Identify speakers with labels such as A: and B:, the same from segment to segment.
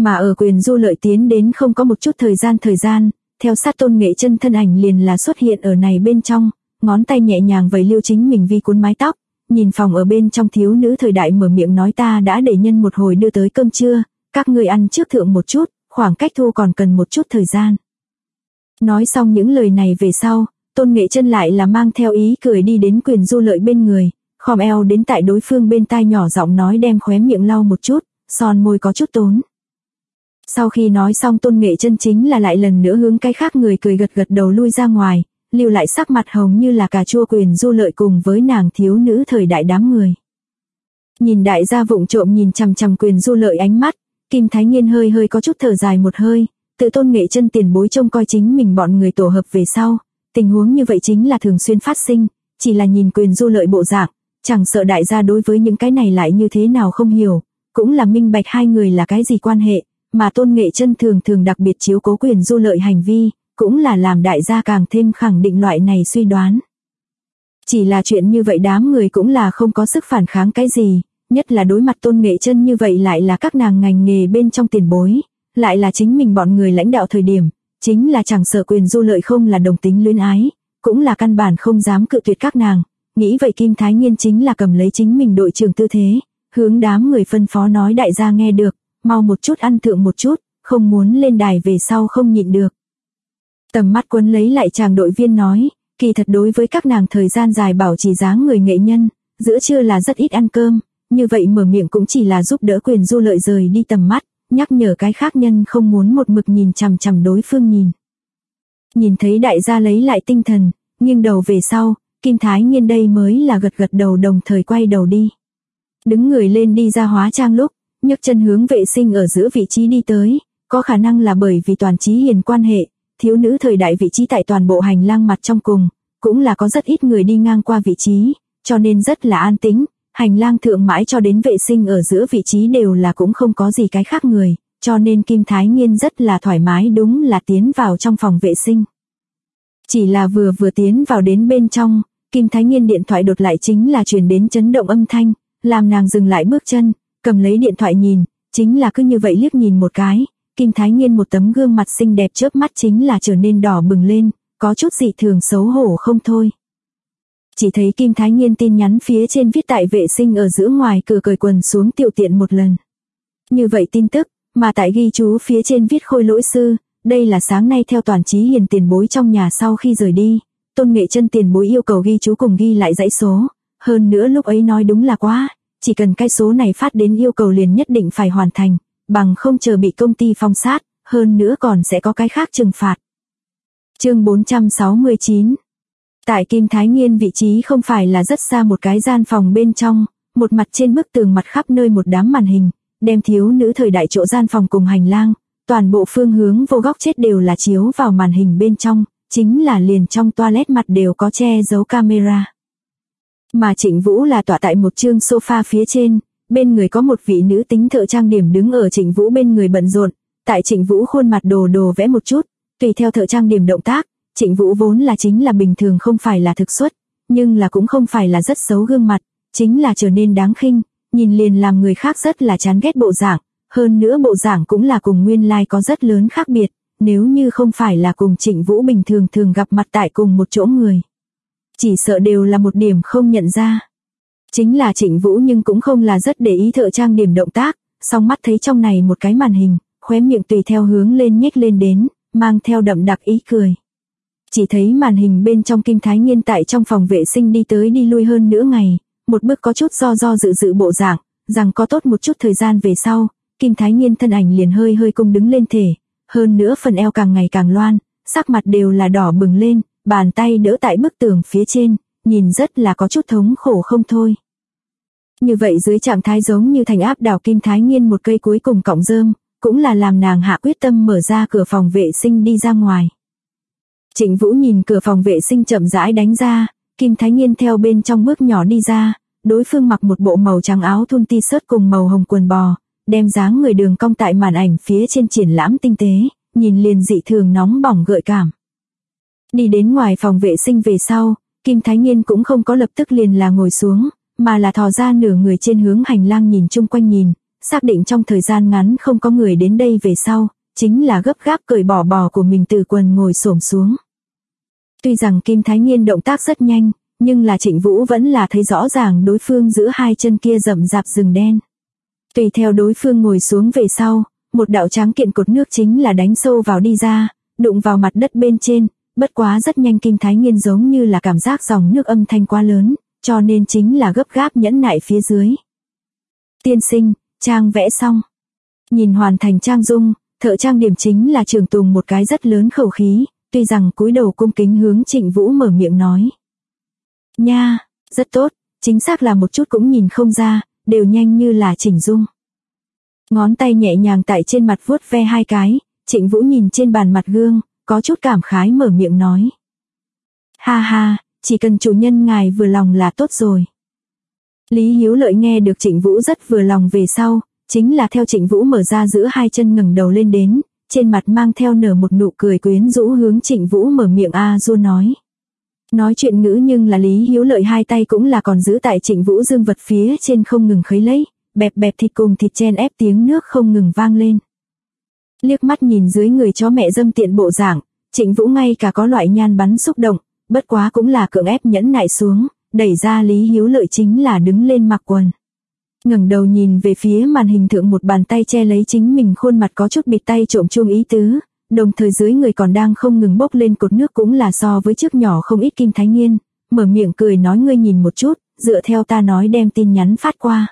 A: Mà ở Quyền Du Lợi tiến đến không có một chút thời gian, theo sát Tôn Nghệ Chân thân ảnh liền là xuất hiện ở này bên trong, ngón tay nhẹ nhàng vẩy Liêu Chính Mình vi cuốn mái tóc, nhìn phòng ở bên trong thiếu nữ thời đại mở miệng nói ta đã để nhân một hồi đưa tới cơm trưa, các ngươi ăn trước thượng một chút, khoảng cách thu còn cần một chút thời gian. Nói xong những lời này về sau, Tôn Nghệ Chân lại là mang theo ý cười đi đến Quyền Du Lợi bên người, khom eo đến tại đối phương bên tai nhỏ giọng nói đem khóe miệng lau một chút, son môi có chút tốn. Sau khi nói xong Tôn Nghệ Chân chính là lại lần nữa hướng cái khác người cười gật gật đầu lui ra ngoài, lưu lại sắc mặt hồng như là cà chua Quyền Du Lợi cùng với nàng thiếu nữ thời đại đám người. Nhìn đại gia vụng trộm nhìn chằm chằm Quyền Du Lợi ánh mắt, Kim Thái Nghiên hơi hơi có chút thở dài một hơi, tự Tôn Nghệ Chân tiền bối trông coi chính mình bọn người tổ hợp về sau, tình huống như vậy chính là thường xuyên phát sinh, chỉ là nhìn Quyền Du Lợi bộ dạng, chẳng sợ đại gia đối với những cái này lại như thế nào không hiểu, cũng là minh bạch hai người là cái gì quan hệ, mà Tôn Nghệ Chân thường thường đặc biệt chiếu cố Quyền Du Lợi hành vi, cũng là làm đại gia càng thêm khẳng định loại này suy đoán. Chỉ là chuyện như vậy đám người cũng là không có sức phản kháng cái gì, nhất là đối mặt Tôn Nghệ Chân như vậy lại là các nàng ngành nghề bên trong tiền bối, lại là chính mình bọn người lãnh đạo thời điểm, chính là chẳng sợ Quyền Du Lợi không là đồng tính luyến ái, cũng là căn bản không dám cự tuyệt các nàng, nghĩ vậy Kim Thái Nghiên chính là cầm lấy chính mình đội trưởng tư thế, hướng đám người phân phó nói đại gia nghe được, mau một chút ăn thượng một chút, không muốn lên đài về sau không nhịn được. Tầm mắt quấn lấy lại chàng đội viên nói, kỳ thật đối với các nàng thời gian dài bảo trì dáng người nghệ nhân, giữa trưa là rất ít ăn cơm, như vậy mở miệng cũng chỉ là giúp đỡ Quyền Du Lợi rời đi tầm mắt, nhắc nhở cái khác nhân không muốn một mực nhìn chằm chằm đối phương nhìn. Nhìn thấy đại gia lấy lại tinh thần, nghiêng đầu về sau, Kim Thái Nghiên đây mới là gật gật đầu đồng thời quay đầu đi. Đứng người lên đi ra hóa trang lúc, nhấc chân hướng vệ sinh ở giữa vị trí đi tới, có khả năng là bởi vì toàn trí hiền quan hệ, thiếu nữ thời đại vị trí tại toàn bộ hành lang mặt trong cùng, cũng là có rất ít người đi ngang qua vị trí, cho nên rất là an tĩnh, hành lang thượng mãi cho đến vệ sinh ở giữa vị trí đều là cũng không có gì cái khác người, cho nên Kim Thái Nghiên rất là thoải mái đúng là tiến vào trong phòng vệ sinh. Chỉ là vừa tiến vào đến bên trong, Kim Thái Nghiên điện thoại đột lại chính là truyền đến chấn động âm thanh, làm nàng dừng lại bước chân, cầm lấy điện thoại nhìn, chính là cứ như vậy liếc nhìn một cái, Kim Thái Nghiên một tấm gương mặt xinh đẹp chớp mắt chính là trở nên đỏ bừng lên, có chút dị thường xấu hổ không thôi. Chỉ thấy Kim Thái Nghiên tin nhắn phía trên viết tại vệ sinh ở giữa ngoài cửa cởi quần xuống tiểu tiện một lần. Như vậy tin tức, mà tại ghi chú phía trên viết Khôi Lỗi Sư, đây là sáng nay theo toàn trí hiền tiền bối trong nhà sau khi rời đi, Tôn Nghệ Chân tiền bối yêu cầu ghi chú cùng ghi lại dãy số, hơn nữa lúc ấy nói đúng là quá, chỉ cần cái số này phát đến yêu cầu liền nhất định phải hoàn thành, bằng không chờ bị công ty phong sát, hơn nữa còn sẽ có cái khác trừng phạt. Chương 469. Tại Kim Thái Nghiên vị trí không phải là rất xa một cái gian phòng bên trong, một mặt trên bức tường mặt khắp nơi một đám màn hình, đem thiếu nữ thời đại chỗ gian phòng cùng hành lang, toàn bộ phương hướng vô góc chết đều là chiếu vào màn hình bên trong, chính là liền trong toilet mặt đều có che giấu camera. Mà Trịnh Vũ là tọa tại một chương sofa phía trên, bên người có một vị nữ tính thợ trang điểm đứng ở Trịnh Vũ bên người bận rộn, tại Trịnh Vũ khuôn mặt đồ vẽ một chút, tùy theo thợ trang điểm động tác, Trịnh Vũ vốn là chính là bình thường không phải là thực xuất, nhưng là cũng không phải là rất xấu gương mặt, chính là trở nên đáng khinh, nhìn liền làm người khác rất là chán ghét bộ dạng, hơn nữa bộ dạng cũng là cùng nguyên lai có rất lớn khác biệt, nếu như không phải là cùng Trịnh Vũ bình thường gặp mặt tại cùng một chỗ người. Chỉ sợ đều là một điểm không nhận ra. Chính là Trịnh Vũ nhưng cũng không là rất để ý thợ trang điểm động tác, song mắt thấy trong này một cái màn hình, khóe miệng tùy theo hướng lên nhếch lên đến, mang theo đậm đặc ý cười. Chỉ thấy màn hình bên trong Kim Thái Nghiên tại trong phòng vệ sinh đi tới đi lui hơn nửa ngày, một bước có chút do dự bộ dạng, rằng có tốt một chút thời gian về sau, Kim Thái Nghiên thân ảnh liền hơi cung đứng lên thể, hơn nữa phần eo càng ngày càng loan, sắc mặt đều là đỏ bừng lên, bàn tay đỡ tại bức tường phía trên, nhìn rất là có chút thống khổ không thôi. Như vậy dưới trạng thái giống như thành áp đảo Kim Thái Nghiên một cây cuối cùng cọng rơm, cũng là làm nàng hạ quyết tâm mở ra cửa phòng vệ sinh đi ra ngoài. Trịnh Vũ nhìn cửa phòng vệ sinh chậm rãi đánh ra, Kim Thái Nghiên theo bên trong bước nhỏ đi ra, đối phương mặc một bộ màu trắng áo thun t-shirt cùng màu hồng quần bò, đem dáng người đường cong tại màn ảnh phía trên triển lãm tinh tế, nhìn liền dị thường nóng bỏng gợi cảm. Đi đến ngoài phòng vệ sinh về sau, Kim Thái Nghiên cũng không có lập tức liền là ngồi xuống, mà là thò ra nửa người trên hướng hành lang nhìn chung quanh nhìn, xác định trong thời gian ngắn không có người đến đây về sau, chính là gấp gáp cởi bỏ bò của mình từ quần ngồi xổm xuống. Tuy rằng Kim Thái Nghiên động tác rất nhanh, nhưng là Trịnh Vũ vẫn là thấy rõ ràng đối phương giữa hai chân kia rậm rạp rừng đen. Tùy theo đối phương ngồi xuống về sau, một đạo trắng kiện cột nước chính là đánh sâu vào đi ra, đụng vào mặt đất bên trên, bất quá rất nhanh Kim Thái Nghiên giống như là cảm giác dòng nước âm thanh quá lớn, cho nên chính là gấp gáp nhẫn nại phía dưới. Tiên sinh, trang vẽ xong. Nhìn hoàn thành trang dung, thợ trang điểm chính là Trường Tùng một cái rất lớn khẩu khí, tuy rằng cúi đầu cung kính hướng Trịnh Vũ mở miệng nói. Nha, rất tốt, chính xác là một chút cũng nhìn không ra, đều nhanh như là chỉnh dung. Ngón tay nhẹ nhàng tại trên mặt vuốt ve hai cái, Trịnh Vũ nhìn trên bàn mặt gương, có chút cảm khái mở miệng nói. Ha ha, chỉ cần chủ nhân ngài vừa lòng là tốt rồi. Lý Hiếu Lợi nghe được Trịnh Vũ rất vừa lòng về sau, chính là theo Trịnh Vũ mở ra giữa hai chân ngẩng đầu lên đến, trên mặt mang theo nở một nụ cười quyến rũ hướng Trịnh Vũ mở miệng a du nói. Nói chuyện ngữ nhưng là Lý Hiếu Lợi hai tay cũng là còn giữ tại Trịnh Vũ dương vật phía trên không ngừng khấy lấy, bẹp bẹp thịt cùng thịt chen ép tiếng nước không ngừng vang lên. Liếc mắt nhìn dưới người chó mẹ dâm tiện bộ dạng, Trịnh Vũ ngay cả có loại nhan bắn xúc động, bất quá cũng là cưỡng ép nhẫn nại xuống, đẩy ra Lý Hiếu Lợi chính là đứng lên mặc quần. Ngẩng đầu nhìn về phía màn hình thượng một bàn tay che lấy chính mình khuôn mặt có chút bịt tay trộm chuông ý tứ, đồng thời dưới người còn đang không ngừng bốc lên cột nước cũng là so với trước nhỏ không ít. Kim Thái Nghiên mở miệng cười nói ngươi nhìn một chút, dựa theo ta nói đem tin nhắn phát qua.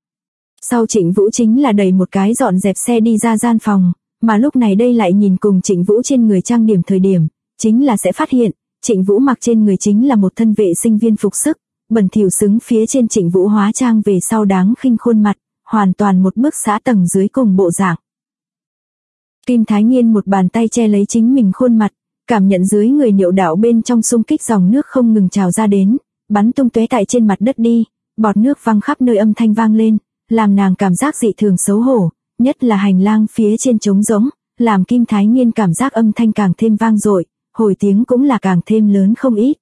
A: Sau Trịnh Vũ chính là đẩy một cái dọn dẹp xe đi ra gian phòng, mà lúc này đây lại nhìn cùng Trịnh Vũ trên người trang điểm thời điểm, chính là sẽ phát hiện, Trịnh Vũ mặc trên người chính là một thân vệ sinh viên phục sức, bẩn thỉu xứng phía trên Trịnh Vũ hóa trang về sau đáng khinh khuôn mặt, hoàn toàn một bức xã tầng dưới cùng bộ dạng. Kim Thái Nghiên một bàn tay che lấy chính mình khuôn mặt, cảm nhận dưới người niệu đạo bên trong xung kích dòng nước không ngừng trào ra đến, bắn tung tóe tại trên mặt đất đi, bọt nước văng khắp nơi âm thanh vang lên, làm nàng cảm giác dị thường xấu hổ, nhất là hành lang phía trên trống rỗng, làm Kim Thái Nghiên cảm giác âm thanh càng thêm vang dội, hồi tiếng cũng là càng thêm lớn không ít.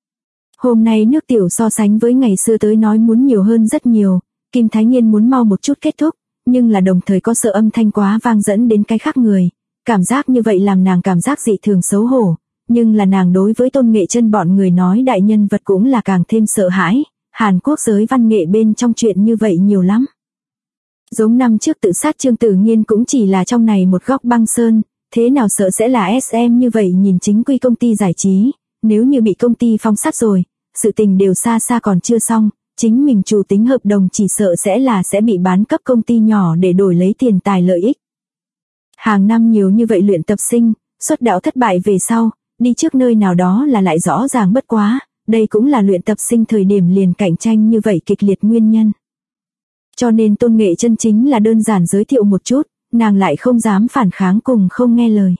A: Hôm nay nước tiểu so sánh với ngày xưa tới nói muốn nhiều hơn rất nhiều, Kim Thái Nghiên muốn mau một chút kết thúc, nhưng là đồng thời có sợ âm thanh quá vang dẫn đến cái khác người, cảm giác như vậy làm nàng cảm giác dị thường xấu hổ, nhưng là nàng đối với Tôn Nghệ Chân bọn người nói đại nhân vật cũng là càng thêm sợ hãi, Hàn Quốc giới văn nghệ bên trong chuyện như vậy nhiều lắm. Giống năm trước tự sát Trương Tử Nghiên cũng chỉ là trong này một góc băng sơn, thế nào sợ sẽ là SM như vậy nhìn chính quy công ty giải trí, nếu như bị công ty phong sát rồi, sự tình đều xa xa còn chưa xong, chính mình chủ tính hợp đồng chỉ sợ sẽ bị bán cấp công ty nhỏ để đổi lấy tiền tài lợi ích. Hàng năm nhiều như vậy luyện tập sinh, xuất đạo thất bại về sau, đi trước nơi nào đó là lại rõ ràng bất quá, đây cũng là luyện tập sinh thời điểm liền cạnh tranh như vậy kịch liệt nguyên nhân. Cho nên Tôn Nghệ Chân chính là đơn giản giới thiệu một chút, nàng lại không dám phản kháng cùng không nghe lời.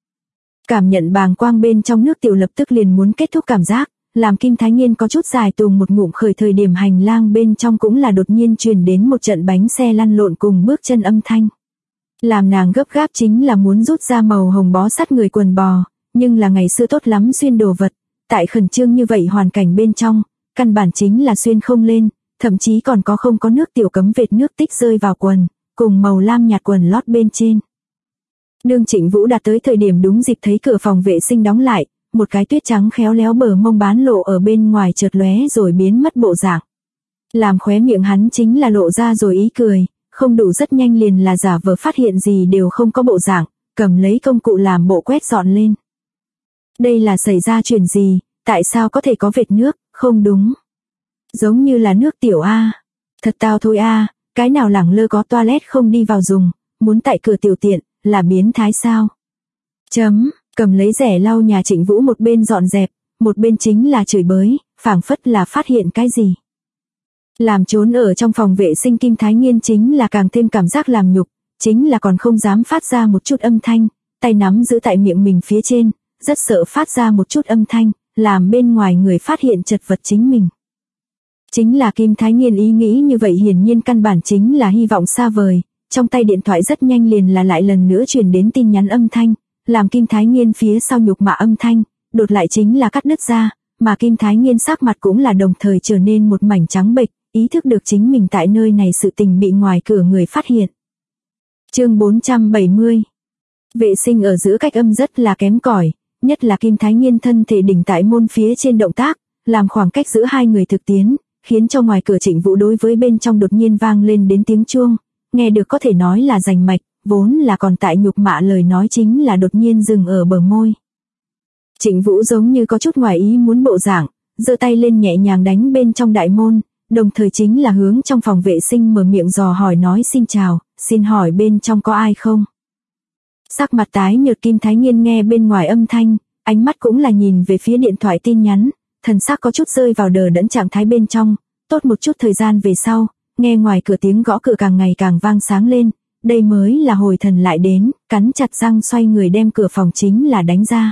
A: Cảm nhận bàng quang bên trong nước tiểu lập tức liền muốn kết thúc cảm giác, làm Kim Thái Nghiên có chút dài tùng một ngụm khởi thời điểm hành lang bên trong cũng là đột nhiên truyền đến một trận bánh xe lăn lộn cùng bước chân âm thanh. Làm nàng gấp gáp chính là muốn rút ra màu hồng bó sát người quần bò, nhưng là ngày xưa tốt lắm xuyên đồ vật, tại khẩn trương như vậy hoàn cảnh bên trong, căn bản chính là xuyên không lên, thậm chí còn không có nước tiểu cấm vệt nước tích rơi vào quần, cùng màu lam nhạt quần lót bên trên. Đương Trịnh Vũ đạt tới thời điểm đúng dịp thấy cửa phòng vệ sinh đóng lại, một cái tuyết trắng khéo léo bờ mông bán lộ ở bên ngoài chợt lóe rồi biến mất bộ dạng. Làm khóe miệng hắn chính là lộ ra rồi ý cười, không đủ rất nhanh liền là giả vờ phát hiện gì đều không có bộ dạng, cầm lấy công cụ làm bộ quét dọn lên. Đây là xảy ra chuyện gì, tại sao có thể có vệt nước, không đúng. Giống như là nước tiểu a. Thật tao thôi a, cái nào lẳng lơ có toilet không đi vào dùng, muốn tại cửa tiểu tiện, là biến thái sao. Cầm lấy rẻ lau nhà Trịnh Vũ một bên dọn dẹp, một bên chính là chửi bới, phảng phất là phát hiện cái gì. Làm trốn ở trong phòng vệ sinh Kim Thái Nghiên chính là càng thêm cảm giác làm nhục, chính là còn không dám phát ra một chút âm thanh, tay nắm giữ tại miệng mình phía trên, rất sợ phát ra một chút âm thanh, làm bên ngoài người phát hiện chật vật chính mình. Chính là Kim Thái Nghiên ý nghĩ như vậy hiển nhiên căn bản chính là hy vọng xa vời, trong tay điện thoại rất nhanh liền là lại lần nữa truyền đến tin nhắn âm thanh, làm Kim Thái Nghiên phía sau nhục mạ âm thanh, đột lại chính là cắt đứt ra, mà Kim Thái Nghiên sắc mặt cũng là đồng thời trở nên một mảnh trắng bệch, ý thức được chính mình tại nơi này sự tình bị ngoài cửa người phát hiện. Chương 470. Vệ sinh ở giữa cách âm rất là kém cỏi, nhất là Kim Thái Nghiên thân thể đỉnh tại môn phía trên động tác, làm khoảng cách giữa hai người thực tiến, khiến cho ngoài cửa Trịnh Vũ đối với bên trong đột nhiên vang lên đến tiếng chuông, nghe được có thể nói là rành mạch, vốn là còn tại nhục mạ lời nói chính là đột nhiên dừng ở bờ môi. Trịnh Vũ giống như có chút ngoài ý muốn bộ dạng, giơ tay lên nhẹ nhàng đánh bên trong đại môn, đồng thời chính là hướng trong phòng vệ sinh mở miệng dò hỏi nói xin chào, xin hỏi bên trong có ai không? Sắc mặt tái nhợt Kim Thái Nghiên nghe bên ngoài âm thanh, ánh mắt cũng là nhìn về phía điện thoại tin nhắn, thần sắc có chút rơi vào đờ đẫn trạng thái bên trong, tốt một chút thời gian về sau, nghe ngoài cửa tiếng gõ cửa càng ngày càng vang sáng lên, đây mới là hồi thần lại đến, cắn chặt răng xoay người đem cửa phòng chính là đánh ra.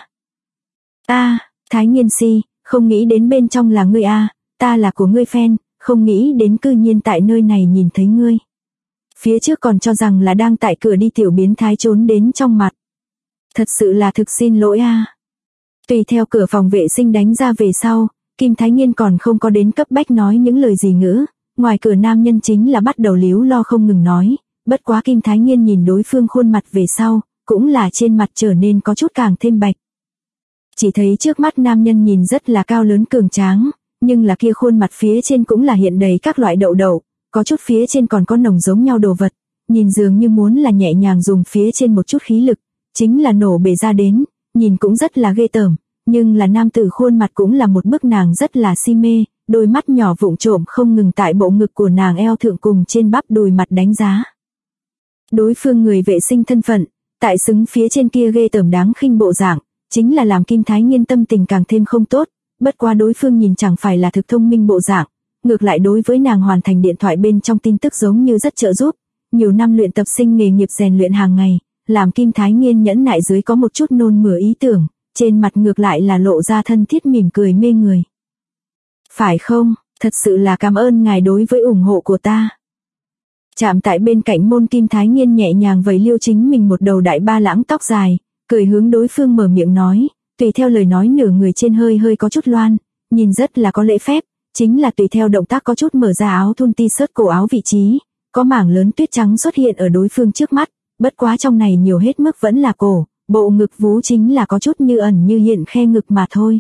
A: Thái Nghiên si, không nghĩ đến bên trong là ngươi ta là của ngươi fan, không nghĩ đến cư nhiên tại nơi này nhìn thấy ngươi. Phía trước còn cho rằng là đang tại cửa đi tiểu biến thái trốn đến trong mặt. Thật sự là thực xin lỗi Tùy theo cửa phòng vệ sinh đánh ra về sau, Kim Thái Nghiên còn không có đến cấp bách nói những lời gì ngữ, ngoài cửa nam nhân chính là bắt đầu líu lo không ngừng nói, bất quá Kim Thái Nghiên nhìn đối phương khuôn mặt về sau, cũng là trên mặt trở nên có chút càng thêm bạch. Chỉ thấy trước mắt nam nhân nhìn rất là cao lớn cường tráng, nhưng là kia khuôn mặt phía trên cũng là hiện đầy các loại đậu đậu, có chút phía trên còn có nồng giống nhau đồ vật, nhìn dường như muốn là nhẹ nhàng dùng phía trên một chút khí lực, chính là nổ bể ra đến, nhìn cũng rất là ghê tởm, nhưng là nam tử khuôn mặt cũng là một bức nàng rất là si mê, đôi mắt nhỏ vụng trộm không ngừng tại bộ ngực của nàng eo thượng cùng trên bắp đùi mặt đánh giá. Đối phương người vệ sinh thân phận, tại xứng phía trên kia ghê tởm đáng khinh bộ dạng, chính là làm Kim Thái Nghiên tâm tình càng thêm không tốt, bất quá đối phương nhìn chẳng phải là thực thông minh bộ dạng, ngược lại đối với nàng hoàn thành điện thoại bên trong tin tức giống như rất trợ giúp, nhiều năm luyện tập sinh nghề nghiệp rèn luyện hàng ngày, làm Kim Thái Nghiên nhẫn nại dưới có một chút nôn mửa ý tưởng, trên mặt ngược lại là lộ ra thân thiết mỉm cười mê người. Phải không, thật sự là cảm ơn ngài đối với ủng hộ của ta. Chạm tại bên cạnh môn Kim Thái Nghiên nhẹ nhàng vẩy liêu chính mình một đầu đại ba lãng tóc dài, cười hướng đối phương mở miệng nói, tùy theo lời nói nửa người trên hơi hơi có chút loan, nhìn rất là có lễ phép, chính là tùy theo động tác có chút mở ra áo thun t-shirt cổ áo vị trí, có mảng lớn tuyết trắng xuất hiện ở đối phương trước mắt, bất quá trong này nhiều hết mức vẫn là cổ, bộ ngực vú chính là có chút như ẩn như hiện khe ngực mà thôi.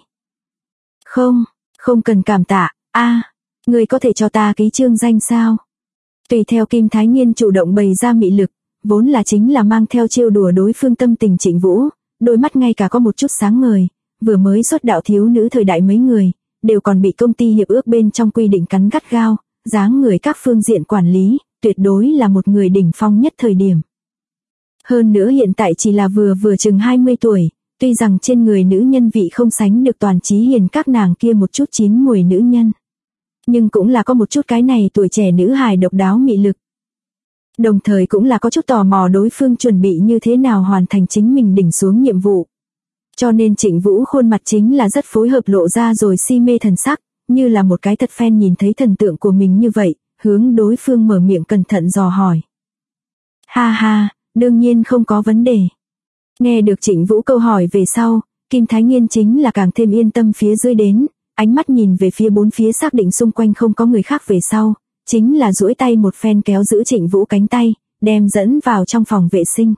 A: Không cần cảm tạ, người có thể cho ta ký chương danh sao? Tùy theo Kim Thái Nghiên chủ động bày ra mị lực, vốn là chính là mang theo trêu đùa đối phương tâm tình Trịnh Vũ, đôi mắt ngay cả có một chút sáng ngời, vừa mới xuất đạo thiếu nữ thời đại mấy người, đều còn bị công ty hiệp ước bên trong quy định cắn gắt gao, dáng người các phương diện quản lý, tuyệt đối là một người đỉnh phong nhất thời điểm. Hơn nữa hiện tại chỉ là vừa chừng 20 tuổi, tuy rằng trên người nữ nhân vị không sánh được Toàn Chí Hiền các nàng kia một chút chín mùi nữ nhân, nhưng cũng là có một chút cái này tuổi trẻ nữ hài độc đáo mị lực. Đồng thời cũng là có chút tò mò đối phương chuẩn bị như thế nào hoàn thành chính mình đỉnh xuống nhiệm vụ. Cho nên Trịnh Vũ khuôn mặt chính là rất phối hợp lộ ra rồi si mê thần sắc, như là một cái thật fan nhìn thấy thần tượng của mình như vậy, hướng đối phương mở miệng cẩn thận dò hỏi. Ha, đương nhiên không có vấn đề. Nghe được Trịnh Vũ câu hỏi về sau, Kim Thái Nghiên chính là càng thêm yên tâm phía dưới đến, ánh mắt nhìn về phía bốn phía xác định xung quanh không có người khác về sau, chính là duỗi tay một phen kéo giữ Trịnh Vũ cánh tay, đem dẫn vào trong phòng vệ sinh.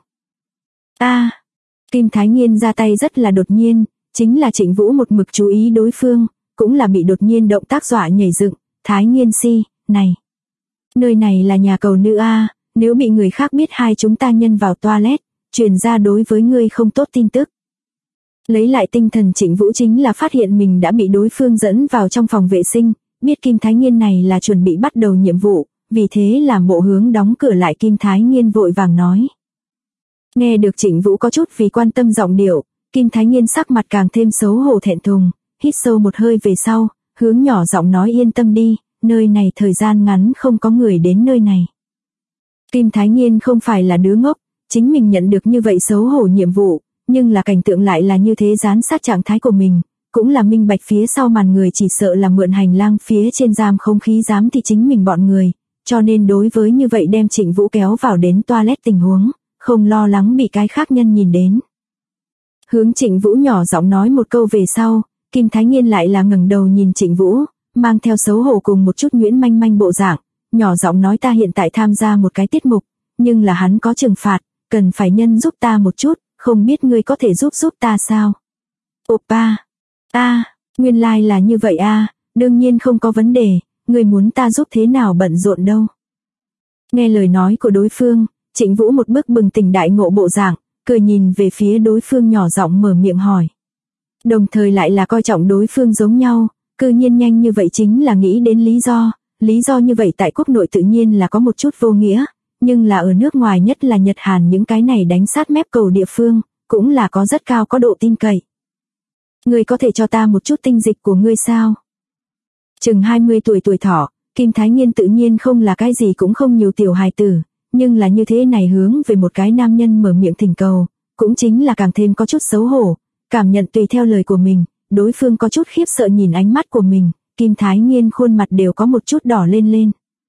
A: Kim Thái Nghiên ra tay rất là đột nhiên, chính là Trịnh Vũ một mực chú ý đối phương, cũng là bị đột nhiên động tác dọa nhảy dựng. Thái Nghiên si, này, nơi này là nhà cầu nữ nếu bị người khác biết hai chúng ta nhân vào toilet, truyền ra đối với ngươi không tốt tin tức. Lấy lại tinh thần Trịnh Vũ chính là phát hiện mình đã bị đối phương dẫn vào trong phòng vệ sinh, biết Kim Thái Nghiên này là chuẩn bị bắt đầu nhiệm vụ, vì thế làm bộ hướng đóng cửa lại. Kim Thái Nghiên vội vàng nói. Nghe được Trịnh Vũ có chút vì quan tâm giọng điệu, Kim Thái Nghiên sắc mặt càng thêm xấu hổ thẹn thùng, hít sâu một hơi về sau, hướng nhỏ giọng nói yên tâm đi, nơi này thời gian ngắn không có người đến nơi này. Kim Thái Nghiên không phải là đứa ngốc, chính mình nhận được như vậy xấu hổ nhiệm vụ, nhưng là cảnh tượng lại là như thế gián sát trạng thái của mình, cũng là minh bạch phía sau màn người chỉ sợ là mượn hành lang phía trên giam không khí giám thị chính mình bọn người, cho nên đối với như vậy đem Trịnh Vũ kéo vào đến toilet tình huống, không lo lắng bị cái khác nhân nhìn đến. Hướng Trịnh Vũ nhỏ giọng nói một câu về sau, Kim Thái Nghiên lại là ngẩng đầu nhìn Trịnh Vũ, mang theo xấu hổ cùng một chút nhuyễn manh manh bộ dạng, nhỏ giọng nói ta hiện tại tham gia một cái tiết mục, nhưng là hắn có trừng phạt, cần phải nhân giúp ta một chút, không biết ngươi có thể giúp ta sao? Oppa, nguyên lai là như vậy đương nhiên không có vấn đề, ngươi muốn ta giúp thế nào bận rộn đâu. Nghe lời nói của đối phương, Trịnh Vũ một bước bừng tỉnh đại ngộ bộ dạng, cười nhìn về phía đối phương nhỏ giọng mở miệng hỏi. Đồng thời lại là coi trọng đối phương giống nhau, cư nhiên nhanh như vậy chính là nghĩ đến lý do như vậy tại quốc nội tự nhiên là có một chút vô nghĩa, nhưng là ở nước ngoài nhất là Nhật Hàn những cái này đánh sát mép cầu địa phương, cũng là có rất cao có độ tin cậy. Ngươi có thể cho ta một chút tinh dịch của ngươi sao? Chừng 20 tuổi tuổi thọ, Kim Thái Nghiên tự nhiên không là cái gì cũng không nhiều tiểu hài tử, nhưng là như thế này hướng về một cái nam nhân mở miệng thỉnh cầu, cũng chính là càng thêm có chút xấu hổ, cảm nhận tùy theo lời của mình, đối phương có chút khiếp sợ nhìn ánh mắt của mình, Kim Thái Nghiên khuôn mặt đều có một chút đỏ lên.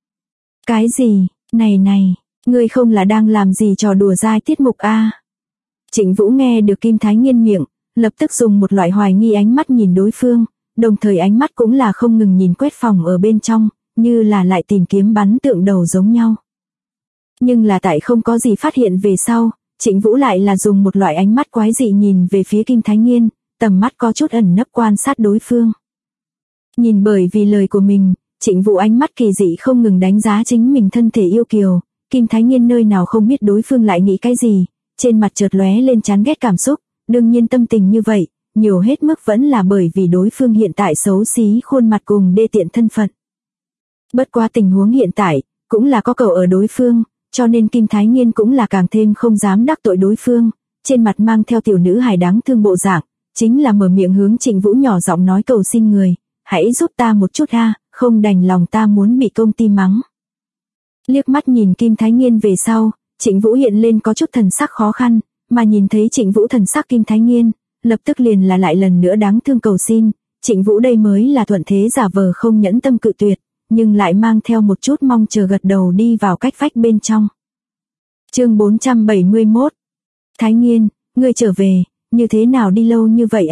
A: Cái gì, này, ngươi không là đang làm gì trò đùa dai tiết mục Trịnh Vũ nghe được Kim Thái Nghiên miệng, lập tức dùng một loại hoài nghi ánh mắt nhìn đối phương, đồng thời ánh mắt cũng là không ngừng nhìn quét phòng ở bên trong, như là lại tìm kiếm bắn tượng đầu giống nhau. Nhưng là tại không có gì phát hiện về sau, Trịnh Vũ lại là dùng một loại ánh mắt quái dị nhìn về phía Kim Thái Nghiên, tầm mắt có chút ẩn nấp quan sát đối phương. Nhìn bởi vì lời của mình, Trịnh Vũ ánh mắt kỳ dị không ngừng đánh giá chính mình thân thể yêu kiều, Kim Thái Nghiên nơi nào không biết đối phương lại nghĩ cái gì, trên mặt chợt lóe lên chán ghét cảm xúc, đương nhiên tâm tình như vậy, nhiều hết mức vẫn là bởi vì đối phương hiện tại xấu xí khuôn mặt cùng đê tiện thân phận. Bất quá tình huống hiện tại, cũng là có cầu ở đối phương, cho nên Kim Thái Nghiên cũng là càng thêm không dám đắc tội đối phương, trên mặt mang theo tiểu nữ hài đáng thương bộ dạng, chính là mở miệng hướng Trịnh Vũ nhỏ giọng nói cầu xin người, hãy giúp ta một chút không đành lòng ta muốn bị công ty mắng. Liếc mắt nhìn Kim Thái Nghiên về sau, Trịnh Vũ hiện lên có chút thần sắc khó khăn, mà nhìn thấy Trịnh Vũ thần sắc Kim Thái Nghiên, lập tức liền là lại lần nữa đáng thương cầu xin, Trịnh Vũ đây mới là thuận thế giả vờ không nhẫn tâm cự tuyệt, nhưng lại mang theo một chút mong chờ gật đầu đi vào cách vách bên trong. Chương 471. Thái Nghiên, ngươi trở về, như thế nào đi lâu như vậy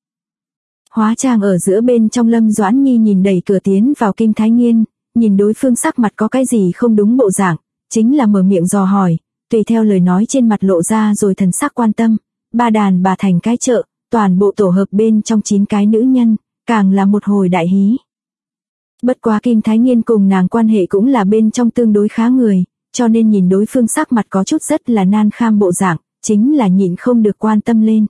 A: Hóa trang ở giữa bên trong Lâm Doãn Nhi nhìn đẩy cửa tiến vào Kim Thái Nghiên, nhìn đối phương sắc mặt có cái gì không đúng bộ dạng, chính là mở miệng dò hỏi, tùy theo lời nói trên mặt lộ ra rồi thần sắc quan tâm, ba đàn bà thành cái chợ, toàn bộ tổ hợp bên trong 9 cái nữ nhân, càng là một hồi đại hí. Bất quá Kim Thái Nghiên cùng nàng quan hệ cũng là bên trong tương đối khá người, cho nên nhìn đối phương sắc mặt có chút rất là nan kham bộ dạng, chính là nhịn không được quan tâm lên.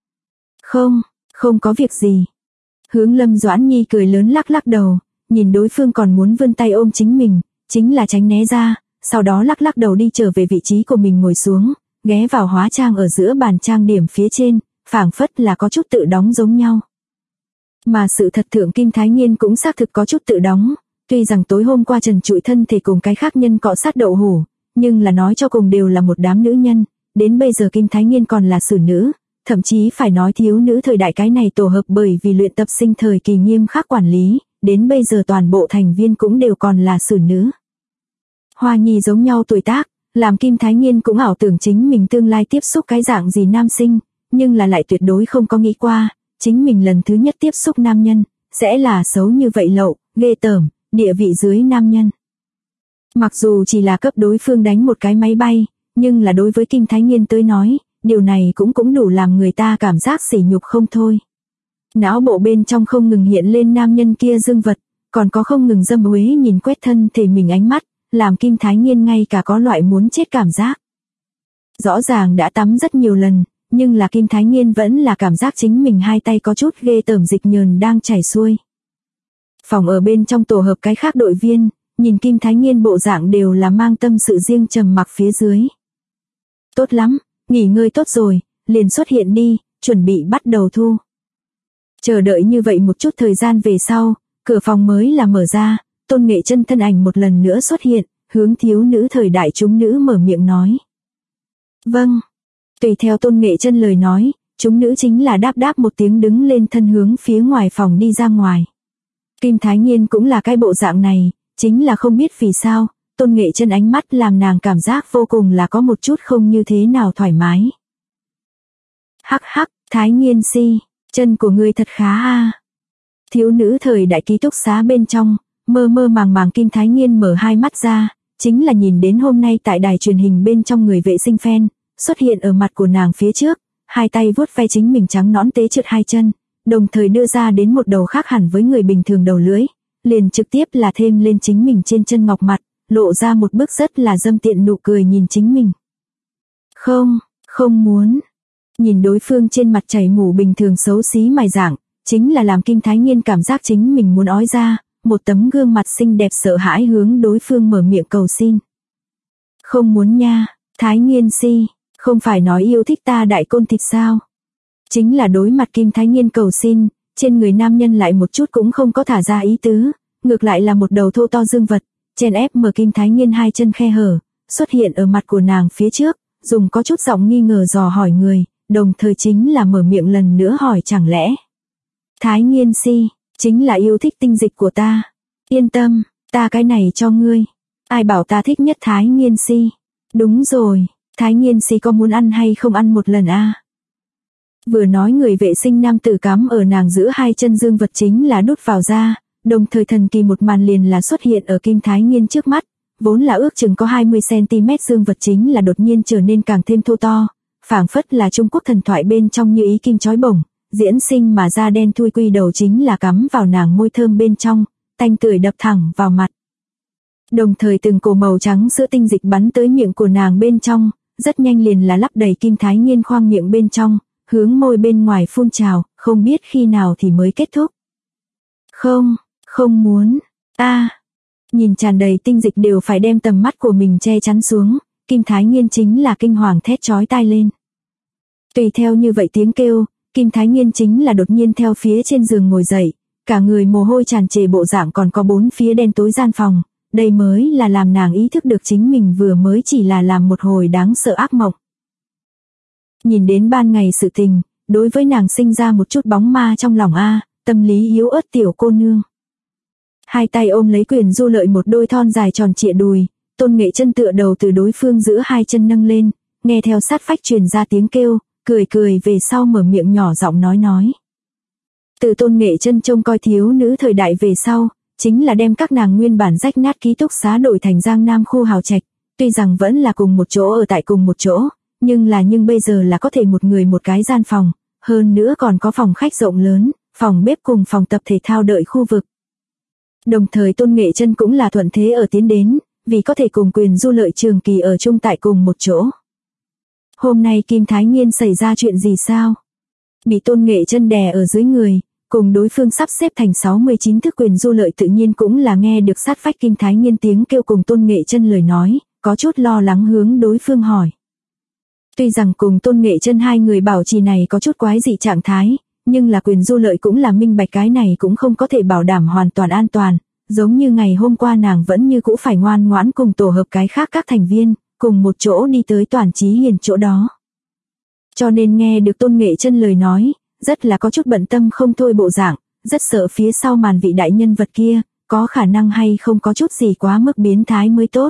A: Không có việc gì. Hướng Lâm Doãn Nhi cười lớn lắc lắc đầu, nhìn đối phương còn muốn vươn tay ôm chính mình, chính là tránh né ra, sau đó lắc lắc đầu đi trở về vị trí của mình ngồi xuống, ghé vào hóa trang ở giữa bàn trang điểm phía trên, phảng phất là có chút tự đóng giống nhau. Mà sự thật thượng Kim Thái Nghiên cũng xác thực có chút tự đóng, tuy rằng tối hôm qua trần trụi thân thể cùng cái khác nhân cọ sát đậu hủ, nhưng là nói cho cùng đều là một đám nữ nhân, đến bây giờ Kim Thái Nghiên còn là xử nữ, thậm chí phải nói thiếu nữ thời đại cái này tổ hợp bởi vì luyện tập sinh thời kỳ nghiêm khắc quản lý, đến bây giờ toàn bộ thành viên cũng đều còn là xử nữ. Hoa Nhi giống nhau tuổi tác, làm Kim Thái Nghiên cũng ảo tưởng chính mình tương lai tiếp xúc cái dạng gì nam sinh, nhưng là lại tuyệt đối không có nghĩ qua, chính mình lần thứ nhất tiếp xúc nam nhân, sẽ là xấu như vậy lậu, ghê tởm, địa vị dưới nam nhân. Mặc dù chỉ là cấp đối phương đánh một cái máy bay, nhưng là đối với Kim Thái Nghiên tới nói, điều này cũng đủ làm người ta cảm giác sỉ nhục không thôi. Não bộ bên trong không ngừng hiện lên nam nhân kia dương vật, còn có không ngừng dâm uế nhìn quét thân thể mình ánh mắt, làm Kim Thái Nghiên ngay cả có loại muốn chết cảm giác. Rõ ràng đã tắm rất nhiều lần, nhưng là Kim Thái Nghiên vẫn là cảm giác chính mình hai tay có chút ghê tởm dịch nhờn đang chảy xuôi. Phòng ở bên trong tổ hợp cái khác đội viên, nhìn Kim Thái Nghiên bộ dạng đều là mang tâm sự riêng trầm mặc phía dưới. Tốt lắm, nghỉ ngơi tốt rồi, liền xuất hiện đi, chuẩn bị bắt đầu thu. Chờ đợi như vậy một chút thời gian về sau, cửa phòng mới là mở ra, Tôn Nghệ Chân thân ảnh một lần nữa xuất hiện, hướng thiếu nữ thời đại chúng nữ mở miệng nói. Vâng. Tùy theo Tôn Nghệ Chân lời nói, chúng nữ chính là đáp một tiếng đứng lên thân hướng phía ngoài phòng đi ra ngoài. Kim Thái Nghiên cũng là cái bộ dạng này, chính là không biết vì sao, Tôn Nghệ Chân ánh mắt làm nàng cảm giác vô cùng là có một chút không như thế nào thoải mái. Hắc, Thái Nghiên si, chân của ngươi thật khá Thiếu nữ thời đại ký túc xá bên trong, mơ mơ màng màng Kim Thái Nghiên mở hai mắt ra, chính là nhìn đến hôm nay tại đài truyền hình bên trong người vệ sinh fan, xuất hiện ở mặt của nàng phía trước, hai tay vuốt ve chính mình trắng nõn tế trượt hai chân, đồng thời đưa ra đến một đầu khác hẳn với người bình thường đầu lưỡi, liền trực tiếp là thêm lên chính mình trên chân ngọc mặt, lộ ra một bức rất là dâm tiện nụ cười nhìn chính mình. Không muốn. Nhìn đối phương trên mặt chảy mủ bình thường xấu xí mài dạng, chính là làm Kim Thái Nghiên cảm giác chính mình muốn ói ra, một tấm gương mặt xinh đẹp sợ hãi hướng đối phương mở miệng cầu xin. Không muốn nha, Thái Nghiên si, không phải nói yêu thích ta đại côn thịt sao? Chính là đối mặt Kim Thái Nghiên cầu xin, trên người nam nhân lại một chút cũng không có thả ra ý tứ, ngược lại là một đầu thô to dương vật, chèn ép mở Kim Thái Nghiên hai chân khe hở, xuất hiện ở mặt của nàng phía trước, dùng có chút giọng nghi ngờ dò hỏi người, đồng thời chính là mở miệng lần nữa hỏi chẳng lẽ. Thái Nghiên si, chính là yêu thích tinh dịch của ta. Yên tâm, ta cái này cho ngươi. Ai bảo ta thích nhất Thái Nghiên si? Đúng rồi, Thái Nghiên si có muốn ăn hay không ăn một lần a? Vừa nói người vệ sinh nam tử cắm ở nàng giữa hai chân dương vật chính là đút vào ra, đồng thời thần kỳ một màn liền là xuất hiện ở Kim Thái Nghiên trước mắt, vốn là ước chừng có 20cm dương vật chính là đột nhiên trở nên càng thêm thô to, phảng phất là Trung Quốc thần thoại bên trong như ý kim chói bổng, diễn sinh mà da đen thui quy đầu chính là cắm vào nàng môi thơm bên trong, tanh tưởi đập thẳng vào mặt. Đồng thời từng cổ màu trắng sữa tinh dịch bắn tới miệng của nàng bên trong, rất nhanh liền là lắp đầy Kim Thái Nghiên khoang miệng bên trong, hướng môi bên ngoài phun trào, không biết khi nào thì mới kết thúc. Không muốn, nhìn tràn đầy tinh dịch đều phải đem tầm mắt của mình che chắn xuống, Kim Thái Nghiên chính là kinh hoàng thét chói tai lên. Tùy theo như vậy tiếng kêu, Kim Thái Nghiên chính là đột nhiên theo phía trên giường ngồi dậy, cả người mồ hôi tràn trề bộ dạng còn có bốn phía đen tối gian phòng, đây mới là làm nàng ý thức được chính mình vừa mới chỉ là làm một hồi đáng sợ ác mộng. Nhìn đến ban ngày sự tình, đối với nàng sinh ra một chút bóng ma trong lòng tâm lý yếu ớt tiểu cô nương. Hai tay ôm lấy Quyền Du Lợi một đôi thon dài tròn trịa đùi, Tôn Nghệ Chân tựa đầu từ đối phương giữa hai chân nâng lên, nghe theo sát phách truyền ra tiếng kêu, cười về sau mở miệng nhỏ giọng nói. Từ Tôn Nghệ Chân trông coi thiếu nữ thời đại về sau, chính là đem các nàng nguyên bản rách nát ký túc xá đổi thành Giang Nam khu hào trạch, tuy rằng vẫn là cùng một chỗ ở tại cùng một chỗ, nhưng bây giờ là có thể một người một cái gian phòng, hơn nữa còn có phòng khách rộng lớn, phòng bếp cùng phòng tập thể thao đợi khu vực. Đồng thời Tôn Nghệ Chân cũng là thuận thế ở tiến đến, vì có thể cùng Quyền Du Lợi trường kỳ ở chung tại cùng một chỗ. Hôm nay Kim Thái Nghiên xảy ra chuyện gì sao? Bị Tôn Nghệ Chân đè ở dưới người, cùng đối phương sắp xếp thành 69 thức. Quyền Du Lợi tự nhiên cũng là nghe được sát phách Kim Thái Nghiên tiếng kêu cùng Tôn Nghệ Chân lời nói, có chút lo lắng hướng đối phương hỏi. Tuy rằng cùng Tôn Nghệ Chân hai người bảo trì này có chút quái dị trạng thái, nhưng là Quyền Du Lợi cũng là minh bạch cái này cũng không có thể bảo đảm hoàn toàn an toàn, giống như ngày hôm qua nàng vẫn như cũ phải ngoan ngoãn cùng tổ hợp cái khác các thành viên, cùng một chỗ đi tới Toàn Chí Hiền chỗ đó. Cho nên nghe được Tôn Nghệ Chân lời nói, rất là có chút bận tâm không thôi bộ dạng, rất sợ phía sau màn vị đại nhân vật kia, có khả năng hay không có chút gì quá mức biến thái mới tốt.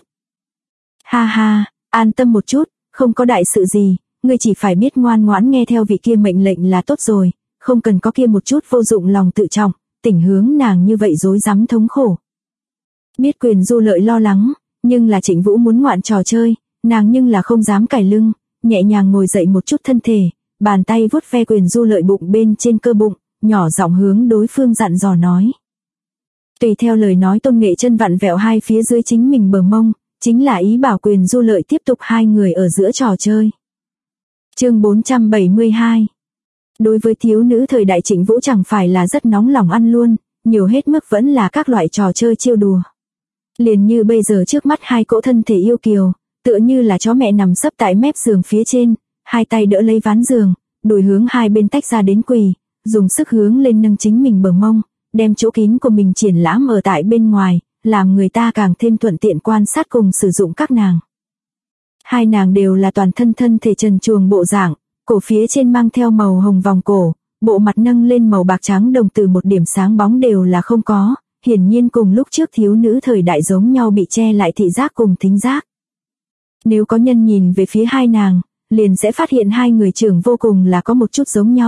A: Ha, an tâm một chút, không có đại sự gì, ngươi chỉ phải biết ngoan ngoãn nghe theo vị kia mệnh lệnh là tốt rồi, không cần có kia một chút vô dụng lòng tự trọng, tỉnh hướng nàng như vậy rối rắm thống khổ. Biết Quyền Du Lợi lo lắng, nhưng là Trịnh Vũ muốn ngoạn trò chơi, nàng nhưng là không dám cài lưng, nhẹ nhàng ngồi dậy một chút thân thể, bàn tay vuốt ve Quyền Du Lợi bụng bên trên cơ bụng, nhỏ giọng hướng đối phương dặn dò nói. Tùy theo lời nói Tôn Nghệ Chân vặn vẹo hai phía dưới chính mình bờ mông, chính là ý bảo Quyền Du Lợi tiếp tục hai người ở giữa trò chơi. Chương 472. Đối với thiếu nữ thời đại Trịnh Vũ chẳng phải là rất nóng lòng ăn luôn, nhiều hết mức vẫn là các loại trò chơi trêu đùa. Liền như bây giờ trước mắt hai cỗ thân thể yêu kiều, tựa như là chó mẹ nằm sấp tại mép giường phía trên, hai tay đỡ lấy ván giường, đùi hướng hai bên tách ra đến quỳ, dùng sức hướng lên nâng chính mình bờ mông, đem chỗ kín của mình triển lãm ở tại bên ngoài, làm người ta càng thêm thuận tiện quan sát cùng sử dụng các nàng. Hai nàng đều là toàn thân thể trần truồng bộ dạng, cổ phía trên mang theo màu hồng vòng cổ, bộ mặt nâng lên màu bạc trắng đồng từ một điểm sáng bóng đều là không có, hiển nhiên cùng lúc trước thiếu nữ thời đại giống nhau bị che lại thị giác cùng thính giác. Nếu có nhân nhìn về phía hai nàng, liền sẽ phát hiện hai người trưởng vô cùng là có một chút giống nhau,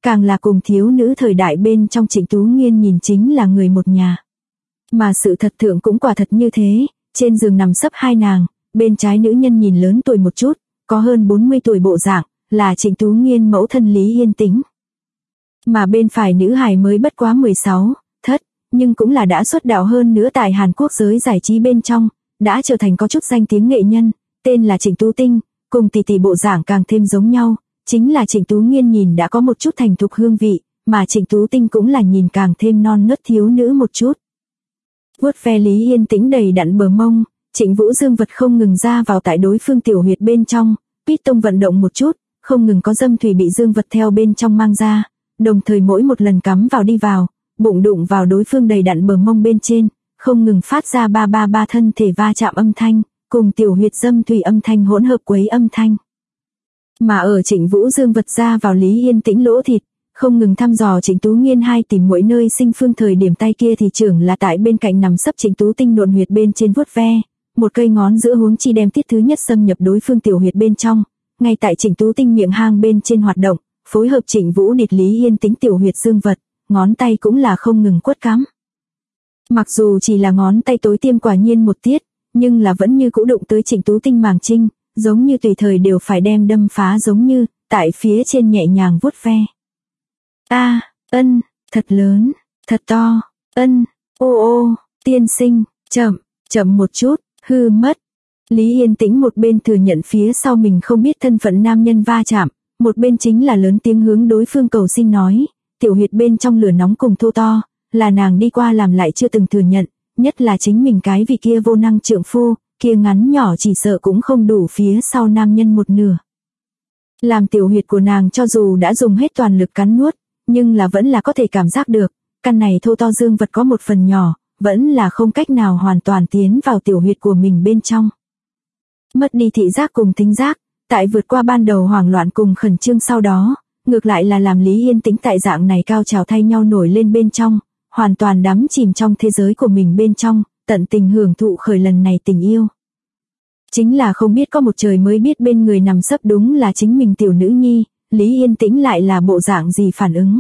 A: càng là cùng thiếu nữ thời đại bên trong Trịnh Tú Nghiên nhìn chính là người một nhà. Mà sự thật thượng cũng quả thật như thế, trên giường nằm sấp hai nàng, bên trái nữ nhân nhìn lớn tuổi một chút, có hơn 40 tuổi bộ dạng, là Trịnh Tú Nghiên mẫu thân Lý Yên Tĩnh. Mà bên phải nữ hài mới bất quá 16, thất, nhưng cũng là đã xuất đạo hơn nữa tại Hàn Quốc giới giải trí bên trong, đã trở thành có chút danh tiếng nghệ nhân, tên là Trịnh Tú Tinh, cùng tỷ tỷ bộ dạng càng thêm giống nhau, chính là Trịnh Tú Nghiên nhìn đã có một chút thành thục hương vị, mà Trịnh Tú Tinh cũng là nhìn càng thêm non nớt thiếu nữ một chút. Vuốt ve Lý Yên Tĩnh đầy đặn bờ mông, Trịnh Vũ dương vật không ngừng ra vào tại đối phương tiểu huyệt bên trong, piston vận động một chút, không ngừng có dâm thủy bị dương vật theo bên trong mang ra, đồng thời mỗi một lần cắm vào đi vào, bụng đụng vào đối phương đầy đặn bờ mông bên trên, không ngừng phát ra ba ba ba thân thể va chạm âm thanh, cùng tiểu huyệt dâm thủy âm thanh hỗn hợp quấy âm thanh. Mà ở Trịnh Vũ dương vật ra vào Lý Yên Tĩnh lỗ thịt, không ngừng thăm dò Trịnh Tú Nghiên hai tìm mỗi nơi sinh phương thời điểm tay kia thì trưởng là tại bên cạnh nằm sấp Trịnh Tú Tinh nộn huyệt bên trên vuốt ve, một cây ngón giữa huống chi đem tiết thứ nhất xâm nhập đối phương tiểu huyệt bên trong, ngay tại Trịnh Tú Tinh miệng hang bên trên hoạt động, phối hợp Trịnh Vũ địt Lý Yên Tĩnh tiểu huyệt dương vật, ngón tay cũng là không ngừng quất cắm. Mặc dù chỉ là ngón tay tối tiêm quả nhiên một tiết, nhưng là vẫn như cũ đụng tới Trịnh Tú Tinh màng trinh, giống như tùy thời đều phải đem đâm phá giống như, tại phía trên nhẹ nhàng vuốt ve. Ân, thật lớn, thật to, ô, tiên sinh, chậm một chút, hư mất. Lý Yên Tĩnh một bên thừa nhận phía sau mình không biết thân phận nam nhân va chạm, một bên chính là lớn tiếng hướng đối phương cầu xin nói, tiểu huyệt bên trong lửa nóng cùng thô to, là nàng đi qua làm lại chưa từng thừa nhận, nhất là chính mình cái vì kia vô năng trượng phu, kia ngắn nhỏ chỉ sợ cũng không đủ phía sau nam nhân một nửa. Làm tiểu huyệt của nàng cho dù đã dùng hết toàn lực cắn nuốt, nhưng là vẫn là có thể cảm giác được, căn này thô to dương vật có một phần nhỏ, vẫn là không cách nào hoàn toàn tiến vào tiểu huyệt của mình bên trong. Mất đi thị giác cùng thính giác, tại vượt qua ban đầu hoảng loạn cùng khẩn trương sau đó, ngược lại là làm Lý Yên Tĩnh tại dạng này cao trào thay nhau nổi lên bên trong, hoàn toàn đắm chìm trong thế giới của mình bên trong, tận tình hưởng thụ khởi lần này tình yêu. Chính là không biết có một trời mới biết bên người nằm sấp đúng là chính mình tiểu nữ nhi, Lý Yên Tĩnh lại là bộ dạng gì phản ứng.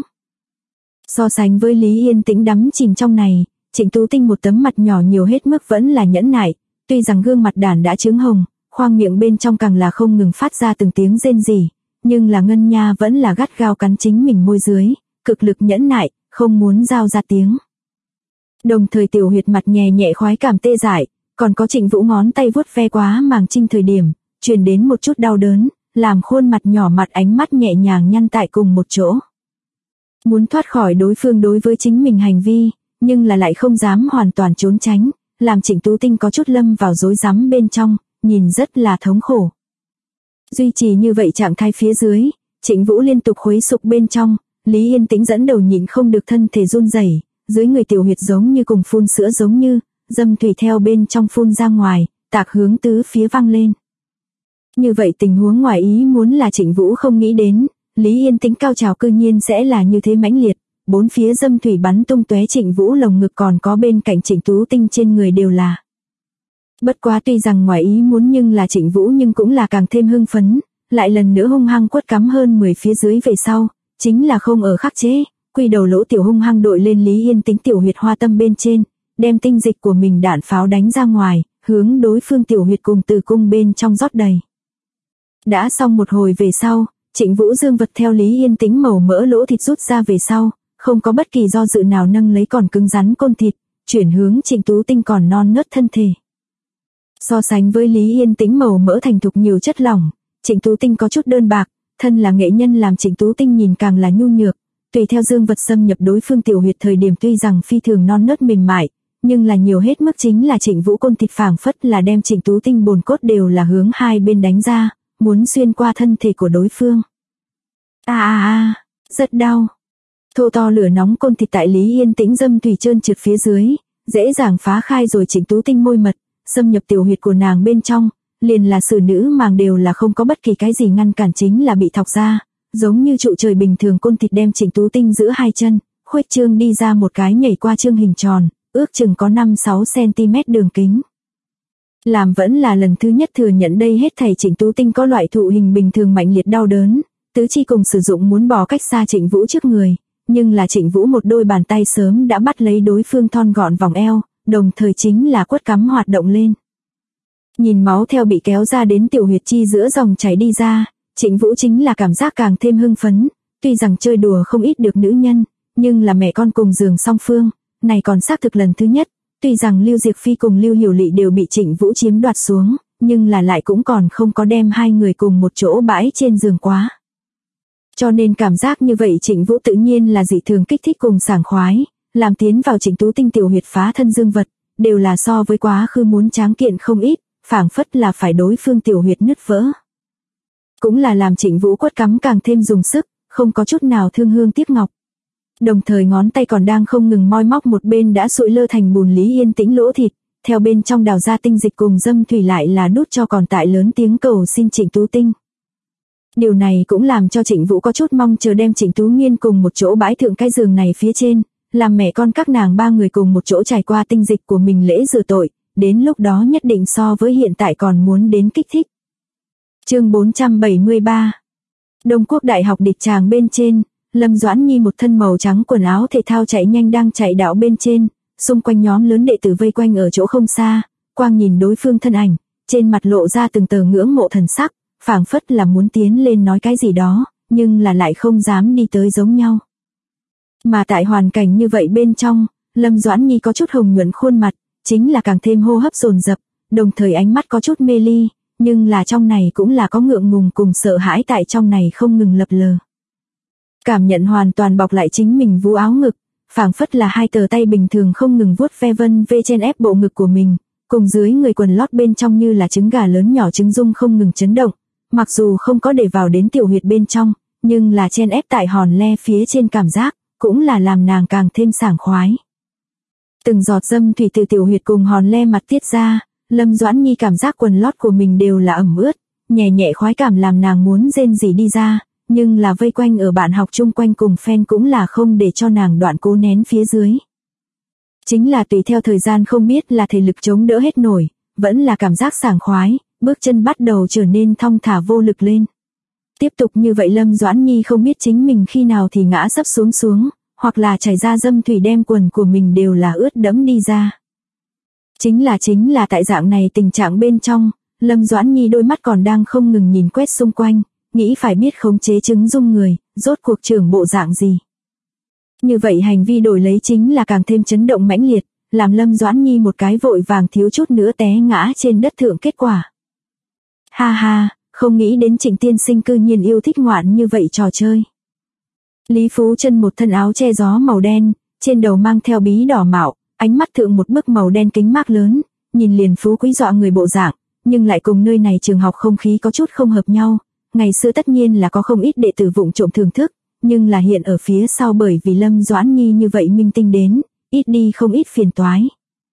A: So sánh với Lý Yên Tĩnh đắm chìm trong này, Trịnh Tú Tinh một tấm mặt nhỏ nhiều hết mức vẫn là nhẫn nại, tuy rằng gương mặt đàn đã trướng hồng, khoang miệng bên trong càng là không ngừng phát ra từng tiếng rên rỉ, nhưng là ngân nha vẫn là gắt gao cắn chính mình môi dưới, cực lực nhẫn nại, không muốn giao ra tiếng. Đồng thời tiểu huyệt mặt nhẹ nhẹ khoái cảm tê dại, còn có Trịnh Vũ ngón tay vuốt ve quá màng trinh thời điểm, truyền đến một chút đau đớn, làm khuôn mặt nhỏ mặt ánh mắt nhẹ nhàng nhăn tại cùng một chỗ. Muốn thoát khỏi đối phương đối với chính mình hành vi, nhưng là lại không dám hoàn toàn trốn tránh, làm Trịnh Tú Tinh có chút lâm vào rối rắm bên trong, nhìn rất là thống khổ. Duy trì như vậy trạng thái phía dưới, Trịnh Vũ liên tục khuấy sục bên trong, Lý Yên Tĩnh dẫn đầu nhịn không được thân thể run rẩy, dưới người tiểu huyệt giống như cùng phun sữa giống như, dâm thủy theo bên trong phun ra ngoài, tạc hướng tứ phía văng lên. Như vậy tình huống ngoài ý muốn là Trịnh Vũ không nghĩ đến, Lý Yên Tĩnh cao trào cư nhiên sẽ là như thế mãnh liệt, bốn phía dâm thủy bắn tung tóe Trịnh Vũ lồng ngực còn có bên cạnh Trịnh Tú Tinh trên người đều là. Bất quá tuy rằng ngoài ý muốn nhưng là Trịnh Vũ nhưng cũng là càng thêm hưng phấn, lại lần nữa hung hăng quất cắm hơn 10 phía dưới về sau, chính là không ở khắc chế, quy đầu lỗ tiểu hung hăng đội lên Lý Yên Tĩnh tiểu huyệt hoa tâm bên trên, đem tinh dịch của mình đạn pháo đánh ra ngoài, hướng đối phương tiểu huyệt cùng tử cung bên trong rót đầy. Đã xong một hồi về sau, Trịnh Vũ dương vật theo Lý Yên Tĩnh màu mỡ lỗ thịt rút ra về sau, không có bất kỳ do dự nào nâng lấy còn cứng rắn côn thịt, chuyển hướng Trịnh Tú Tinh còn non nớt thân thể. So sánh với Lý Yên Tĩnh màu mỡ thành thục nhiều chất lỏng, Trịnh Tú Tinh có chút đơn bạc, thân là nghệ nhân làm Trịnh Tú Tinh nhìn càng là nhu nhược, tùy theo dương vật xâm nhập đối phương tiểu huyệt thời điểm tuy rằng phi thường non nớt mềm mại, nhưng là nhiều hết mức chính là Trịnh Vũ côn thịt phảng phất là đem Trịnh Tú Tinh bồn cốt đều là hướng hai bên đánh ra, muốn xuyên qua thân thể của đối phương. Rất đau. Thô to lửa nóng côn thịt tại Lý Yên Tĩnh dâm thủy trơn trượt phía dưới, dễ dàng phá khai rồi Trịnh Tú Tinh môi mật, xâm nhập tiểu huyệt của nàng bên trong, liền là xử nữ màng đều là không có bất kỳ cái gì ngăn cản chính là bị thọc ra, giống như trụ trời bình thường côn thịt đem Trịnh Tú Tinh giữa hai chân, khuếch trương đi ra một cái nhảy qua trương hình tròn, ước chừng có 5-6 cm đường kính. Làm vẫn là lần thứ nhất thừa nhận đây hết thảy Trịnh Tú Tinh có loại thụ hình bình thường mạnh liệt đau đớn, tứ chi cùng sử dụng muốn bỏ cách xa Trịnh Vũ trước người, nhưng là Trịnh Vũ một đôi bàn tay sớm đã bắt lấy đối phương thon gọn vòng eo, đồng thời chính là quất cắm hoạt động lên. Nhìn máu theo bị kéo ra đến tiểu huyệt chi giữa dòng chảy đi ra, Trịnh Vũ chính là cảm giác càng thêm hưng phấn, tuy rằng chơi đùa không ít được nữ nhân, nhưng là mẹ con cùng giường song phương, này còn xác thực lần thứ nhất, tuy rằng Lưu Diệc Phi cùng Lưu Hiểu Lị đều bị Trịnh Vũ chiếm đoạt xuống, nhưng là lại cũng còn không có đem hai người cùng một chỗ bãi trên giường quá. Cho nên cảm giác như vậy Trịnh Vũ tự nhiên là dị thường kích thích cùng sảng khoái, làm tiến vào Trịnh Tú Tinh tiểu huyệt phá thân dương vật, đều là so với quá khứ muốn tráng kiện không ít, phảng phất là phải đối phương tiểu huyệt nứt vỡ. Cũng là làm Trịnh Vũ quất cắm càng thêm dùng sức, không có chút nào thương hương tiếc ngọc. Đồng thời ngón tay còn đang không ngừng moi móc một bên đã sụi lơ thành bùn Lý Yên Tĩnh lỗ thịt, theo bên trong đào ra tinh dịch cùng dâm thủy lại là đút cho còn tại lớn tiếng cầu xin Trịnh Tú Tinh. Điều này cũng làm cho Trịnh Vũ có chút mong chờ đem Trịnh Tú Nghiên cùng một chỗ bãi thượng cái giường này phía trên, làm mẹ con các nàng ba người cùng một chỗ trải qua tinh dịch của mình lễ rửa tội, đến lúc đó nhất định so với hiện tại còn muốn đến kích thích. Chương 473. Đông Quốc Đại học địch tràng bên trên, Lâm Doãn Nhi một thân màu trắng quần áo thể thao chạy nhanh đang chạy đạo bên trên, xung quanh nhóm lớn đệ tử vây quanh ở chỗ không xa, quang nhìn đối phương thân ảnh, trên mặt lộ ra từng tờ ngưỡng mộ thần sắc, phảng phất là muốn tiến lên nói cái gì đó, nhưng là lại không dám đi tới giống nhau. Mà tại hoàn cảnh như vậy bên trong, Lâm Doãn Nhi có chút hồng nhuận khuôn mặt, chính là càng thêm hô hấp dồn dập, đồng thời ánh mắt có chút mê ly, nhưng là trong này cũng là có ngượng ngùng cùng sợ hãi tại trong này không ngừng lập lờ. Cảm nhận hoàn toàn bọc lại chính mình vú áo ngực, phảng phất là hai tờ tay bình thường không ngừng vuốt ve vân vê trên ép bộ ngực của mình, cùng dưới người quần lót bên trong như là trứng gà lớn nhỏ trứng dung không ngừng chấn động, mặc dù không có để vào đến tiểu huyệt bên trong, nhưng là chen ép tại hòn le phía trên cảm giác, cũng là làm nàng càng thêm sảng khoái. Từng giọt dâm thủy từ tiểu huyệt cùng hòn le mặt tiết ra, Lâm Doãn Nhi cảm giác quần lót của mình đều là ẩm ướt, nhẹ nhẹ khoái cảm làm nàng muốn rên rỉ đi ra, nhưng là vây quanh ở bạn học chung quanh cùng fan cũng là không để cho nàng đoạn cố nén phía dưới. Chính là tùy theo thời gian không biết là thể lực chống đỡ hết nổi, vẫn là cảm giác sảng khoái, bước chân bắt đầu trở nên thong thả vô lực lên. Tiếp tục như vậy Lâm Doãn Nhi không biết chính mình khi nào thì ngã sấp xuống, hoặc là chảy ra dâm thủy đem quần của mình đều là ướt đẫm đi ra. Chính là tại dạng này tình trạng bên trong, Lâm Doãn Nhi đôi mắt còn đang không ngừng nhìn quét xung quanh, nghĩ phải biết khống chế trứng dung người, rốt cuộc trưởng bộ dạng gì. Như vậy hành vi đổi lấy chính là càng thêm chấn động mãnh liệt, làm Lâm Doãn Nhi một cái vội vàng thiếu chút nữa té ngã trên đất thượng kết quả. Ha ha, không nghĩ đến Trịnh tiên sinh cư nhiên yêu thích ngoạn như vậy trò chơi. Lý Phú Chân một thân áo che gió màu đen, trên đầu mang theo bí đỏ mạo, ánh mắt thượng một bức màu đen kính mác lớn, nhìn liền phú quý dọa người bộ dạng, nhưng lại cùng nơi này trường học không khí có chút không hợp nhau. Ngày xưa tất nhiên là có không ít đệ tử vụng trộm thưởng thức, nhưng là hiện ở phía sau bởi vì Lâm Doãn Nhi như vậy minh tinh đến, ít đi không ít phiền toái.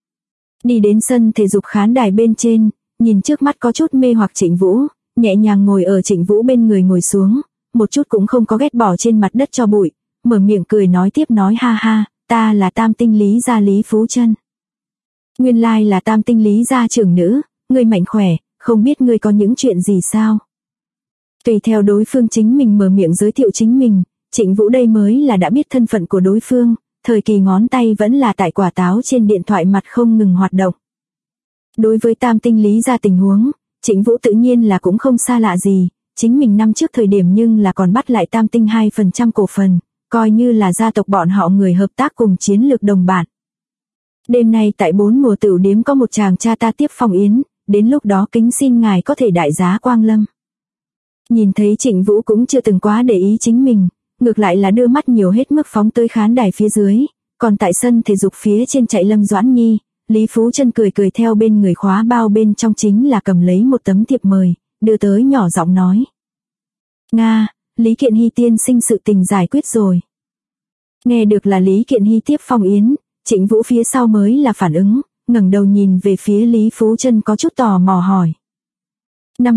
A: Đi đến sân thể dục khán đài bên trên, nhìn trước mắt có chút mê hoặc Trịnh Vũ, nhẹ nhàng ngồi ở Trịnh Vũ bên người ngồi xuống, một chút cũng không có ghét bỏ trên mặt đất cho bụi, mở miệng cười nói tiếp nói ha ha, ta là Tam Tinh Lý gia Lý Phú Chân. Nguyên lai là Tam Tinh Lý gia trưởng nữ, ngươi mạnh khỏe, không biết ngươi có những chuyện gì sao? Tùy theo đối phương chính mình mở miệng giới thiệu chính mình, Trịnh Vũ đây mới là đã biết thân phận của đối phương, thời kỳ ngón tay vẫn là tại quả táo trên điện thoại mặt không ngừng hoạt động. Đối với Tam Tinh Lý gia tình huống, Trịnh Vũ tự nhiên là cũng không xa lạ gì, chính mình năm trước thời điểm nhưng là còn bắt lại Tam Tinh 2% cổ phần, coi như là gia tộc bọn họ người hợp tác cùng chiến lược đồng bạn. Đêm nay tại 4 mùa tửu điếm có một chàng cha ta tiếp phong yến, đến lúc đó kính xin ngài có thể đại giá quang lâm. Nhìn thấy Trịnh Vũ cũng chưa từng quá để ý chính mình, ngược lại là đưa mắt nhiều hết mức phóng tới khán đài phía dưới, còn tại sân thể dục phía trên chạy Lâm Doãn Nhi, Lý Phú Chân cười cười theo bên người khóa bao bên trong chính là cầm lấy một tấm thiệp mời, đưa tới nhỏ giọng nói. Nga, Lý Kiện Hy tiên sinh sự tình giải quyết rồi. Nghe được là Lý Kiện Hy tiếp phong yến, Trịnh Vũ phía sau mới là phản ứng, ngẩng đầu nhìn về phía Lý Phú Chân có chút tò mò hỏi. Năm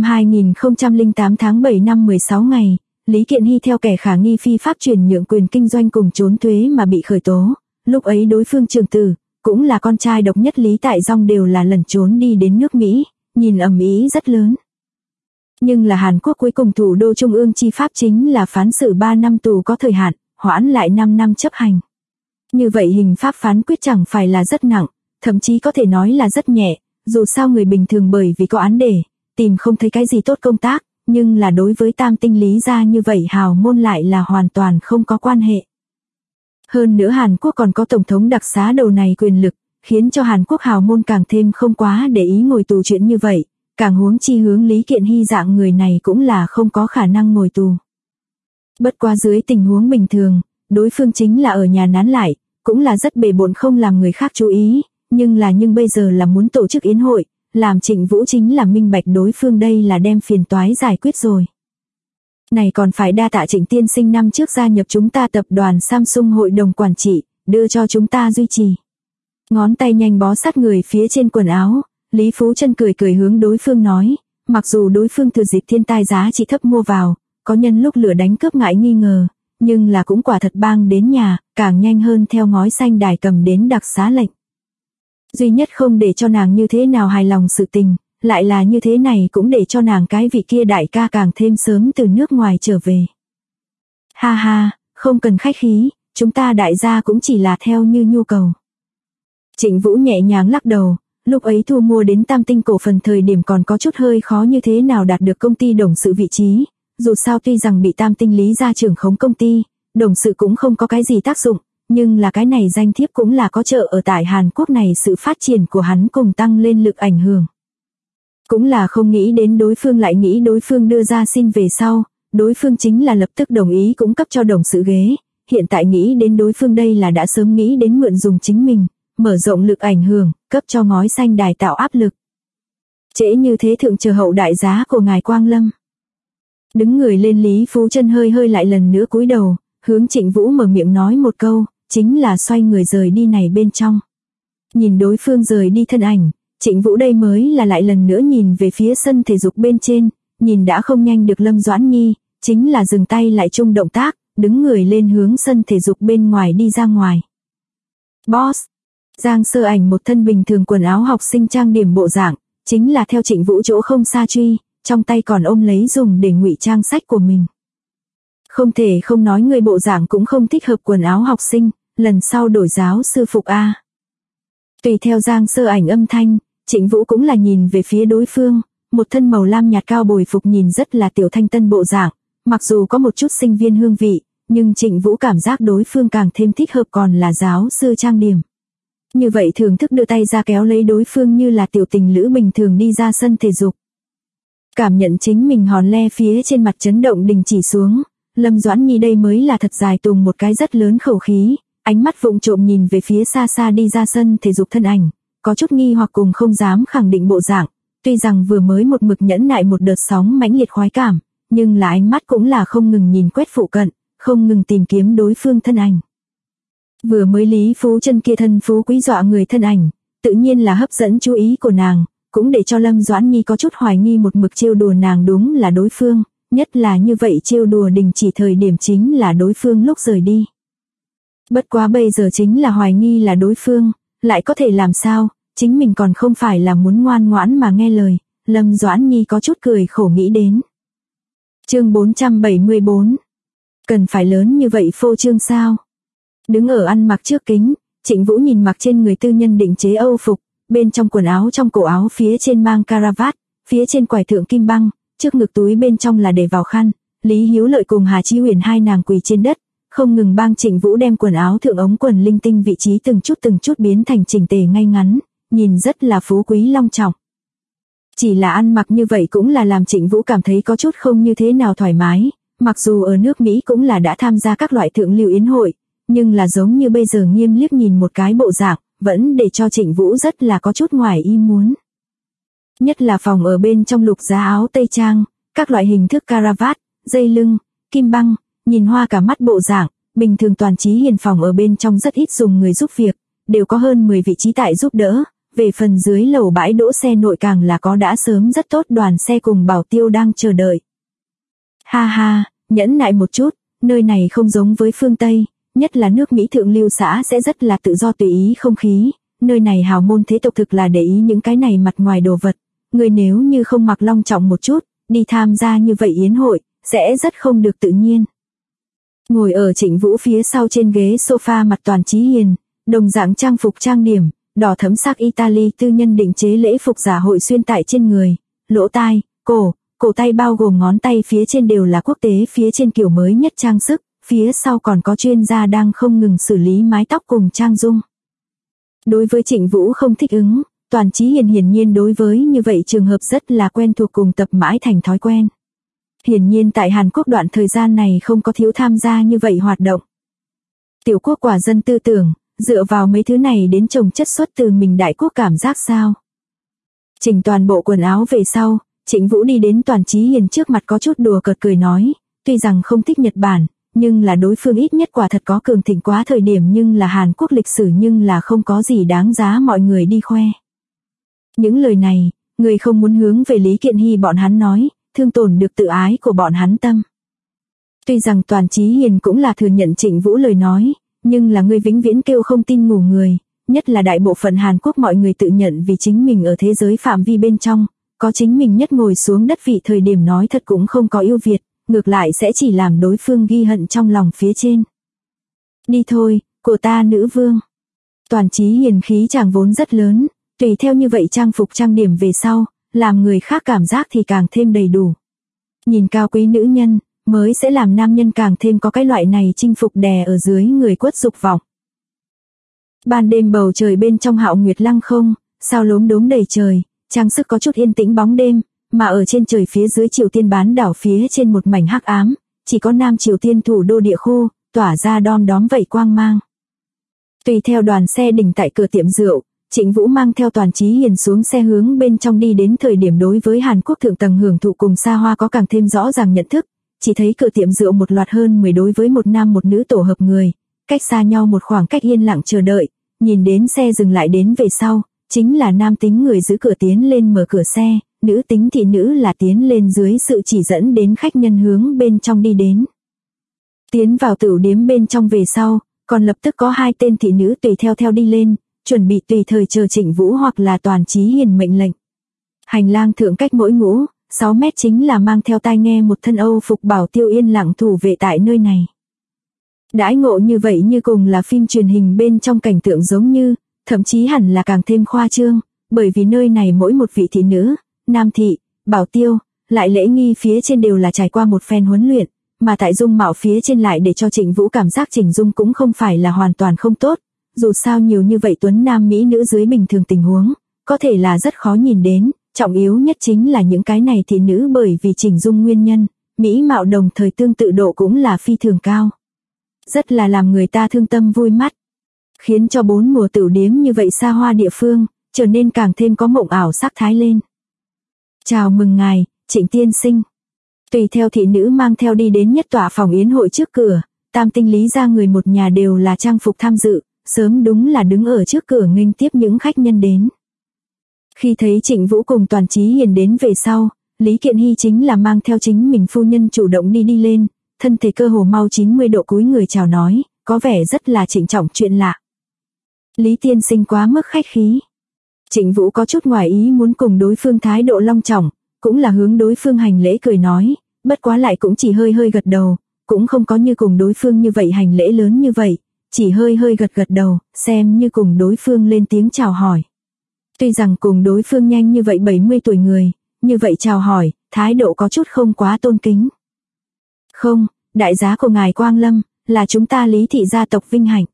A: 2008 tháng 7 năm 16 ngày, Lý Kiện Hy theo kẻ khả nghi phi pháp chuyển nhượng quyền kinh doanh cùng trốn thuế mà bị khởi tố, lúc ấy đối phương trường tử, cũng là con trai độc nhất Lý Tại Dong đều là lẩn trốn đi đến nước Mỹ, nhìn ầm ĩ rất lớn. Nhưng là Hàn Quốc cuối cùng thủ đô trung ương chi pháp chính là phán xử 3 năm tù có thời hạn, hoãn lại 5 năm chấp hành. Như vậy hình pháp phán quyết chẳng phải là rất nặng, thậm chí có thể nói là rất nhẹ, dù sao người bình thường bởi vì có án để, tìm không thấy cái gì tốt công tác, nhưng là đối với Tam Tinh Lý gia như vậy hào môn lại là hoàn toàn không có quan hệ. Hơn nữa Hàn Quốc còn có tổng thống đặc xá đầu này quyền lực, khiến cho Hàn Quốc hào môn càng thêm không quá để ý ngồi tù chuyện như vậy, càng huống chi hướng Lý Kiện Hy dạng người này cũng là không có khả năng ngồi tù. Bất quá dưới tình huống bình thường, đối phương chính là ở nhà nán lại, cũng là rất bề bộn không làm người khác chú ý, nhưng bây giờ là muốn tổ chức yến hội, làm Trịnh Vũ chính là minh bạch đối phương đây là đem phiền toái giải quyết rồi. Này còn phải đa tạ Trịnh tiên sinh năm trước gia nhập chúng ta tập đoàn Samsung hội đồng quản trị, đưa cho chúng ta duy trì. Ngón tay nhanh bó sát người phía trên quần áo, Lý Phú Trân cười cười hướng đối phương nói, mặc dù đối phương thừa dịp thiên tai giá trị thấp mua vào, có nhân lúc lửa đánh cướp ngại nghi ngờ, nhưng là cũng quả thật bang đến nhà, càng nhanh hơn theo ngói xanh đài cầm đến đặc xá lệnh. Duy nhất không để cho nàng như thế nào hài lòng sự tình, lại là như thế này cũng để cho nàng cái vị kia đại ca càng thêm sớm từ nước ngoài trở về. Ha ha, không cần khách khí, chúng ta đại gia cũng chỉ là theo như nhu cầu. Trịnh Vũ nhẹ nhàng lắc đầu, lúc ấy thu mua đến Tam Tinh cổ phần thời điểm còn có chút hơi khó như thế nào đạt được công ty đồng sự vị trí, dù sao tuy rằng bị Tam Tinh Lý gia trưởng khống công ty, đồng sự cũng không có cái gì tác dụng, nhưng là cái này danh thiếp cũng là có trợ ở tại Hàn Quốc này sự phát triển của hắn cùng tăng lên lực ảnh hưởng. Cũng là không nghĩ đến đối phương lại nghĩ đối phương đưa ra xin về sau, đối phương chính là lập tức đồng ý cũng cấp cho đồng sự ghế, hiện tại nghĩ đến đối phương đây là đã sớm nghĩ đến mượn dùng chính mình, mở rộng lực ảnh hưởng, cấp cho ngói xanh đài tạo áp lực. Trễ như thế thượng chờ hậu đại giá của ngài Quang Lâm. Đứng người lên Lý Phú Trân hơi hơi lại lần nữa cúi đầu, hướng Trịnh Vũ mở miệng nói một câu, chính là xoay người rời đi này bên trong. Nhìn đối phương rời đi thân ảnh, Trịnh Vũ đây mới là lại lần nữa nhìn về phía sân thể dục bên trên, nhìn đã không nhanh được Lâm Doãn Nhi, chính là dừng tay lại chung động tác, đứng người lên hướng sân thể dục bên ngoài đi ra ngoài. Boss! Giang Sơ Ảnh một thân bình thường quần áo học sinh trang điểm bộ dạng, chính là theo Trịnh Vũ chỗ không xa truy, trong tay còn ôm lấy dùng để ngụy trang sách của mình. Không thể không nói người bộ dạng cũng không thích hợp quần áo học sinh, lần sau đổi giáo sư phục A. Tùy theo Giang Sơ Ảnh âm thanh, Trịnh Vũ cũng là nhìn về phía đối phương, một thân màu lam nhạt cao bồi phục nhìn rất là tiểu thanh tân bộ dạng, mặc dù có một chút sinh viên hương vị, nhưng Trịnh Vũ cảm giác đối phương càng thêm thích hợp còn là giáo sư trang điểm. Như vậy thưởng thức đưa tay ra kéo lấy đối phương như là tiểu tình lữ bình thường đi ra sân thể dục. Cảm nhận chính mình hòn le phía trên mặt chấn động đình chỉ xuống, Lâm Doãn Nhi đây mới là thật dài tùng một cái rất lớn khẩu khí, ánh mắt vụng trộm nhìn về phía xa xa đi ra sân thể dục thân ảnh, có chút nghi hoặc cùng không dám khẳng định bộ dạng, tuy rằng vừa mới một mực nhẫn nại một đợt sóng mãnh liệt khoái cảm, nhưng là ánh mắt cũng là không ngừng nhìn quét phụ cận, không ngừng tìm kiếm đối phương thân ảnh. Vừa mới Lý Phú Trân kia thân phú quý dọa người thân ảnh, tự nhiên là hấp dẫn chú ý của nàng, cũng để cho Lâm Doãn Nhi có chút hoài nghi một mực trêu đùa nàng đúng là đối phương, nhất là như vậy trêu đùa đình chỉ thời điểm chính là đối phương lúc rời đi. Bất quá bây giờ chính là hoài nghi là đối phương, lại có thể làm sao, chính mình còn không phải là muốn ngoan ngoãn mà nghe lời, Lâm Doãn Nhi có chút cười khổ nghĩ đến. Chương 474. Cần phải lớn như vậy phô trương sao? Đứng ở ăn mặc trước kính, Trịnh Vũ nhìn mặc trên người tư nhân định chế Âu phục, bên trong quần áo trong cổ áo phía trên mang caravat, phía trên quải thượng kim băng, trước ngực túi bên trong là để vào khăn, Lý Hiếu Lợi cùng Hà Chí Huyền hai nàng quỳ trên đất, không ngừng bang Trịnh Vũ đem quần áo thượng ống quần linh tinh vị trí từng chút biến thành chỉnh tề ngay ngắn, nhìn rất là phú quý long trọng. Chỉ là ăn mặc như vậy cũng là làm Trịnh Vũ cảm thấy có chút không như thế nào thoải mái, mặc dù ở nước Mỹ cũng là đã tham gia các loại thượng lưu yến hội, nhưng là giống như bây giờ nghiêm liếc nhìn một cái bộ dạng, vẫn để cho Trịnh Vũ rất là có chút ngoài ý muốn. Nhất là phòng ở bên trong lục giá áo tây trang, các loại hình thức caravat, dây lưng, kim băng, nhìn hoa cả mắt bộ dạng, bình thường toàn trí hiền phòng ở bên trong rất ít dùng người giúp việc, đều có hơn 10 vị trí tại giúp đỡ, về phần dưới lầu bãi đỗ xe nội càng là có đã sớm rất tốt đoàn xe cùng bảo tiêu đang chờ đợi. Ha ha, nhẫn nại một chút, nơi này không giống với phương Tây, nhất là nước Mỹ thượng lưu xã sẽ rất là tự do tùy ý không khí, nơi này hào môn thế tộc thực là để ý những cái này mặt ngoài đồ vật, người nếu như không mặc long trọng một chút, đi tham gia như vậy yến hội, sẽ rất không được tự nhiên. Ngồi ở Trịnh Vũ phía sau trên ghế sofa mặt Toàn Chí Hiền, đồng dạng trang phục trang điểm, đỏ thẫm sắc Italy tư nhân định chế lễ phục giả hội xuyên tại trên người, lỗ tai, cổ tay bao gồm ngón tay phía trên đều là quốc tế phía trên kiểu mới nhất trang sức, phía sau còn có chuyên gia đang không ngừng xử lý mái tóc cùng trang dung. Đối với Trịnh Vũ không thích ứng, Toàn Chí Hiền hiển nhiên đối với như vậy trường hợp rất là quen thuộc cùng tập mãi thành thói quen. Hiển nhiên tại Hàn Quốc đoạn thời gian này không có thiếu tham gia như vậy hoạt động. Tiểu quốc quả dân tư tưởng, dựa vào mấy thứ này đến trồng chất xuất từ mình đại quốc cảm giác sao. Chỉnh toàn bộ quần áo về sau, Trịnh Vũ đi đến Toàn Chí Hiền trước mặt có chút đùa cợt cười nói, tuy rằng không thích Nhật Bản, nhưng là đối phương ít nhất quả thật có cường thịnh quá thời điểm, nhưng là Hàn Quốc lịch sử nhưng là không có gì đáng giá mọi người đi khoe. Những lời này, người không muốn hướng về Lý Kiện Hy bọn hắn nói, thương tổn được tự ái của bọn hắn tâm. Tuy rằng Toàn Chí Hiền cũng là thừa nhận Trịnh Vũ lời nói, nhưng là người vĩnh viễn kêu không tin ngủ người, nhất là đại bộ phận Hàn Quốc mọi người tự nhận vì chính mình ở thế giới phạm vi bên trong, có chính mình nhất ngồi xuống đất vị thời điểm nói thật cũng không có ưu việt, ngược lại sẽ chỉ làm đối phương ghi hận trong lòng phía trên. Đi thôi, của ta nữ vương. Toàn Chí Hiền khí chàng vốn rất lớn, tùy theo như vậy trang phục trang điểm về sau, làm người khác cảm giác thì càng thêm đầy đủ. Nhìn cao quý nữ nhân, mới sẽ làm nam nhân càng thêm có cái loại này chinh phục đè ở dưới người quất dục vọng. Ban đêm bầu trời bên trong hạo nguyệt lăng không, sao lốm đốm đầy trời, trang sức có chút yên tĩnh bóng đêm, mà ở trên trời phía dưới Triều Tiên bán đảo phía trên một mảnh hắc ám, chỉ có Nam Triều Tiên thủ đô địa khu, tỏa ra đom đóm vậy quang mang. Tùy theo đoàn xe đỉnh tại cửa tiệm rượu, Trịnh Vũ mang theo Toàn Chí Hiền xuống xe hướng bên trong đi đến thời điểm đối với Hàn Quốc thượng tầng hưởng thụ cùng xa hoa có càng thêm rõ ràng nhận thức, chỉ thấy cửa tiệm rượu một loạt hơn 10 đối với một nam một nữ tổ hợp người, cách xa nhau một khoảng cách yên lặng chờ đợi, nhìn đến xe dừng lại đến về sau, chính là nam tính người giữ cửa tiến lên mở cửa xe, nữ tính thị nữ là tiến lên dưới sự chỉ dẫn đến khách nhân hướng bên trong đi đến. Tiến vào tửu điếm bên trong về sau, còn lập tức có 2 tên thị nữ tùy theo đi lên, chuẩn bị tùy thời chờ Trịnh Vũ hoặc là Toàn Chí Hiền mệnh lệnh. Hành lang thượng cách mỗi ngũ, 6 mét chính là mang theo tai nghe một thân Âu phục bảo tiêu yên lặng thủ vệ tại nơi này. Đãi ngộ như vậy như cùng là phim truyền hình bên trong cảnh tượng giống như, thậm chí hẳn là càng thêm khoa trương, bởi vì nơi này mỗi một vị thị nữ, nam thị, bảo tiêu, lại lễ nghi phía trên đều là trải qua một phen huấn luyện, mà tại dung mạo phía trên lại để cho Trịnh Vũ cảm giác chỉnh dung cũng không phải là hoàn toàn không tốt, dù sao nhiều như vậy tuấn nam mỹ nữ dưới bình thường tình huống, có thể là rất khó nhìn đến, trọng yếu nhất chính là những cái này thị nữ bởi vì chỉnh dung nguyên nhân, mỹ mạo đồng thời tương tự độ cũng là phi thường cao. Rất là làm người ta thương tâm vui mắt, khiến cho 4 mùa tửu điếm như vậy xa hoa địa phương, trở nên càng thêm có mộng ảo sắc thái lên. Chào mừng ngài, Trịnh tiên sinh. Tùy theo thị nữ mang theo đi đến nhất tòa phòng yến hội trước cửa, Tam Tinh Lý gia người một nhà đều là trang phục tham dự, sớm đúng là đứng ở trước cửa nghênh tiếp những khách nhân đến. Khi thấy Trịnh Vũ cùng Toàn Chí Hiền đến về sau, Lý Kiện Hy chính là mang theo chính mình phu nhân chủ động đi lên, thân thể cơ hồ mau 90 độ cúi người chào nói, có vẻ rất là trịnh trọng chuyện lạ. Lý tiên sinh quá mức khách khí. Trịnh Vũ có chút ngoài ý muốn cùng đối phương thái độ long trọng, cũng là hướng đối phương hành lễ cười nói, bất quá lại cũng chỉ hơi gật đầu, cũng không có như cùng đối phương như vậy hành lễ lớn như vậy, chỉ hơi gật đầu, xem như cùng đối phương lên tiếng chào hỏi. Tuy rằng cùng đối phương nhanh như vậy 70 tuổi người, như vậy chào hỏi, thái độ có chút không quá tôn kính. Không, đại giá của ngài Quang Lâm, là chúng ta Lý thị gia tộc vinh hạnh.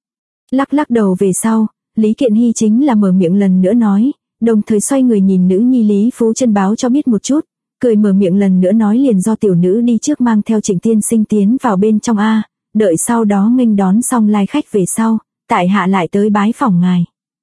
A: Lắc đầu về sau, Lý Kiện Hy chính là mở miệng lần nữa nói, đồng thời xoay người nhìn nữ nhi Lý Phú Chân báo cho biết một chút, cười mở miệng lần nữa nói liền do tiểu nữ đi trước mang theo Trịnh tiên sinh tiến vào bên trong A, đợi sau đó nghênh đón xong lai khách về sau, tại hạ lại tới bái phỏng ngài.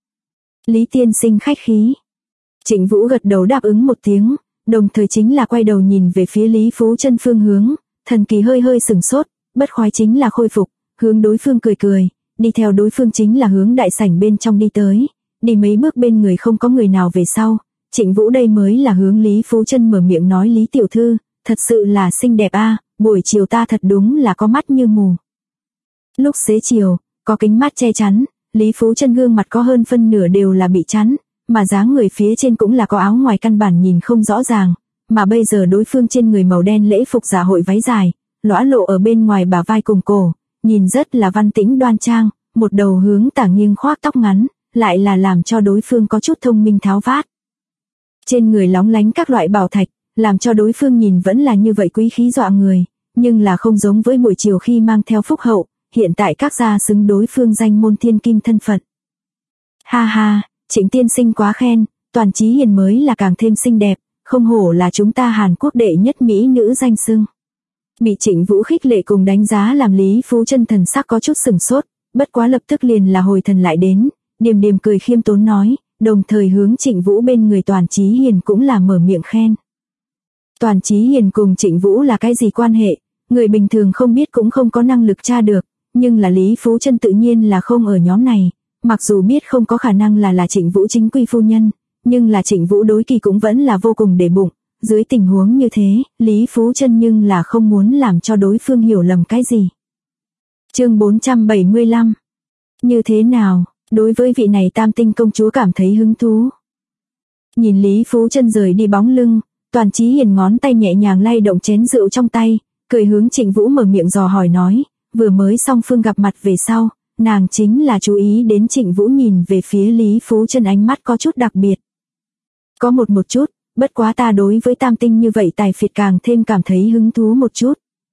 A: Lý tiên sinh khách khí. Trịnh Vũ gật đầu đáp ứng một tiếng, đồng thời chính là quay đầu nhìn về phía Lý Phú Chân phương hướng, thần kỳ hơi sừng sốt, bất khoái chính là khôi phục, hướng đối phương cười, đi theo đối phương chính là hướng đại sảnh bên trong đi tới, đi mấy bước bên người không có người nào về sau, Trịnh Vũ đây mới là hướng Lý Phú Chân mở miệng nói Lý tiểu thư, thật sự là xinh đẹp a, buổi chiều ta thật đúng là có mắt như mù. Lúc xế chiều, có kính mắt che chắn, Lý Phú Chân gương mặt có hơn phân nửa đều là bị chắn, mà dáng người phía trên cũng là có áo ngoài căn bản nhìn không rõ ràng, mà bây giờ đối phương trên người màu đen lễ phục dạ hội váy dài, lõa lộ ở bên ngoài bả vai cùng cổ, nhìn rất là văn tĩnh đoan trang, một đầu hướng tả nghiêng khoác tóc ngắn, lại là làm cho đối phương có chút thông minh tháo vát. Trên người lóng lánh các loại bảo thạch, làm cho đối phương nhìn vẫn là như vậy quý khí dọa người, nhưng là không giống với buổi chiều khi mang theo phúc hậu, hiện tại các gia xứng đối phương danh môn thiên kim thân phận. Ha ha, Trịnh tiên sinh quá khen, Toàn Chí Hiền mới là càng thêm xinh đẹp, không hổ là chúng ta Hàn Quốc đệ nhất mỹ nữ danh xưng. Bị Trịnh Vũ khích lệ cùng đánh giá làm Lý Phú Chân thần sắc có chút sừng sốt, bất quá lập tức liền là hồi thần lại đến, điềm điềm cười khiêm tốn nói, đồng thời hướng Trịnh Vũ bên người Toàn Chí Hiền cũng là mở miệng khen. Toàn Chí Hiền cùng Trịnh Vũ là cái gì quan hệ, người bình thường không biết cũng không có năng lực tra được, nhưng là Lý Phú Chân tự nhiên là không ở nhóm này, mặc dù biết không có khả năng là Trịnh Vũ chính quy phu nhân, nhưng là Trịnh Vũ đối kỳ cũng vẫn là vô cùng để bụng, dưới tình huống như thế, Lý Phú Chân nhưng là không muốn làm cho đối phương hiểu lầm cái gì. Chương 475. Như thế nào, đối với vị này tam tinh công chúa cảm thấy hứng thú. Nhìn Lý Phú Chân rời đi bóng lưng, Toàn Chí Hiền ngón tay nhẹ nhàng lay động chén rượu trong tay, cười hướng Trịnh Vũ mở miệng dò hỏi nói, vừa mới song phương gặp mặt về sau, nàng chính là chú ý đến Trịnh Vũ nhìn về phía Lý Phú Chân ánh mắt có chút đặc biệt. Có một chút, bất quá ta đối với tam tinh như vậy tài phiệt càng thêm cảm thấy hứng thú một chút.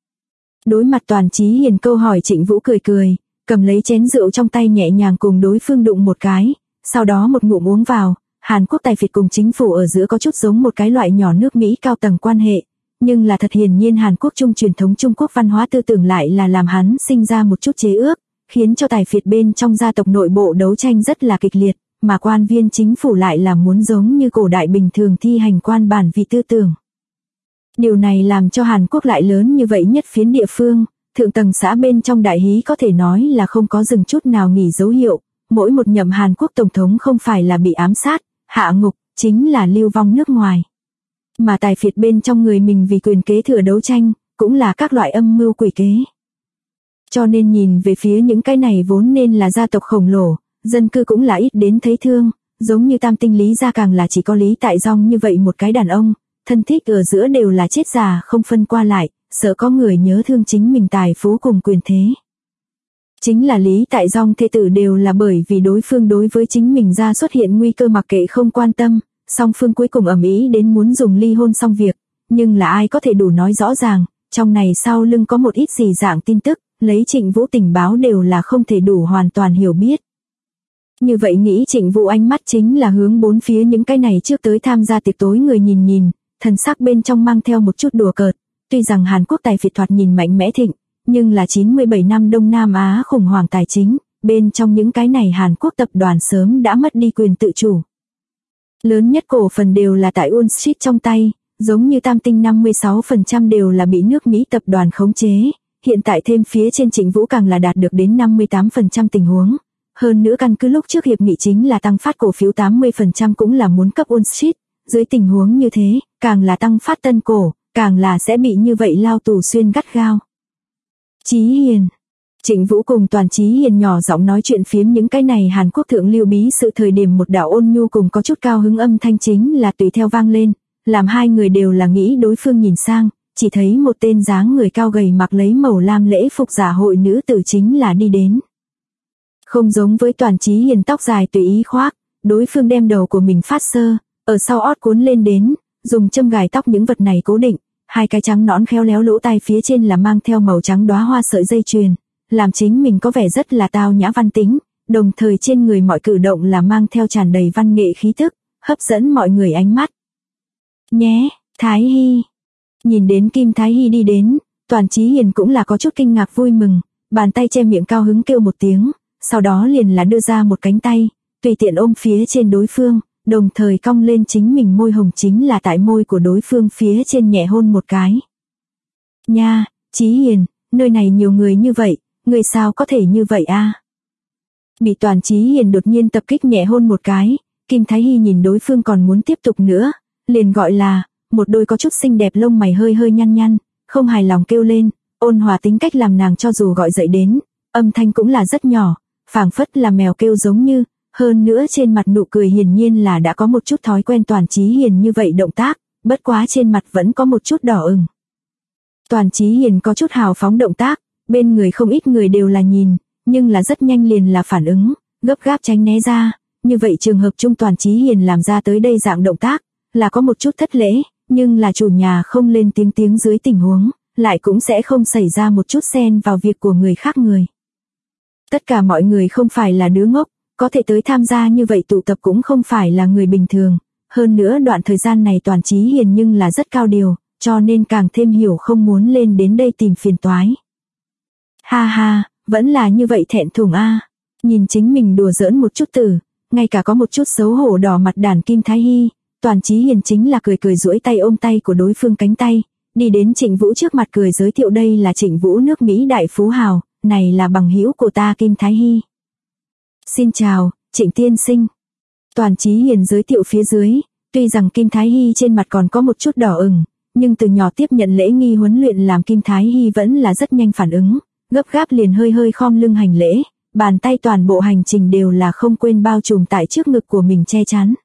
A: Đối mặt Toàn Chí Hiền câu hỏi Trịnh Vũ cười cười, cầm lấy chén rượu trong tay nhẹ nhàng cùng đối phương đụng một cái, sau đó một ngụm uống vào. Hàn Quốc tài phiệt cùng chính phủ ở giữa có chút giống một cái loại nhỏ nước Mỹ cao tầng quan hệ, nhưng là thật hiển nhiên Hàn Quốc chung truyền thống Trung Quốc văn hóa tư tưởng lại là làm hắn sinh ra một chút chế ước, khiến cho tài phiệt bên trong gia tộc nội bộ đấu tranh rất là kịch liệt, mà quan viên chính phủ lại là muốn giống như cổ đại bình thường thi hành quan bản vì tư tưởng. Điều này làm cho Hàn Quốc lại lớn như vậy nhất phiến địa phương, thượng tầng xã bên trong đại hí có thể nói là không có dừng chút nào nghỉ dấu hiệu, mỗi một nhậm Hàn Quốc tổng thống không phải là bị ám sát, hạ ngục, chính là lưu vong nước ngoài. Mà tài phiệt bên trong người mình vì quyền kế thừa đấu tranh, cũng là các loại âm mưu quỷ kế. Cho nên nhìn về phía những cái này vốn nên là gia tộc khổng lồ, dân cư cũng là ít đến thấy thương, giống như tam tinh Lý gia càng là chỉ có Lý Tại Dong như vậy một cái đàn ông, thân thích ở giữa đều là chết già không phân qua lại, sợ có người nhớ thương chính mình tài phú cùng quyền thế. Chính là Lý Tại Dong thê tử đều là bởi vì đối phương đối với chính mình ra xuất hiện nguy cơ mặc kệ không quan tâm, song phương cuối cùng ầm ĩ đến muốn dùng ly hôn xong việc, nhưng là ai có thể đủ nói rõ ràng, trong này sau lưng có một ít gì dạng tin tức, lấy Trịnh Vũ tình báo đều là không thể đủ hoàn toàn hiểu biết. Như vậy nghĩ Trịnh Vũ ánh mắt chính là hướng bốn phía những cái này trước tới tham gia tiệc tối người nhìn nhìn, thần sắc bên trong mang theo một chút đùa cợt, tuy rằng Hàn Quốc tài phiệt thoạt nhìn mạnh mẽ thịnh, nhưng là 97 năm Đông Nam Á khủng hoảng tài chính, bên trong những cái này Hàn Quốc tập đoàn sớm đã mất đi quyền tự chủ. Lớn nhất cổ phần đều là tại Wall Street trong tay, giống như tam tinh 56% đều là bị nước Mỹ tập đoàn khống chế, hiện tại thêm phía trên Trịnh Vũ càng là đạt được đến 58% tình huống. Hơn nữa căn cứ lúc trước hiệp nghị chính là tăng phát cổ phiếu 80% cũng là muốn cấp Wall Street, dưới tình huống như thế, càng là tăng phát tân cổ, càng là sẽ bị như vậy lao tù xuyên gắt gao. Chí Hiền. Trịnh Vũ cùng Toàn Chí Hiền nhỏ giọng nói chuyện phiếm những cái này Hàn Quốc thượng lưu bí sự thời điểm một đạo ôn nhu cùng có chút cao hứng âm thanh chính là tùy theo vang lên, làm hai người đều là nghĩ đối phương nhìn sang, chỉ thấy một tên dáng người cao gầy mặc lấy màu lam lễ phục dạ hội nữ tử chính là đi đến. Không giống với Toàn Chí Hiền tóc dài tùy ý khoác, đối phương đem đầu của mình phát sơ, ở sau ót cuốn lên đến, dùng châm gài tóc những vật này cố định, hai cái trắng nõn khéo léo lỗ tai phía trên là mang theo màu trắng đóa hoa sợi dây chuyền, làm chính mình có vẻ rất là tao nhã văn tính, đồng thời trên người mọi cử động là mang theo tràn đầy văn nghệ khí thức, hấp dẫn mọi người ánh mắt. Nhé, Thái Hy. Nhìn đến Kim Thái Hy đi đến, Toàn Chí Hiền cũng là có chút kinh ngạc vui mừng, bàn tay che miệng cao hứng kêu một tiếng, sau đó liền là đưa ra một cánh tay, tùy tiện ôm phía trên đối phương, đồng thời cong lên chính mình môi hồng chính là tại môi của đối phương phía trên nhẹ hôn một cái. Nha, Chí Hiền, nơi này nhiều người như vậy, người sao có thể như vậy a? Bị Toàn Chí Hiền đột nhiên tập kích nhẹ hôn một cái, Kim Thái Hy nhìn đối phương còn muốn tiếp tục nữa, liền gọi là, một đôi có chút xinh đẹp lông mày hơi hơi nhăn nhăn, không hài lòng kêu lên, ôn hòa tính cách làm nàng cho dù gọi dậy đến, âm thanh cũng là rất nhỏ, phảng phất là mèo kêu giống như, hơn nữa trên mặt nụ cười hiển nhiên là đã có một chút thói quen Toàn Chí Hiền như vậy động tác, bất quá trên mặt vẫn có một chút đỏ ửng. Toàn Chí Hiền có chút hào phóng động tác, bên người không ít người đều là nhìn, nhưng là rất nhanh liền là phản ứng, gấp gáp tránh né ra, như vậy trường hợp chung Toàn Chí Hiền làm ra tới đây dạng động tác, là có một chút thất lễ, nhưng là chủ nhà không lên tiếng dưới tình huống, lại cũng sẽ không xảy ra một chút xen vào việc của người khác người. Tất cả mọi người không phải là đứa ngốc, có thể tới tham gia như vậy tụ tập cũng không phải là người bình thường, hơn nữa đoạn thời gian này Toàn Chí Hiền nhưng là rất cao điều, cho nên càng thêm hiểu không muốn lên đến đây tìm phiền toái. Ha ha, vẫn là như vậy thẹn thùng a. Nhìn chính mình đùa giỡn một chút tử, ngay cả có một chút xấu hổ đỏ mặt đàn Kim Thái Hy, Toàn Chí Hiền chính là cười cười duỗi tay ôm tay của đối phương cánh tay, đi đến Trịnh Vũ trước mặt cười giới thiệu đây là Trịnh Vũ nước Mỹ đại phú hào, này là bằng hữu của ta Kim Thái Hy. Xin chào, Trịnh tiên sinh. Toàn Chí Hiền giới thiệu phía dưới, tuy rằng Kim Thái Hy trên mặt còn có một chút đỏ ửng, nhưng từ nhỏ tiếp nhận lễ nghi huấn luyện làm Kim Thái Hy vẫn là rất nhanh phản ứng, gấp gáp liền hơi khom lưng hành lễ, bàn tay toàn bộ hành trình đều là không quên bao trùm tại trước ngực của mình che chắn.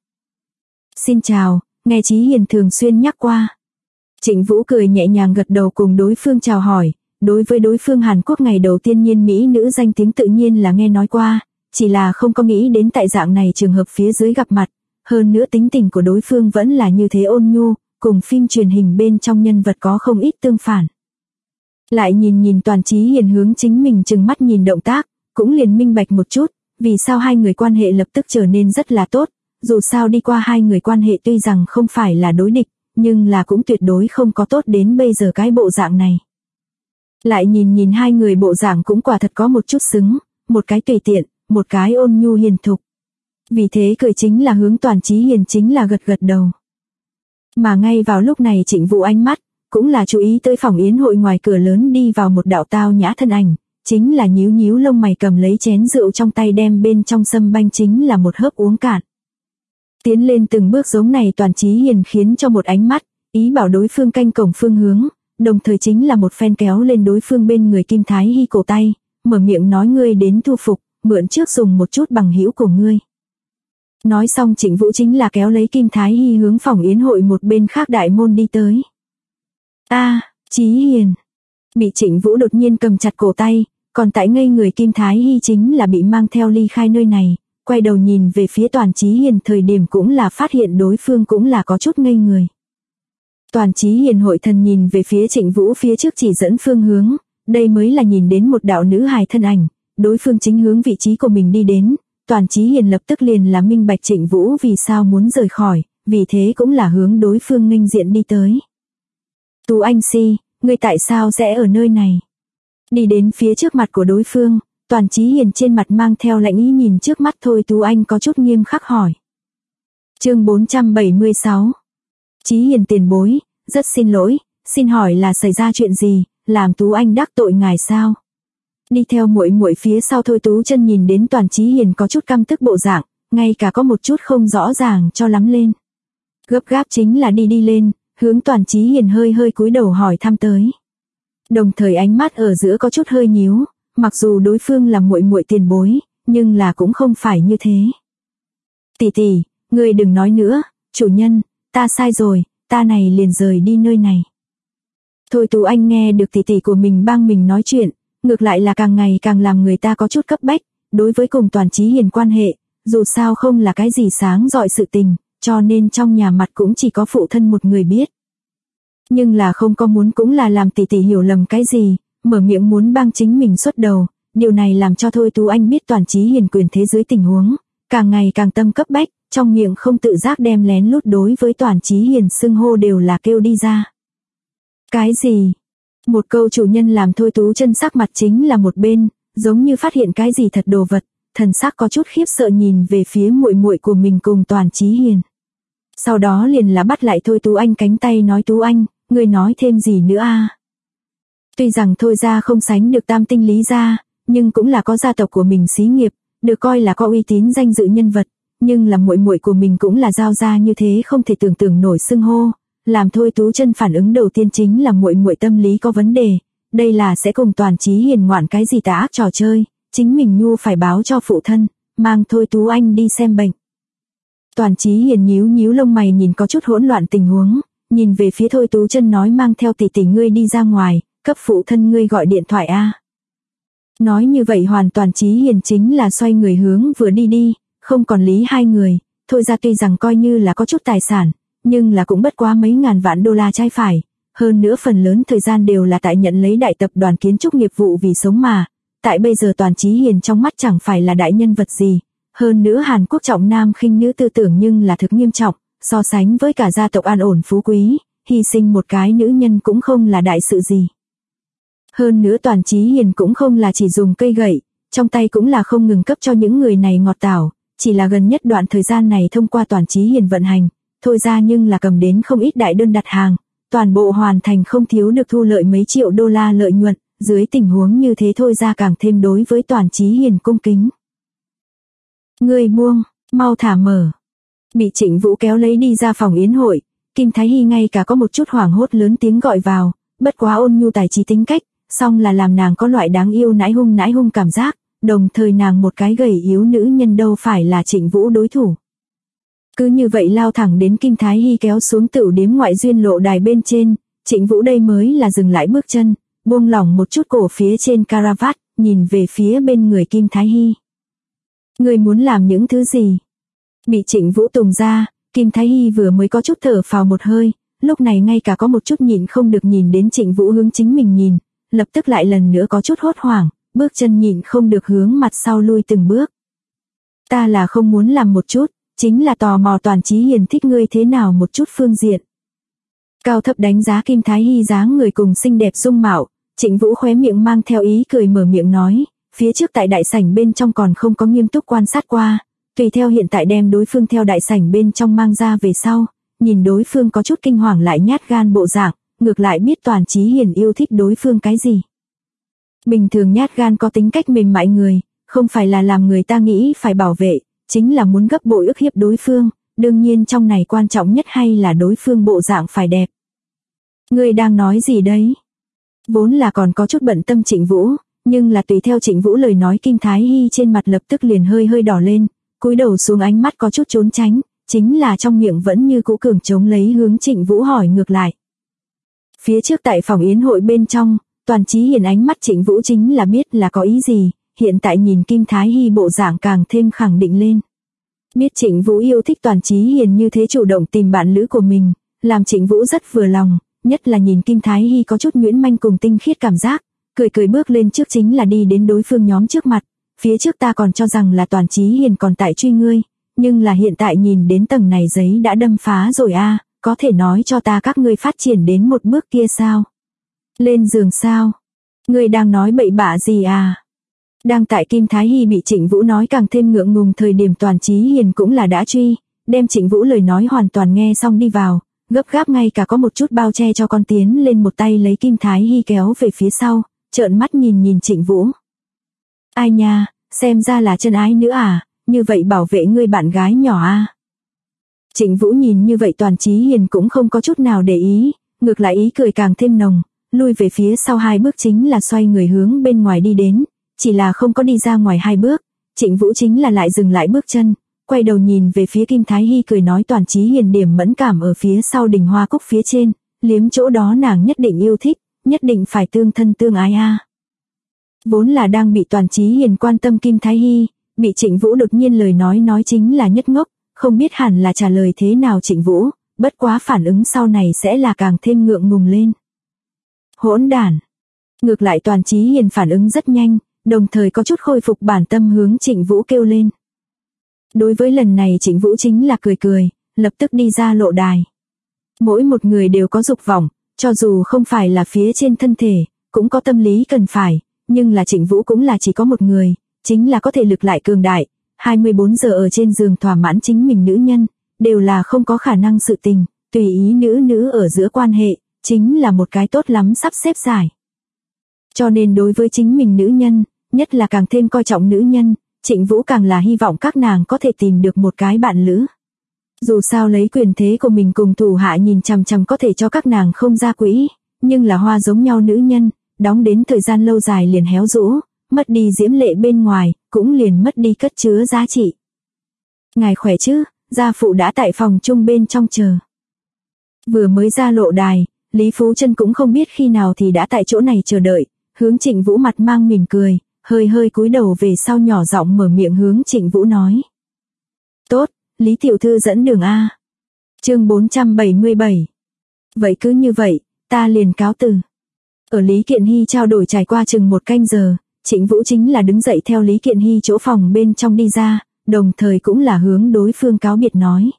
A: Xin chào, nghe Chí Hiền thường xuyên nhắc qua. Trịnh Vũ cười nhẹ nhàng gật đầu cùng đối phương chào hỏi, đối với đối phương Hàn Quốc ngày đầu tiên nhiên Mỹ nữ danh tiếng tự nhiên là nghe nói qua, chỉ là không có nghĩ đến tại dạng này trường hợp phía dưới gặp mặt, hơn nữa tính tình của đối phương vẫn là như thế ôn nhu, cùng phim truyền hình bên trong nhân vật có không ít tương phản. Lại nhìn Toàn Chí Hiền hướng chính mình chừng mắt nhìn động tác, cũng liền minh bạch một chút, vì sao hai người quan hệ lập tức trở nên rất là tốt, dù sao đi qua hai người quan hệ tuy rằng không phải là đối địch, nhưng là cũng tuyệt đối không có tốt đến bây giờ cái bộ dạng này. Lại nhìn hai người bộ dạng cũng quả thật có một chút xứng, một cái tùy tiện, một cái ôn nhu hiền thục. Vì thế cười chính là hướng Toàn Chí Hiền chính là gật đầu. Mà ngay vào lúc này Trịnh Vũ ánh mắt, cũng là chú ý tới phòng yến hội ngoài cửa lớn đi vào một đạo tao nhã thân ảnh, chính là nhíu lông mày cầm lấy chén rượu trong tay đem bên trong sâm banh chính là một hớp uống cạn. Tiến lên từng bước giống này Toàn Chí Hiền khiến cho một ánh mắt, ý bảo đối phương canh cổng phương hướng, đồng thời chính là một phen kéo lên đối phương bên người Kim Thái Hy cổ tay, mở miệng nói ngươi đến thu phục, mượn trước dùng một chút bằng hữu của ngươi. Nói xong Trịnh Vũ chính là kéo lấy Kim Thái Hy hướng phòng yến hội một bên khác đại môn đi tới. Chí Hiền. Bị Trịnh Vũ đột nhiên cầm chặt cổ tay, còn tại ngây người Kim Thái Hy chính là bị mang theo ly khai nơi này, quay đầu nhìn về phía Toàn Chí Hiền thời điểm cũng là phát hiện đối phương cũng là có chút ngây người. Toàn Chí Hiền hội thần nhìn về phía Trịnh Vũ phía trước chỉ dẫn phương hướng, đây mới là nhìn đến một đạo nữ hài thân ảnh, đối phương chính hướng vị trí của mình đi đến, Toàn Chí Hiền lập tức liền là minh bạch Trịnh Vũ vì sao muốn rời khỏi, vì thế cũng là hướng đối phương nghênh diện đi tới. Tú Anh Si, ngươi tại sao sẽ ở nơi này? Đi đến phía trước mặt của đối phương, Toàn Chí Hiền trên mặt mang theo lạnh ý nhìn trước mắt thôi Tú Anh có chút nghiêm khắc hỏi. Chương 476. Chí Hiền tiền bối, rất xin lỗi, xin hỏi là xảy ra chuyện gì, làm Tú Anh đắc tội ngài sao? Đi theo muội phía sau thôi Tú Chân nhìn đến Toàn Chí Hiền có chút căm tức bộ dạng, ngay cả có một chút không rõ ràng cho lắm lên. Gấp gáp chính là đi lên, hướng Toàn Chí Hiền hơi cúi đầu hỏi thăm tới. Đồng thời ánh mắt ở giữa có chút hơi nhíu, mặc dù đối phương là muội tiền bối, nhưng là cũng không phải như thế. Tỷ, ngươi đừng nói nữa, chủ nhân, ta sai rồi, ta này liền rời đi nơi này. Thôi Tú Anh nghe được tỷ của mình bang mình nói chuyện, ngược lại là càng ngày càng làm người ta có chút cấp bách, đối với cùng Toàn Chí Hiền quan hệ, dù sao không là cái gì sáng rọi sự tình, cho nên trong nhà mặt cũng chỉ có phụ thân một người biết. Nhưng là không có muốn cũng là làm tỷ hiểu lầm cái gì, mở miệng muốn bang chính mình xuất đầu, điều này làm cho thôi Tú Anh biết Toàn Chí Hiền quyền thế dưới tình huống, càng ngày càng tâm cấp bách, trong miệng không tự giác đem lén lút đối với Toàn Chí Hiền xưng hô đều là kêu đi ra. Cái gì? Một câu chủ nhân làm thôi Tú Chân sắc mặt chính là một bên, giống như phát hiện cái gì thật đồ vật, thần sắc có chút khiếp sợ nhìn về phía muội của mình cùng Toàn Chí Hiền. Sau đó liền là bắt lại thôi Tú Anh cánh tay nói Tú Anh, ngươi nói thêm gì nữa a? Tuy rằng thôi gia không sánh được Tam Tinh Lý gia, nhưng cũng là có gia tộc của mình xí nghiệp, được coi là có uy tín danh dự nhân vật, nhưng là muội của mình cũng là giao gia như thế không thể tưởng nổi xưng hô, làm thôi Tú Chân phản ứng đầu tiên chính là muội tâm lý có vấn đề, đây là sẽ cùng Toàn Chí Hiền ngoạn cái gì tà ác trò chơi, chính mình nhu phải báo cho phụ thân, mang thôi Tú Anh đi xem bệnh. Toàn Chí Hiền nhíu lông mày nhìn có chút hỗn loạn tình huống, nhìn về phía Thôi Tú Chân nói mang theo tỷ tỷ ngươi đi ra ngoài, cấp phụ thân ngươi gọi điện thoại a. Nói như vậy hoàn toàn Chí Hiền chính là xoay người hướng vừa đi, không còn lý hai người. Thôi ra tuy rằng coi như là có chút tài sản, nhưng là cũng bất quá mấy ngàn vạn đô la trái phải. Hơn nữa phần lớn thời gian đều là tại nhận lấy đại tập đoàn kiến trúc nghiệp vụ vì sống mà. Tại bây giờ toàn Chí Hiền trong mắt chẳng phải là đại nhân vật gì. Hơn nữa Hàn Quốc trọng nam khinh nữ tư tưởng nhưng là thực nghiêm trọng. So sánh với cả gia tộc an ổn phú quý, hy sinh một cái nữ nhân cũng không là đại sự gì. Hơn nữa toàn Chí Hiền cũng không là chỉ dùng cây gậy, trong tay cũng là không ngừng cấp cho những người này ngọt tảo. Chỉ là gần nhất đoạn thời gian này thông qua toàn Chí Hiền vận hành, Thôi ra nhưng là cầm đến không ít đại đơn đặt hàng, toàn bộ hoàn thành không thiếu được thu lợi mấy triệu đô la lợi nhuận, dưới tình huống như thế Thôi ra càng thêm đối với toàn Chí Hiền cung kính. Ngươi buông, mau thả mở. Bị Trịnh Vũ kéo lấy đi ra phòng yến hội, Kim Thái Hy ngay cả có một chút hoảng hốt lớn tiếng gọi vào, bất quá ôn nhu tài trí tính cách, song là làm nàng có loại đáng yêu nãi hung cảm giác. Đồng thời nàng một cái gầy yếu nữ nhân đâu phải là Trịnh Vũ đối thủ. Cứ như vậy lao thẳng đến Kim Thái Hy kéo xuống tửu điếm ngoại duyên lộ đài bên trên, Trịnh Vũ đây mới là dừng lại bước chân, buông lỏng một chút cổ phía trên caravat, nhìn về phía bên người Kim Thái Hy. Người muốn làm những thứ gì? Bị Trịnh Vũ tùng ra, Kim Thái Hy vừa mới có chút thở phào một hơi, lúc này ngay cả có một chút nhịn không được nhìn đến Trịnh Vũ hướng chính mình nhìn, lập tức lại lần nữa có chút hốt hoảng. Bước chân nhịn không được hướng mặt sau lui từng bước. Ta là không muốn làm một chút, chính là tò mò toàn Chí Hiền thích ngươi thế nào một chút phương diện. Cao thấp đánh giá Kim Thái Hy dáng người cùng xinh đẹp dung mạo, Trịnh Vũ khóe miệng mang theo ý cười mở miệng nói, phía trước tại đại sảnh bên trong còn không có nghiêm túc quan sát qua, tùy theo hiện tại đem đối phương theo đại sảnh bên trong mang ra về sau, nhìn đối phương có chút kinh hoàng lại nhát gan bộ dạng, ngược lại biết toàn Chí Hiền yêu thích đối phương cái gì. Bình thường nhát gan có tính cách mềm mại người, không phải là làm người ta nghĩ phải bảo vệ, chính là muốn gấp bội ức hiếp đối phương, đương nhiên trong này quan trọng nhất hay là đối phương bộ dạng phải đẹp. Ngươi đang nói gì đấy? Vốn là còn có chút bận tâm Trịnh Vũ, nhưng là tùy theo Trịnh Vũ lời nói Kim Thái Hy trên mặt lập tức liền hơi đỏ lên, cúi đầu xuống ánh mắt có chút trốn tránh, chính là trong miệng vẫn như cũ cường chống lấy hướng Trịnh Vũ hỏi ngược lại. Phía trước tại phòng yến hội bên trong, toàn Chí Hiền ánh mắt Trịnh Vũ chính là biết là có ý gì, hiện tại nhìn Kim Thái Hy bộ dạng càng thêm khẳng định lên. Biết Trịnh Vũ yêu thích toàn Chí Hiền như thế chủ động tìm bạn lữ của mình, làm Trịnh Vũ rất vừa lòng, nhất là nhìn Kim Thái Hy có chút nhuyễn manh cùng tinh khiết cảm giác, cười bước lên trước chính là đi đến đối phương nhóm trước mặt, phía trước ta còn cho rằng là toàn Chí Hiền còn tại truy ngươi, nhưng là hiện tại nhìn đến tầng này giấy đã đâm phá rồi a, có thể nói cho ta các ngươi phát triển đến một bước kia sao? Lên giường sao? Ngươi đang nói bậy bạ gì à? Đang tại Kim Thái Hy bị Trịnh Vũ nói càng thêm ngượng ngùng thời điểm toàn Chí Hiền cũng là đã truy, đem Trịnh Vũ lời nói hoàn toàn nghe xong đi vào, gấp gáp ngay cả có một chút bao che cho con tiến lên một tay lấy Kim Thái Hy kéo về phía sau, trợn mắt nhìn Trịnh Vũ. Ai nha, xem ra là chân ái nữa à, như vậy bảo vệ ngươi bạn gái nhỏ à? Trịnh Vũ nhìn như vậy toàn Chí Hiền cũng không có chút nào để ý, ngược lại ý cười càng thêm nồng, lui về phía sau 2 bước chính là xoay người hướng bên ngoài đi đến, chỉ là không có đi ra ngoài 2 bước, Trịnh Vũ chính là lại dừng lại bước chân, quay đầu nhìn về phía Kim Thái Hy cười nói toàn Chí Hiền điểm mẫn cảm ở phía sau đỉnh hoa cúc phía trên, liếm chỗ đó nàng nhất định yêu thích, nhất định phải tương thân tương ái a. Vốn là đang bị toàn Chí Hiền quan tâm Kim Thái Hy, bị Trịnh Vũ đột nhiên lời nói chính là nhất ngốc, không biết hẳn là trả lời thế nào Trịnh Vũ, bất quá phản ứng sau này sẽ là càng thêm ngượng ngùng lên. Hỗn đản. Ngược lại toàn Chí Hiền phản ứng rất nhanh, đồng thời có chút khôi phục bản tâm hướng Trịnh Vũ kêu lên. Đối với lần này Trịnh Vũ chính là cười, lập tức đi ra lộ đài. Mỗi một người đều có dục vọng, cho dù không phải là phía trên thân thể, cũng có tâm lý cần phải, nhưng là Trịnh Vũ cũng là chỉ có một người, chính là có thể lực lại cường đại, 24 giờ ở trên giường thỏa mãn chính mình nữ nhân, đều là không có khả năng sự tình, tùy ý nữ ở giữa quan hệ, chính là một cái tốt lắm sắp xếp giải. Cho nên đối với chính mình nữ nhân, nhất là càng thêm coi trọng nữ nhân, Trịnh Vũ càng là hy vọng các nàng có thể tìm được một cái bạn lữ. Dù sao lấy quyền thế của mình cùng thủ hạ nhìn chằm chằm có thể cho các nàng không ra quỹ, nhưng là hoa giống nhau nữ nhân, đóng đến thời gian lâu dài liền héo rũ, mất đi diễm lệ bên ngoài, cũng liền mất đi cất chứa giá trị. Ngài khỏe chứ, gia phụ đã tại phòng chung bên trong chờ. Vừa mới ra lộ đài, Lý Phú Chân cũng không biết khi nào thì đã tại chỗ này chờ đợi, hướng Trịnh Vũ mặt mang mỉm cười, hơi hơi cúi đầu về sau nhỏ giọng mở miệng hướng Trịnh Vũ nói. Tốt, Lý tiểu thư dẫn đường a. Chương 477. Vậy cứ như vậy, ta liền cáo từ. Ở Lý Kiện Hy trao đổi trải qua chừng 1 canh giờ, Trịnh Vũ chính là đứng dậy theo Lý Kiện Hy chỗ phòng bên trong đi ra, đồng thời cũng là hướng đối phương cáo biệt nói.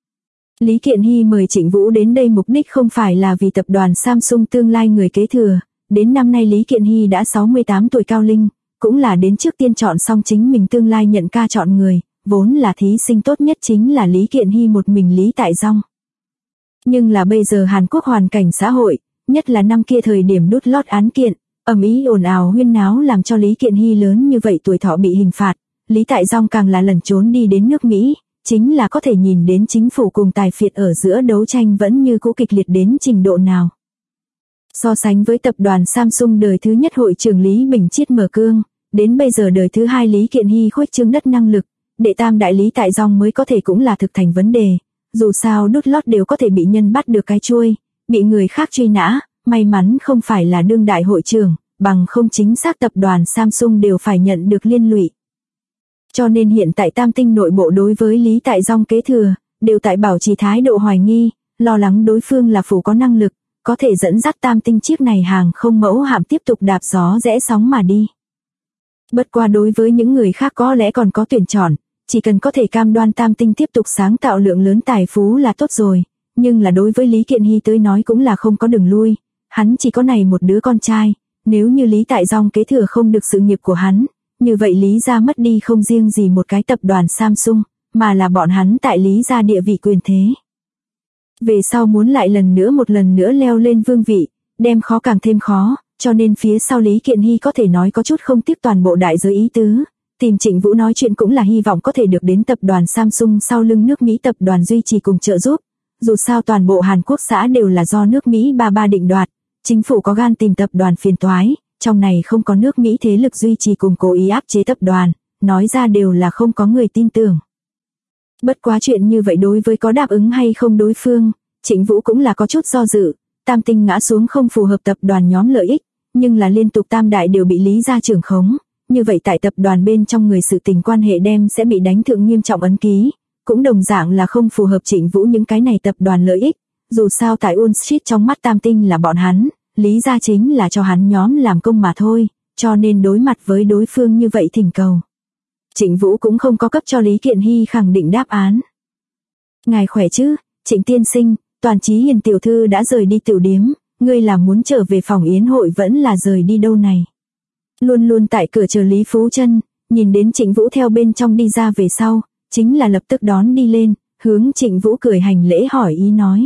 A: Lý Kiện Hy mời Trịnh Vũ đến đây mục đích không phải là vì tập đoàn Samsung tương lai người kế thừa, đến năm nay Lý Kiện Hy đã 68 tuổi cao linh, cũng là đến trước tiên chọn xong chính mình tương lai nhận ca chọn người, vốn là thí sinh tốt nhất chính là Lý Kiện Hy một mình Lý Tại Dong. Nhưng là bây giờ Hàn Quốc hoàn cảnh xã hội, nhất là năm kia thời điểm đút lót án kiện, ầm ĩ ồn ào huyên náo làm cho Lý Kiện Hy lớn như vậy tuổi thọ bị hình phạt, Lý Tại Dong càng là lẩn trốn đi đến nước Mỹ, chính là có thể nhìn đến chính phủ cùng tài phiệt ở giữa đấu tranh vẫn như cũ kịch liệt đến trình độ nào. So sánh với tập đoàn Samsung đời thứ nhất hội trưởng Lý Bình Chiết mở cương, đến bây giờ đời thứ hai Lý Kiện Hy khuếch trương đất năng lực, đệ tam đại Lý Tại Dong mới có thể cũng là thực thành vấn đề, dù sao đút lót đều có thể bị nhân bắt được cái chuôi, bị người khác truy nã, may mắn không phải là đương đại hội trưởng, bằng không chính xác tập đoàn Samsung đều phải nhận được liên lụy. Cho nên hiện tại Tam Tinh nội bộ đối với Lý Tại Dong kế thừa, đều tại bảo trì thái độ hoài nghi, lo lắng đối phương là phủ có năng lực, có thể dẫn dắt Tam Tinh chiếc này hàng không mẫu hạm tiếp tục đạp gió rẽ sóng mà đi. Bất qua đối với những người khác có lẽ còn có tuyển chọn, chỉ cần có thể cam đoan Tam Tinh tiếp tục sáng tạo lượng lớn tài phú là tốt rồi, nhưng là đối với Lý Kiện Hy tới nói cũng là không có đường lui, hắn chỉ có này một đứa con trai, nếu như Lý Tại Dong kế thừa không được sự nghiệp của hắn, như vậy Lý gia mất đi không riêng gì một cái tập đoàn Samsung, mà là bọn hắn tại Lý gia địa vị quyền thế. Về sau muốn lại một lần nữa leo lên vương vị, đem khó càng thêm khó, cho nên phía sau Lý Kiện Hy có thể nói có chút không tiếc toàn bộ đại giới ý tứ, tìm Trịnh Vũ nói chuyện cũng là hy vọng có thể được đến tập đoàn Samsung sau lưng nước Mỹ tập đoàn duy trì cùng trợ giúp, dù sao toàn bộ Hàn Quốc xã đều là do nước Mỹ ba định đoạt, chính phủ có gan tìm tập đoàn phiền toái, trong này không có nước Mỹ thế lực duy trì cùng cố ý áp chế tập đoàn, nói ra đều là không có người tin tưởng. Bất quá chuyện như vậy đối với có đáp ứng hay không đối phương, Trịnh Vũ cũng là có chút do dự, Tam Tinh ngã xuống không phù hợp tập đoàn nhóm lợi ích, nhưng là liên tục tam đại đều bị Lý gia trưởng khống, như vậy tại tập đoàn bên trong người sự tình quan hệ đem sẽ bị đánh thượng nghiêm trọng ấn ký, cũng đồng dạng là không phù hợp Trịnh Vũ những cái này tập đoàn lợi ích, dù sao tại Wall Street trong mắt Tam Tinh là bọn hắn, Lý gia chính là cho hắn nhóm làm công mà thôi, cho nên đối mặt với đối phương như vậy thỉnh cầu. Trịnh Vũ cũng không có cấp cho Lý Kiện Hy khẳng định đáp án. Ngài khỏe chứ, Trịnh tiên sinh, Toàn Chí Hiền tiểu thư đã rời đi tiểu điếm, ngươi là muốn trở về phòng yến hội vẫn là rời đi đâu này? Luôn luôn tại cửa chờ Lý Phú Chân, nhìn đến Trịnh Vũ theo bên trong đi ra về sau, chính là lập tức đón đi lên, hướng Trịnh Vũ cười hành lễ hỏi ý nói.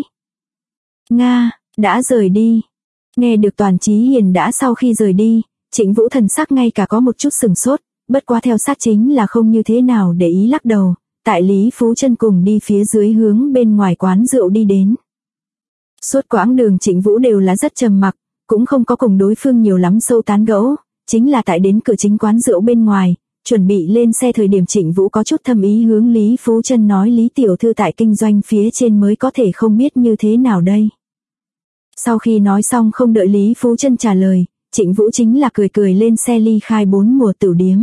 A: Nga, đã rời đi. Nghe được Toàn Chí Hiền đã sau khi rời đi, Trịnh Vũ thần sắc ngay cả có một chút sừng sốt, bất quá theo sát chính là không như thế nào để ý lắc đầu, tại Lý Phú Chân cùng đi phía dưới hướng bên ngoài quán rượu đi đến. Suốt quãng đường Trịnh Vũ đều là rất trầm mặc, cũng không có cùng đối phương nhiều lắm sâu tán gẫu, chính là tại đến cửa chính quán rượu bên ngoài, chuẩn bị lên xe thời điểm Trịnh Vũ có chút thâm ý hướng Lý Phú Chân nói Lý tiểu thư tại kinh doanh phía trên mới có thể không biết như thế nào đây. Sau khi nói xong không đợi Lý Phú Chân trả lời, Trịnh Vũ chính là cười lên xe ly khai 4 mùa tửu điếm.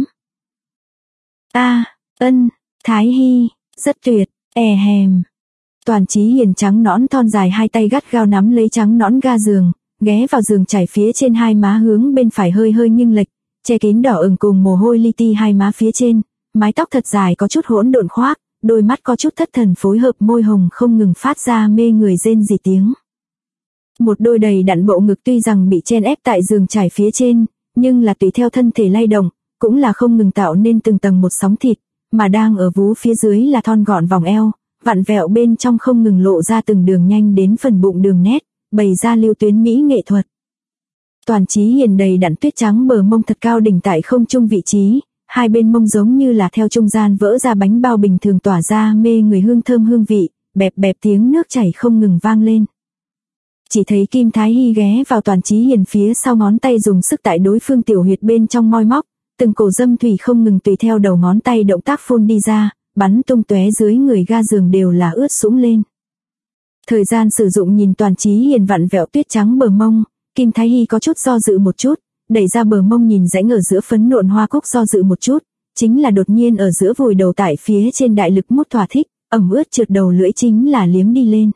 A: Thái Hy, rất tuyệt, hèm. Toàn Chí Hiền trắng nõn thon dài hai tay gắt gao nắm lấy trắng nõn ga giường, ghé vào giường trải phía trên hai má hướng bên phải hơi nghiêng lệch, che kín đỏ ửng cùng mồ hôi li ti hai má phía trên, mái tóc thật dài có chút hỗn độn khoác, đôi mắt có chút thất thần phối hợp môi hồng không ngừng phát ra mê người rên rỉ tiếng. Một đôi đầy đặn bộ ngực tuy rằng bị chen ép tại giường trải phía trên, nhưng là tùy theo thân thể lay động, cũng là không ngừng tạo nên từng tầng một sóng thịt, mà đang ở vú phía dưới là thon gọn vòng eo, vặn vẹo bên trong không ngừng lộ ra từng đường nhanh đến phần bụng đường nét, bày ra lưu tuyến mỹ nghệ thuật. Toàn Chí Hiền đầy đặn tuyết trắng bờ mông thật cao đỉnh tại không trung vị trí, hai bên mông giống như là theo trung gian vỡ ra bánh bao bình thường tỏa ra mê người hương thơm hương vị, bẹp bẹp tiếng nước chảy không ngừng vang lên. Chỉ thấy Kim Thái Hy ghé vào Toàn Chí Hiền phía sau ngón tay dùng sức tại đối phương tiểu huyệt bên trong moi móc, từng cổ dâm thủy không ngừng tùy theo đầu ngón tay động tác phun đi ra, bắn tung tóe dưới người ga giường đều là ướt sũng lên. Thời gian sử dụng nhìn Toàn Chí Hiền vặn vẹo tuyết trắng bờ mông, Kim Thái Hy có chút do dự một chút, đẩy ra bờ mông nhìn rãnh ở giữa phấn nộn hoa cúc do dự một chút, chính là đột nhiên ở giữa vùi đầu tại phía trên đại lực mút thỏa thích, ẩm ướt trượt đầu lưỡi chính là liếm đi lên.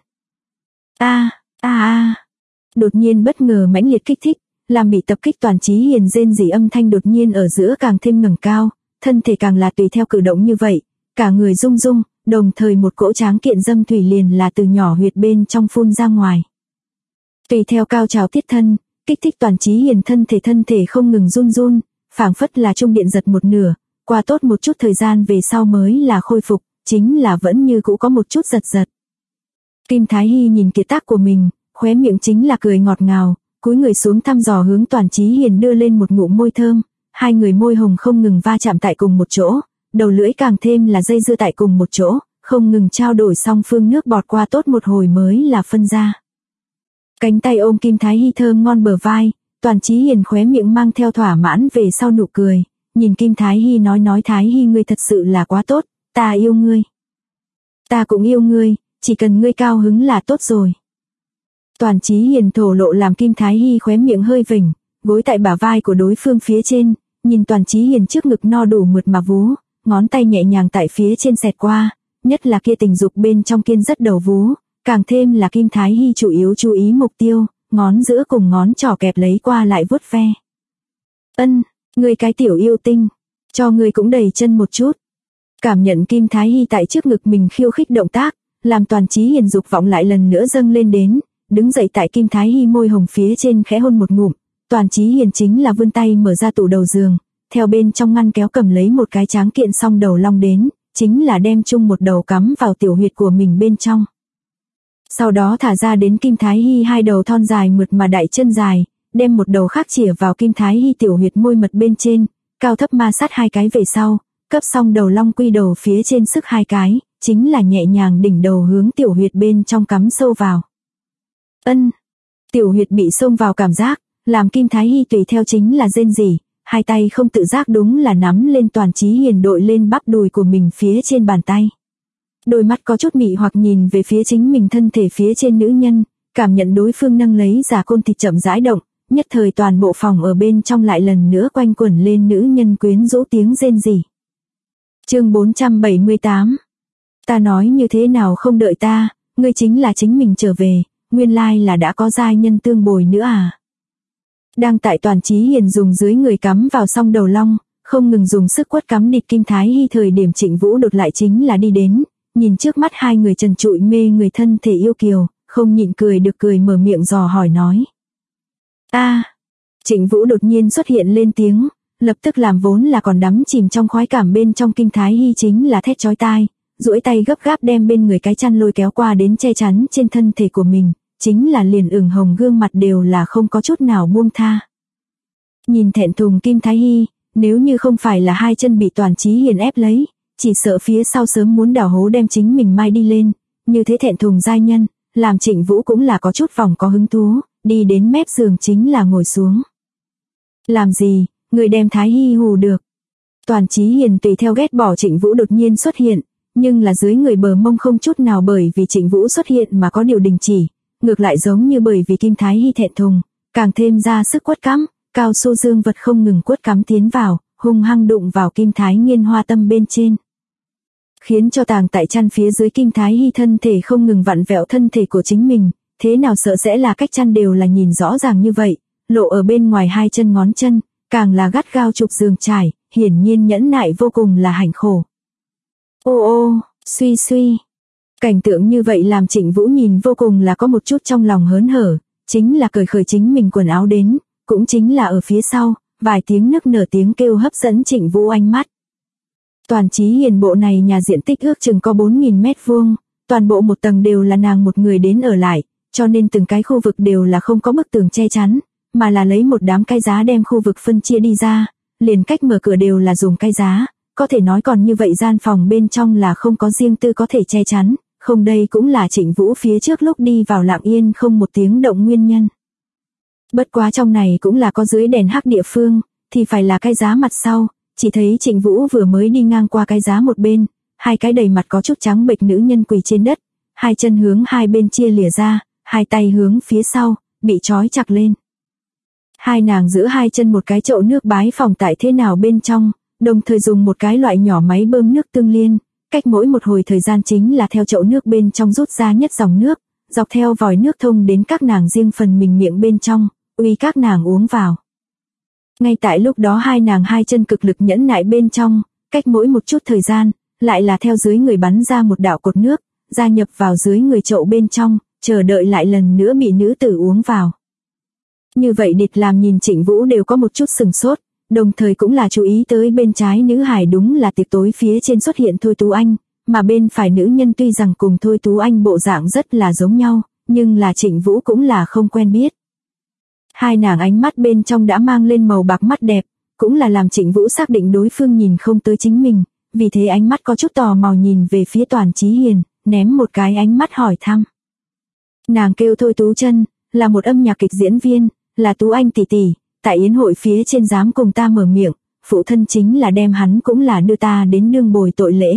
A: Đột nhiên bất ngờ mãnh liệt kích thích, làm bị tập kích Toàn Chí Hiền rên rỉ âm thanh đột nhiên ở giữa càng thêm ngẩng cao, thân thể càng là tùy theo cử động như vậy, cả người rung rung, đồng thời một cỗ tráng kiện dâm thủy liền là từ nhỏ huyệt bên trong phun ra ngoài. Tùy theo cao trào tiết thân, kích thích Toàn Chí Hiền thân thể không ngừng run run, phảng phất là trung điện giật một nửa, qua tốt một chút thời gian về sau mới là khôi phục, chính là vẫn như cũ có một chút giật giật. Kim Thái Hy nhìn kiệt tác của mình, khóe miệng chính là cười ngọt ngào, cúi người xuống thăm dò hướng Toàn Chí Hiền đưa lên một ngụm môi thơm, hai người môi hồng không ngừng va chạm tại cùng một chỗ, đầu lưỡi càng thêm là dây dưa tại cùng một chỗ, không ngừng trao đổi song phương nước bọt qua tốt một hồi mới là phân ra. Cánh tay ôm Kim Thái Hy thơm ngon bờ vai, Toàn Chí Hiền khóe miệng mang theo thỏa mãn về sau nụ cười, nhìn Kim Thái Hy nói Thái Hy ngươi thật sự là quá tốt, ta yêu ngươi. Ta cũng yêu ngươi, chỉ cần ngươi cao hứng là tốt rồi. Toàn Chí Hiền thổ lộ làm Kim Thái Hy khóe miệng hơi vểnh, gối tại bả vai của đối phương phía trên, nhìn Toàn Chí Hiền trước ngực no đủ mượt mà vú, ngón tay nhẹ nhàng tại phía trên xẹt qua, nhất là kia tình dục bên trong kiên rất đầu vú, càng thêm là Kim Thái Hy chủ yếu chú ý mục tiêu, ngón giữa cùng ngón trỏ kẹp lấy qua lại vuốt ve. Ngươi cái tiểu yêu tinh, cho ngươi cũng đầy chân một chút. Cảm nhận Kim Thái Hy tại trước ngực mình khiêu khích động tác, làm Toàn Chí Hiền dục vọng lại lần nữa dâng lên đến, đứng dậy tại Kim Thái Hy môi hồng phía trên khẽ hôn một ngụm, Toàn Chí Hiền chính là vươn tay mở ra tủ đầu giường, theo bên trong ngăn kéo cầm lấy một cái tráng kiện song đầu long đến, chính là đem chung một đầu cắm vào tiểu huyệt của mình bên trong. Sau đó thả ra đến Kim Thái Hy hai đầu thon dài mượt mà đại chân dài, đem một đầu khác chĩa vào Kim Thái Hy tiểu huyệt môi mật bên trên, cao thấp ma sát hai cái về sau, cấp xong đầu long quy đầu phía trên sức hai cái, chính là nhẹ nhàng đỉnh đầu hướng tiểu huyệt bên trong cắm sâu vào. Tiểu huyệt bị xông vào cảm giác, làm Kim Thái Hy tùy theo chính là rên rỉ, hai tay không tự giác đúng là nắm lên Toàn Chí Hiền đội lên bắp đùi của mình phía trên bàn tay. Đôi mắt có chút mị hoặc nhìn về phía chính mình thân thể phía trên nữ nhân, cảm nhận đối phương nâng lấy giả côn thịt chậm rãi động, nhất thời toàn bộ phòng ở bên trong lại lần nữa quanh quẩn lên nữ nhân quyến rũ tiếng rên rỉ. Chương 478. Ta nói như thế nào không đợi ta, ngươi chính là chính mình trở về, nguyên lai là đã có giai nhân tương bồi nữa à. Đang tại Toàn Chí Hiền dùng dưới người cắm vào song đầu long, không ngừng dùng sức quất cắm địch Kim Thái Hy thời điểm Trịnh Vũ đột lại chính là đi đến, nhìn trước mắt hai người trần trụi mê người thân thể yêu kiều, không nhịn cười được cười mở miệng dò hỏi nói. Trịnh Vũ đột nhiên xuất hiện lên tiếng, lập tức làm vốn là còn đắm chìm trong khoái cảm bên trong Kim Thái Hy chính là thét chói tai, duỗi tay gấp gáp đem bên người cái chăn lôi kéo qua đến che chắn trên thân thể của mình, chính là liền ửng hồng gương mặt đều là không có chút nào buông tha. Nhìn thẹn thùng Kim Thái Hy, nếu như không phải là hai chân bị Toàn Chí Hiền ép lấy, chỉ sợ phía sau sớm muốn đào hố đem chính mình mai đi lên, như thế thẹn thùng giai nhân, làm Trịnh Vũ cũng là có chút vòng có hứng thú, đi đến mép giường chính là ngồi xuống. Làm gì, người đem Thái Hy hù được. Toàn Chí Hiền tùy theo ghét bỏ Trịnh Vũ đột nhiên xuất hiện, nhưng là dưới người bờ mông không chút nào bởi vì Trịnh Vũ xuất hiện mà có điều đình chỉ, ngược lại giống như bởi vì Kim Thái Hy thẹn thùng, càng thêm ra sức quất cắm, cao su dương vật không ngừng quất cắm tiến vào, hung hăng đụng vào Kim Thái Nghiên hoa tâm bên trên. Khiến cho tàng tại chăn phía dưới Kim Thái Hy thân thể không ngừng vặn vẹo thân thể của chính mình, thế nào sợ sẽ là cách chăn đều là nhìn rõ ràng như vậy, lộ ở bên ngoài hai chân ngón chân, càng là gắt gao chụp giường trải, hiển nhiên nhẫn nại vô cùng là hạnh khổ. Suy. Cảnh tượng như vậy làm Trịnh Vũ nhìn vô cùng là có một chút trong lòng hớn hở, chính là cởi khởi chính mình quần áo đến, cũng chính là ở phía sau, vài tiếng nức nở tiếng kêu hấp dẫn Trịnh Vũ ánh mắt. Toàn Chí Hiền bộ này nhà diện tích ước chừng có 4.000 mét vuông, toàn bộ một tầng đều là nàng một người đến ở lại, cho nên từng cái khu vực đều là không có bức tường che chắn, mà là lấy một đám cái giá đem khu vực phân chia đi ra, liền cách mở cửa đều là dùng cái giá, có thể nói còn như vậy gian phòng bên trong là không có riêng tư có thể che chắn, không đây cũng là Trịnh Vũ phía trước lúc đi vào lặng yên không một tiếng động nguyên nhân. Bất quá trong này cũng là có dưới đèn hắc địa phương, thì phải là cái giá mặt sau, chỉ thấy Trịnh Vũ vừa mới đi ngang qua cái giá một bên, hai cái đầy mặt có chút trắng bệch nữ nhân quỳ trên đất, hai chân hướng hai bên chia lìa ra, hai tay hướng phía sau, bị trói chặt lên. Hai nàng giữ hai chân một cái chậu nước bái phòng tại thế nào bên trong, đồng thời dùng một cái loại nhỏ máy bơm nước tương liên, cách mỗi một hồi thời gian chính là theo chậu nước bên trong rút ra nhất dòng nước, dọc theo vòi nước thông đến các nàng riêng phần mình miệng bên trong, uy các nàng uống vào. Ngay tại lúc đó hai nàng hai chân cực lực nhẫn nại bên trong, cách mỗi một chút thời gian, lại là theo dưới người bắn ra một đạo cột nước, gia nhập vào dưới người chậu bên trong, chờ đợi lại lần nữa bị nữ tử uống vào. Như vậy địch làm nhìn Trịnh Vũ đều có một chút sừng sốt, đồng thời cũng là chú ý tới bên trái nữ hài đúng là tiệc tối phía trên xuất hiện Thôi Tú Anh, mà bên phải nữ nhân tuy rằng cùng Thôi Tú Anh bộ dạng rất là giống nhau, nhưng là Trịnh Vũ cũng là không quen biết. Hai nàng ánh mắt bên trong đã mang lên màu bạc mắt đẹp, cũng là làm Trịnh Vũ xác định đối phương nhìn không tới chính mình, vì thế ánh mắt có chút tò mò nhìn về phía Toàn Chí Hiền, ném một cái ánh mắt hỏi thăm. Nàng kêu Thôi Tú Chân, là một âm nhạc kịch diễn viên, là Tú Anh tỷ tỷ, tại yến hội phía trên dám cùng ta mở miệng, phụ thân chính là đem hắn cũng là đưa ta đến nương bồi tội lễ.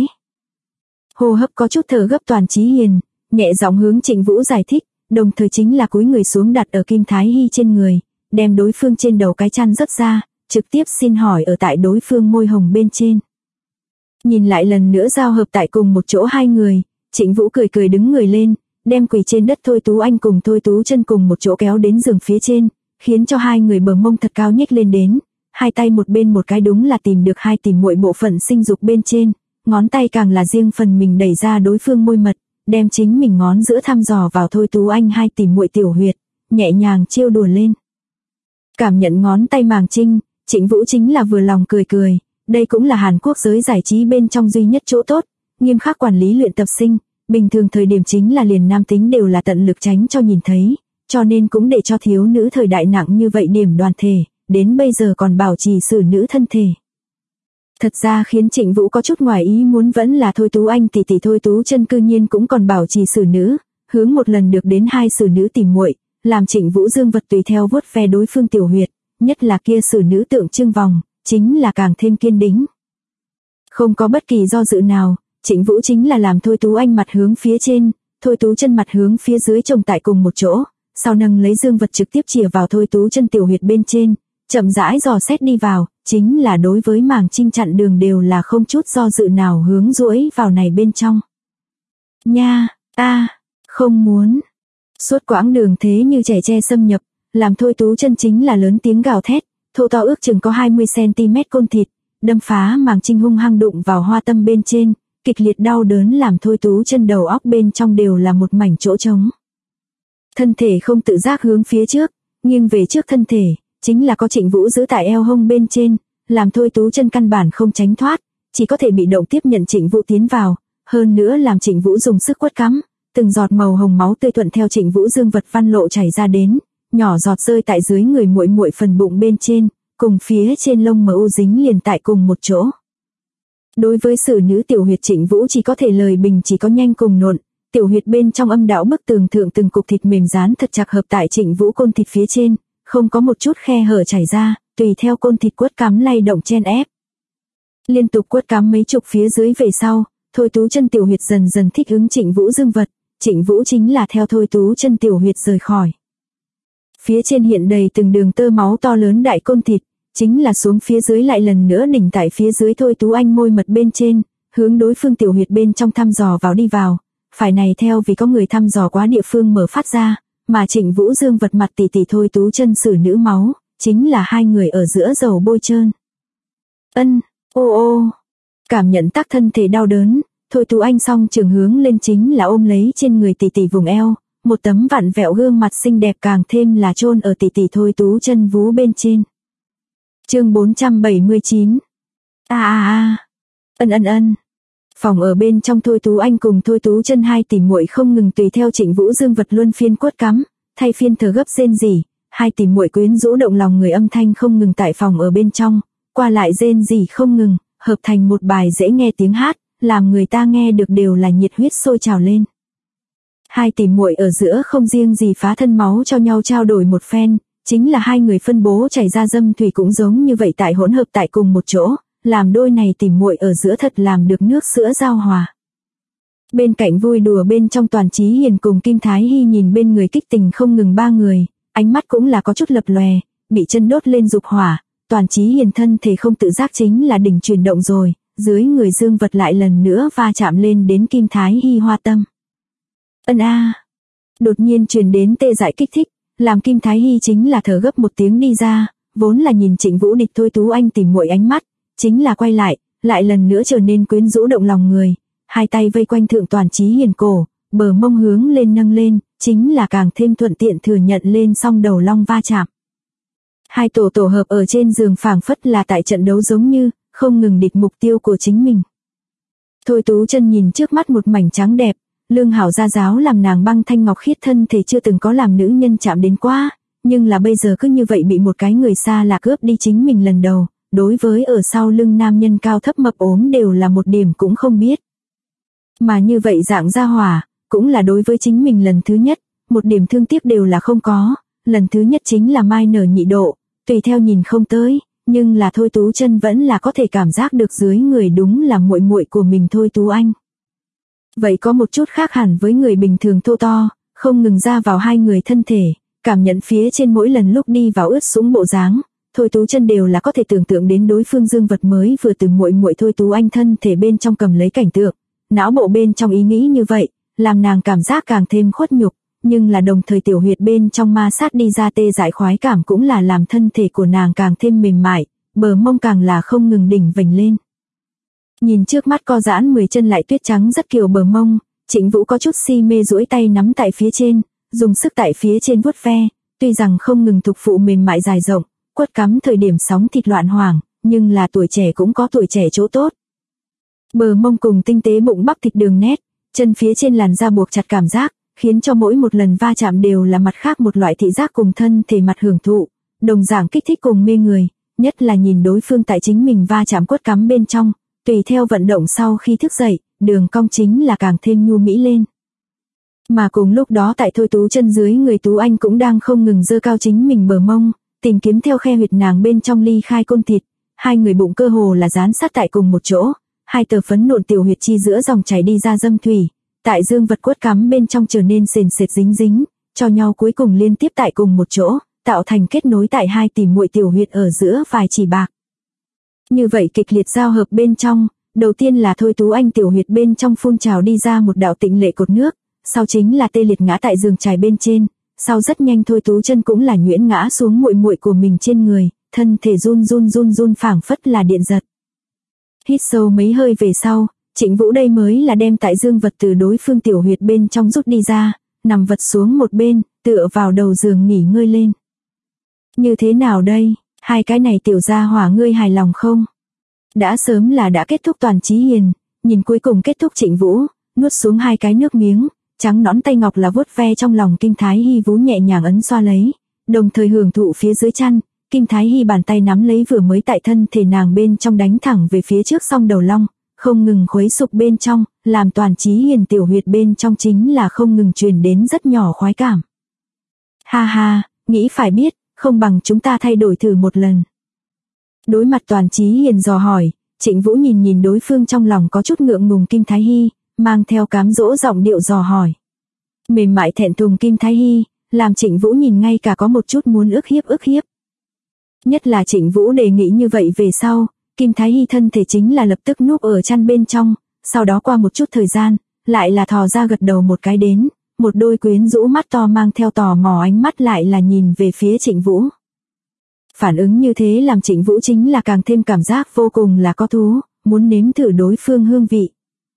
A: Hô hấp có chút thở gấp Toàn Chí Hiền, nhẹ giọng hướng Trịnh Vũ giải thích, đồng thời chính là cúi người xuống đặt ở Kim Thái Hy trên người, đem đối phương trên đầu cái chăn rớt ra, trực tiếp xin hỏi ở tại đối phương môi hồng bên trên. Nhìn lại lần nữa giao hợp tại cùng một chỗ hai người, Trịnh Vũ cười cười đứng người lên, đem quỳ trên đất Thôi Tú Anh cùng Thôi Tú Chân cùng một chỗ kéo đến giường phía trên, khiến cho hai người bờ mông thật cao nhếch lên đến, hai tay một bên một cái đúng là tìm được hai tìm muội bộ phận sinh dục bên trên, ngón tay càng là riêng phần mình đẩy ra đối phương môi mật, đem chính mình ngón giữa thăm dò vào Thôi Tú Anh hai tìm muội tiểu huyệt, nhẹ nhàng trêu đùa lên. Cảm nhận ngón tay màng trinh, Trịnh Vũ chính là vừa lòng cười cười, đây cũng là Hàn Quốc giới giải trí bên trong duy nhất chỗ tốt, nghiêm khắc quản lý luyện tập sinh, bình thường thời điểm chính là liền nam tính đều là tận lực tránh cho nhìn thấy, cho nên cũng để cho thiếu nữ thời đại nặng như vậy điểm đoàn thể, đến bây giờ còn bảo trì xử nữ thân thể. Thật ra khiến Trịnh Vũ có chút ngoài ý muốn vẫn là Thôi Tú Anh tỷ tỷ Thôi Tú Chân cư nhiên cũng còn bảo trì xử nữ, hướng một lần được đến hai xử nữ tìm muội, làm Trịnh Vũ dương vật tùy theo vuốt ve đối phương tiểu huyệt, nhất là kia xử nữ tượng trưng vòng, chính là càng thêm kiên định. Không có bất kỳ do dự nào, Trịnh Vũ chính là làm Thôi Tú Anh mặt hướng phía trên, Thôi Tú Chân mặt hướng phía dưới chồng tại cùng một chỗ, sau nâng lấy dương vật trực tiếp chìa vào Thôi Tú Chân tiểu huyệt bên trên, chậm rãi dò xét đi vào, chính là đối với màng trinh chặn đường đều là không chút do dự nào hướng duỗi vào này bên trong. Nha, ta, không muốn. Suốt quãng đường thế như trẻ tre xâm nhập, làm Thôi Tú Chân chính là lớn tiếng gào thét, thô to ước chừng có 20cm côn thịt, đâm phá màng trinh hung hăng đụng vào hoa tâm bên trên, kịch liệt đau đớn làm Thôi Tú Chân đầu óc bên trong đều là một mảnh chỗ trống. Thân thể không tự giác hướng phía trước, nghiêng về trước thân thể, chính là có Trịnh Vũ giữ tại eo hông bên trên, làm Thôi Tú Chân căn bản không tránh thoát, chỉ có thể bị động tiếp nhận Trịnh Vũ tiến vào, hơn nữa làm Trịnh Vũ dùng sức quất cắm, từng giọt màu hồng máu tươi thuận theo Trịnh Vũ dương vật văn lộ chảy ra đến, nhỏ giọt rơi tại dưới người muội muội phần bụng bên trên, cùng phía trên lông mờ u dính liền tại cùng một chỗ. Đối với xử nữ tiểu huyệt Trịnh Vũ chỉ có thể lời bình chỉ có nhanh cùng nộn, tiểu huyệt bên trong âm đạo bức tường thượng từng cục thịt mềm dán thật chặt hợp tại Trịnh Vũ côn thịt phía trên, không có một chút khe hở chảy ra, tùy theo côn thịt quất cắm lay động chen ép. Liên tục quất cắm mấy chục phía dưới về sau, Thôi Tú Chân tiểu huyệt dần dần thích ứng Trịnh Vũ dương vật, Trịnh Vũ chính là theo Thôi Tú Chân tiểu huyệt rời khỏi. Phía trên hiện đầy từng đường tơ máu to lớn đại côn thịt, chính là xuống phía dưới lại lần nữa đỉnh tại phía dưới Thôi Tú Anh môi mật bên trên, hướng đối phương tiểu huyệt bên trong thăm dò vào đi vào, phải này theo vì có người thăm dò quá địa phương mở phát ra, mà Trịnh Vũ dương vật mặt tỷ tỷ Thôi Tú Chân xử nữ máu, chính là hai người ở giữa dầu bôi trơn. Ô ô, cảm nhận tác thân thể đau đớn, Thôi Tú Anh song trường hướng lên chính là ôm lấy trên người tỷ tỷ vùng eo, một tấm vặn vẹo gương mặt xinh đẹp càng thêm là chôn ở tỷ tỷ Thôi Tú Chân vú bên trên. Chương 479. Phòng ở bên trong Thôi Tú Anh cùng Thôi Tú Chân hai tỷ muội không ngừng tùy theo Trịnh Vũ dương vật luân phiên quất cắm, thay phiên thở gấp rên rỉ, hai tỷ muội quyến rũ động lòng người âm thanh không ngừng tại phòng ở bên trong, qua lại rên rỉ không ngừng, hợp thành một bài dễ nghe tiếng hát, làm người ta nghe được đều là nhiệt huyết sôi trào lên. Hai tỷ muội ở giữa không riêng gì phá thân máu cho nhau trao đổi một phen, chính là hai người phân bố chảy ra dâm thủy cũng giống như vậy tại hỗn hợp tại cùng một chỗ, làm đôi này tỷ muội ở giữa thật làm được nước sữa giao hòa. Bên cạnh vui đùa bên trong Toàn Chí Hiền cùng Kim Thái Hy nhìn bên người kích tình không ngừng ba người, ánh mắt cũng là có chút lập lòe, bị chân đốt lên dục hỏa, Toàn Chí Hiền thân thể không tự giác chính là đỉnh chuyển động rồi, dưới người dương vật lại lần nữa va chạm lên đến Kim Thái Hy hoa tâm. Ân a. Đột nhiên truyền đến tê dại kích thích, làm Kim Thái Hy chính là thở gấp một tiếng đi ra, vốn là nhìn Trịnh Vũ Địch Thôi Tú Anh tìm muội ánh mắt, chính là quay lại lần nữa trở nên quyến rũ động lòng người, hai tay vây quanh thượng Toàn Chí Hiền cổ, bờ mông hướng lên nâng lên, chính là càng thêm thuận tiện thừa nhận lên song đầu long va chạm. Hai tổ hợp ở trên giường phảng phất là tại trận đấu giống như, không ngừng địch mục tiêu của chính mình. Thôi Tú Chân nhìn trước mắt một mảnh trắng đẹp, lương hảo gia giáo làm nàng băng thanh ngọc khiết thân thể chưa từng có làm nữ nhân chạm đến quá, nhưng là bây giờ cứ như vậy bị một cái người xa lạ cướp đi chính mình lần đầu, đối với ở sau lưng nam nhân cao thấp mập ốm đều là một điểm cũng không biết. Mà như vậy dạng gia hỏa, cũng là đối với chính mình lần thứ nhất, một điểm thương tiếc đều là không có, lần thứ nhất chính là mai nở nhị độ, tùy theo nhìn không tới, nhưng là Thôi Tú Chân vẫn là có thể cảm giác được dưới người đúng là muội muội của mình Thôi Tú Anh. Vậy có một chút khác hẳn với người bình thường thô to, không ngừng ra vào hai người thân thể, cảm nhận phía trên mỗi lần lúc đi vào ướt sũng bộ dáng, Thôi Tú Chân đều là có thể tưởng tượng đến đối phương dương vật mới vừa từ muội muội Thôi Tú Anh thân thể bên trong cầm lấy cảnh tượng, não bộ bên trong ý nghĩ như vậy, làm nàng cảm giác càng thêm khuất nhục, nhưng là đồng thời tiểu huyệt bên trong ma sát đi ra tê dại khoái cảm cũng là làm thân thể của nàng càng thêm mềm mại, bờ mông càng là không ngừng đỉnh vành lên. Nhìn trước mắt co giãn 10 chân lại tuyết trắng rất kiều bờ mông, Trịnh Vũ có chút si mê duỗi tay nắm tại phía trên, dùng sức tại phía trên vuốt ve, tuy rằng không ngừng thục phụ mềm mại dài rộng, quất cắm thời điểm sóng thịt loạn hoàng, nhưng là tuổi trẻ cũng có tuổi trẻ chỗ tốt. Bờ mông cùng tinh tế bụng bắp thịt đường nét, chân phía trên làn da buộc chặt cảm giác, khiến cho mỗi một lần va chạm đều là mặt khác một loại thị giác cùng thân thể mặt hưởng thụ, đồng dạng kích thích cùng mê người, nhất là nhìn đối phương tại chính mình va chạm quất cắm bên trong, tùy theo vận động sau khi thức dậy, đường cong chính là càng thêm nhu mỹ lên. Mà cùng lúc đó tại Thôi Tú Chân dưới người Tú Anh cũng đang không ngừng giơ cao chính mình bờ mông, tìm kiếm theo khe huyệt nàng bên trong ly khai côn thịt, hai người bụng cơ hồ là dán sát tại cùng một chỗ, hai tờ phấn nộn tiểu huyệt chi giữa dòng chảy đi ra dâm thủy, tại dương vật quất cắm bên trong trở nên sền sệt dính dính, cho nhau cuối cùng liên tiếp tại cùng một chỗ, tạo thành kết nối tại hai tỉ muội tiểu huyệt ở giữa vài chỉ bạc. Như vậy kịch liệt giao hợp bên trong, đầu tiên là Thôi Tú Anh tiểu huyệt bên trong phun trào đi ra một đạo tịnh lệ cột nước, sau chính là tê liệt ngã tại giường trải bên trên, sau rất nhanh Thôi Tú Chân cũng là nhuyễn ngã xuống muội muội của mình trên người, thân thể run phảng phất là điện giật. Hít sâu mấy hơi về sau, Trịnh Vũ đây mới là đem tại dương vật từ đối phương tiểu huyệt bên trong rút đi ra, nằm vật xuống một bên, tựa vào đầu giường nghỉ ngơi lên. Như thế nào đây, hai cái này tiểu gia hỏa ngươi hài lòng không? Đã sớm là đã kết thúc Toàn Chí Hiền, nhìn cuối cùng kết thúc Trịnh Vũ, nuốt xuống hai cái nước miếng, trắng nõn tay ngọc là vuốt ve trong lòng Kim Thái Hy vú nhẹ nhàng ấn xoa lấy, đồng thời hưởng thụ phía dưới chăn, Kim Thái Hy bàn tay nắm lấy vừa mới tại thân thể nàng bên trong đánh thẳng về phía trước song đầu long, không ngừng khuấy sục bên trong, làm Toàn Chí Hiền tiểu huyệt bên trong chính là không ngừng truyền đến rất nhỏ khoái cảm. Ha ha, nghĩ phải biết, không bằng chúng ta thay đổi thử một lần. Đối mặt Toàn Chí Hiền dò hỏi, Trịnh Vũ nhìn đối phương trong lòng có chút ngượng ngùng Kim Thái Hy, mang theo cám dỗ giọng điệu dò hỏi. Mềm mại thẹn thùng Kim Thái Hy, làm Trịnh Vũ nhìn ngay cả có một chút muốn ức hiếp. Nhất là Trịnh Vũ đề nghị như vậy về sau, Kim Thái Hy thân thể chính là lập tức núp ở chăn bên trong, sau đó qua một chút thời gian, lại là thò ra gật đầu một cái đến, một đôi quyến rũ mắt to mang theo tò mò ánh mắt lại là nhìn về phía Trịnh Vũ. Phản ứng như thế làm Trịnh Vũ chính là càng thêm cảm giác vô cùng là có thú, muốn nếm thử đối phương hương vị.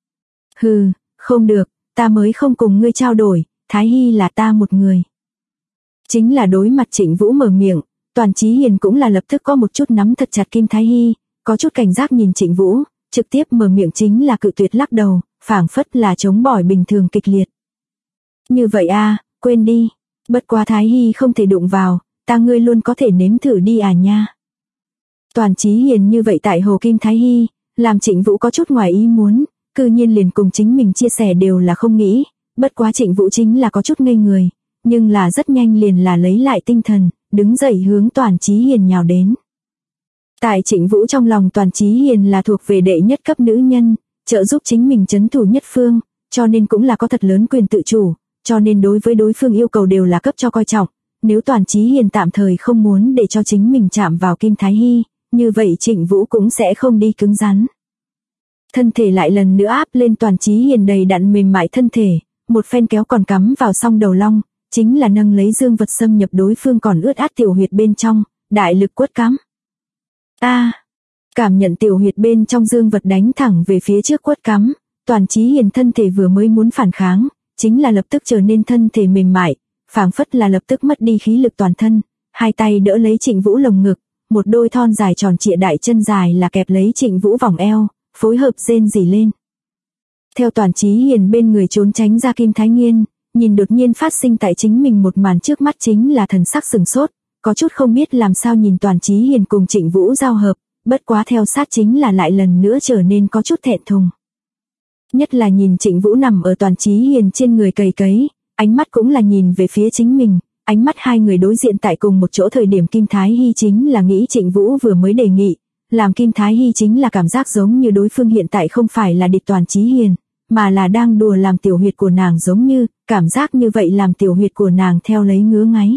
A: Hừ, không được, ta mới không cùng ngươi trao đổi, Thái Hy là ta một người. Chính là đối mặt Trịnh Vũ mở miệng, Toàn Chí Hiền cũng là lập tức có một chút nắm thật chặt Kim Thái Hy, có chút cảnh giác nhìn Trịnh Vũ, trực tiếp mở miệng chính là cự tuyệt lắc đầu, phảng phất là chống bỏi bình thường kịch liệt. Như vậy a, quên đi, bất quá Thái Hy không thể đụng vào, ta ngươi luôn có thể nếm thử đi à nha. Toàn Chí Hiền như vậy tại hồ Kim Thái Hy, làm Trịnh Vũ có chút ngoài ý muốn, cư nhiên liền cùng chính mình chia sẻ đều là không nghĩ, bất quá Trịnh Vũ chính là có chút ngây người, nhưng là rất nhanh liền là lấy lại tinh thần, đứng dậy hướng Toàn Chí Hiền nhào đến. Tại Trịnh Vũ trong lòng Toàn Chí Hiền là thuộc về đệ nhất cấp nữ nhân, trợ giúp chính mình trấn thủ nhất phương, cho nên cũng là có thật lớn quyền tự chủ, cho nên đối với đối phương yêu cầu đều là cấp cho coi trọng. Nếu Toàn Chí Hiền tạm thời không muốn để cho chính mình chạm vào Kim Thái Hy, như vậy Trịnh Vũ cũng sẽ không đi cứng rắn. Thân thể lại lần nữa áp lên Toàn Chí Hiền đầy đặn mềm mại thân thể, một phen kéo còn cắm vào song đầu long, chính là nâng lấy dương vật xâm nhập đối phương còn ướt át tiểu huyệt bên trong, đại lực quất cắm. Cảm nhận tiểu huyệt bên trong dương vật đánh thẳng về phía trước quất cắm, Toàn Chí Hiền thân thể vừa mới muốn phản kháng, chính là lập tức trở nên thân thể mềm mại, phảng phất là lập tức mất đi khí lực toàn thân, hai tay đỡ lấy Trịnh Vũ lồng ngực, một đôi thon dài tròn trịa đại chân dài là kẹp lấy Trịnh Vũ vòng eo, phối hợp rên rỉ lên. Theo Toàn Chí Hiền bên người trốn tránh ra Kim Thái Nghiên, nhìn đột nhiên phát sinh tại chính mình một màn trước mắt chính là thần sắc sừng sốt, có chút không biết làm sao nhìn Toàn Chí Hiền cùng Trịnh Vũ giao hợp, bất quá theo sát chính là lại lần nữa trở nên có chút thẹn thùng. Nhất là nhìn Trịnh Vũ nằm ở Toàn Chí Hiền trên người cầy cấy, ánh mắt cũng là nhìn về phía chính mình, ánh mắt hai người đối diện tại cùng một chỗ thời điểm Kim Thái Hy chính là nghĩ Trịnh Vũ vừa mới đề nghị, làm Kim Thái Hy chính là cảm giác giống như đối phương hiện tại không phải là địch Toàn Chí Hiền, mà là đang đùa làm tiểu huyệt của nàng giống như, cảm giác như vậy làm tiểu huyệt của nàng theo lấy ngứa ngáy.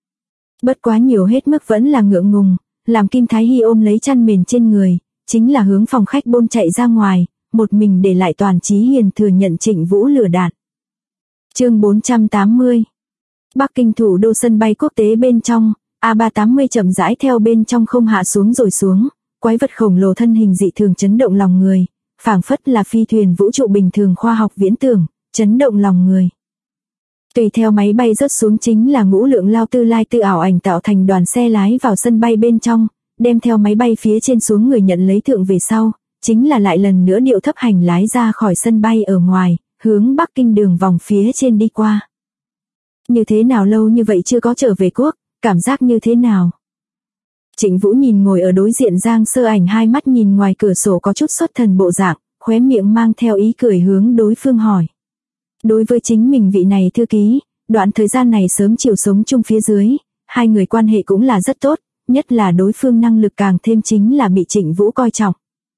A: Bất quá nhiều hết mức vẫn là ngượng ngùng, làm Kim Thái Hy ôm lấy chăn mền trên người, chính là hướng phòng khách bôn chạy ra ngoài, một mình để lại Toàn Chí Hiền thừa nhận Trịnh Vũ lừa đạn. Chương 480. Bắc Kinh thủ đô sân bay quốc tế bên trong, A380 chậm rãi theo bên trong không hạ xuống rồi xuống, quái vật khổng lồ thân hình dị thường chấn động lòng người, phảng phất là phi thuyền vũ trụ bình thường khoa học viễn tưởng, chấn động lòng người. Tùy theo máy bay rớt xuống chính là ngũ lượng lao tư lai tư ảo ảnh tạo thành đoàn xe lái vào sân bay bên trong, đem theo máy bay phía trên xuống người nhận lấy thượng về sau, chính là lại lần nữa điệu thấp hành lái ra khỏi sân bay ở ngoài, hướng Bắc Kinh đường vòng phía trên đi qua. Như thế nào lâu như vậy chưa có trở về quốc, cảm giác như thế nào? Trịnh Vũ nhìn ngồi ở đối diện Giang Sơ Ảnh hai mắt nhìn ngoài cửa sổ có chút xuất thần bộ dạng, khóe miệng mang theo ý cười hướng đối phương hỏi. Đối với chính mình vị này thư ký, đoạn thời gian này sớm chiều sống chung phía dưới, hai người quan hệ cũng là rất tốt, nhất là đối phương năng lực càng thêm chính là bị Trịnh Vũ coi trọng.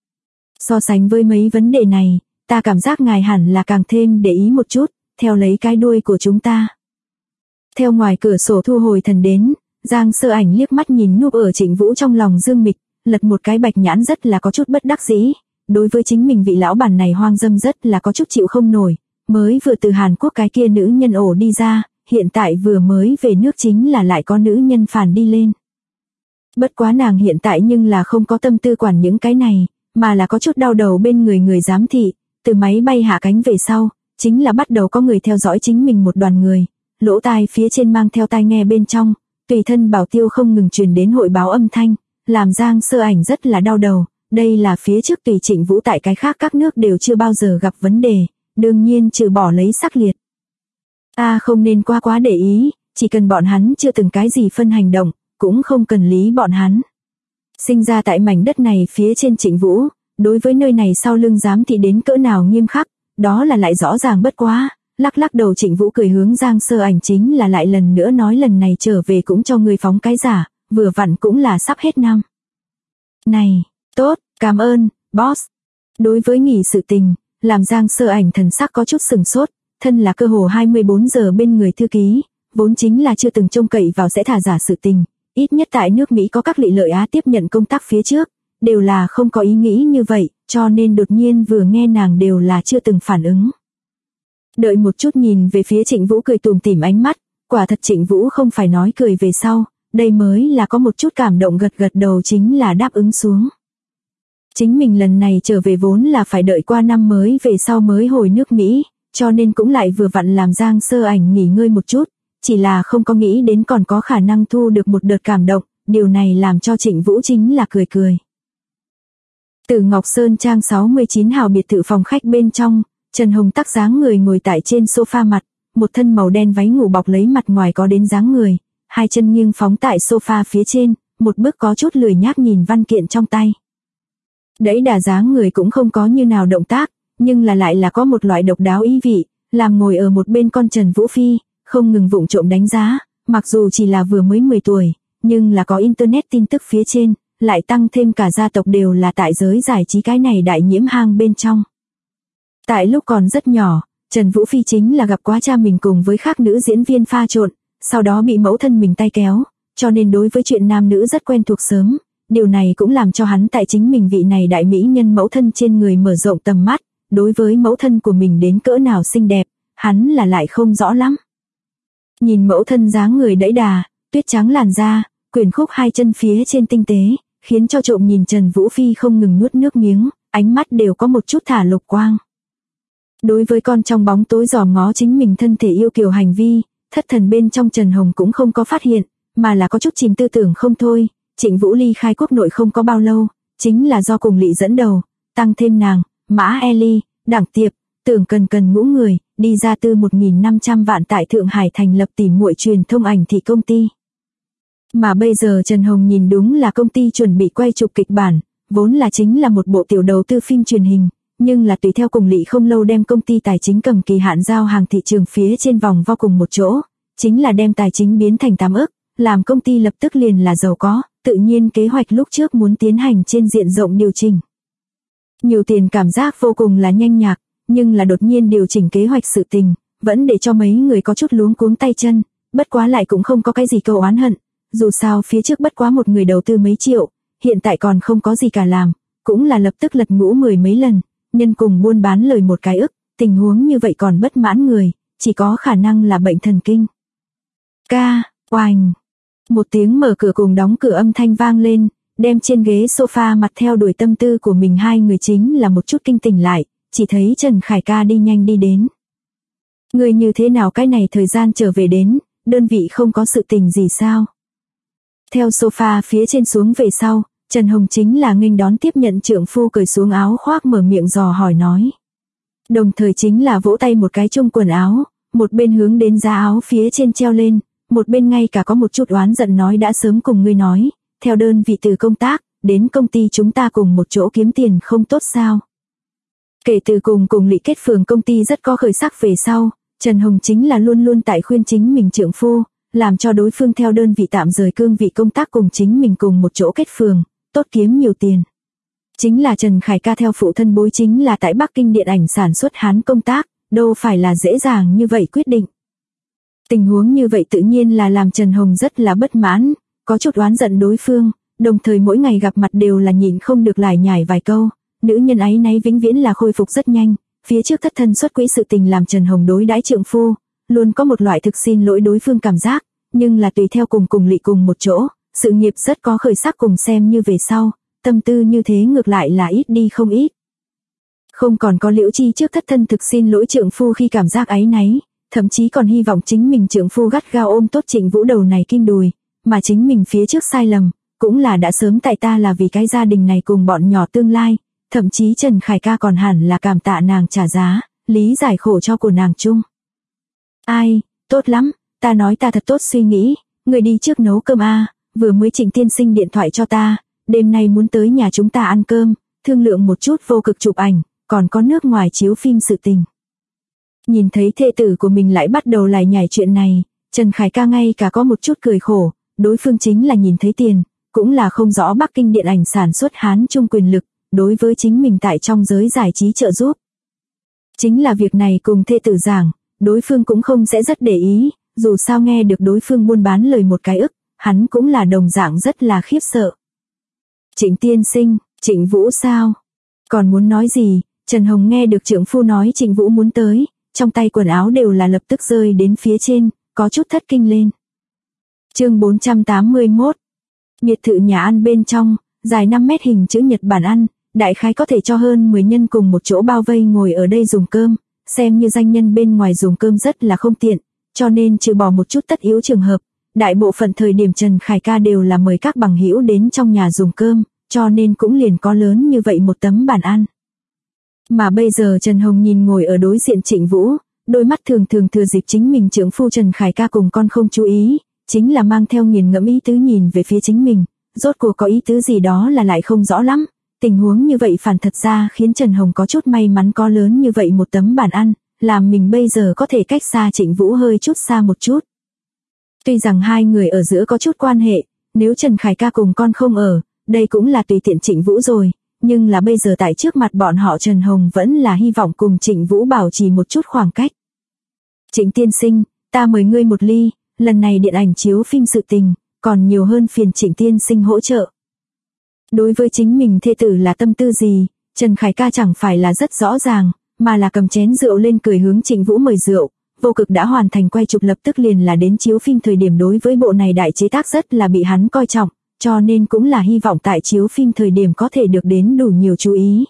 A: So sánh với mấy vấn đề này, ta cảm giác ngài hẳn là càng thêm để ý một chút, theo lấy cái đuôi của chúng ta. Theo ngoài cửa sổ thu hồi thần đến, Giang Sơ Ảnh liếc mắt nhìn núp ở Trịnh Vũ trong lòng Dương Mịch, lật một cái bạch nhãn rất là có chút bất đắc dĩ, đối với chính mình vị lão bản này hoang dâm rất là có chút chịu không nổi, mới vừa từ Hàn Quốc cái kia nữ nhân ổ đi ra, hiện tại vừa mới về nước chính là lại có nữ nhân phản đi lên. Bất quá nàng hiện tại nhưng là không có tâm tư quản những cái này, mà là có chút đau đầu bên người giám thị, từ máy bay hạ cánh về sau, chính là bắt đầu có người theo dõi chính mình một đoàn người, lỗ tai phía trên mang theo tai nghe bên trong, tùy thân bảo tiêu không ngừng truyền đến hội báo âm thanh, làm Giang Sơ Ảnh rất là đau đầu, đây là phía trước tùy Trịnh Vũ tại cái khác các nước đều chưa bao giờ gặp vấn đề, đương nhiên trừ bỏ lấy sắc liệt. Ta không nên quá để ý, chỉ cần bọn hắn chưa từng cái gì phân hành động, cũng không cần lý bọn hắn. Sinh ra tại mảnh đất này phía trên Trịnh Vũ, đối với nơi này sau lưng giám thị đến cỡ nào nghiêm khắc, đó là lại rõ ràng bất quá. Lắc đầu Trịnh Vũ cười hướng Giang Sơ Ảnh chính là lại lần nữa nói lần này trở về cũng cho người phóng cái giả, vừa vặn cũng là sắp hết năm. Này, tốt, cảm ơn, boss. Đối với nghỉ sự tình, làm Giang Sơ Ảnh thần sắc có chút sừng sốt, thân là cơ hồ 24 giờ bên người thư ký, vốn chính là chưa từng trông cậy vào sẽ thả giả sự tình, ít nhất tại nước Mỹ có các lị lợi Á tiếp nhận công tác phía trước, đều là không có ý nghĩ như vậy, cho nên đột nhiên vừa nghe nàng đều là chưa từng phản ứng. Đợi một chút nhìn về phía Trịnh Vũ cười tủm tỉm ánh mắt, quả thật Trịnh Vũ không phải nói cười về sau, đây mới là có một chút cảm động gật đầu chính là đáp ứng xuống. Chính mình lần này trở về vốn là phải đợi qua năm mới về sau mới hồi nước Mỹ, cho nên cũng lại vừa vặn làm Giang Sơ Ảnh nghỉ ngơi một chút, chỉ là không có nghĩ đến còn có khả năng thu được một đợt cảm động, điều này làm cho Trịnh Vũ chính là cười. Từ Ngọc Sơn Trang 69 hào biệt thự phòng khách bên trong, Trần Hồng Tắc dáng người ngồi tại trên sofa mặt, một thân màu đen váy ngủ bọc lấy mặt ngoài có đến dáng người, hai chân nghiêng phóng tại sofa phía trên, một bước có chút lười nhác nhìn văn kiện trong tay. Đẫy đà dáng người cũng không có như nào động tác, nhưng là lại là có một loại độc đáo ý vị, làm ngồi ở một bên con Trần Vũ Phi, không ngừng vụng trộm đánh giá, mặc dù chỉ là vừa mới 10 tuổi, nhưng là có internet tin tức phía trên, lại tăng thêm cả gia tộc đều là tại giới giải trí cái này đại nhiễm hang bên trong. Tại lúc còn rất nhỏ, Trần Vũ Phi chính là gặp quá cha mình cùng với khác nữ diễn viên pha trộn, sau đó bị mẫu thân mình tay kéo, cho nên đối với chuyện nam nữ rất quen thuộc sớm. Điều này cũng làm cho hắn tại chính mình vị này đại mỹ nhân mẫu thân trên người mở rộng tầm mắt, đối với mẫu thân của mình đến cỡ nào xinh đẹp, hắn là lại không rõ lắm. Nhìn mẫu thân dáng người đẫy đà, tuyết trắng làn da, quyển khúc hai chân phía trên tinh tế, khiến cho trộm nhìn Trần Vũ Phi không ngừng nuốt nước miếng, ánh mắt đều có một chút thả lục quang. Đối với con trong bóng tối dòm ngó chính mình thân thể yêu kiều hành vi, thất thần bên trong Trần Hồng cũng không có phát hiện, mà là có chút chìm tư tưởng không thôi. Trịnh Vũ ly khai quốc nội không có bao lâu, chính là do cùng Lị dẫn đầu, tăng thêm nàng, Mã Eli, Đảng Tiệp, Tưởng Cần ngũ người, đi ra tư 1.500 vạn tại Thượng Hải thành lập tỉ muội truyền thông ảnh thị công ty. Mà bây giờ Trần Hồng nhìn đúng là công ty chuẩn bị quay chụp kịch bản, vốn là chính là một bộ tiểu đầu tư phim truyền hình, nhưng là tùy theo cùng Lị không lâu đem công ty tài chính cầm kỳ hạn giao hàng thị trường phía trên vòng vo cùng một chỗ, chính là đem tài chính biến thành 8 ức, làm công ty lập tức liền là giàu có, tự nhiên kế hoạch lúc trước muốn tiến hành trên diện rộng điều chỉnh. Nhiều tiền cảm giác vô cùng là nhanh nhạc, nhưng là đột nhiên điều chỉnh kế hoạch sự tình, vẫn để cho mấy người có chút luống cuống tay chân, bất quá lại cũng không có cái gì câu oán hận, dù sao phía trước bất quá một người đầu tư mấy triệu, hiện tại còn không có gì cả làm, cũng là lập tức lật ngũ 10 mấy lần, nhân cùng buôn bán lời một cái ức, tình huống như vậy còn bất mãn người, chỉ có khả năng là bệnh thần kinh. Oành. Một tiếng mở cửa cùng đóng cửa âm thanh vang lên, đem trên ghế sofa mặt theo đuổi tâm tư của mình hai người chính là một chút kinh tỉnh lại, chỉ thấy Trần Khải Ca đi nhanh đi đến. Người như thế nào cái này thời gian trở về đến, đơn vị không có sự tình gì sao? Theo sofa phía trên xuống về sau, Trần Hồng chính là nghênh đón tiếp nhận trượng phu cởi xuống áo khoác mở miệng dò hỏi nói. Đồng thời chính là vỗ tay một cái chung quần áo, một bên hướng đến giá áo phía trên treo lên, một bên ngay cả có một chút oán giận nói đã sớm cùng ngươi nói, theo đơn vị từ công tác, đến công ty chúng ta cùng một chỗ kiếm tiền không tốt sao. Kể từ cùng Lị kết phường công ty rất có khởi sắc về sau, Trần Hồng chính là luôn luôn tại khuyên chính mình trượng phu, làm cho đối phương theo đơn vị tạm rời cương vị công tác cùng chính mình cùng một chỗ kết phường, tốt kiếm nhiều tiền. Chính là Trần Khải Ca theo phụ thân bối chính là tại Bắc Kinh điện ảnh sản xuất Hán công tác, đâu phải là dễ dàng như vậy quyết định. Tình huống như vậy tự nhiên là làm Trần Hồng rất là bất mãn, có chút oán giận đối phương, đồng thời mỗi ngày gặp mặt đều là nhịn không được lải nhải vài câu, nữ nhân ấy náy vĩnh viễn là khôi phục rất nhanh, phía trước thất thân xuất quỹ sự tình làm Trần Hồng đối đãi trượng phu, luôn có một loại thực xin lỗi đối phương cảm giác, nhưng là tùy theo cùng Lị cùng một chỗ, sự nghiệp rất có khởi sắc cùng xem như về sau, tâm tư như thế ngược lại là ít đi không ít. Không còn có Liễu Chi trước thất thân thực xin lỗi trượng phu khi cảm giác áy náy, thậm chí còn hy vọng chính mình trượng phu gắt gao ôm tốt Trịnh Vũ đầu này kim đùi, mà chính mình phía trước sai lầm, cũng là đã sớm tại ta là vì cái gia đình này cùng bọn nhỏ tương lai, thậm chí Trần Khải Ca còn hẳn là cảm tạ nàng trả giá, lý giải khổ cho của nàng chung. Ai, tốt lắm, ta nói ta thật tốt suy nghĩ, người đi trước nấu cơm a, vừa mới Trịnh tiên sinh điện thoại cho ta, đêm nay muốn tới nhà chúng ta ăn cơm, thương lượng một chút vô cực chụp ảnh, còn có nước ngoài chiếu phim sự tình. Nhìn thấy thê tử của mình lại bắt đầu lải nhải chuyện này, Trần Khải Ca ngay cả có một chút cười khổ, đối phương chính là nhìn thấy tiền, cũng là không rõ Bắc Kinh điện ảnh sản xuất Hán Trung quyền lực, đối với chính mình tại trong giới giải trí trợ giúp. Chính là việc này cùng thê tử giảng, đối phương cũng không sẽ rất để ý, dù sao nghe được đối phương buôn bán lời một cái ức, hắn cũng là đồng dạng rất là khiếp sợ. Trịnh tiên sinh, Trịnh Vũ sao? Còn muốn nói gì? Trần Hồng nghe được trượng phu nói Trịnh Vũ muốn tới, trong tay quần áo đều là lập tức rơi đến phía trên, có chút thất kinh lên. Chương 481. Biệt thự nhà ăn bên trong, dài 5 mét hình chữ nhật bàn ăn, đại khái có thể cho hơn 10 nhân cùng một chỗ bao vây ngồi ở đây dùng cơm, xem như danh nhân bên ngoài dùng cơm rất là không tiện, cho nên trừ bỏ một chút tất yếu trường hợp, đại bộ phận thời điểm Trần Khải Ca đều là mời các bằng hữu đến trong nhà dùng cơm, cho nên cũng liền có lớn như vậy một tấm bàn ăn. Mà bây giờ Trần Hồng nhìn ngồi ở đối diện Trịnh Vũ, đôi mắt thường thừa dịp chính mình trượng phu Trần Khải Ca cùng con không chú ý, chính là mang theo nghiền ngẫm ý tứ nhìn về phía chính mình, rốt cuộc có ý tứ gì đó là lại không rõ lắm. Tình huống như vậy phản thật ra khiến Trần Hồng có chút may mắn có lớn như vậy một tấm bàn ăn, làm mình bây giờ có thể cách xa Trịnh Vũ hơi chút xa một chút. Tuy rằng hai người ở giữa có chút quan hệ, nếu Trần Khải Ca cùng con không ở, đây cũng là tùy tiện Trịnh Vũ rồi, nhưng là bây giờ tại trước mặt bọn họ Trần Hồng vẫn là hy vọng cùng Trịnh Vũ bảo trì một chút khoảng cách. Trịnh tiên sinh, ta mời ngươi một ly, lần này điện ảnh chiếu phim sự tình, còn nhiều hơn phiền Trịnh tiên sinh hỗ trợ. Đối với chính mình thê tử là tâm tư gì, Trần Khải ca chẳng phải là rất rõ ràng, mà là cầm chén rượu lên cười hướng Trịnh Vũ mời rượu. Vô Cực đã hoàn thành quay chụp lập tức liền là đến chiếu phim thời điểm đối với bộ này đại chế tác rất là bị hắn coi trọng, cho nên cũng là hy vọng tại chiếu phim thời điểm có thể được đến đủ nhiều chú ý.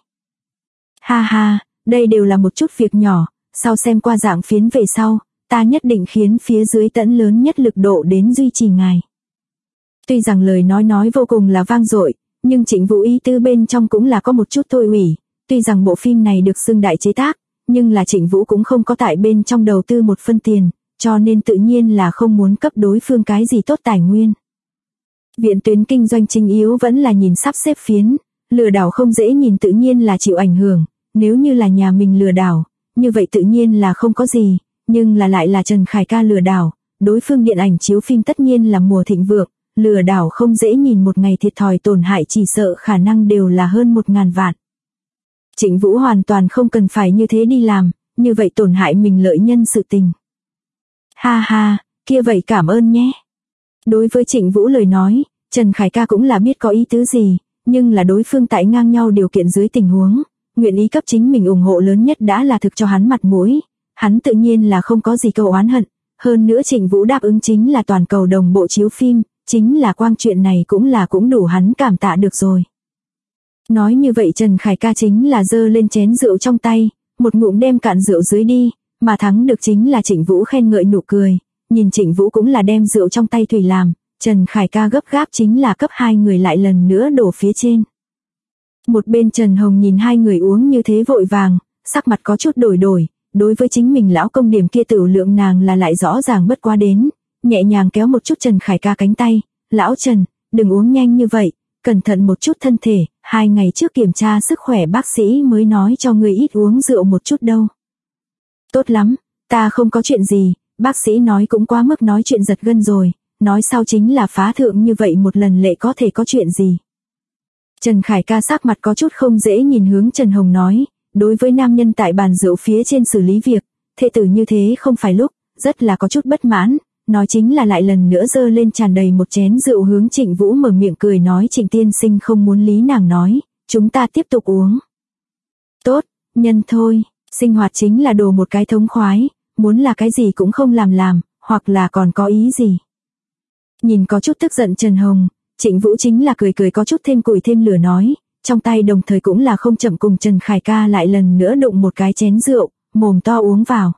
A: Ha ha, đây đều là một chút việc nhỏ, sau xem qua dạng phiến về sau, ta nhất định khiến phía dưới tận lớn nhất lực độ đến duy trì ngài. Tuy rằng lời nói vô cùng là vang dội, nhưng Trịnh Vũ ý tứ bên trong cũng là có một chút thôi ủy, tuy rằng bộ phim này được xưng đại chế tác, nhưng là Trịnh Vũ cũng không có tại bên trong đầu tư một phân tiền, cho nên tự nhiên là không muốn cấp đối phương cái gì tốt tài nguyên. Viện tuyến kinh doanh chính yếu vẫn là nhìn sắp xếp phiến, lừa đảo không dễ nhìn tự nhiên là chịu ảnh hưởng, nếu như là nhà mình lừa đảo, như vậy tự nhiên là không có gì, nhưng là lại là Trần Khải ca lừa đảo, đối phương điện ảnh chiếu phim tất nhiên là mùa thịnh vượng, lừa đảo không dễ nhìn một ngày thiệt thòi tổn hại chỉ sợ khả năng đều là hơn 1.000 vạn. Trịnh Vũ hoàn toàn không cần phải như thế đi làm, như vậy tổn hại mình lợi nhân sự tình. Ha ha, kia vậy cảm ơn nhé. Đối với Trịnh Vũ lời nói, Trần Khải ca cũng là biết có ý tứ gì, nhưng là đối phương tại ngang nhau điều kiện dưới tình huống, nguyện ý cấp chính mình ủng hộ lớn nhất đã là thực cho hắn mặt mũi, hắn tự nhiên là không có gì câu oán hận, hơn nữa Trịnh Vũ đáp ứng chính là toàn cầu đồng bộ chiếu phim, chính là quang chuyện này cũng đủ hắn cảm tạ được rồi. Nói như vậy Trần Khải ca chính là giơ lên chén rượu trong tay, một ngụm đem cạn rượu dưới đi, mà thắng được chính là Trịnh Vũ khen ngợi nụ cười, nhìn Trịnh Vũ cũng là đem rượu trong tay thủy làm, Trần Khải ca gấp gáp chính là cấp hai người lại lần nữa đổ phía trên. Một bên Trần Hồng nhìn hai người uống như thế vội vàng, sắc mặt có chút đổi, đối với chính mình lão công điểm kia tửu lượng nàng là lại rõ ràng bất quá đến, nhẹ nhàng kéo một chút Trần Khải ca cánh tay, lão Trần, đừng uống nhanh như vậy, cẩn thận một chút thân thể, 2 ngày trước kiểm tra sức khỏe bác sĩ mới nói cho người ít uống rượu một chút đâu. Tốt lắm, ta không có chuyện gì, bác sĩ nói cũng quá mức nói chuyện giật gân rồi, nói sau chính là phá thượng như vậy một lần lệ có thể có chuyện gì. Trần Khải ca sắc mặt có chút không dễ nhìn hướng Trần Hồng nói, đối với nam nhân tại bàn rượu phía trên xử lý việc, thê tử như thế không phải lúc, rất là có chút bất mãn, nói chính là lại lần nữa dơ lên tràn đầy một chén rượu hướng Trịnh Vũ mở miệng cười nói Trịnh tiên sinh không muốn lý nàng nói, chúng ta tiếp tục uống. Tốt, nhân thôi, sinh hoạt chính là đồ một cái thống khoái, muốn là cái gì cũng không làm, hoặc là còn có ý gì. Nhìn có chút tức giận Trần Hồng, Trịnh Vũ chính là cười có chút thêm củi thêm lửa nói, trong tay đồng thời cũng là không chậm cùng Trần Khải ca lại lần nữa đụng một cái chén rượu, mồm to uống vào.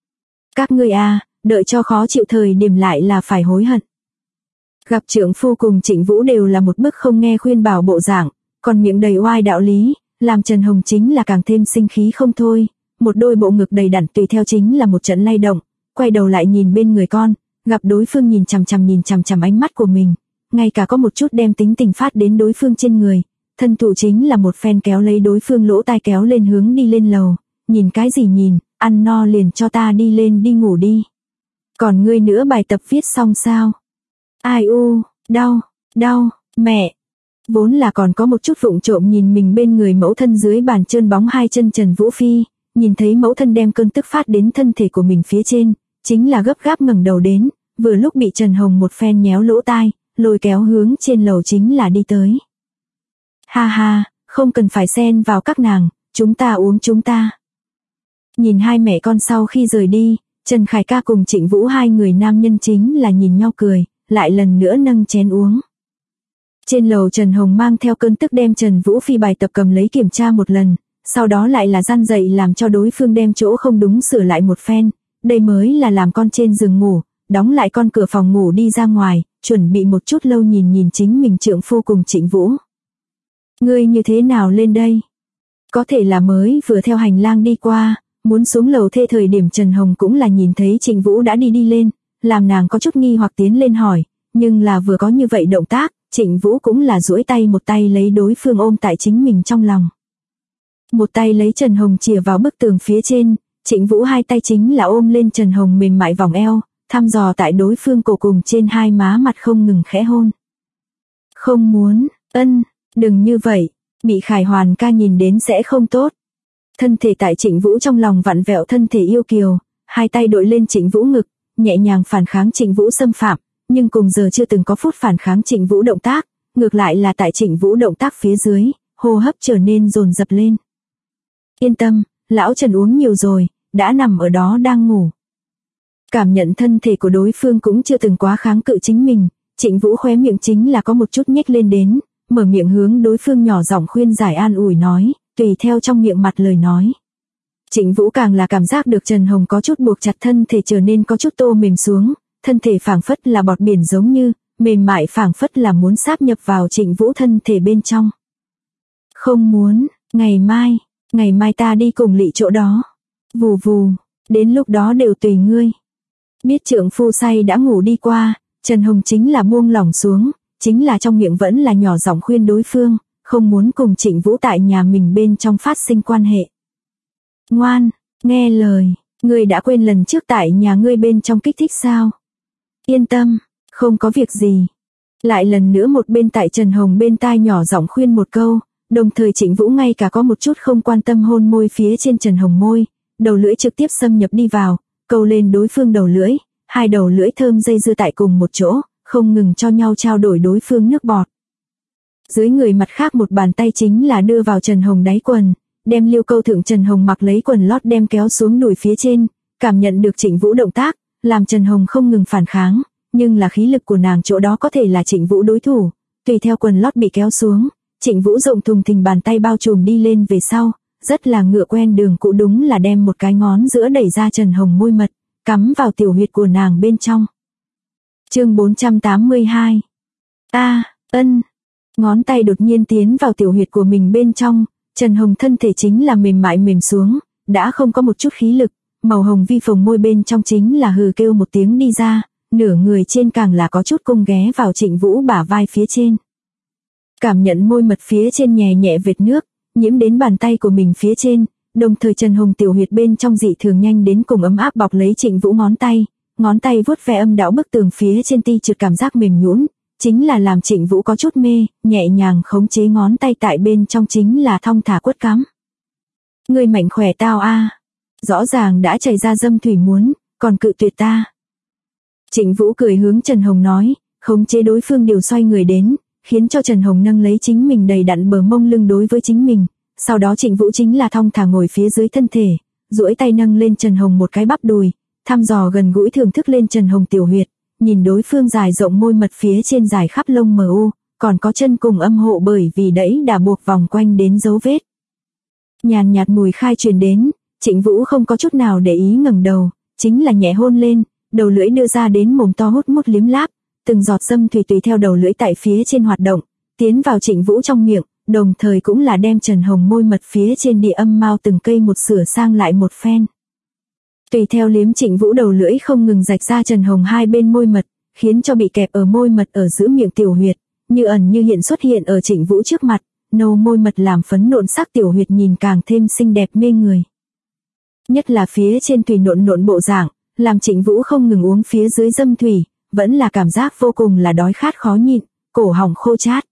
A: Các ngươi đợi cho khó chịu thời điểm lại là phải hối hận. Gặp trượng phu cùng Trịnh Vũ đều là một bức không nghe khuyên bảo bộ dạng, còn miệng đầy oai đạo lý, làm Trần Hồng chính là càng thêm sinh khí không thôi, một đôi bộ ngực đầy đặn tùy theo chính là một trận lay động, quay đầu lại nhìn bên người con, gặp đối phương nhìn chằm chằm ánh mắt của mình, ngay cả có một chút đem tính tình phát đến đối phương trên người, thân thủ chính là một phen kéo lấy đối phương lỗ tai kéo lên hướng đi lên lầu, nhìn cái gì nhìn, ăn no liền cho ta đi lên đi ngủ đi. Còn ngươi nữa bài tập viết xong sao? Ai u, đau, mẹ. Vốn là còn có một chút vụng trộm nhìn mình bên người mẫu thân dưới bàn trơn bóng hai chân Trần Vũ Phi, nhìn thấy mẫu thân đem cơn tức phát đến thân thể của mình phía trên, chính là gấp gáp ngẩng đầu đến, vừa lúc bị Trần Hồng một phen nhéo lỗ tai, lôi kéo hướng trên lầu chính là đi tới. Ha ha, không cần phải xen vào các nàng, chúng ta uống chúng ta. Nhìn hai mẹ con sau khi rời đi, Trần Khải ca cùng Trịnh Vũ hai người nam nhân chính là nhìn nhau cười, lại lần nữa nâng chén uống. Trên lầu Trần Hồng mang theo cơn tức đem Trần Vũ Phi bài tập cầm lấy kiểm tra một lần, sau đó lại là gian dậy làm cho đối phương đem chỗ không đúng sửa lại một phen, đây mới là làm con trên giường ngủ, đóng lại con cửa phòng ngủ đi ra ngoài, chuẩn bị một chút lâu nhìn chính mình trượng phu cùng Trịnh Vũ. Ngươi như thế nào lên đây? Có thể là mới vừa theo hành lang đi qua, muốn xuống lầu thê thời điểm Trần Hồng cũng là nhìn thấy Trịnh Vũ đã đi lên, làm nàng có chút nghi hoặc tiến lên hỏi, nhưng là vừa có như vậy động tác, Trịnh Vũ cũng là duỗi tay một tay lấy đối phương ôm tại chính mình trong lòng. Một tay lấy Trần Hồng chìa vào bức tường phía trên, Trịnh Vũ hai tay chính là ôm lên Trần Hồng mềm mại vòng eo, thăm dò tại đối phương cổ cùng trên hai má mặt không ngừng khẽ hôn. Không muốn, đừng như vậy, Bị Khải Hoàn ca nhìn đến sẽ không tốt. Thân thể tại Trịnh Vũ trong lòng vặn vẹo thân thể yêu kiều, hai tay đội lên Trịnh Vũ ngực, nhẹ nhàng phản kháng Trịnh Vũ xâm phạm, nhưng cùng giờ chưa từng có phút phản kháng Trịnh Vũ động tác, ngược lại là tại Trịnh Vũ động tác phía dưới, hô hấp trở nên dồn dập lên. Yên tâm, lão Trần uống nhiều rồi, đã nằm ở đó đang ngủ. Cảm nhận thân thể của đối phương cũng chưa từng quá kháng cự chính mình, Trịnh Vũ khóe miệng chính là có một chút nhếch lên đến, mở miệng hướng đối phương nhỏ giọng khuyên giải an ủi nói, tùy theo trong miệng mặt lời nói. Trịnh Vũ càng là cảm giác được Trần Hồng có chút buộc chặt thân thể trở nên có chút tô mềm xuống, thân thể phảng phất là bọt biển giống như, mềm mại phảng phất là muốn sáp nhập vào Trịnh Vũ thân thể bên trong. Không muốn, ngày mai ta đi cùng Lị chỗ đó. Vù vù, đến lúc đó đều tùy ngươi. Biết trượng phu say đã ngủ đi qua, Trần Hồng chính là buông lỏng xuống, chính là trong miệng vẫn là nhỏ giọng khuyên đối phương, không muốn cùng Trịnh Vũ tại nhà mình bên trong phát sinh quan hệ. Ngoan, nghe lời, ngươi đã quên lần trước tại nhà ngươi bên trong kích thích sao? Yên tâm, không có việc gì. Lại lần nữa một bên tại Trần Hồng bên tai nhỏ giọng khuyên một câu, đồng thời Trịnh Vũ ngay cả có một chút không quan tâm hôn môi phía trên Trần Hồng môi, đầu lưỡi trực tiếp xâm nhập đi vào, câu lên đối phương đầu lưỡi, hai đầu lưỡi thơm dây dưa tại cùng một chỗ, không ngừng cho nhau trao đổi đối phương nước bọt. Dưới người mặt khác một bàn tay chính là đưa vào Trần Hồng đáy quần, đem liêu câu thượng Trần Hồng mặc lấy quần lót đem kéo xuống đùi phía trên, cảm nhận được Trịnh Vũ động tác, làm Trần Hồng không ngừng phản kháng, nhưng là khí lực của nàng chỗ đó có thể là Trịnh Vũ đối thủ, tùy theo quần lót bị kéo xuống, Trịnh Vũ rộng thùng thình bàn tay bao trùm đi lên về sau, rất là ngựa quen đường cũ đúng là đem một cái ngón giữa đẩy ra Trần Hồng môi mật, cắm vào tiểu huyệt của nàng bên trong. Chương 482. Ngón tay đột nhiên tiến vào tiểu huyệt của mình bên trong, Trần Hồng thân thể chính là mềm mại mềm xuống, đã không có một chút khí lực, màu hồng vi phồng môi bên trong chính là hừ kêu một tiếng đi ra, nửa người trên càng là có chút cung ghé vào Trịnh Vũ bả vai phía trên. Cảm nhận môi mật phía trên nhẹ nhẹ vệt nước, nhiễm đến bàn tay của mình phía trên, đồng thời Trần Hồng tiểu huyệt bên trong dị thường nhanh đến cùng ấm áp bọc lấy Trịnh Vũ ngón tay vuốt ve âm đạo bức tường phía trên ti trượt cảm giác mềm nhũn, chính là làm Trịnh Vũ có chút mê, nhẹ nhàng khống chế ngón tay tại bên trong chính là thong thả quất cắm. Người mạnh khỏe tao a, rõ ràng đã chảy ra dâm thủy muốn, còn cự tuyệt ta. Trịnh Vũ cười hướng Trần Hồng nói, khống chế đối phương điều xoay người đến, khiến cho Trần Hồng nâng lấy chính mình đầy đặn bờ mông lưng đối với chính mình, sau đó Trịnh Vũ chính là thong thả ngồi phía dưới thân thể, duỗi tay nâng lên Trần Hồng một cái bắp đùi, thăm dò gần gũi thưởng thức lên Trần Hồng tiểu huyệt, nhìn đối phương dài rộng môi mật phía trên dài khắp lông mờ u, còn có chân cùng âm hộ bởi vì đẫy đà buộc vòng quanh đến dấu vết. Nhàn nhạt mùi khai truyền đến, Trịnh Vũ không có chút nào để ý ngẩng đầu, chính là nhẹ hôn lên, đầu lưỡi đưa ra đến mồm to hút mút liếm láp, từng giọt dâm thủy tùy theo đầu lưỡi tại phía trên hoạt động, tiến vào Trịnh Vũ trong miệng, đồng thời cũng là đem Trần Hồng môi mật phía trên địa âm mao từng cây một sửa sang lại một phen. Tùy theo liếm Trịnh Vũ đầu lưỡi không ngừng rạch ra Trần Hồng hai bên môi mật, khiến cho bị kẹp ở môi mật ở giữa miệng tiểu huyệt, như ẩn như hiện xuất hiện ở Trịnh Vũ trước mặt, nâu môi mật làm phấn nộn sắc tiểu huyệt nhìn càng thêm xinh đẹp mê người. Nhất là phía trên thủy nộn nộn bộ dạng, làm Trịnh Vũ không ngừng uống phía dưới dâm thủy, vẫn là cảm giác vô cùng là đói khát khó nhịn, cổ họng khô chát.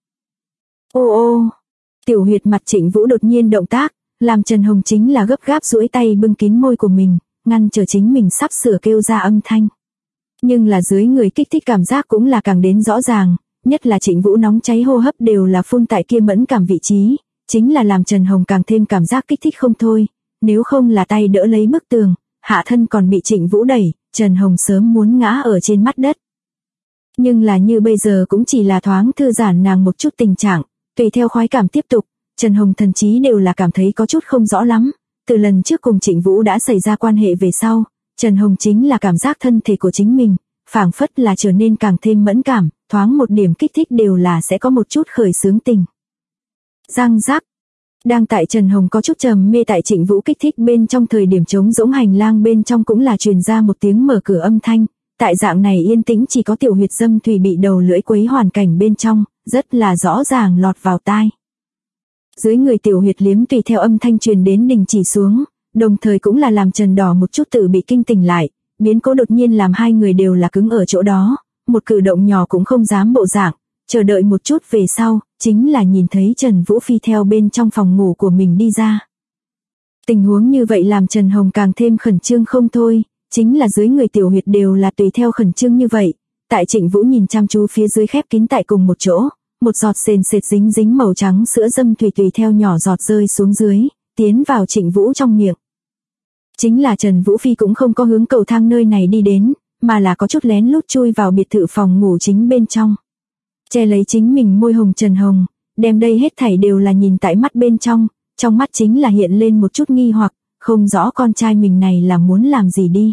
A: Ô, tiểu huyệt mặt Trịnh Vũ đột nhiên động tác, làm Trần Hồng chính là gấp gáp duỗi tay bưng kín môi của mình, ngăn chờ chính mình sắp sửa kêu ra âm thanh. Nhưng là dưới người kích thích cảm giác cũng là càng đến rõ ràng, nhất là Trịnh Vũ nóng cháy hô hấp đều là phun tại kia mẫn cảm vị trí, chính là làm Trần Hồng càng thêm cảm giác kích thích không thôi, nếu không là tay đỡ lấy bức tường, hạ thân còn bị Trịnh Vũ đẩy, Trần Hồng sớm muốn ngã ở trên mặt đất. Nhưng là như bây giờ cũng chỉ là thoáng thư giãn nàng một chút tình trạng, tùy theo khoái cảm tiếp tục, Trần Hồng thần trí đều là cảm thấy có chút không rõ lắm, từ lần trước cùng Trịnh Vũ đã xảy ra quan hệ về sau, Trần Hồng chính là cảm giác thân thể của chính mình, phảng phất là trở nên càng thêm mẫn cảm, thoáng một điểm kích thích đều là sẽ có một chút khởi sướng tình. Răng rắc. Đang tại Trần Hồng có chút trầm mê tại Trịnh Vũ kích thích bên trong thời điểm trống rỗng hành lang bên trong cũng là truyền ra một tiếng mở cửa âm thanh, tại dạng này yên tĩnh chỉ có tiểu huyệt dâm thủy bị đầu lưỡi quấy hoàn cảnh bên trong, rất là rõ ràng lọt vào tai. Dưới người tiểu huyệt liếm tùy theo âm thanh truyền đến đình chỉ xuống, đồng thời cũng là làm Trần Đỏ một chút tự bị kinh tỉnh lại, biến cố đột nhiên làm hai người đều là cứng ở chỗ đó, một cử động nhỏ cũng không dám bộ dạng, chờ đợi một chút về sau, chính là nhìn thấy Trần Vũ Phi theo bên trong phòng ngủ của mình đi ra. Tình huống như vậy làm Trần Hồng càng thêm khẩn trương không thôi, chính là dưới người tiểu huyệt đều là tùy theo khẩn trương như vậy. Tại Trịnh Vũ nhìn chăm chú phía dưới khép kín tại cùng một chỗ, một giọt sền sệt dính dính màu trắng sữa dâm tùy theo nhỏ giọt rơi xuống dưới, tiến vào Trịnh Vũ trong miệng. Chính là Trần Vũ Phi cũng không có hướng cầu thang nơi này đi đến, mà là có chút lén lút chui vào biệt thự phòng ngủ chính bên trong. Che lấy chính mình môi hồng Trần Hồng, đem đây hết thảy đều là nhìn tại mắt bên trong mắt chính là hiện lên một chút nghi hoặc, không rõ con trai mình này là muốn làm gì đi.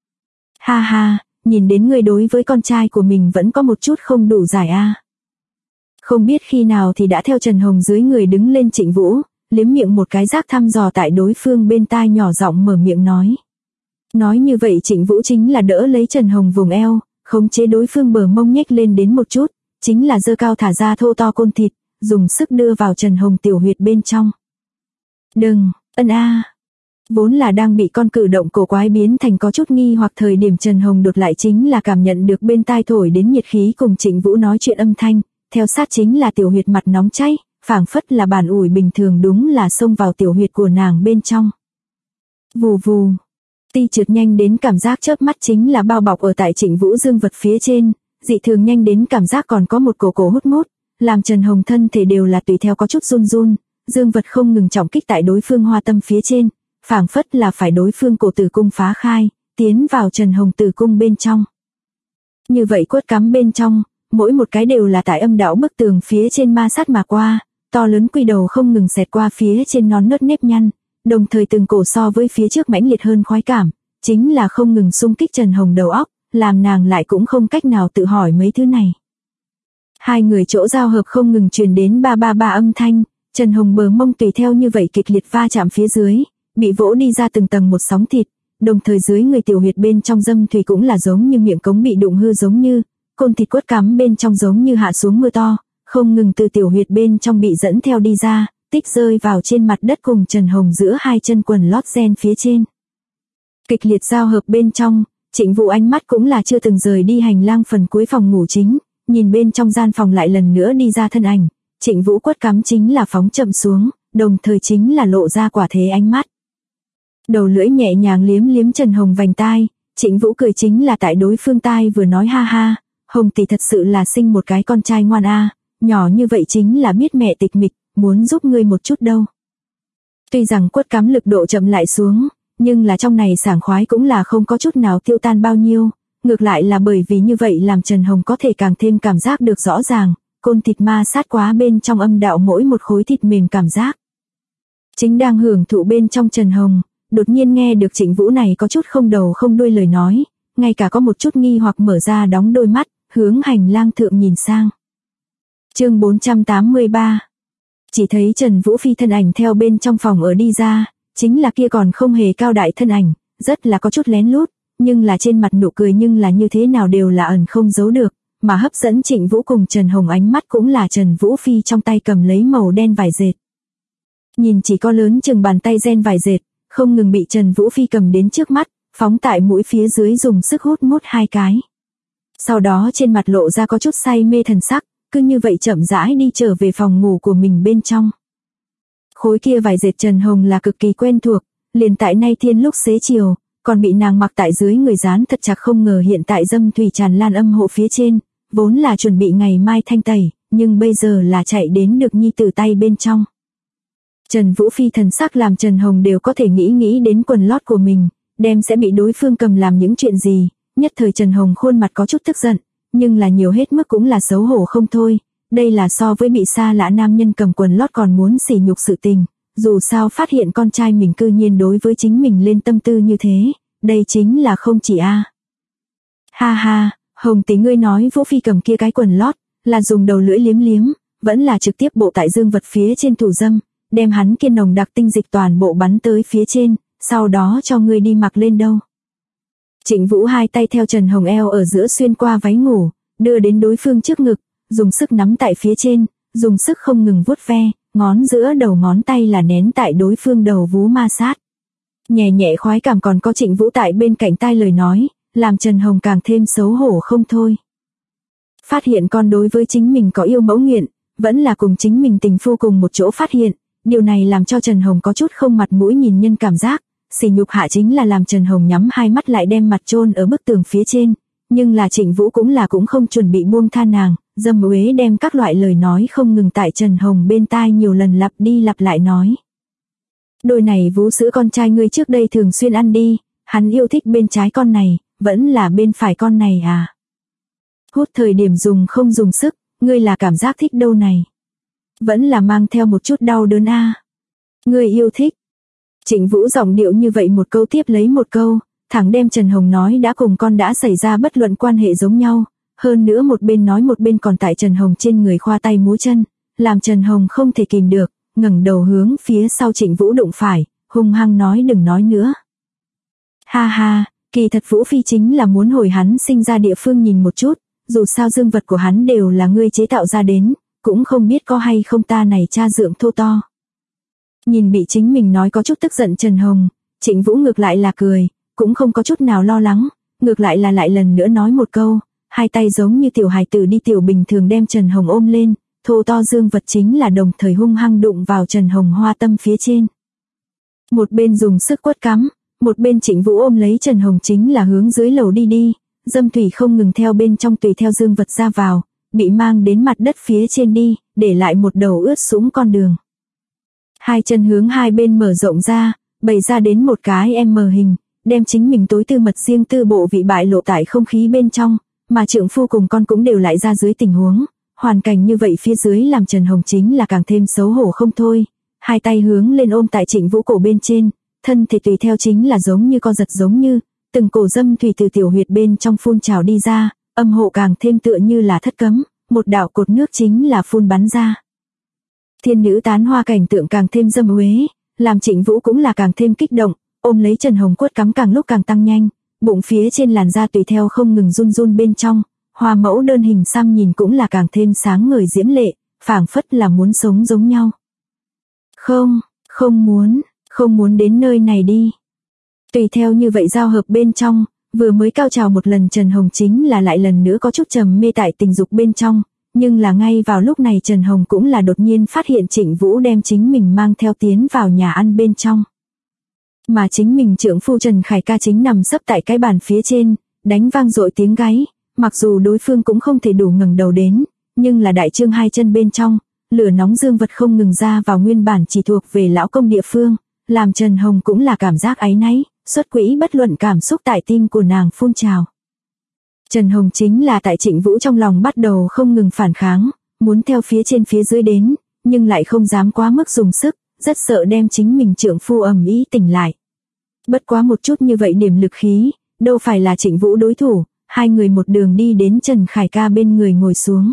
A: Ha ha, nhìn đến người đối với con trai của mình vẫn có một chút không đủ giải a. Không biết khi nào thì đã theo Trần Hồng dưới người đứng lên Trịnh Vũ, liếm miệng một cái rác thăm dò tại đối phương bên tai nhỏ giọng mở miệng nói. Nói như vậy Trịnh Vũ chính là đỡ lấy Trần Hồng vùng eo, khống chế đối phương bờ mông nhếch lên đến một chút, chính là giơ cao thả ra thô to côn thịt, dùng sức đưa vào Trần Hồng tiểu huyệt bên trong. Đừng, ân a. Vốn là đang bị con cử động cổ quái biến thành có chút nghi hoặc thời điểm Trần Hồng đột lại chính là cảm nhận được bên tai thổi đến nhiệt khí cùng Trịnh Vũ nói chuyện âm thanh, theo sát chính là tiểu huyệt mặt nóng cháy, phảng phất là bàn ủi bình thường đúng là xông vào tiểu huyệt của nàng bên trong. Vù vù, ti trượt nhanh đến cảm giác chớp mắt chính là bao bọc ở tại Trịnh Vũ dương vật phía trên, dị thường nhanh đến cảm giác còn có một cổ hút mút, làm Trần Hồng thân thể đều là tùy theo có chút run run, dương vật không ngừng trọng kích tại đối phương hoa tâm phía trên, phảng phất là phải đối phương cổ tử cung phá khai, tiến vào Trần Hồng tử cung bên trong. Như vậy cốt cắm bên trong, mỗi một cái đều là tại âm đạo bức tường phía trên ma sát mà qua, to lớn quy đầu không ngừng xẹt qua phía trên nón nớt nếp nhăn, đồng thời từng cổ so với phía trước mãnh liệt hơn khoái cảm, chính là không ngừng xung kích Trần Hồng đầu óc, làm nàng lại cũng không cách nào tự hỏi mấy thứ này. Hai người chỗ giao hợp không ngừng truyền đến ba ba ba âm thanh, Trần Hồng bờ mông tùy theo như vậy kịch liệt va chạm phía dưới, bị vỗ đi ra từng tầng một sóng thịt, đồng thời dưới người tiểu huyệt bên trong dâm thủy cũng là giống như miệng cống bị đụng hư giống như, côn thịt quất cắm bên trong giống như hạ xuống mưa to, không ngừng từ tiểu huyệt bên trong bị dẫn theo đi ra, tích rơi vào trên mặt đất cùng Trần Hồng giữa hai chân quần lót gen phía trên. Kịch liệt giao hợp bên trong, Trịnh Vũ ánh mắt cũng là chưa từng rời đi hành lang phần cuối phòng ngủ chính, nhìn bên trong gian phòng lại lần nữa đi ra thân ảnh, Trịnh Vũ quất cắm chính là phóng chậm xuống, đồng thời chính là lộ ra quả thế ánh mắt. Đầu lưỡi nhẹ nhàng liếm liếm Trần Hồng vành tai, Trịnh Vũ cười chính là tại đối phương tai vừa nói ha ha, Hồng tỷ thật sự là sinh một cái con trai ngoan a, nhỏ như vậy chính là biết mẹ tịch mịch, muốn giúp ngươi một chút đâu. Tuy rằng quất cắm lực độ chậm lại xuống, nhưng là trong này sảng khoái cũng là không có chút nào tiêu tan bao nhiêu, ngược lại là bởi vì như vậy làm Trần Hồng có thể càng thêm cảm giác được rõ ràng, côn thịt ma sát quá bên trong âm đạo mỗi một khối thịt mềm cảm giác. Chính đang hưởng thụ bên trong Trần Hồng, đột nhiên nghe được Trịnh Vũ này có chút không đầu không đuôi lời nói, ngay cả có một chút nghi hoặc mở ra đóng đôi mắt, hướng hành lang thượng nhìn sang. Chương 483. Chỉ thấy Trần Vũ Phi thân ảnh theo bên trong phòng ở đi ra, chính là kia còn không hề cao đại thân ảnh, rất là có chút lén lút, nhưng là trên mặt nụ cười nhưng là như thế nào đều là ẩn không giấu được, mà hấp dẫn Trịnh Vũ cùng Trần Hồng ánh mắt cũng là Trần Vũ Phi trong tay cầm lấy màu đen vải dệt. Nhìn chỉ có lớn chừng bàn tay ren vải dệt, không ngừng bị Trần Vũ Phi cầm đến trước mắt, phóng tại mũi phía dưới dùng sức hút mút hai cái. Sau đó trên mặt lộ ra có chút say mê thần sắc, cứ như vậy chậm rãi đi trở về phòng ngủ của mình bên trong. Khối kia vải dệt Trần Hồng là cực kỳ quen thuộc, liền tại nay thiên lúc xế chiều, còn bị nàng mặc tại dưới người dán thật chặt, không ngờ hiện tại dâm thủy tràn lan âm hộ phía trên, vốn là chuẩn bị ngày mai thanh tẩy, nhưng bây giờ là chạy đến được nhi tử tay bên trong. Trần Vũ Phi thần sắc làm Trần Hồng đều có thể nghĩ đến quần lót của mình, đem sẽ bị đối phương cầm làm những chuyện gì, nhất thời Trần Hồng khuôn mặt có chút tức giận, nhưng là nhiều hết mức cũng là xấu hổ không thôi, đây là so với bị xa lạ nam nhân cầm quần lót còn muốn sỉ nhục sự tình, dù sao phát hiện con trai mình cư nhiên đối với chính mình lên tâm tư như thế, đây chính là không chỉ a. Ha ha, Hồng tỷ ngươi nói Vũ Phi cầm kia cái quần lót, là dùng đầu lưỡi liếm liếm, vẫn là trực tiếp bộ tại dương vật phía trên thủ dâm, đem hắn kia nồng đặc tinh dịch toàn bộ bắn tới phía trên, sau đó cho ngươi đi mặc lên đâu. Trịnh Vũ hai tay theo Trần Hồng eo ở giữa xuyên qua váy ngủ, đưa đến đối phương trước ngực, dùng sức nắm tại phía trên, dùng sức không ngừng vuốt ve, ngón giữa đầu ngón tay là nén tại đối phương đầu vú ma sát. Nhẹ nhẹ khoái cảm còn có Trịnh Vũ tại bên cạnh tai lời nói, làm Trần Hồng càng thêm xấu hổ không thôi. Phát hiện con đối với chính mình có yêu mẫu nghiện, vẫn là cùng chính mình tình phu cùng một chỗ phát hiện, điều này làm cho Trần Hồng có chút không mặt mũi nhìn nhân cảm giác, sỉ nhục hạ chính là làm Trần Hồng nhắm hai mắt lại đem mặt chôn ở bức tường phía trên, nhưng là Trịnh Vũ cũng không chuẩn bị buông tha nàng, dâm uế đem các loại lời nói không ngừng tại Trần Hồng bên tai nhiều lần lặp đi lặp lại nói. Đôi này vú sữa con trai ngươi trước đây thường xuyên ăn đi, hắn yêu thích bên trái con này, vẫn là bên phải con này à? Hút thời điểm dùng không dùng sức, ngươi là cảm giác thích đâu này? Vẫn là mang theo một chút đau đớn a? Ngươi yêu thích. Trịnh Vũ giọng điệu như vậy một câu tiếp lấy một câu, thẳng đem Trần Hồng nói đã cùng con đã xảy ra bất luận quan hệ giống nhau, hơn nữa một bên nói một bên còn tại Trần Hồng trên người khoa tay múa chân, làm Trần Hồng không thể kìm được, ngẩng đầu hướng phía sau Trịnh Vũ đụng phải, hung hăng nói đừng nói nữa. Ha ha, kỳ thật Vũ Phi chính là muốn hồi hắn sinh ra địa phương nhìn một chút, dù sao dương vật của hắn đều là ngươi chế tạo ra đến, cũng không biết có hay không ta này cha dượng thô to. Nhìn bị chính mình nói có chút tức giận Trần Hồng, Trịnh Vũ ngược lại là cười, cũng không có chút nào lo lắng, ngược lại là lại lần nữa nói một câu, hai tay giống như tiểu hài tử đi tiểu bình thường đem Trần Hồng ôm lên, thô to dương vật chính là đồng thời hung hăng đụng vào Trần Hồng hoa tâm phía trên. Một bên dùng sức quất cắm, một bên Trịnh Vũ ôm lấy Trần Hồng chính là hướng dưới lầu đi, dâm thủy không ngừng theo bên trong tùy theo dương vật ra vào, bị mang đến mặt đất phía trên đi, để lại một đầu ướt sũng con đường. Hai chân hướng hai bên mở rộng ra, bày ra đến một cái M hình, đem chính mình tối tư mật riêng tư bộ vị bại lộ tại không khí bên trong, mà trượng phu cùng con cũng đều lại ra dưới tình huống. Hoàn cảnh như vậy phía dưới làm Trần Hồng chính là càng thêm xấu hổ không thôi, hai tay hướng lên ôm tại Trịnh Vũ cổ bên trên, thân thể tùy theo chính là giống như co giật giống như, từng cổ dâm thủy từ tiểu huyệt bên trong phun trào đi ra, âm hộ càng thêm tựa như là thất cấm, một đạo cột nước chính là phun bắn ra. Thiên nữ tán hoa cảnh tượng càng thêm dâm uế, làm Trịnh Vũ cũng là càng thêm kích động, ôm lấy Trần Hồng quất cắm càng lúc càng tăng nhanh, bụng phía trên làn da tùy theo không ngừng run run bên trong, hoa mẫu đơn hình xăm nhìn cũng là càng thêm sáng ngời diễm lệ, phảng phất là muốn sống giống nhau. Không muốn đến nơi này đi. Tùy theo như vậy giao hợp bên trong, vừa mới cao trào một lần Trần Hồng chính là lại lần nữa có chút trầm mê tại tình dục bên trong, nhưng là ngay vào lúc này Trần Hồng cũng là đột nhiên phát hiện Trịnh Vũ đem chính mình mang theo tiến vào nhà ăn bên trong. Mà chính mình trượng phu Trần Khải Ca chính nằm sấp tại cái bàn phía trên, đánh vang dội tiếng gáy, mặc dù đối phương cũng không thể đủ ngẩng đầu đến, nhưng là đại trương hai chân bên trong, lửa nóng dương vật không ngừng ra vào nguyên bản chỉ thuộc về lão công địa phương, làm Trần Hồng cũng là cảm giác áy náy, xuất quỹ bất luận cảm xúc tại tim của nàng phun trào. Trần Hồng chính là tại Trịnh Vũ trong lòng bắt đầu không ngừng phản kháng, muốn theo phía trên phía dưới đến, nhưng lại không dám quá mức dùng sức, rất sợ đem chính mình trượng phu ầm ĩ tỉnh lại. Bất quá một chút như vậy điểm lực khí, đâu phải là Trịnh Vũ đối thủ, hai người một đường đi đến Trần Khải Ca bên người ngồi xuống.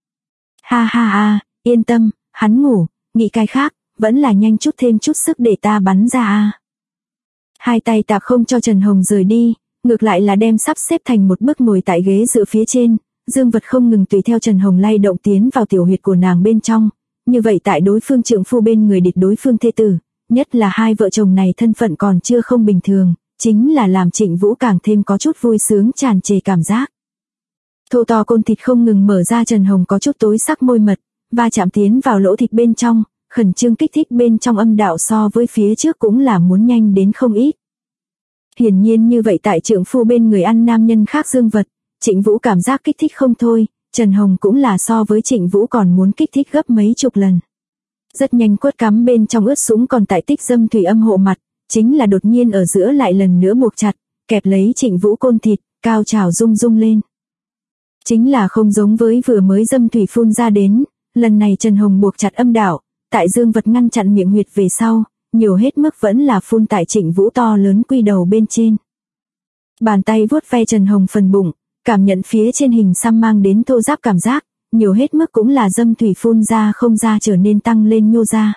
A: Ha, yên tâm, hắn ngủ, nghĩ cái khác, vẫn là nhanh chút thêm chút sức để ta bắn ra a. Hai tay tạc không cho Trần Hồng rời đi, ngược lại là đem sắp xếp thành một bức ngồi tại ghế dựa phía trên, dương vật không ngừng tùy theo Trần Hồng lay động tiến vào tiểu huyệt của nàng bên trong, như vậy tại đối phương trượng phu bên người địch đối phương thê tử, nhất là hai vợ chồng này thân phận còn chưa không bình thường, chính là làm Trịnh Vũ càng thêm có chút vui sướng tràn trề cảm giác. Thô to côn thịt không ngừng mở ra Trần Hồng có chút tối sắc môi mật, va chạm tiến vào lỗ thịt bên trong, khẩn trương kích thích bên trong âm đạo so với phía trước cũng là muốn nhanh đến không ít. Hiển nhiên như vậy tại trượng phu bên người ăn nam nhân khác dương vật, Trịnh Vũ cảm giác kích thích không thôi, Trần Hồng cũng là so với Trịnh Vũ còn muốn kích thích gấp mấy chục lần. Rất nhanh quất cắm bên trong ướt sũng còn tại tích dâm thủy âm hộ mặt, chính là đột nhiên ở giữa lại lần nữa buộc chặt, kẹp lấy Trịnh Vũ côn thịt, cao trào rung rung lên. Chính là không giống với vừa mới dâm thủy phun ra đến, lần này Trần Hồng buộc chặt âm đạo, tại dương vật ngăn chặn miệng huyệt về sau, nhiều hết mức vẫn là phun tại Trịnh Vũ to lớn quy đầu bên trên. Bàn tay vuốt ve Trần Hồng phần bụng, cảm nhận phía trên hình xăm mang đến thô ráp cảm giác, nhiều hết mức cũng là dâm thủy phun ra không ra trở nên tăng lên nhô ra.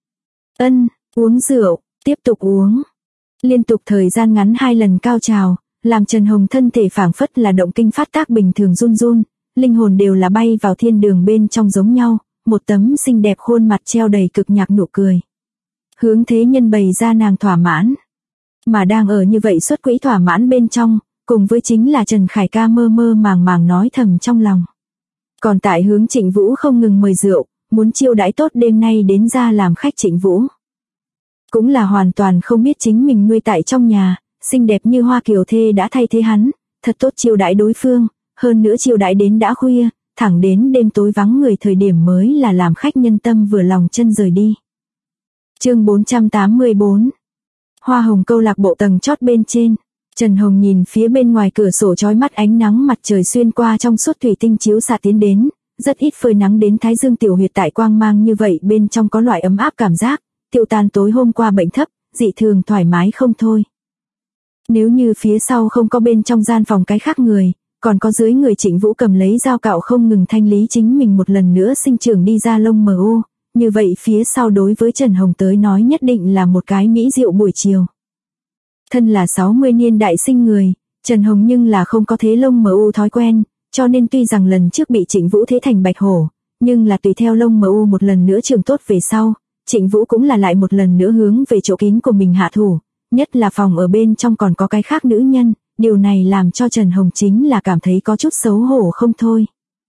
A: Uống rượu, tiếp tục uống. Liên tục thời gian ngắn 2 lần cao trào, làm Trần Hồng thân thể phảng phất là động kinh phát tác bình thường run run, linh hồn đều là bay vào thiên đường bên trong giống nhau, một tấm xinh đẹp khuôn mặt treo đầy cực nhạc nụ cười. Hướng thế nhân bày ra nàng thỏa mãn. Mà đang ở như vậy xuất quỹ thỏa mãn bên trong, cùng với chính là Trần Khải Ca mơ mơ màng màng nói thầm trong lòng. Còn tại hướng Trịnh Vũ không ngừng mời rượu, muốn chiêu đãi tốt đêm nay đến ra làm khách Trịnh Vũ. Cũng là hoàn toàn không biết chính mình nuôi tại trong nhà, xinh đẹp như hoa kiều thê đã thay thế hắn, thật tốt chiêu đãi đối phương, hơn nữa chiêu đãi đến đã khuya, thẳng đến đêm tối vắng người thời điểm mới là làm khách nhân tâm vừa lòng chân rời đi. Chương 484. Hoa hồng câu lạc bộ tầng chót bên trên. Trần Hồng nhìn phía bên ngoài cửa sổ chói mắt ánh nắng mặt trời xuyên qua trong suốt thủy tinh chiếu xạ tiến đến, rất ít phơi nắng đến thái dương tiểu huyệt tại quang mang như vậy bên trong có loại ấm áp cảm giác, tiêu tan tối hôm qua bệnh thấp, dị thường thoải mái không thôi. Nếu như phía sau không có bên trong gian phòng cái khác người, còn có dưới người Trịnh Vũ cầm lấy dao cạo không ngừng thanh lý chính mình một lần nữa sinh trưởng đi ra lông mờ u, như vậy phía sau đối với Trần Hồng tới nói nhất định là một cái mỹ diệu buổi chiều. Thân là 60 niên đại sinh người, Trần Hồng nhưng là không có thế lông mờ u thói quen, cho nên tuy rằng lần trước bị Trịnh Vũ thế thành bạch hổ, nhưng là tùy theo lông mờ u một lần nữa trường tốt về sau, Trịnh Vũ cũng là lại một lần nữa hướng về chỗ kín của mình hạ thủ, nhất là phòng ở bên trong còn có cái khác nữ nhân, điều này làm cho Trần Hồng chính là cảm thấy có chút xấu hổ không thôi.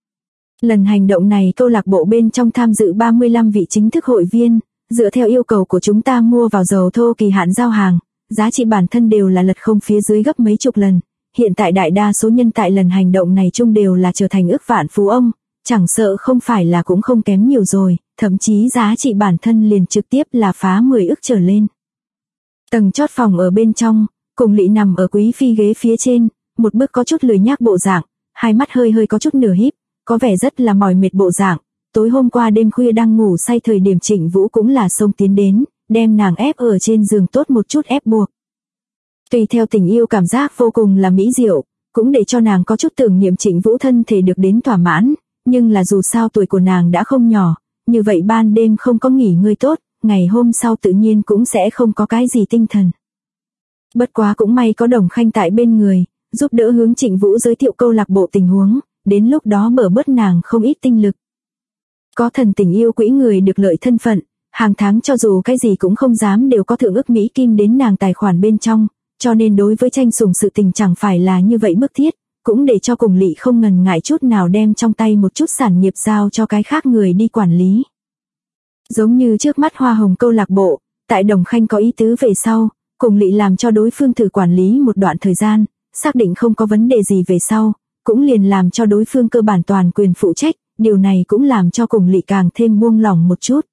A: Lần hành động này câu lạc bộ bên trong tham dự 35 vị chính thức hội viên, dựa theo yêu cầu của chúng ta mua vào dầu thô kỳ hạn giao hàng, giá trị bản thân đều là lật không phía dưới gấp mấy chục lần, hiện tại đại đa số nhân tại lần hành động này chung đều là trở thành ức vạn phú ông, chẳng sợ không phải là cũng không kém nhiều rồi, thậm chí giá trị bản thân liền trực tiếp là phá 10 ức trở lên. Tầng chót phòng ở bên trong, Cùng Lị nằm ở quý phi ghế phía trên, một bước có chút lười nhác bộ dạng, hai mắt hơi hơi có chút nửa híp, có vẻ rất là mỏi mệt bộ dạng. Tối hôm qua đêm khuya đang ngủ say thời điểm Trịnh Vũ cũng là xông tiến đến, đem nàng ép ở trên giường tốt một chút ép buộc. Tùy theo tình yêu cảm giác vô cùng là mỹ diệu, cũng để cho nàng có chút tưởng niệm Trịnh Vũ thân thể được đến thỏa mãn, nhưng là dù sao tuổi của nàng đã không nhỏ, như vậy ban đêm không có nghỉ ngơi tốt, ngày hôm sau tự nhiên cũng sẽ không có cái gì tinh thần. Bất quá cũng may có Đồng Khanh tại bên người, giúp đỡ hướng Trịnh Vũ giới thiệu câu lạc bộ tình huống, đến lúc đó bở bớt nàng không ít tinh lực. Có thần tình yêu quỹ người được lợi thân phận, hàng tháng cho dù cái gì cũng không dám đều có thượng ức Mỹ kim đến nàng tài khoản bên trong, cho nên đối với tranh sủng sự tình chẳng phải là như vậy bức thiết, cũng để cho Cùng Lị không ngần ngại chút nào đem trong tay một chút sản nghiệp giao cho cái khác người đi quản lý. Giống như trước mắt Hoa Hồng câu lạc bộ, tại Đồng Khanh có ý tứ về sau, Cùng Lị làm cho đối phương thử quản lý một đoạn thời gian, xác định không có vấn đề gì về sau, cũng liền làm cho đối phương cơ bản toàn quyền phụ trách, điều này cũng làm cho Cùng Lị càng thêm buông lỏng một chút.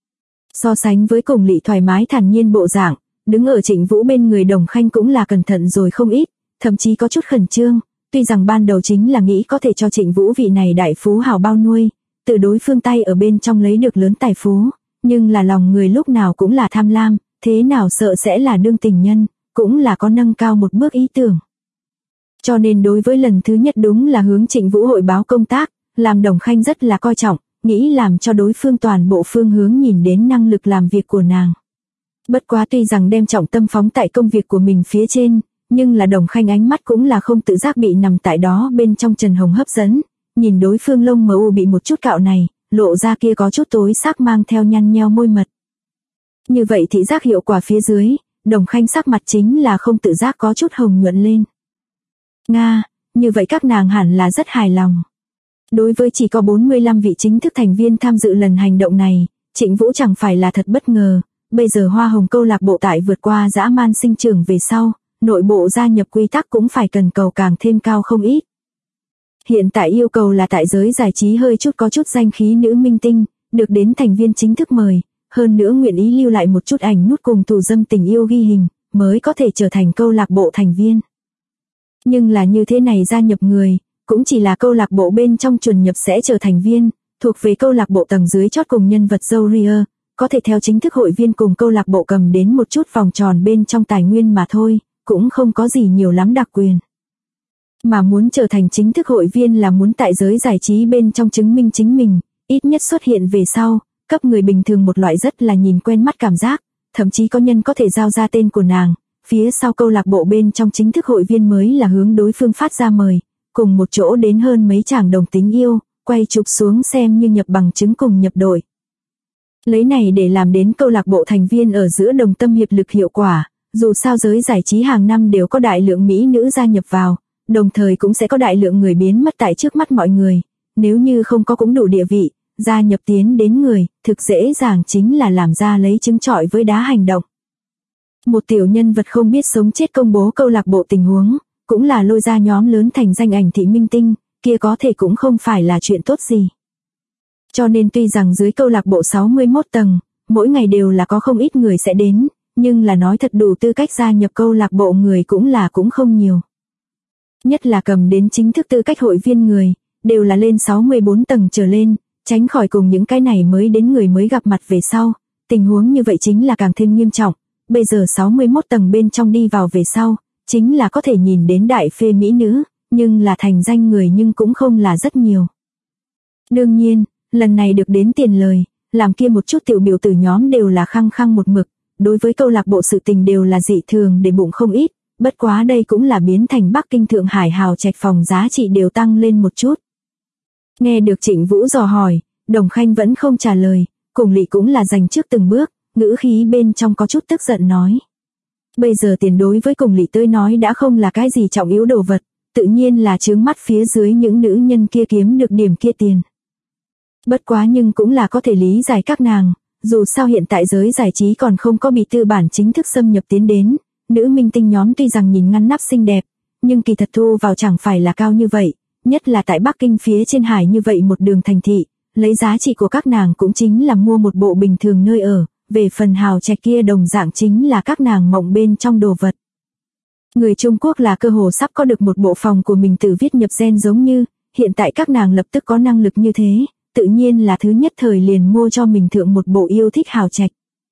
A: So sánh với Cùng Lị thoải mái thản nhiên bộ dạng, đứng ở Trịnh Vũ bên người Đồng Khanh cũng là cẩn thận rồi không ít, thậm chí có chút khẩn trương, tuy rằng ban đầu chính là nghĩ có thể cho Trịnh Vũ vị này đại phú hào bao nuôi, từ đối phương tay ở bên trong lấy được lớn tài phú, nhưng là lòng người lúc nào cũng là tham lam, thế nào sợ sẽ là đương tình nhân, cũng là có nâng cao một bước ý tưởng. Cho nên đối với lần thứ nhất đúng là hướng Trịnh Vũ hội báo công tác, làm Đồng Khanh rất là coi trọng, nghĩ làm cho đối phương toàn bộ phương hướng nhìn đến năng lực làm việc của nàng. Bất quá tuy rằng đem trọng tâm phóng tại công việc của mình phía trên, nhưng là Đồng Khanh ánh mắt cũng là không tự giác bị nằm tại đó bên trong Trần Hồng hấp dẫn, nhìn đối phương lông mờ u bị một chút cạo này, lộ ra kia có chút tối sắc mang theo nhăn nheo môi mật. Như vậy thị giác hiệu quả phía dưới, Đồng Khanh sắc mặt chính là không tự giác có chút hồng nhuận lên. Nga, như vậy các nàng hẳn là rất hài lòng. Đối với chỉ có 45 vị chính thức thành viên tham dự lần hành động này, Trịnh Vũ chẳng phải là thật bất ngờ, bây giờ Hoa Hồng câu lạc bộ tại vượt qua dã man sinh trưởng về sau, nội bộ gia nhập quy tắc cũng phải cần cầu càng thêm cao không ít. Hiện tại yêu cầu là tại giới giải trí hơi chút có chút danh khí nữ minh tinh, được đến thành viên chính thức mời, hơn nữa nguyện ý lưu lại một chút ảnh nút cùng thủ dâm tình yêu ghi hình, mới có thể trở thành câu lạc bộ thành viên. Nhưng là như thế này gia nhập người, cũng chỉ là câu lạc bộ bên trong chuẩn nhập sẽ trở thành viên, thuộc về câu lạc bộ tầng dưới chót cùng nhân vật dâu ria, có thể theo chính thức hội viên cùng câu lạc bộ cầm đến một chút vòng tròn bên trong tài nguyên mà thôi, cũng không có gì nhiều lắm đặc quyền. Mà muốn trở thành chính thức hội viên là muốn tại giới giải trí bên trong chứng minh chính mình, ít nhất xuất hiện về sau, cấp người bình thường một loại rất là nhìn quen mắt cảm giác, thậm chí có nhân có thể giao ra tên của nàng, phía sau câu lạc bộ bên trong chính thức hội viên mới là hướng đối phương phát ra mời, cùng một chỗ đến hơn mấy chàng đồng tính yêu, quay chụp xuống xem như nhập bằng chứng cùng nhập đội. Lấy này để làm đến câu lạc bộ thành viên ở giữa đồng tâm hiệp lực hiệu quả, dù sao giới giải trí hàng năm đều có đại lượng mỹ nữ gia nhập vào, đồng thời cũng sẽ có đại lượng người biến mất tại trước mắt mọi người, nếu như không có cũng đủ địa vị, gia nhập tiến đến người, thực dễ dàng chính là làm ra lấy trứng trọi với đá hành động. Một tiểu nhân vật không biết sống chết công bố câu lạc bộ tình huống, cũng là lôi ra nhóm lớn thành danh ảnh thị minh tinh, kia có thể cũng không phải là chuyện tốt gì. Cho nên tuy rằng dưới câu lạc bộ 61 tầng, mỗi ngày đều là có không ít người sẽ đến, nhưng là nói thật đủ tư cách gia nhập câu lạc bộ người cũng không nhiều. Nhất là cầm đến chính thức tư cách hội viên người, đều là lên 64 tầng trở lên, tránh khỏi cùng những cái này mới đến người mới gặp mặt về sau, tình huống như vậy chính là càng thêm nghiêm trọng. Bây giờ 61 tầng bên trong đi vào về sau, chính là có thể nhìn đến đại phê mỹ nữ, nhưng là thành danh người nhưng cũng không là rất nhiều. Đương nhiên, lần này được đến tiền lời, làm kia một chút tiểu biểu tử nhóm đều là khăng khăng một mực, đối với câu lạc bộ sự tình đều là dị thường để bụng không ít, bất quá đây cũng là biến thành Bắc Kinh Thượng Hải hào trạch phòng giá trị đều tăng lên một chút. Nghe được Trịnh Vũ dò hỏi, Đồng Khanh vẫn không trả lời, cùng Lị cũng là dành trước từng bước, ngữ khí bên trong có chút tức giận nói. Bây giờ tiền đối với cùng Lị tới nói đã không là cái gì trọng yếu đồ vật, tự nhiên là chướng mắt phía dưới những nữ nhân kia kiếm được điểm kia tiền. Bất quá nhưng cũng là có thể lý giải các nàng, dù sao hiện tại giới giải trí còn không có bị tư bản chính thức xâm nhập tiến đến, nữ minh tinh nhóm tuy rằng nhìn ngăn nắp xinh đẹp, nhưng kỳ thật thu vào chẳng phải là cao như vậy, nhất là tại Bắc Kinh phía trên hải như vậy một đường thành thị, lấy giá trị của các nàng cũng chính là mua một bộ bình thường nơi ở, về phần hào trạch kia đồng dạng chính là các nàng mộng bên trong đồ vật. Người Trung Quốc là cơ hồ sắp có được một bộ phòng của mình tự viết nhập gen giống như, hiện tại các nàng lập tức có năng lực như thế, tự nhiên là thứ nhất thời liền mua cho mình thượng một bộ yêu thích hào trạch.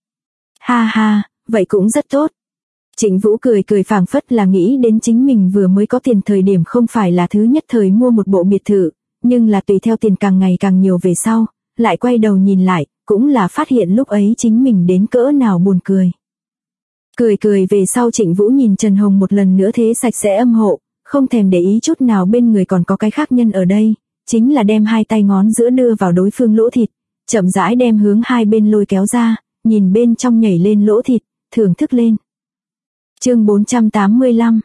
A: Ha ha, vậy cũng rất tốt. Trịnh Vũ cười cười phảng phất là nghĩ đến chính mình vừa mới có tiền thời điểm không phải là thứ nhất thời mua một bộ biệt thự, nhưng là tùy theo tiền càng ngày càng nhiều về sau, lại quay đầu nhìn lại, cũng là phát hiện lúc ấy chính mình đến cỡ nào buồn cười. Cười cười về sau Trịnh Vũ nhìn Trần Hồng một lần nữa thế sạch sẽ âm hộ, không thèm để ý chút nào bên người còn có cái khác nhân ở đây, chính là đem hai tay ngón giữa đưa vào đối phương lỗ thịt, chậm rãi đem hướng hai bên lôi kéo ra, nhìn bên trong nhảy lên lỗ thịt, thưởng thức lên. Chương 485.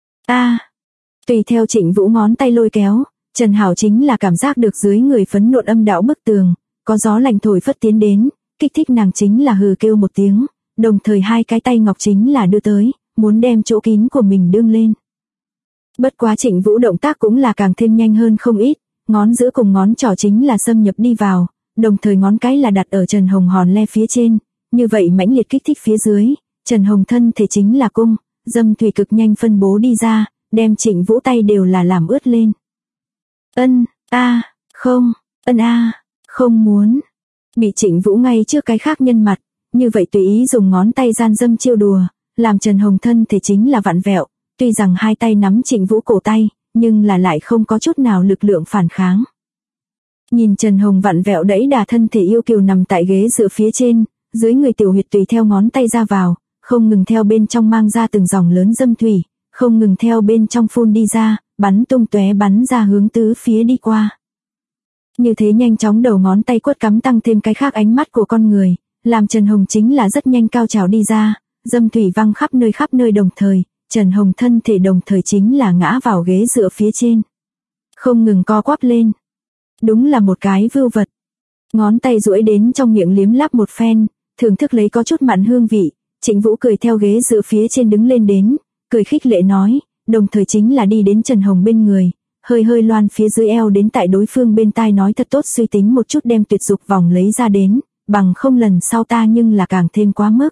A: Tùy theo Trịnh Vũ ngón tay lôi kéo, Trần Hảo chính là cảm giác được dưới người phấn nộn âm đạo bức tường, có gió lạnh thổi phất tiến đến, kích thích nàng chính là hừ kêu một tiếng, đồng thời hai cái tay ngọc chính là đưa tới, muốn đem chỗ kín của mình đương lên. Bất quá Trịnh Vũ động tác cũng là càng thêm nhanh hơn không ít, ngón giữa cùng ngón trỏ chính là xâm nhập đi vào, đồng thời ngón cái là đặt ở Trần Hồng hòn le phía trên, như vậy mãnh liệt kích thích phía dưới, Trần Hồng thân thể chính là cung, dâm thủy cực nhanh phân bố đi ra, đem Trịnh Vũ tay đều là làm ướt lên. Không muốn. Bị Trịnh Vũ ngay trước cái khác nhân mặt, như vậy tùy ý dùng ngón tay gian dâm chiêu đùa, làm Trần Hồng thân thể chính là vặn vẹo, tuy rằng hai tay nắm Trịnh Vũ cổ tay, nhưng là lại không có chút nào lực lượng phản kháng. Nhìn Trần Hồng vặn vẹo đẫy đà thân thể yêu kiều nằm tại ghế dựa phía trên, dưới người tiểu huyệt tùy theo ngón tay ra vào, không ngừng theo bên trong mang ra từng dòng lớn dâm thủy, không ngừng theo bên trong phun đi ra, bắn tung tóe bắn ra hướng tứ phía đi qua. Như thế nhanh chóng đầu ngón tay quất cắm tăng thêm cái khác ánh mắt của con người, làm Trần Hồng chính là rất nhanh cao trào đi ra, dâm thủy văng khắp nơi đồng thời, Trần Hồng thân thể đồng thời chính là ngã vào ghế dựa phía trên. Không ngừng co quắp lên. Đúng là một cái vưu vật. Ngón tay duỗi đến trong miệng liếm láp một phen, thưởng thức lấy có chút mặn hương vị, Trịnh Vũ cười theo ghế dựa phía trên đứng lên đến, cười khích lệ nói, đồng thời chính là đi đến Trần Hồng bên người, hơi loan phía dưới eo đến tại đối phương bên tai nói thật tốt suy tính một chút đem tuyệt dục vòng lấy ra đến, bằng không lần sau ta nhưng là càng thêm quá mức.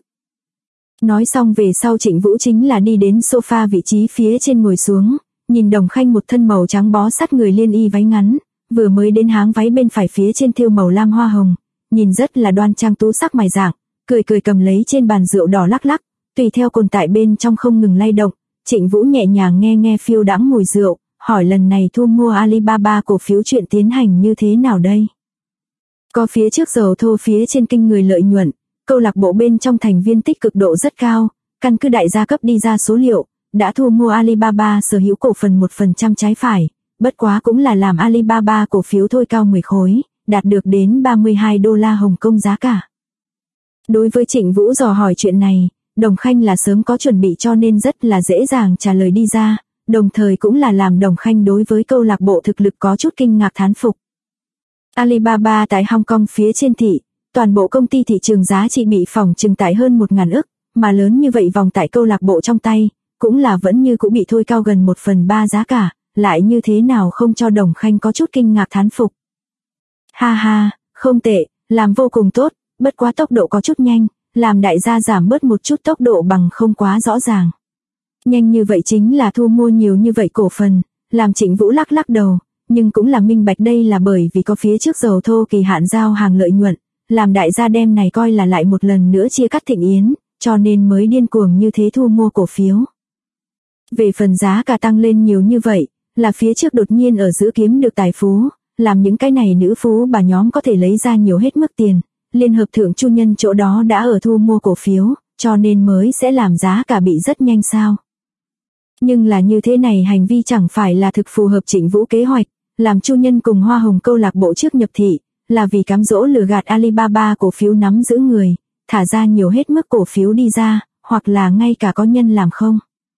A: Nói xong về sau Trịnh Vũ chính là đi đến sofa vị trí phía trên ngồi xuống, nhìn Đồng Khanh một thân màu trắng bó sát người liên y váy ngắn, vừa mới đến háng váy bên phải phía trên thêu màu lam hoa hồng, nhìn rất là đoan trang tú sắc mày dạng, cười cầm lấy trên bàn rượu đỏ lắc lắc, tùy theo cồn tại bên trong không ngừng lay động, Trịnh Vũ nhẹ nhàng nghe phiêu đãng mùi rượu, hỏi lần này thu mua Alibaba cổ phiếu chuyện tiến hành như thế nào đây? Có phía trước dầu thô phía trên kinh người lợi nhuận, câu lạc bộ bên trong thành viên tích cực độ rất cao, căn cứ đại gia cấp đi ra số liệu, đã thu mua Alibaba sở hữu cổ phần 1% trái phải, bất quá cũng là làm Alibaba cổ phiếu thôi cao 10 khối, đạt được đến 32 đô la Hồng Kông giá cả. Đối với Trịnh Vũ dò hỏi chuyện này, Đồng Khanh là sớm có chuẩn bị cho nên rất là dễ dàng trả lời đi ra, đồng thời cũng là làm Đồng Khanh đối với câu lạc bộ thực lực có chút kinh ngạc thán phục. Alibaba tại Hong Kong phía trên thị, toàn bộ công ty thị trường giá trị bị phỏng chừng tại hơn 1.000 ức, mà lớn như vậy vòng tại câu lạc bộ trong tay, cũng là vẫn như cũ bị thôi cao gần 1/3 giá cả, lại như thế nào không cho Đồng Khanh có chút kinh ngạc thán phục. Ha ha, không tệ, làm vô cùng tốt, bất quá tốc độ có chút nhanh, làm đại gia giảm bớt một chút tốc độ bằng không quá rõ ràng. Nhanh như vậy chính là thu mua nhiều như vậy cổ phần, làm Trịnh Vũ lắc lắc đầu, nhưng cũng là minh bạch đây là bởi vì có phía trước dầu thô kỳ hạn giao hàng lợi nhuận, làm đại gia đem này coi là lại một lần nữa chia cắt Thịnh Yến, cho nên mới điên cuồng như thế thu mua cổ phiếu. Về phần giá cả tăng lên nhiều như vậy, là phía trước đột nhiên ở giữa kiếm được tài phú, làm những cái này nữ phú bà nhóm có thể lấy ra nhiều hết mức tiền, liên hợp thượng chu nhân chỗ đó đã ở thu mua cổ phiếu, cho nên mới sẽ làm giá cả bị rất nhanh sao. Nhưng là như thế này hành vi chẳng phải là thực phù hợp Trịnh Vũ kế hoạch, làm chu nhân cùng Hoa Hồng câu lạc bộ trước nhập thị, là vì cám dỗ lừa gạt Alibaba cổ phiếu nắm giữ người, thả ra nhiều hết mức cổ phiếu đi ra, hoặc là ngay cả có nhân làm không.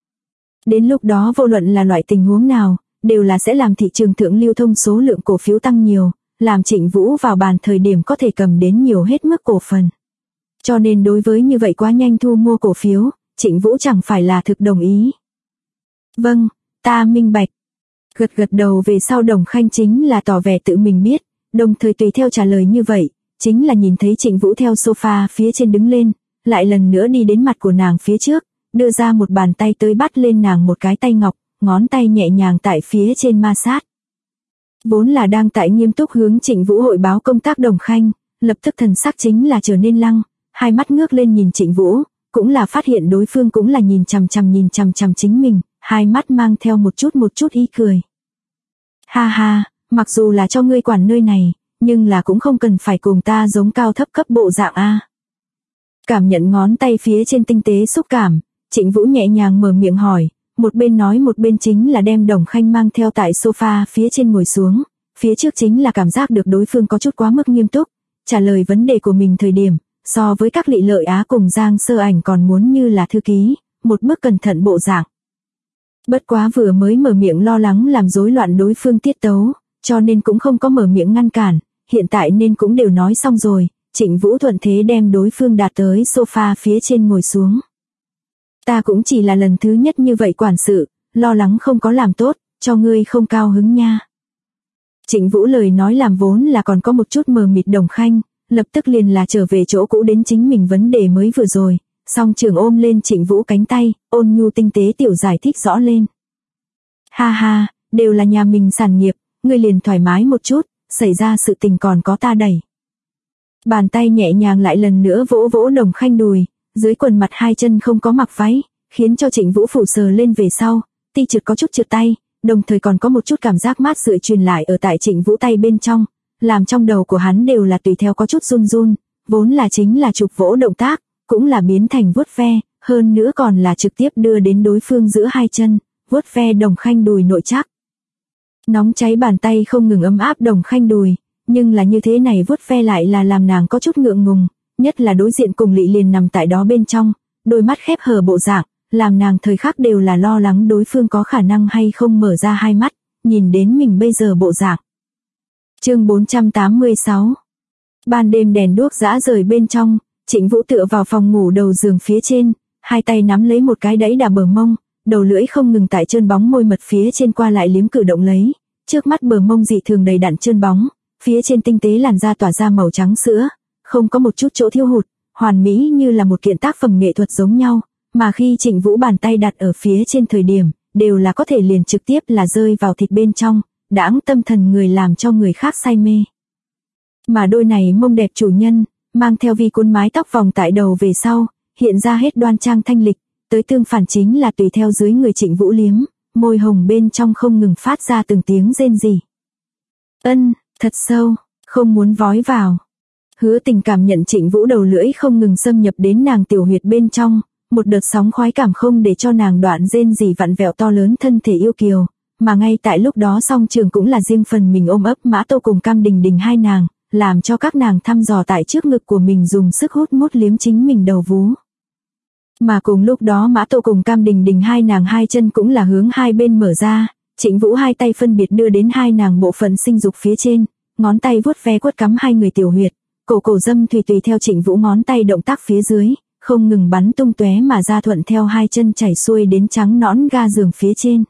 A: Đến lúc đó vô luận là loại tình huống nào, đều là sẽ làm thị trường thượng lưu thông số lượng cổ phiếu tăng nhiều, làm Trịnh Vũ vào bàn thời điểm có thể cầm đến nhiều hết mức cổ phần. Cho nên đối với như vậy quá nhanh thu mua cổ phiếu, Trịnh Vũ chẳng phải là thực đồng ý. Vâng, ta minh bạch. Gật đầu về sau Đồng Khanh chính là tỏ vẻ tự mình biết, đồng thời tùy theo trả lời như vậy, chính là nhìn thấy Trịnh Vũ theo sofa phía trên đứng lên, lại lần nữa đi đến mặt của nàng phía trước, đưa ra một bàn tay tới bắt lên nàng một cái tay ngọc, ngón tay nhẹ nhàng tại phía trên ma sát. Vốn là đang tại nghiêm túc hướng Trịnh Vũ hội báo công tác Đồng Khanh, lập tức thần sắc chính là trở nên lăng, hai mắt ngước lên nhìn Trịnh Vũ, cũng là phát hiện đối phương cũng là nhìn chằm chằm chính mình, hai mắt mang theo một chút ý cười. Ha ha, mặc dù là cho ngươi quản nơi này, nhưng là cũng không cần phải cùng ta giống cao thấp cấp bộ dạng a. Cảm nhận ngón tay phía trên tinh tế xúc cảm, Trịnh Vũ nhẹ nhàng mở miệng hỏi, một bên nói một bên chính là đem Đồng Khanh mang theo tại sofa phía trên ngồi xuống, phía trước chính là cảm giác được đối phương có chút quá mức nghiêm túc, trả lời vấn đề của mình thời điểm, so với các Lị Lợi Á cùng Giang Sơ Ảnh còn muốn như là thư ký, một bước cẩn thận bộ dạng. Bất quá vừa mới mở miệng lo lắng làm rối loạn đối phương tiết tấu, cho nên cũng không có mở miệng ngăn cản, hiện tại nên cũng đều nói xong rồi, Trịnh Vũ thuận thế đem đối phương đạt tới sofa phía trên ngồi xuống. Ta cũng chỉ là lần thứ nhất như vậy quản sự, lo lắng không có làm tốt, cho ngươi không cao hứng nha. Trịnh Vũ lời nói làm vốn là còn có một chút mờ mịt Đồng Khanh, lập tức liền là trở về chỗ cũ đến chính mình vấn đề mới vừa rồi, song trường ôm lên Trịnh Vũ cánh tay, ôn nhu tinh tế tiểu giải thích rõ lên. Ha ha, đều là nhà mình sản nghiệp, ngươi liền thoải mái một chút, xảy ra sự tình còn có ta đẩy. Bàn tay nhẹ nhàng lại lần nữa vỗ vỗ Đồng Khanh đùi, dưới quần mặt hai chân không có mặc váy, khiến cho Trịnh Vũ phủ sờ lên về sau, ti trượt có chút trượt tay, đồng thời còn có một chút cảm giác mát rượi truyền lại ở tại Trịnh Vũ tay bên trong, làm trong đầu của hắn đều là tùy theo có chút run run, vốn là chính là chụp vỗ động tác, cũng là biến thành vuốt ve, hơn nữa còn là trực tiếp đưa đến đối phương giữa hai chân, vuốt ve Đồng Khanh đùi nội chắc. Nóng cháy bàn tay không ngừng ấm áp Đồng Khanh đùi, nhưng là như thế này vuốt ve lại là làm nàng có chút ngượng ngùng, nhất là đối diện cùng Lị liền nằm tại đó bên trong, đôi mắt khép hờ bộ dạng, làm nàng thời khắc đều là lo lắng đối phương có khả năng hay không mở ra hai mắt, nhìn đến mình bây giờ bộ dạng. Chương 486. Ban đêm đèn đuốc rã rời bên trong, Trịnh Vũ tựa vào phòng ngủ đầu giường phía trên, hai tay nắm lấy một cái đẫy đà bờ mông, đầu lưỡi không ngừng tại trơn bóng môi mật phía trên qua lại liếm cử động lấy, trước mắt bờ mông dị thường đầy đặn trơn bóng, phía trên tinh tế làn da tỏa ra màu trắng sữa, không có một chút chỗ thiếu hụt, hoàn mỹ như là một kiện tác phẩm nghệ thuật giống nhau, mà khi Trịnh Vũ bàn tay đặt ở phía trên thời điểm, đều là có thể liền trực tiếp là rơi vào thịt bên trong, đãng tâm thần người làm cho người khác say mê. Mà đôi này mông đẹp chủ nhân, mang theo vi cuốn mái tóc vòng tại đầu về sau, hiện ra hết đoan trang thanh lịch, tới tương phản chính là tùy theo dưới người Trịnh Vũ liếm, môi hồng bên trong không ngừng phát ra từng tiếng rên rỉ. Thật sâu, không muốn vói vào. Hứa Tình cảm nhận Trịnh Vũ đầu lưỡi không ngừng xâm nhập đến nàng tiểu huyệt bên trong, một đợt sóng khoái cảm không để cho nàng đoạn rên rỉ vặn vẹo to lớn thân thể yêu kiều, mà ngay tại lúc đó song trường cũng là riêng phần mình ôm ấp Mã Tô cùng Cam Đình Đình hai nàng, làm cho các nàng thăm dò tại trước ngực của mình dùng sức hút mút liếm chính mình đầu vú. Mà cùng lúc đó Mã Tô cùng Cam Đình Đình hai nàng hai chân cũng là hướng hai bên mở ra, Trịnh Vũ hai tay phân biệt đưa đến hai nàng bộ phận sinh dục phía trên, ngón tay vuốt ve quất cắm hai người tiểu huyệt, cổ dâm thủy tùy theo Trịnh Vũ ngón tay động tác phía dưới, không ngừng bắn tung tóe mà ra thuận theo hai chân chảy xuôi đến trắng nõn ga giường phía trên.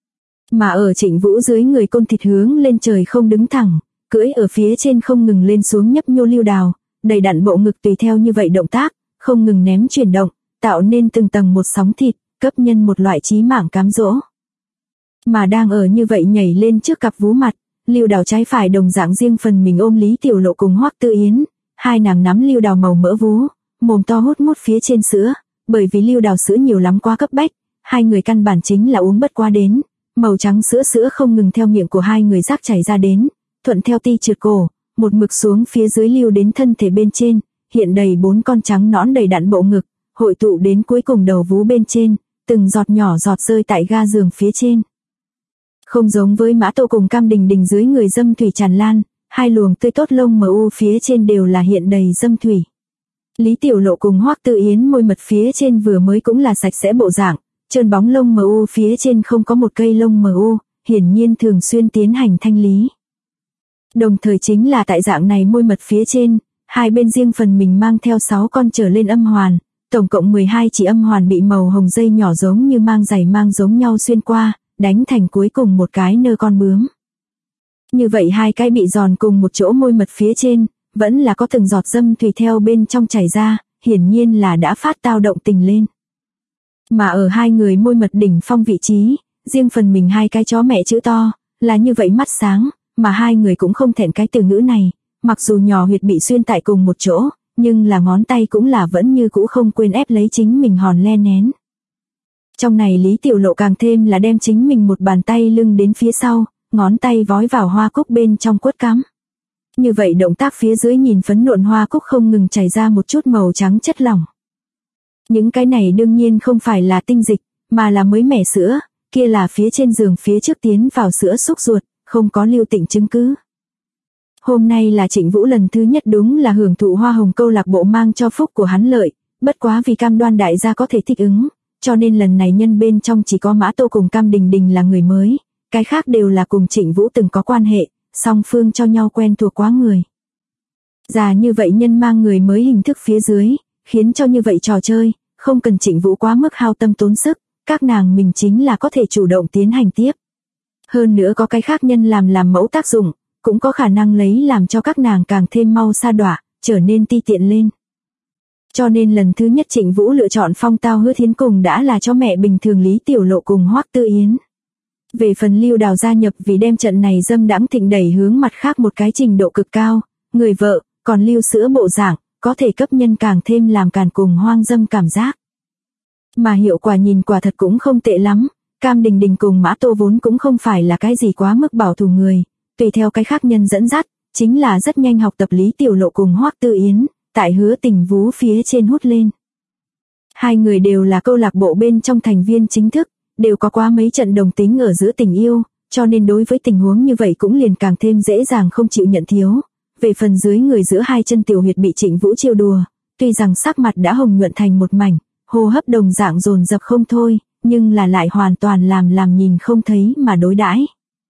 A: Mà ở Trịnh Vũ dưới người Côn Thịt hướng lên trời không đứng thẳng, cưỡi ở phía trên không ngừng lên xuống nhấp nhô lưu đào, đầy đặn bộ ngực tùy theo như vậy động tác, không ngừng ném chuyển động, tạo nên từng tầng một sóng thịt, cấp nhân một loại chí mạng cám dỗ. Mà đang ở như vậy nhảy lên trước cặp vú mặt, lưu đào trái phải đồng dạng riêng phần mình ôm Lý Tiểu Lộ cùng Hoắc Tư Yến, hai nàng nắm lưu đào màu mỡ vú, mồm to hút mút phía trên sữa, bởi vì lưu đào sữa nhiều lắm quá cấp bách, hai người căn bản chính là uống bất quá đến, màu trắng sữa không ngừng theo miệng của hai người rác chảy ra đến, thuận theo ti trượt cổ, một mực xuống phía dưới lưu đến thân thể bên trên, hiện đầy 4 con trắng nõn đầy đặn bộ ngực, hội tụ đến cuối cùng đầu vú bên trên, từng giọt nhỏ giọt rơi tại ga giường phía trên. Không giống với Mã Tô cùng Cam Đình Đình dưới người dâm thủy tràn lan, hai luồng tươi tốt lông mờ u phía trên đều là hiện đầy dâm thủy. Lý Tiểu Lộ cùng Hoắc Tư Yến môi mật phía trên vừa mới cũng là sạch sẽ bộ dạng, trơn bóng lông mờ u phía trên không có một cây lông mờ u, hiển nhiên thường xuyên tiến hành thanh lý. Đồng thời chính là tại dạng này môi mật phía trên, hai bên riêng phần mình mang theo 6 con trở lên âm hoàn, tổng cộng 12 chỉ âm hoàn bị màu hồng dây nhỏ giống như mang giày mang giống nhau xuyên qua, đánh thành cuối cùng một cái nơ con bướm. Như vậy hai cái bị giòn cùng một chỗ môi mật phía trên, vẫn là có từng giọt dâm thủy theo bên trong chảy ra, hiển nhiên là đã phát tao động tình lên. Mà ở hai người môi mật đỉnh phong vị trí, riêng phần mình hai cái chó mẹ chữ to, là như vậy mắt sáng, mà hai người cũng không thẹn cái từ ngữ này, mặc dù nhỏ huyệt bị xuyên tại cùng một chỗ, nhưng là ngón tay cũng là vẫn như cũ không quên ép lấy chính mình hòn le nén. Trong này Lý Tiểu Lộ càng thêm là đem chính mình một bàn tay lưng đến phía sau, ngón tay vói vào hoa cúc bên trong quất cắm. Như vậy động tác phía dưới nhìn phấn nộn hoa cúc không ngừng chảy ra một chút màu trắng chất lỏng. Những cái này đương nhiên không phải là tinh dịch, mà là mới mẻ sữa, kia là phía trên giường phía trước tiến vào sữa xúc ruột, không có lưu tịnh chứng cứ. Hôm nay là Trịnh Vũ lần thứ nhất đúng là hưởng thụ hoa hồng câu lạc bộ mang cho phúc của hắn lợi, bất quá vì cam đoan đại gia có thể thích ứng, cho nên lần này nhân bên trong chỉ có Mã Tô cùng Cam Đình Đình là người mới, cái khác đều là cùng Trịnh Vũ từng có quan hệ, song phương cho nhau quen thuộc quá người. Già như vậy nhân mang người mới hình thức phía dưới, khiến cho như vậy trò chơi, không cần Trịnh Vũ quá mức hao tâm tốn sức, các nàng mình chính là có thể chủ động tiến hành tiếp. Hơn nữa có cái khác nhân làm mẫu tác dụng, cũng có khả năng lấy làm cho các nàng càng thêm mau sa đọa, trở nên ti tiện lên. Cho nên lần thứ nhất Trịnh Vũ lựa chọn Phong Tao Hứa Thiến cùng đã là cho mẹ bình thường Lý Tiểu Lộ cùng Hoắc Tư Yến. Về phần Lưu Đào gia nhập vì đem trận này dâm đãng thịnh đẩy hướng mặt khác một cái trình độ cực cao, người vợ, còn lưu sữa bộ dạng, có thể cấp nhân càng thêm làm càn cùng hoang dâm cảm giác. Mà hiệu quả nhìn quả thật cũng không tệ lắm, Cam Đình Đình cùng Mã Tô vốn cũng không phải là cái gì quá mức bảo thủ người, tùy theo cái khác nhân dẫn dắt, chính là rất nhanh học tập Lý Tiểu Lộ cùng Hoắc Tư Yến, tại Hứa Tình vú phía trên hút lên. Hai người đều là câu lạc bộ bên trong thành viên chính thức, đều có qua mấy trận đồng tính ở giữa tình yêu, cho nên đối với tình huống như vậy cũng liền càng thêm dễ dàng không chịu nhận thiếu. Về phần dưới người giữa hai chân tiểu huyệt bị Trịnh Vũ trêu đùa, tuy rằng sắc mặt đã hồng nhuận thành một mảnh, hô hấp đồng dạng dồn dập không thôi, nhưng là lại hoàn toàn làm nhìn không thấy mà đối đãi.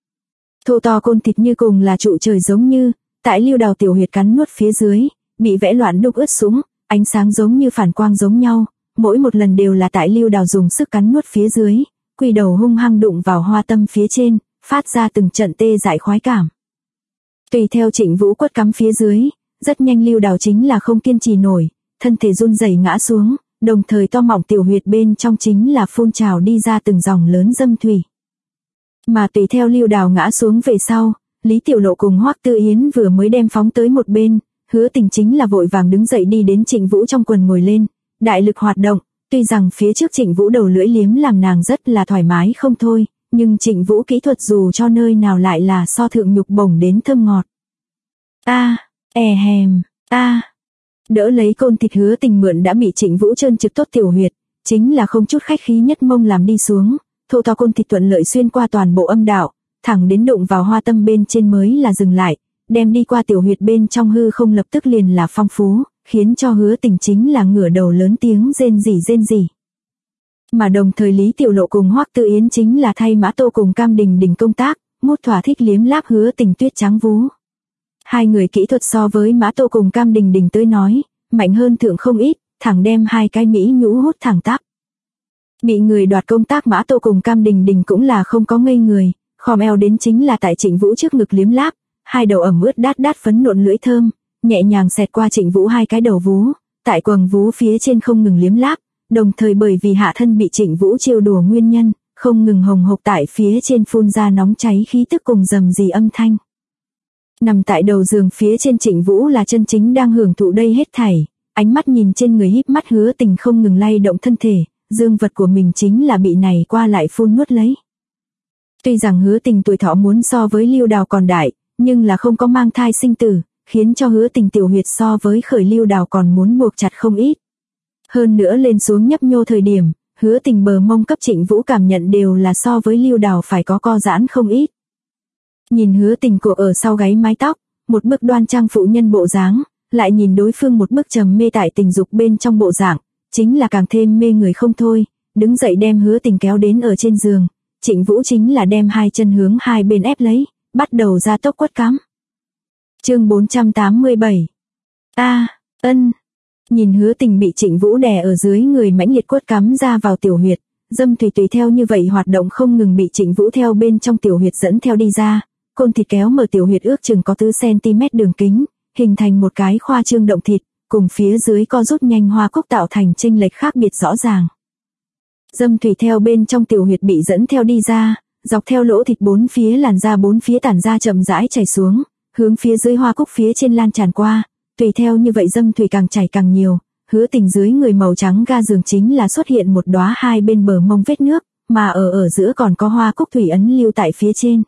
A: Thô to côn thịt như cùng là trụ trời giống như, tại Lưu Đào tiểu huyệt cắn nuốt phía dưới, bị vẽ loạn đục ướt sũng, ánh sáng giống như phản quang giống nhau, mỗi một lần đều là tại Lưu Đào dùng sức cắn nuốt phía dưới, quỳ đầu hung hăng đụng vào hoa tâm phía trên, phát ra từng trận tê dại khoái cảm. Tùy theo Trịnh Vũ quất cắm phía dưới, rất nhanh Lưu Đào chính là không kiên trì nổi, thân thể run rẩy ngã xuống, đồng thời to mọng tiểu huyệt bên trong chính là phun trào đi ra từng dòng lớn dâm thủy. Mà tùy theo Lưu Đào ngã xuống về sau, Lý Tiểu Lộ cùng Hoắc Tư Yến vừa mới đem phóng tới một bên, Hứa Tình chính là vội vàng đứng dậy đi đến Trịnh Vũ trong quần ngồi lên, đại lực hoạt động, tuy rằng phía trước Trịnh Vũ đầu lưỡi liếm làm nàng rất là thoải mái không thôi, nhưng Trịnh Vũ kỹ thuật dù cho nơi nào lại là so thượng nhục bổng đến thơm ngọt. Đỡ lấy côn thịt Hứa Tình mượn đã bị Trịnh Vũ trơn trực tốt tiểu huyệt, chính là không chút khách khí nhất mông làm đi xuống, thô to côn thịt thuận lợi xuyên qua toàn bộ âm đạo, thẳng đến đụng vào hoa tâm bên trên mới là dừng lại, đem đi qua tiểu huyệt bên trong hư không lập tức liền là phong phú, khiến cho Hứa Tình chính là ngửa đầu lớn tiếng rên rỉ. Mà đồng thời Lý Tiểu Lộ cùng Hoắc Tư Yến chính là thay Mã Tô cùng Cam Đình Đình công tác, mút thỏa thích liếm láp Hứa Tình tuyết trắng vú. Hai người kỹ thuật so với Mã Tô cùng Cam Đình Đình tới nói, mạnh hơn thượng không ít, thẳng đem hai cái mỹ nhũ hút thẳng tắp. Bị người đoạt công tác Mã Tô cùng Cam Đình Đình cũng là không có ngây người, khom eo đến chính là tại Trịnh Vũ trước ngực liếm láp, hai đầu ẩm ướt đát đát phấn nộn lưỡi thơm, nhẹ nhàng xẹt qua Trịnh Vũ hai cái đầu vú, tại quầng vú phía trên không ngừng liếm láp, đồng thời bởi vì hạ thân bị Trịnh Vũ trêu đùa nguyên nhân, không ngừng hồng hộc tại phía trên phun ra nóng cháy khí tức cùng rầm rì âm thanh. Nằm tại đầu giường phía trên Trịnh Vũ là chân chính đang hưởng thụ đây hết thảy, ánh mắt nhìn trên người híp mắt Hứa Tình không ngừng lay động thân thể, dương vật của mình chính là bị này qua lại phun nuốt lấy. Tuy rằng Hứa Tình tuổi thọ muốn so với Lưu Đào còn đại, nhưng là không có mang thai sinh tử, khiến cho Hứa Tình tiểu huyệt so với khởi Lưu Đào còn muốn buộc chặt không ít. Hơn nữa lên xuống nhấp nhô thời điểm, Hứa Tình bờ mông cấp Trịnh Vũ cảm nhận đều là so với Lưu Đào phải có co giãn không ít. Nhìn Hứa Tình cổ ở sau gáy mái tóc, một bức đoan trang phụ nhân bộ dáng, lại nhìn đối phương một bức trầm mê tại tình dục bên trong bộ dạng, chính là càng thêm mê người không thôi, đứng dậy đem Hứa Tình kéo đến ở trên giường, Trịnh Vũ chính là đem hai chân hướng hai bên ép lấy, bắt đầu ra tốc quất cắm. Chương 487. Nhìn Hứa Tình bị Trịnh Vũ đè ở dưới người mãnh liệt quất cắm ra vào tiểu huyệt, dâm thủy tùy theo như vậy hoạt động không ngừng bị Trịnh Vũ theo bên trong tiểu huyệt dẫn theo đi ra, côn thịt kéo mở tiểu huyệt ước chừng có 4 cm đường kính, hình thành một cái khoa trương động thịt, cùng phía dưới co rút nhanh hoa cúc tạo thành chênh lệch khác biệt rõ ràng. Dâm thủy theo bên trong tiểu huyệt bị dẫn theo đi ra, dọc theo lỗ thịt bốn phía làn da bốn phía tản ra chậm rãi chảy xuống, hướng phía dưới hoa cúc phía trên lan tràn qua, tùy theo như vậy dâm thủy càng chảy càng nhiều, Hứa Tình dưới người màu trắng ga giường chính là xuất hiện một đóa hai bên bờ mông vết nước, mà ở giữa còn có hoa cúc thủy ấn lưu tại phía trên.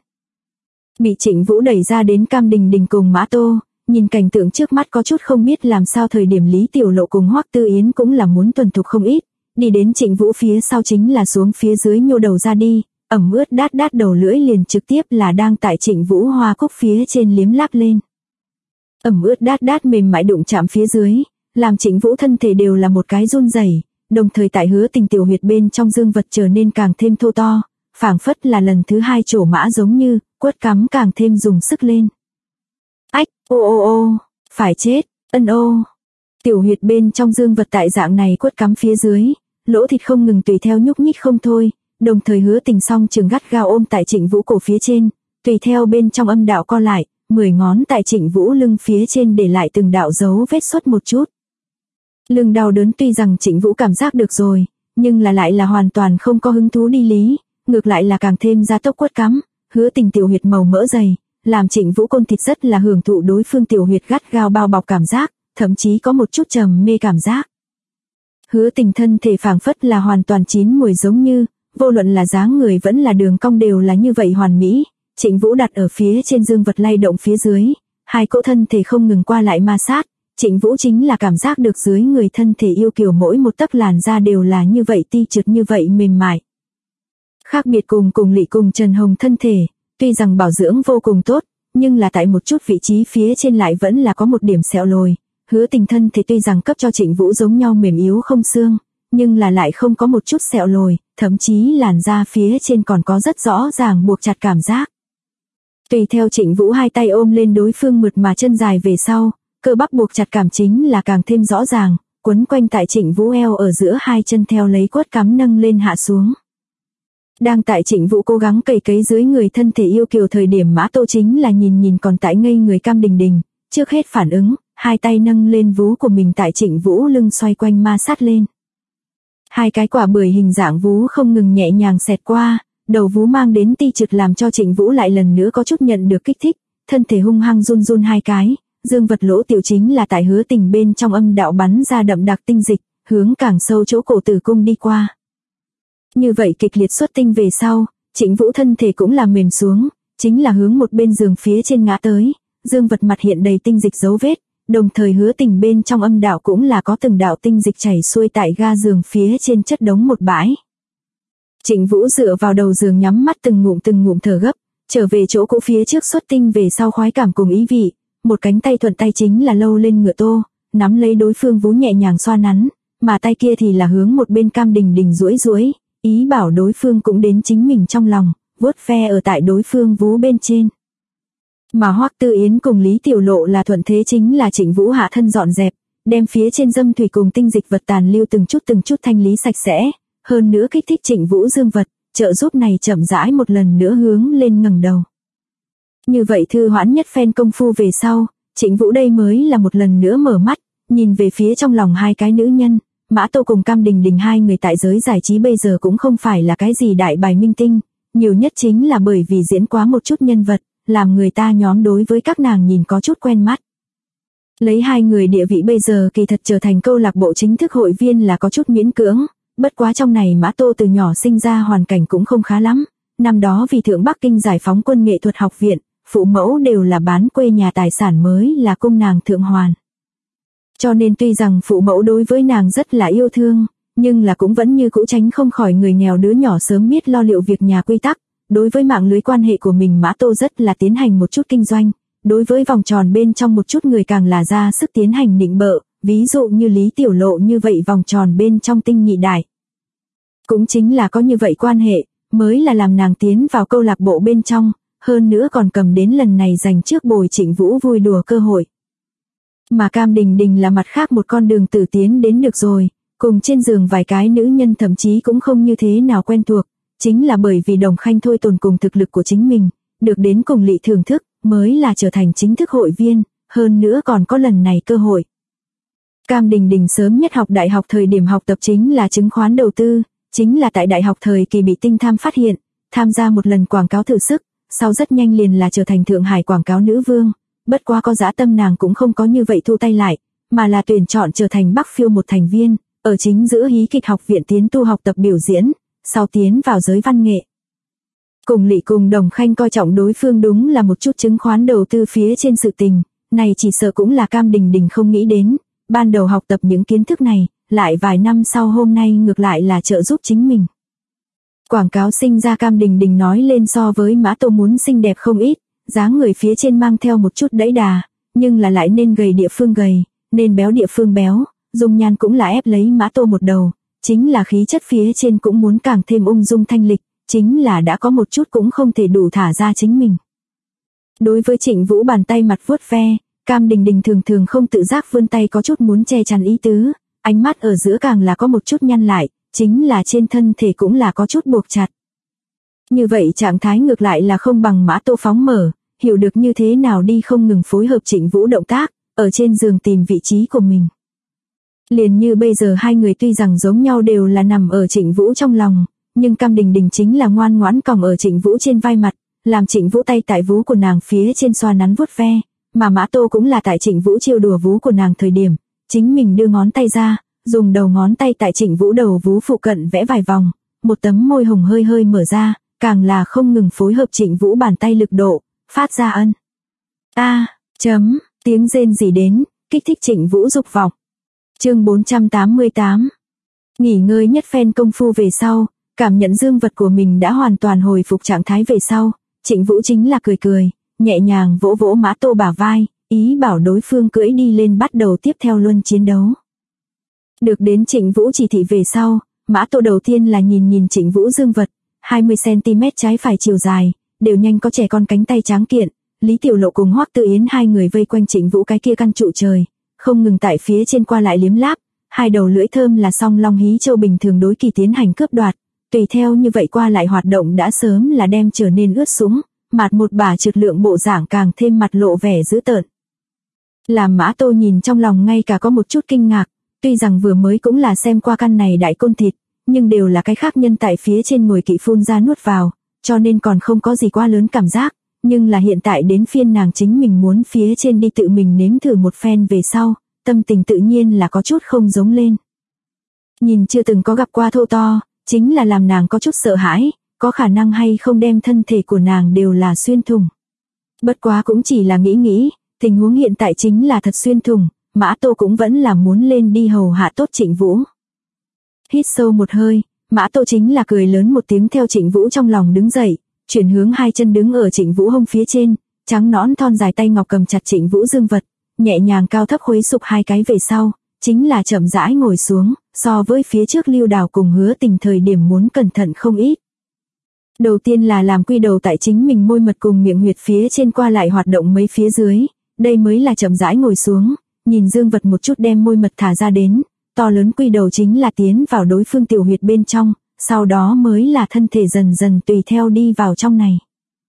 A: Bị Trịnh Vũ đẩy ra đến Cam Đình Đình cùng Mã Tô, nhìn cảnh tượng trước mắt có chút không biết làm sao thời điểm Lý Tiểu Lộ cùng Hoắc Tư Yến cũng là muốn tuần thục không ít, đi đến Trịnh Vũ phía sau chính là xuống phía dưới nhô đầu ra đi, ẩm ướt đát đát đầu lưỡi liền trực tiếp là đang tại Trịnh Vũ hoa cúc phía trên liếm láp lên. Ẩm ướt đát đát mềm mại đụng chạm phía dưới, làm Trịnh Vũ thân thể đều là một cái run rẩy, đồng thời tại Hứa Tình tiểu huyệt bên trong dương vật trở nên càng thêm thô to, phảng phất là lần thứ hai trổ mã giống như, quất cắm càng thêm dùng sức lên. Ách, ô, phải chết, ô. Tiểu huyệt bên trong dương vật tại dạng này quất cắm phía dưới, lỗ thịt không ngừng tùy theo nhúc nhích không thôi, đồng thời Hứa Tình song trường gắt gao ôm tại Trịnh Vũ cổ phía trên, tùy theo bên trong âm đạo co lại, 10 ngón tại Trịnh Vũ lưng phía trên để lại từng đạo dấu vết xuất một chút. Lưng đau đớn tuy rằng Trịnh Vũ cảm giác được rồi, nhưng là lại là hoàn toàn không có hứng thú đi lý, ngược lại là càng thêm gia tốc quất cắm, Hứa Tình tiểu huyệt màu mỡ dày, làm Trịnh Vũ côn thịt rất là hưởng thụ đối phương tiểu huyệt gắt gao bao bọc cảm giác, thậm chí có một chút trầm mê cảm giác. Hứa Tình thân thể phảng phất là hoàn toàn chín mùi giống như, vô luận là dáng người vẫn là đường cong đều là như vậy hoàn mỹ, Trịnh Vũ đặt ở phía trên dương vật lay động phía dưới, hai cỗ thân thể không ngừng qua lại ma sát, Trịnh Vũ chính là cảm giác được dưới người thân thể yêu kiều mỗi một tấc làn da đều là như vậy ti trượt như vậy mềm mại. Khác biệt cùng Lị cùng Trần Hồng thân thể, tuy rằng bảo dưỡng vô cùng tốt, nhưng là tại một chút vị trí phía trên lại vẫn là có một điểm sẹo lồi. Hứa Tình thân thể tuy rằng cấp cho Trịnh Vũ giống nhau mềm yếu không xương, nhưng là lại không có một chút sẹo lồi, thậm chí làn da phía trên còn có rất rõ ràng buộc chặt cảm giác. Tùy theo Trịnh Vũ hai tay ôm lên đối phương mượt mà chân dài về sau, cơ bắp buộc chặt cảm chính là càng thêm rõ ràng, quấn quanh tại Trịnh Vũ eo ở giữa hai chân theo lấy quất cắm nâng lên hạ xuống. Đang tại Trịnh Vũ cố gắng cày cấy dưới người thân thể yêu kiều thời điểm Mã Tô chính là nhìn còn tại ngây người Cam Đình Đình, trước hết phản ứng, hai tay nâng lên vú của mình tại Trịnh Vũ lưng xoay quanh ma sát lên. Hai cái quả bưởi hình dạng vú không ngừng nhẹ nhàng xẹt qua, đầu vú mang đến ti trượt làm cho Trịnh Vũ lại lần nữa có chút nhận được kích thích, thân thể hung hăng run run hai cái, dương vật lỗ tiểu chính là tại Hứa Tình bên trong âm đạo bắn ra đậm đặc tinh dịch, hướng càng sâu chỗ cổ tử cung đi qua. Như vậy kịch liệt xuất tinh về sau, Trịnh Vũ thân thể cũng là mềm xuống, chính là hướng một bên giường phía trên ngã tới, dương vật mặt hiện đầy tinh dịch dấu vết, đồng thời Hứa Tình bên trong âm đạo cũng là có từng đạo tinh dịch chảy xuôi tại ga giường phía trên chất đống một bãi. Trịnh Vũ dựa vào đầu giường nhắm mắt từng ngụm thở gấp, trở về chỗ cũ phía trước xuất tinh về sau khoái cảm cùng ý vị, một cánh tay thuận tay chính là lâu lên ngựa tô, nắm lấy đối phương vú nhẹ nhàng xoa nắn, mà tay kia thì là hướng một bên Cam Đình Đình duỗi, ý bảo đối phương cũng đến chính mình trong lòng, vuốt ve ở tại đối phương vú bên trên. Mà Hoắc Tư Yến cùng Lý Tiểu Lộ là thuận thế chính là Trịnh Vũ hạ thân dọn dẹp, đem phía trên dâm thủy cùng tinh dịch vật tàn lưu từng chút thanh lý sạch sẽ, hơn nữa kích thích Trịnh Vũ dương vật, trợ giúp này chậm rãi một lần nữa hướng lên ngẩng đầu. Như vậy thư hoãn nhất phen công phu về sau, Trịnh Vũ đây mới là một lần nữa mở mắt, nhìn về phía trong lòng hai cái nữ nhân, Mã Tô cùng Cam Đình Đình hai người tại giới giải trí bây giờ cũng không phải là cái gì đại bài minh tinh, nhiều nhất chính là bởi vì diễn quá một chút nhân vật, làm người ta nhóm đối với các nàng nhìn có chút quen mắt. Lấy hai người địa vị bây giờ kỳ thật trở thành câu lạc bộ chính thức hội viên là có chút miễn cưỡng, bất quá trong này Mã Tô từ nhỏ sinh ra hoàn cảnh cũng không khá lắm, năm đó vì Thượng Bắc Kinh giải phóng quân nghệ thuật học viện, phụ mẫu đều là bán quê nhà tài sản mới là cung nàng thượng hoàn. Cho nên tuy rằng phụ mẫu đối với nàng rất là yêu thương, nhưng là cũng vẫn như cũ tránh không khỏi người nghèo đứa nhỏ sớm biết lo liệu việc nhà quy tắc. Đối với mạng lưới quan hệ của mình Mã Tô rất là tiến hành một chút kinh doanh, đối với vòng tròn bên trong một chút người càng là ra sức tiến hành nịnh bợ, ví dụ như Lý Tiểu Lộ như vậy vòng tròn bên trong tinh nhị đại. Cũng chính là có như vậy quan hệ, mới là làm nàng tiến vào câu lạc bộ bên trong, hơn nữa còn cầm đến lần này dành trước bồi Trịnh Vũ vui đùa cơ hội. Mà Cam Đình Đình là mặt khác một con đường tử tiến đến được rồi, cùng trên giường vài cái nữ nhân thậm chí cũng không như thế nào quen thuộc, chính là bởi vì Đồng Khanh thôi tồn cùng thực lực của chính mình, được đến cùng lị thưởng thức, mới là trở thành chính thức hội viên, hơn nữa còn có lần này cơ hội. Cam Đình Đình sớm nhất học đại học thời điểm học tập chính là chứng khoán đầu tư, chính là tại đại học thời kỳ bị Tinh Tham phát hiện, tham gia một lần quảng cáo thử sức, sau rất nhanh liền là trở thành Thượng Hải quảng cáo nữ vương, bất quá có dã tâm nàng cũng không có như vậy thu tay lại, mà là tuyển chọn trở thành Bắc Phiêu một thành viên, ở chính giữa hí kịch học viện tiến tu học tập biểu diễn, sau tiến vào giới văn nghệ. Cùng lị cùng Đồng Khanh coi trọng đối phương đúng là một chút chứng khoán đầu tư phía trên sự tình, này chỉ sợ cũng là Cam Đình Đình không nghĩ đến, ban đầu học tập những kiến thức này, lại vài năm sau hôm nay ngược lại là trợ giúp chính mình. Quảng cáo sinh ra Cam Đình Đình nói lên so với Mã Tô muốn xinh đẹp không ít, dáng người phía trên mang theo một chút đẫy đà, nhưng là lại nên gầy địa phương gầy, nên béo địa phương béo, dung nhan cũng là ép lấy Mã Tô một đầu, chính là khí chất phía trên cũng muốn càng thêm ung dung thanh lịch, chính là đã có một chút cũng không thể đủ thả ra chính mình. Đối với Trịnh Vũ bàn tay mặt vuốt ve, Cam Đình Đình thường thường không tự giác vươn tay có chút muốn che chắn ý tứ, ánh mắt ở giữa càng là có một chút nhăn lại, chính là trên thân thể cũng là có chút buộc chặt. Như vậy trạng thái ngược lại là không bằng Mã Tô phóng mở, hiểu được như thế nào đi không ngừng phối hợp Trịnh Vũ động tác, ở trên giường tìm vị trí của mình. Liền như bây giờ hai người tuy rằng giống nhau đều là nằm ở Trịnh Vũ trong lòng, nhưng Cam Đình Đình chính là ngoan ngoãn còng ở Trịnh Vũ trên vai mặt, làm Trịnh Vũ tay tại vú của nàng phía trên xoa nắn vuốt ve, mà Mã Tô cũng là tại Trịnh Vũ trêu đùa vú của nàng thời điểm, chính mình đưa ngón tay ra, dùng đầu ngón tay tại Trịnh Vũ đầu vú phụ cận vẽ vài vòng, một tấm môi hồng hơi hơi mở ra, càng là không ngừng phối hợp Trịnh Vũ bàn tay lực độ, phát ra ân. Tiếng rên rỉ đến, kích thích Trịnh Vũ dục vọng. Chương 488. Nghỉ ngơi nhất phen công phu về sau, cảm nhận dương vật của mình đã hoàn toàn hồi phục trạng thái về sau, Trịnh Vũ chính là cười cười, nhẹ nhàng vỗ vỗ Mã Tô bả vai, ý bảo đối phương cưỡi đi lên bắt đầu tiếp theo luân chiến đấu. Được đến Trịnh Vũ chỉ thị về sau, Mã Tô đầu tiên là nhìn Trịnh Vũ dương vật, 20cm trái phải chiều dài, đều nhanh có trẻ con cánh tay tráng kiện, Lý Tiểu Lộ cùng Hoắc Tư Yến hai người vây quanh Trịnh Vũ cái kia căn trụ trời, không ngừng tại phía trên qua lại liếm láp, hai đầu lưỡi thơm là song long hí châu bình thường đối kỳ tiến hành cướp đoạt, tùy theo như vậy qua lại hoạt động đã sớm là đem trở nên ướt sũng, mặt một bả trượt lượng bộ dạng càng thêm mặt lộ vẻ dữ tợn. Làm Mã Tô nhìn trong lòng ngay cả có một chút kinh ngạc, tuy rằng vừa mới cũng là xem qua căn này đại côn thịt, nhưng đều là cái khác nhân tại phía trên ngồi kỵ phun ra nuốt vào, cho nên còn không có gì quá lớn cảm giác, nhưng là hiện tại đến phiên nàng chính mình muốn phía trên đi tự mình nếm thử một phen về sau, tâm tình tự nhiên là có chút không giống lên. Nhìn chưa từng có gặp qua thô to, chính là làm nàng có chút sợ hãi, có khả năng hay không đem thân thể của nàng đều là xuyên thủng. Bất quá cũng chỉ là nghĩ, tình huống hiện tại chính là thật xuyên thủng, Mã Tô cũng vẫn là muốn lên đi hầu hạ tốt Trịnh Vũ. Hít sâu một hơi, Mã Tô chính là cười lớn một tiếng theo Trịnh Vũ trong lòng đứng dậy, chuyển hướng hai chân đứng ở Trịnh Vũ hông phía trên, trắng nõn thon dài tay ngọc cầm chặt Trịnh Vũ dương vật, nhẹ nhàng cao thấp khuấy sụp hai cái về sau, chính là chậm rãi ngồi xuống, so với phía trước Lưu Đào cùng Hứa Tình thời điểm muốn cẩn thận không ít. Đầu tiên là làm quy đầu tại chính mình môi mật cùng miệng huyệt phía trên qua lại hoạt động mấy phía dưới, đây mới là chậm rãi ngồi xuống, nhìn dương vật một chút đem môi mật thả ra đến, to lớn quy đầu chính là tiến vào đối phương tiểu huyệt bên trong, sau đó mới là thân thể dần dần tùy theo đi vào trong này.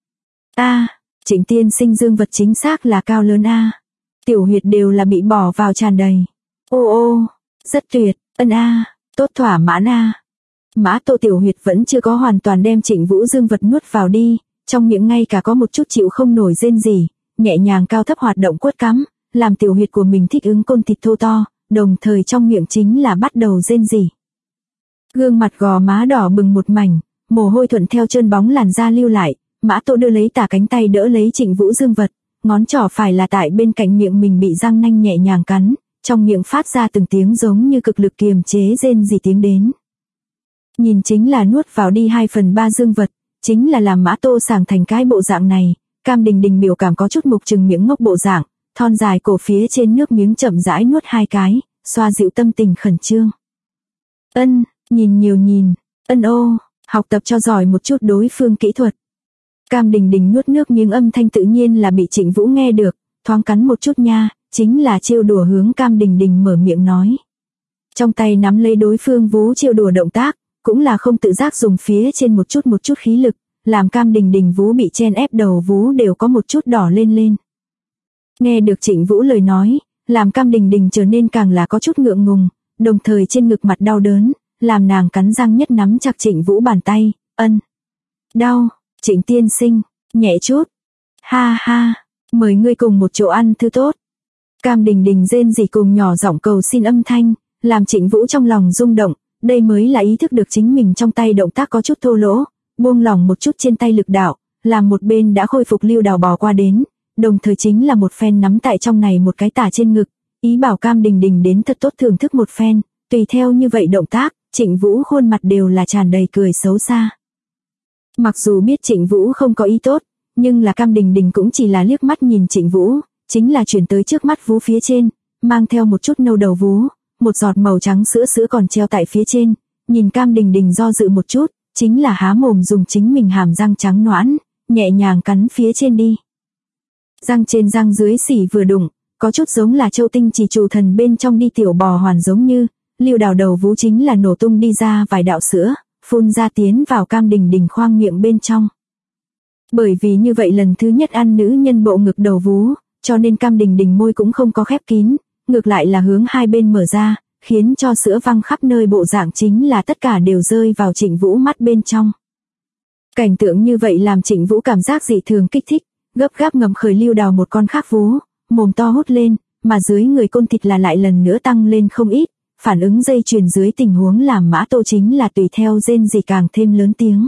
A: Trịnh tiên sinh dương vật chính xác là cao lớn tiểu huyệt đều là bị bỏ vào tràn đầy. Ô, rất tuyệt, tốt thỏa mãn Mã Tô tiểu huyệt vẫn chưa có hoàn toàn đem Trịnh Vũ dương vật nuốt vào đi, trong miệng ngay cả có một chút chịu không nổi rên gì, nhẹ nhàng cao thấp hoạt động quất cắm, làm tiểu huyệt của mình thích ứng côn thịt thô to, đồng thời trong miệng chính là bắt đầu rên rỉ. Gương mặt gò má đỏ bừng một mảnh, mồ hôi thuận theo chân bóng làn da lưu lại, Mã Tô đưa lấy tả cánh tay đỡ lấy Trịnh Vũ dương vật, ngón trỏ phải là tại bên cạnh miệng mình bị răng nanh nhẹ nhàng cắn, trong miệng phát ra từng tiếng giống như cực lực kiềm chế rên rỉ tiếng đến. Nhìn chính là nuốt vào đi 2/3 dương vật, chính là làm Mã Tô sảng thành cái bộ dạng này, Cam Đình Đình biểu cảm có chút mục trừng miệng ngốc bộ dạng, thon dài cổ phía trên nước miếng chậm rãi nuốt 2 cái, xoa dịu tâm tình khẩn trương. Nhìn nhiều nhìn, học tập cho giỏi một chút đối phương kỹ thuật. Cam Đình Đình nuốt nước miếng âm thanh tự nhiên là bị Trịnh Vũ nghe được, thoáng cắn một chút nha, chính là trêu đùa hướng Cam Đình Đình mở miệng nói. Trong tay nắm lấy đối phương vú trêu đùa động tác, cũng là không tự giác dùng phía trên một chút khí lực, làm Cam Đình Đình vú bị chen ép đầu vú đều có một chút đỏ lên. Nghe được Trịnh Vũ lời nói, làm Cam Đình Đình trở nên càng là có chút ngượng ngùng, đồng thời trên ngực mặt đau đớn, làm nàng cắn răng nhất nắm chặt Trịnh Vũ bàn tay, đau, Trịnh tiên sinh, nhẹ chút, ha, mời ngươi cùng một chỗ ăn thứ tốt. Cam Đình Đình rên rỉ cùng nhỏ giọng cầu xin âm thanh, làm Trịnh Vũ trong lòng rung động, đây mới là ý thức được chính mình trong tay động tác có chút thô lỗ, buông lỏng một chút trên tay lực đạo, làm một bên đã khôi phục Lưu Đào bò qua đến, đồng thời chính là một phen nắm tại trong này một cái tả trên ngực, ý bảo Cam Đình Đình đến thật tốt thưởng thức một phen, tùy theo như vậy động tác, Trịnh Vũ khuôn mặt đều là tràn đầy cười xấu xa. Mặc dù biết Trịnh Vũ không có ý tốt, nhưng là Cam Đình Đình cũng chỉ là liếc mắt nhìn Trịnh Vũ, chính là chuyển tới trước mắt vú phía trên, mang theo một chút nâu đầu vú, một giọt màu trắng sữa còn treo tại phía trên, nhìn Cam Đình Đình do dự một chút, chính là há mồm dùng chính mình hàm răng trắng nõn, nhẹ nhàng cắn phía trên đi. Răng trên răng dưới xỉ vừa đụng, có chút giống là Châu Tinh Chỉ Chủ Thần bên trong đi tiểu bò hoàn giống như, Lưu Đào đầu vú chính là nổ tung đi ra vài đạo sữa, phun ra tiến vào Cam Đình Đình khoang miệng bên trong. Bởi vì như vậy lần thứ nhất ăn nữ nhân bộ ngực đầu vú, cho nên Cam Đình Đình môi cũng không có khép kín, ngược lại là hướng hai bên mở ra, khiến cho sữa văng khắp nơi bộ dạng chính là tất cả đều rơi vào Trịnh Vũ mắt bên trong. Cảnh tượng như vậy làm Trịnh Vũ cảm giác dị thường kích thích, gấp gáp ngầm khởi Lưu Đào một con khác vú, mồm to hút lên, mà dưới người côn thịt là lại lần nữa tăng lên không ít, phản ứng dây chuyền dưới tình huống làm Mã Tô chính là tùy theo rên rỉ càng thêm lớn tiếng.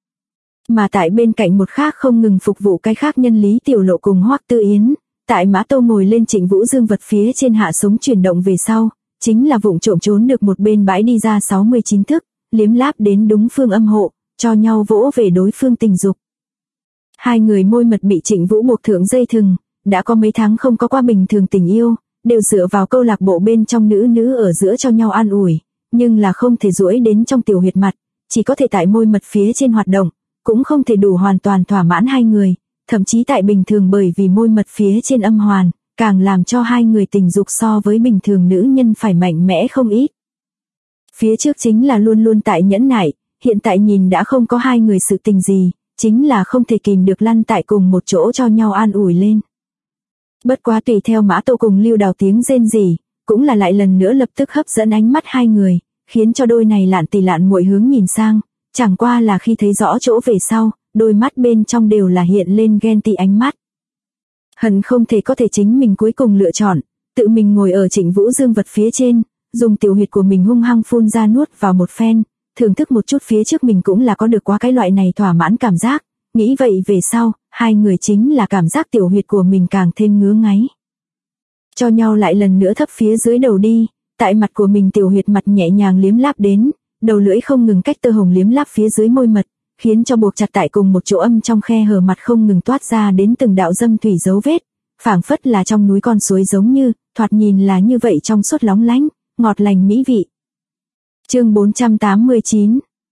A: Mà tại bên cạnh một khác không ngừng phục vụ cái khác nhân Lý Tiểu Lộ cùng Hoắc Tư Yến, tại Mã Tô ngồi lên Trịnh Vũ dương vật phía trên hạ sống chuyển động về sau, chính là vụng trộm trốn được một bên bãi đi ra 69 thức, liếm láp đến đúng phương âm hộ, cho nhau vỗ về đối phương tình dục. Hai người môi mật bị Trịnh Vũ buộc thượng dây thừng, đã có mấy tháng không có qua bình thường tình yêu, đều dựa vào câu lạc bộ bên trong nữ ở giữa cho nhau an ủi, nhưng là không thể duỗi đến trong tiểu huyệt mặt, chỉ có thể tại môi mật phía trên hoạt động, cũng không thể đủ hoàn toàn thỏa mãn hai người, thậm chí tại bình thường bởi vì môi mật phía trên âm hoàn, càng làm cho hai người tình dục so với bình thường nữ nhân phải mạnh mẽ không ít. Phía trước chính là luôn luôn tại nhẫn nại, hiện tại nhìn đã không có hai người sự tình gì, chính là không thể kìm được lăn tại cùng một chỗ cho nhau an ủi lên. Bất quá tùy theo Mã Tô cùng Lưu Đào tiếng rên rỉ, cũng là lại lần nữa lập tức hấp dẫn ánh mắt hai người, khiến cho đôi này lạn tì lạn muội hướng nhìn sang, chẳng qua là khi thấy rõ chỗ về sau, đôi mắt bên trong đều là hiện lên ghen tị ánh mắt. Hận không thể có thể chính mình cuối cùng lựa chọn, tự mình ngồi ở Trịnh Vũ dương vật phía trên, dùng tiểu huyệt của mình hung hăng phun ra nuốt vào một phen, thưởng thức một chút phía trước mình cũng là có được quá cái loại này thỏa mãn cảm giác, nghĩ vậy về sau, hai người chính là cảm giác tiểu huyệt của mình càng thêm ngứa ngáy. Cho nhau lại lần nữa thấp phía dưới đầu đi, tại mặt của mình tiểu huyệt mặt nhẹ nhàng liếm láp đến, đầu lưỡi không ngừng cách tơ hồng liếm láp phía dưới môi mật, khiến cho buộc chặt tại cùng một chỗ âm trong khe hở mặt không ngừng toát ra đến từng đạo dâm thủy dấu vết, phảng phất là trong núi con suối giống như, thoạt nhìn là như vậy trong suốt lóng lánh, ngọt lành mỹ vị. Chương 489.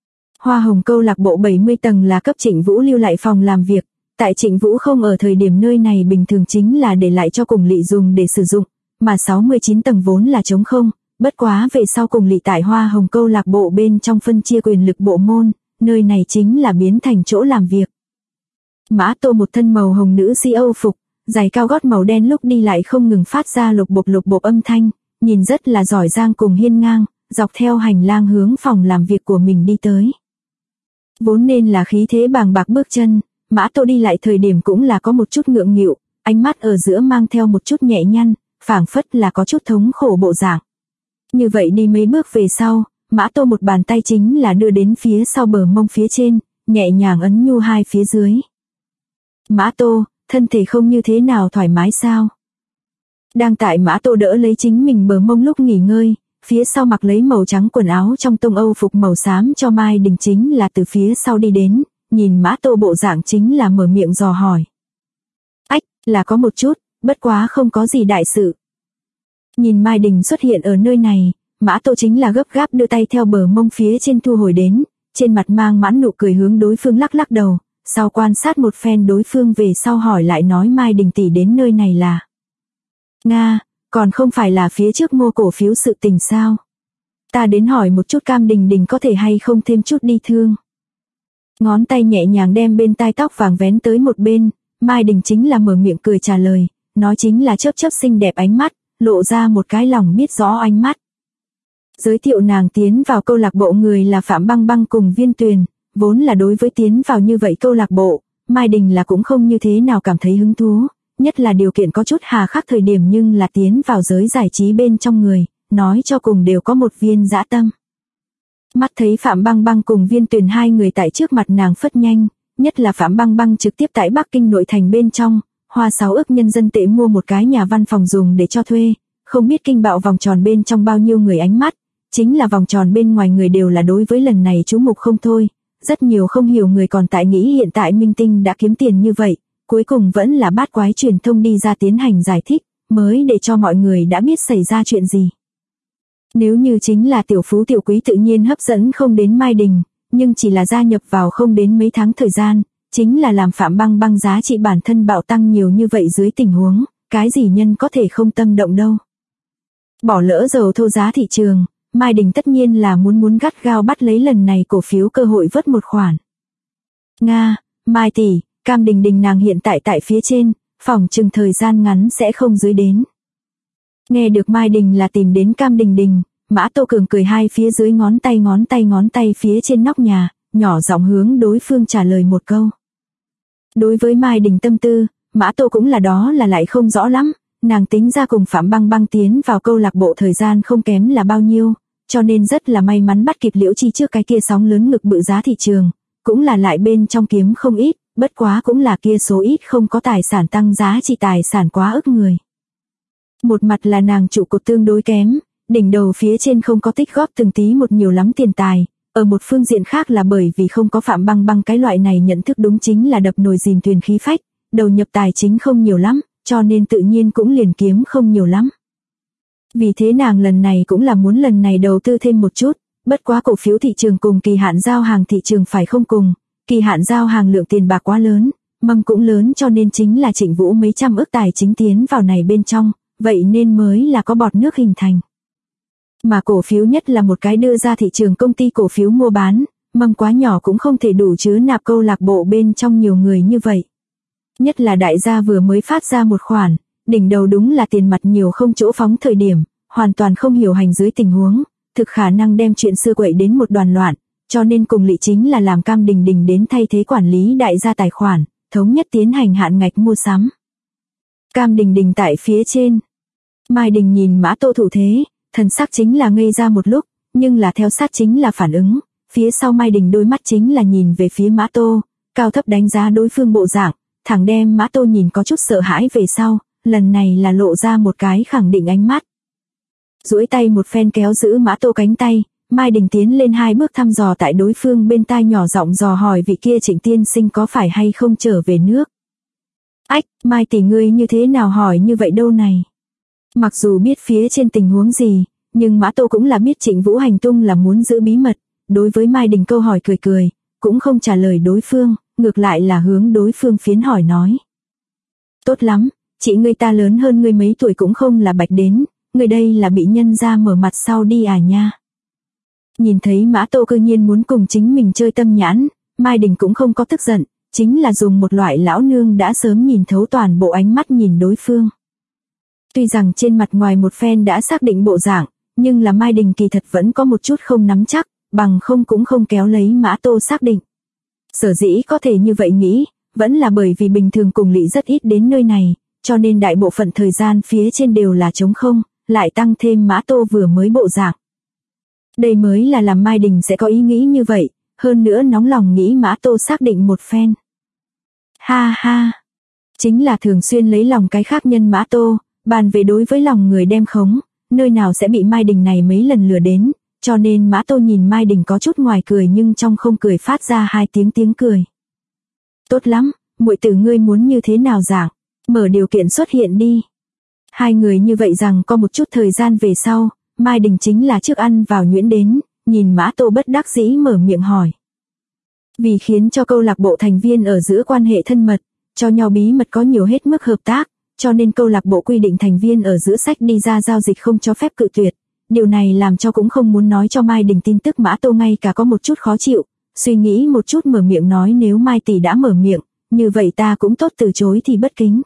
A: Hoa Hồng câu lạc bộ 70 tầng là cấp Trịnh Vũ lưu lại phòng làm việc, tại Trịnh Vũ không ở thời điểm nơi này bình thường chính là để lại cho Cùng Lị dùng để sử dụng, mà 69 tầng vốn là trống không, bất quá về sau Cùng Lị tại Hoa Hồng câu lạc bộ bên trong phân chia quyền lực bộ môn, nơi này chính là biến thành chỗ làm việc. Mã Tô một thân màu hồng nữ si Âu phục, giày cao gót màu đen lúc đi lại không ngừng phát ra lục bộp âm thanh, nhìn rất là giỏi giang cùng hiên ngang, dọc theo hành lang hướng phòng làm việc của mình đi tới. Vốn nên là khí thế bàng bạc bước chân, Mã Tô đi lại thời điểm cũng là có một chút ngượng nghịu, ánh mắt ở giữa mang theo một chút nhẹ nhăn, phảng phất là có chút thống khổ bộ dạng. Như vậy đi mấy bước về sau, Mã Tô một bàn tay chính là đưa đến phía sau bờ mông phía trên, nhẹ nhàng ấn nhu hai phía dưới. Mã Tô, thân thể không như thế nào thoải mái sao? Đang tại Mã Tô đỡ lấy chính mình bờ mông lúc nghỉ ngơi, phía sau mặc lấy màu trắng quần áo trong tông Âu phục màu xám cho Mai Đình chính là từ phía sau đi đến, nhìn Mã Tô bộ dạng chính là mở miệng dò hỏi. Ách, là có một chút, bất quá không có gì đại sự. Nhìn Mai Đình xuất hiện ở nơi này, Mã Tô chính là gấp gáp đưa tay theo bờ mông phía trên thu hồi đến, trên mặt mang mãn nụ cười hướng đối phương lắc lắc đầu, sau quan sát một phen đối phương về sau hỏi lại nói Mai Đình tỷ đến nơi này là. Nga, còn không phải là phía trước mua cổ phiếu sự tình sao? Ta đến hỏi một chút Cam Đình Đình có thể hay không thêm chút đi thương. Ngón tay nhẹ nhàng đem bên tai tóc vàng vén tới một bên, Mai Đình chính là mở miệng cười trả lời, nói chính là chớp chớp xinh đẹp ánh mắt, lộ ra một cái lòng biết rõ ánh mắt. Giới thiệu nàng tiến vào câu lạc bộ người là Phạm Băng Băng cùng Viên Tuyền, vốn là đối với tiến vào như vậy câu lạc bộ, Mai Đình là cũng không như thế nào cảm thấy hứng thú, nhất là điều kiện có chút hà khắc thời điểm nhưng là tiến vào giới giải trí bên trong người, nói cho cùng đều có một viên dã tâm. Mắt thấy Phạm Băng Băng cùng Viên Tuyền hai người tại trước mặt nàng phất nhanh, nhất là Phạm Băng Băng trực tiếp tại Bắc Kinh nội thành bên trong, hoa 6 ức nhân dân tệ mua một cái nhà văn phòng dùng để cho thuê, không biết kinh bạo vòng tròn bên trong bao nhiêu người ánh mắt, chính là vòng tròn bên ngoài người đều là đối với lần này chú mục không thôi, rất nhiều không hiểu người còn tại nghĩ hiện tại minh tinh đã kiếm tiền như vậy, cuối cùng vẫn là bát quái truyền thông đi ra tiến hành giải thích, mới để cho mọi người đã biết xảy ra chuyện gì. Nếu như chính là tiểu phú tiểu quý tự nhiên hấp dẫn không đến Mai Đình, nhưng chỉ là gia nhập vào không đến mấy tháng thời gian, chính là làm Phạm Băng Băng giá trị bản thân bạo tăng nhiều như vậy dưới tình huống, cái gì nhân có thể không tâm động đâu. Bỏ lỡ dầu thô giá thị trường, Mai Đình tất nhiên là muốn gắt gao bắt lấy lần này cổ phiếu cơ hội vớt một khoản. Nga, Mai tỷ, Cam Đình Đình nàng hiện tại phía trên, phỏng chừng thời gian ngắn sẽ không dưới đến. Nghe được Mai Đình là tìm đến Cam Đình Đình, Mã Tô Cường cười hai phía dưới ngón tay phía trên nóc nhà, nhỏ giọng hướng đối phương trả lời một câu. Đối với Mai Đình tâm tư, Mã Tô cũng là đó là lại không rõ lắm, nàng tính ra cùng Phạm Băng Băng tiến vào câu lạc bộ thời gian không kém là bao nhiêu, cho nên rất là may mắn bắt kịp Liễu Chi trước cái kia sóng lớn ngực bự giá thị trường, cũng là lại bên trong kiếm không ít, bất quá cũng là kia số ít không có tài sản tăng giá trị tài sản quá ức người. Một mặt là nàng trụ cột tương đối kém, đỉnh đầu phía trên không có tích góp từng tí một nhiều lắm tiền tài, ở một phương diện khác là bởi vì không có Phạm Băng Băng cái loại này nhận thức đúng chính là đập nồi dìm thuyền khí phách, đầu nhập tài chính không nhiều lắm, cho nên tự nhiên cũng liền kiếm không nhiều lắm. Vì thế nàng lần này cũng là muốn lần này đầu tư thêm một chút, bất quá cổ phiếu thị trường cùng kỳ hạn giao hàng thị trường phải không cùng, kỳ hạn giao hàng lượng tiền bạc quá lớn, mâm cũng lớn cho nên chính là Trịnh Vũ mấy trăm ức tài chính tiến vào này bên trong, vậy nên mới là có bọt nước hình thành. Mà cổ phiếu nhất là một cái đưa ra thị trường công ty cổ phiếu mua bán, mâm quá nhỏ cũng không thể đủ chứa nạp câu lạc bộ bên trong nhiều người như vậy. Nhất là đại gia vừa mới phát ra một khoản, đỉnh đầu đúng là tiền mặt nhiều không chỗ phóng thời điểm, hoàn toàn không hiểu hành dưới tình huống, thực khả năng đem chuyện xưa quậy đến một đoàn loạn, cho nên cùng Lị chính là làm Cam Đình Đình đến thay thế quản lý đại gia tài khoản, thống nhất tiến hành hạn ngạch mua sắm. Cam Đình Đình tại phía trên. Mai Đình nhìn Mã Tô thủ thế, thần sắc chính là ngây ra một lúc, nhưng là theo sát chính là phản ứng, phía sau Mai Đình đôi mắt chính là nhìn về phía Mã Tô, cao thấp đánh giá đối phương bộ dạng, thẳng đem Mã Tô nhìn có chút sợ hãi về sau, lần này là lộ ra một cái khẳng định ánh mắt. Duỗi tay một phen kéo giữ Mã Tô cánh tay, Mai Đình tiến lên 2 bước thăm dò tại đối phương bên tai nhỏ giọng dò hỏi vị kia Trịnh tiên sinh có phải hay không trở về nước. Ách, Mai tỷ ngươi như thế nào hỏi như vậy đâu này. Mặc dù biết phía trên tình huống gì, nhưng Mã Tô cũng là biết Trịnh Vũ hành tung là muốn giữ bí mật, đối với Mai Đình câu hỏi cười cười, cũng không trả lời đối phương, ngược lại là hướng đối phương phiến hỏi nói. Tốt lắm, chị ngươi ta lớn hơn ngươi mấy tuổi cũng không là bạch đến, ngươi đây là bị nhân ra mở mặt sau đi à nha. Nhìn thấy Mã Tô cơ nhiên muốn cùng chính mình chơi tâm nhãn, Mai Đình cũng không có tức giận, chính là dùng một loại lão nương đã sớm nhìn thấu toàn bộ ánh mắt nhìn đối phương. Tuy rằng trên mặt ngoài một phen đã xác định bộ dạng, nhưng là Mai Đình kỳ thật vẫn có một chút không nắm chắc, bằng không cũng không kéo lấy Mã Tô xác định. Sở dĩ có thể như vậy nghĩ, vẫn là bởi vì bình thường cùng Lị rất ít đến nơi này, cho nên đại bộ phận thời gian phía trên đều là trống không, lại tăng thêm Mã Tô vừa mới bộ dạng. Đây mới là làm Mai Đình sẽ có ý nghĩ như vậy, hơn nữa nóng lòng nghĩ Mã Tô xác định một phen. Ha ha, chính là thường xuyên lấy lòng cái khác nhân Mã Tô, bàn về đối với lòng người đem khống, nơi nào sẽ bị Mai Đình này mấy lần lừa đến, cho nên Mã Tô nhìn Mai Đình có chút ngoài cười nhưng trong không cười phát ra hai tiếng cười. Tốt lắm, muội tử ngươi muốn như thế nào dạng, mở điều kiện xuất hiện đi. Hai người như vậy rằng có một chút thời gian về sau, Mai Đình chính là trước ăn vào nhuyễn đến, nhìn Mã Tô bất đắc dĩ mở miệng hỏi. Vì khiến cho câu lạc bộ thành viên ở giữa quan hệ thân mật, cho nhau bí mật có nhiều hết mức hợp tác, cho nên câu lạc bộ quy định thành viên ở giữa sách đi ra giao dịch không cho phép cự tuyệt. Điều này làm cho cũng không muốn nói cho Mai Đình tin tức Mã Tô ngay cả có một chút khó chịu, suy nghĩ một chút mở miệng nói nếu Mai tỷ đã mở miệng, như vậy ta cũng tốt từ chối thì bất kính.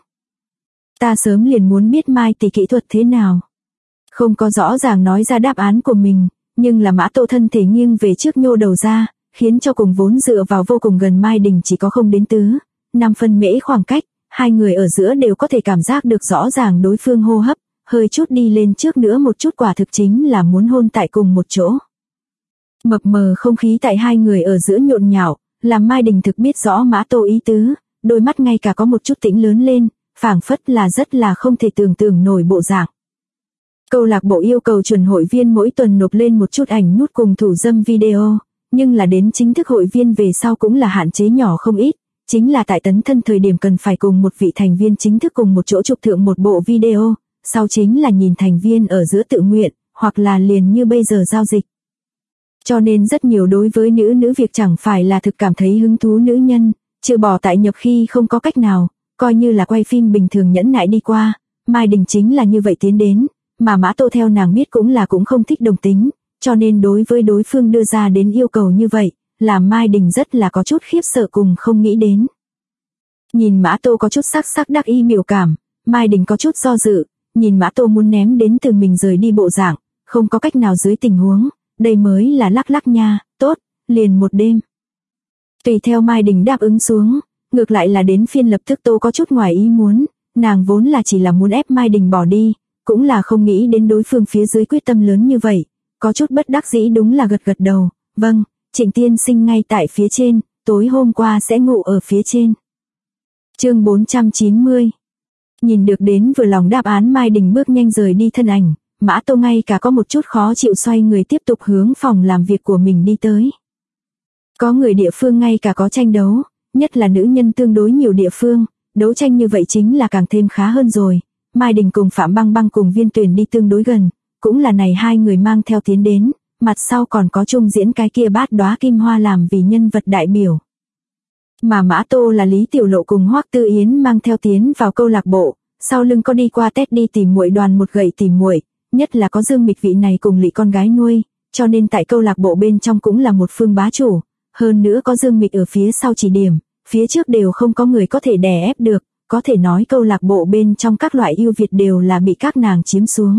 A: Ta sớm liền muốn biết Mai tỷ kỹ thuật thế nào. Không có rõ ràng nói ra đáp án của mình, nhưng là Mã Tô thân thể nghiêng về trước nhô đầu ra, khiến cho cùng vốn dựa vào vô cùng gần Mai Đình chỉ có không đến 5 phân mễ khoảng cách, hai người ở giữa đều có thể cảm giác được rõ ràng đối phương hô hấp, hơi chút đi lên trước nữa một chút quả thực chính là muốn hôn tại cùng một chỗ. Mập mờ không khí tại hai người ở giữa nhộn nhạo, làm Mai Đình thực biết rõ Mã Tô ý tứ, đôi mắt ngay cả có một chút tĩnh lớn lên, phảng phất là rất là không thể tưởng tượng nổi bộ dạng. Câu lạc bộ yêu cầu chuẩn hội viên mỗi tuần nộp lên một chút ảnh nút cùng thủ dâm video, nhưng là đến chính thức hội viên về sau cũng là hạn chế nhỏ không ít, chính là tại tấn thân thời điểm cần phải cùng một vị thành viên chính thức cùng một chỗ chụp thượng một bộ video, sau chính là nhìn thành viên ở giữa tự nguyện, hoặc là liền như bây giờ giao dịch. Cho nên rất nhiều đối với nữ việc chẳng phải là thực cảm thấy hứng thú nữ nhân, trừ bỏ tại nhập khi không có cách nào, coi như là quay phim bình thường nhẫn nại đi qua, Mai Đình chính là như vậy tiến đến, mà Mã Tô theo nàng biết cũng không thích đồng tính, cho nên đối với đối phương đưa ra đến yêu cầu như vậy, làm Mai Đình rất là có chút khiếp sợ cùng không nghĩ đến. Nhìn Mã Tô có chút sắc đắc ý biểu cảm, Mai Đình có chút do dự, nhìn Mã Tô muốn ném đến từ mình rời đi bộ dạng, không có cách nào dưới tình huống, đây mới là lắc nha, tốt, liền một đêm. Tùy theo Mai Đình đáp ứng xuống, ngược lại là đến phiên lập tức Tô có chút ngoài ý muốn, nàng vốn là chỉ là muốn ép Mai Đình bỏ đi, cũng là không nghĩ đến đối phương phía dưới quyết tâm lớn như vậy, có chút bất đắc dĩ đúng là gật đầu, vâng, Trịnh tiên sinh ngay tại phía trên, tối hôm qua sẽ ngủ ở phía trên. Chương 490. Nhìn được đến vừa lòng đáp án Mai Đình bước nhanh rời đi thân ảnh, Mã Tô ngay cả có một chút khó chịu xoay người tiếp tục hướng phòng làm việc của mình đi tới. Có người địa phương ngay cả có tranh đấu, nhất là nữ nhân tương đối nhiều địa phương, đấu tranh như vậy chính là càng thêm khá hơn rồi. Mai Đình cùng Phạm Băng Băng cùng Viên Tuyền đi tương đối gần, cũng là này hai người mang theo tiến đến, mặt sau còn có chung diễn cái kia bát đóa kim hoa làm vì nhân vật đại biểu. Mà Mã Tô là Lý Tiểu Lộ cùng Hoắc Tư Yến mang theo tiến vào câu lạc bộ, sau lưng có đi qua Tết đi tìm muội đoàn một gậy tìm muội, nhất là có Dương Mịch vị này cùng Lị con gái nuôi, cho nên tại câu lạc bộ bên trong cũng là một phương bá chủ, hơn nữa có Dương Mịch ở phía sau chỉ điểm, phía trước đều không có người có thể đè ép được, có thể nói câu lạc bộ bên trong các loại ưu việt đều là bị các nàng chiếm xuống.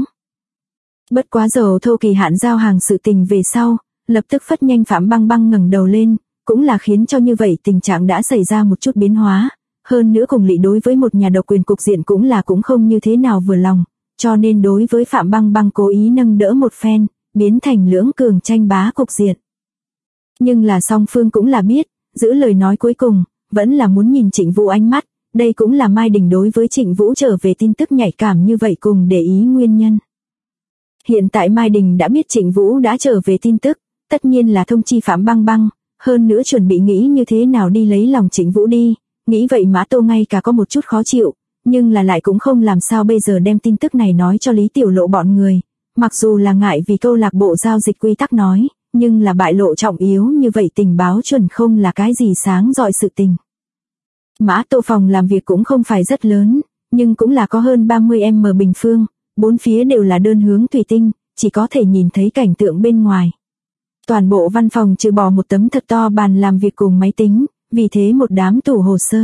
A: Bất quá dầu thô kỳ hạn giao hàng sự tình về sau, lập tức phất nhanh Phạm Băng Băng ngẩng đầu lên, cũng là khiến cho như vậy tình trạng đã xảy ra một chút biến hóa, hơn nữa cùng Lị đối với một nhà độc quyền cục diện cũng không như thế nào vừa lòng, cho nên đối với Phạm Băng Băng cố ý nâng đỡ một phen, biến thành lưỡng cường tranh bá cục diện. Nhưng là song phương cũng là biết, giữ lời nói cuối cùng, vẫn là muốn nhìn Trịnh Vũ ánh mắt, đây cũng là Mai Đình đối với Trịnh Vũ trở về tin tức nhạy cảm như vậy cùng để ý nguyên nhân. Hiện tại Mai Đình đã biết Trịnh Vũ đã trở về tin tức, tất nhiên là thông chi Phạm Băng Băng, hơn nữa chuẩn bị nghĩ như thế nào đi lấy lòng Trịnh Vũ đi, nghĩ vậy Mã Tô ngay cả có một chút khó chịu, nhưng là lại cũng không làm sao bây giờ đem tin tức này nói cho Lý Tiểu Lộ bọn người, mặc dù là ngại vì câu lạc bộ giao dịch quy tắc nói, nhưng là bại lộ trọng yếu như vậy tình báo chuẩn không là cái gì sáng rọi sự tình. Mã Tô phòng làm việc cũng không phải rất lớn, nhưng cũng là có hơn 30m bình phương, bốn phía đều là đơn hướng thủy tinh, chỉ có thể nhìn thấy cảnh tượng bên ngoài. Toàn bộ văn phòng trừ bỏ một tấm thật to bàn làm việc cùng máy tính, vì thế một đám tủ hồ sơ.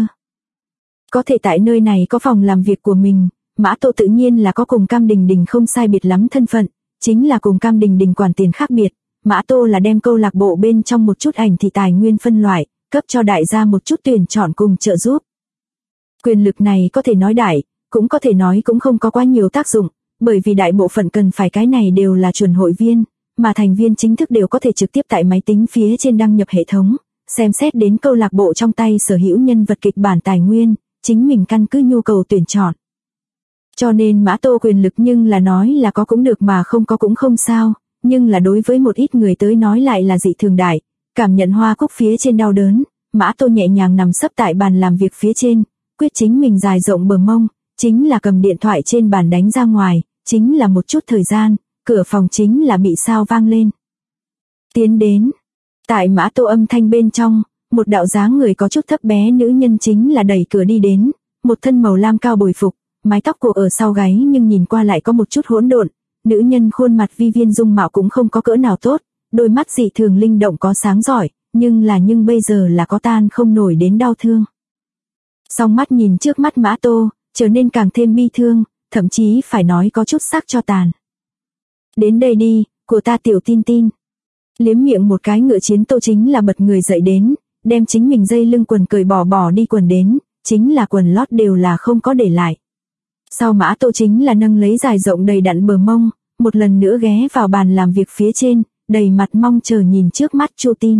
A: Có thể tại nơi này có phòng làm việc của mình, Mã Tô tự nhiên là có cùng Cam Đình Đình không sai biệt lắm thân phận, chính là cùng Cam Đình Đình quản tiền khác biệt. Mã Tô là đem câu lạc bộ bên trong một chút ảnh thì tài nguyên phân loại, cấp cho đại gia một chút tuyển chọn cùng trợ giúp. Quyền lực này có thể nói đại, cũng có thể nói cũng không có quá nhiều tác dụng, bởi vì đại bộ phận cần phải cái này đều là chuẩn hội viên, mà thành viên chính thức đều có thể trực tiếp tại máy tính phía trên đăng nhập hệ thống, xem xét đến câu lạc bộ trong tay sở hữu nhân vật kịch bản tài nguyên, chính mình căn cứ nhu cầu tuyển chọn. Cho nên Mã Tô quyền lực nhưng là nói là có cũng được mà không có cũng không sao, nhưng là đối với một ít người tới nói lại là dị thường đại. Cảm nhận hoa cúc phía trên đau đớn, Mã Tô nhẹ nhàng nằm sấp tại bàn làm việc phía trên, quyết chính mình dài rộng bờ mông, chính là cầm điện thoại trên bàn đánh ra ngoài, chính là một chút thời gian, cửa phòng chính là bị sao vang lên. Tiến đến, tại Mã Tô âm thanh bên trong, một đạo dáng người có chút thấp bé nữ nhân chính là đẩy cửa đi đến, một thân màu lam cao bồi phục, mái tóc cột ở sau gáy nhưng nhìn qua lại có một chút hỗn độn, nữ nhân khuôn mặt vi viên dung mạo cũng không có cỡ nào tốt, đôi mắt dị thường linh động có sáng giỏi, nhưng bây giờ là có tan không nổi đến đau thương. Song mắt nhìn trước mắt Mã Tô, trở nên càng thêm bi thương, thậm chí phải nói có chút sắc cho tàn. Đến đây đi, của ta tiểu tin tin. Liếm miệng một cái ngựa chiến Tô chính là bật người dậy đến, đem chính mình dây lưng quần cởi bỏ đi quần đến, chính là quần lót đều là không có để lại. Sau Mã Tô chính là nâng lấy dài rộng đầy đặn bờ mông, một lần nữa ghé vào bàn làm việc phía trên, đầy mặt mong chờ nhìn trước mắt Chu Tin.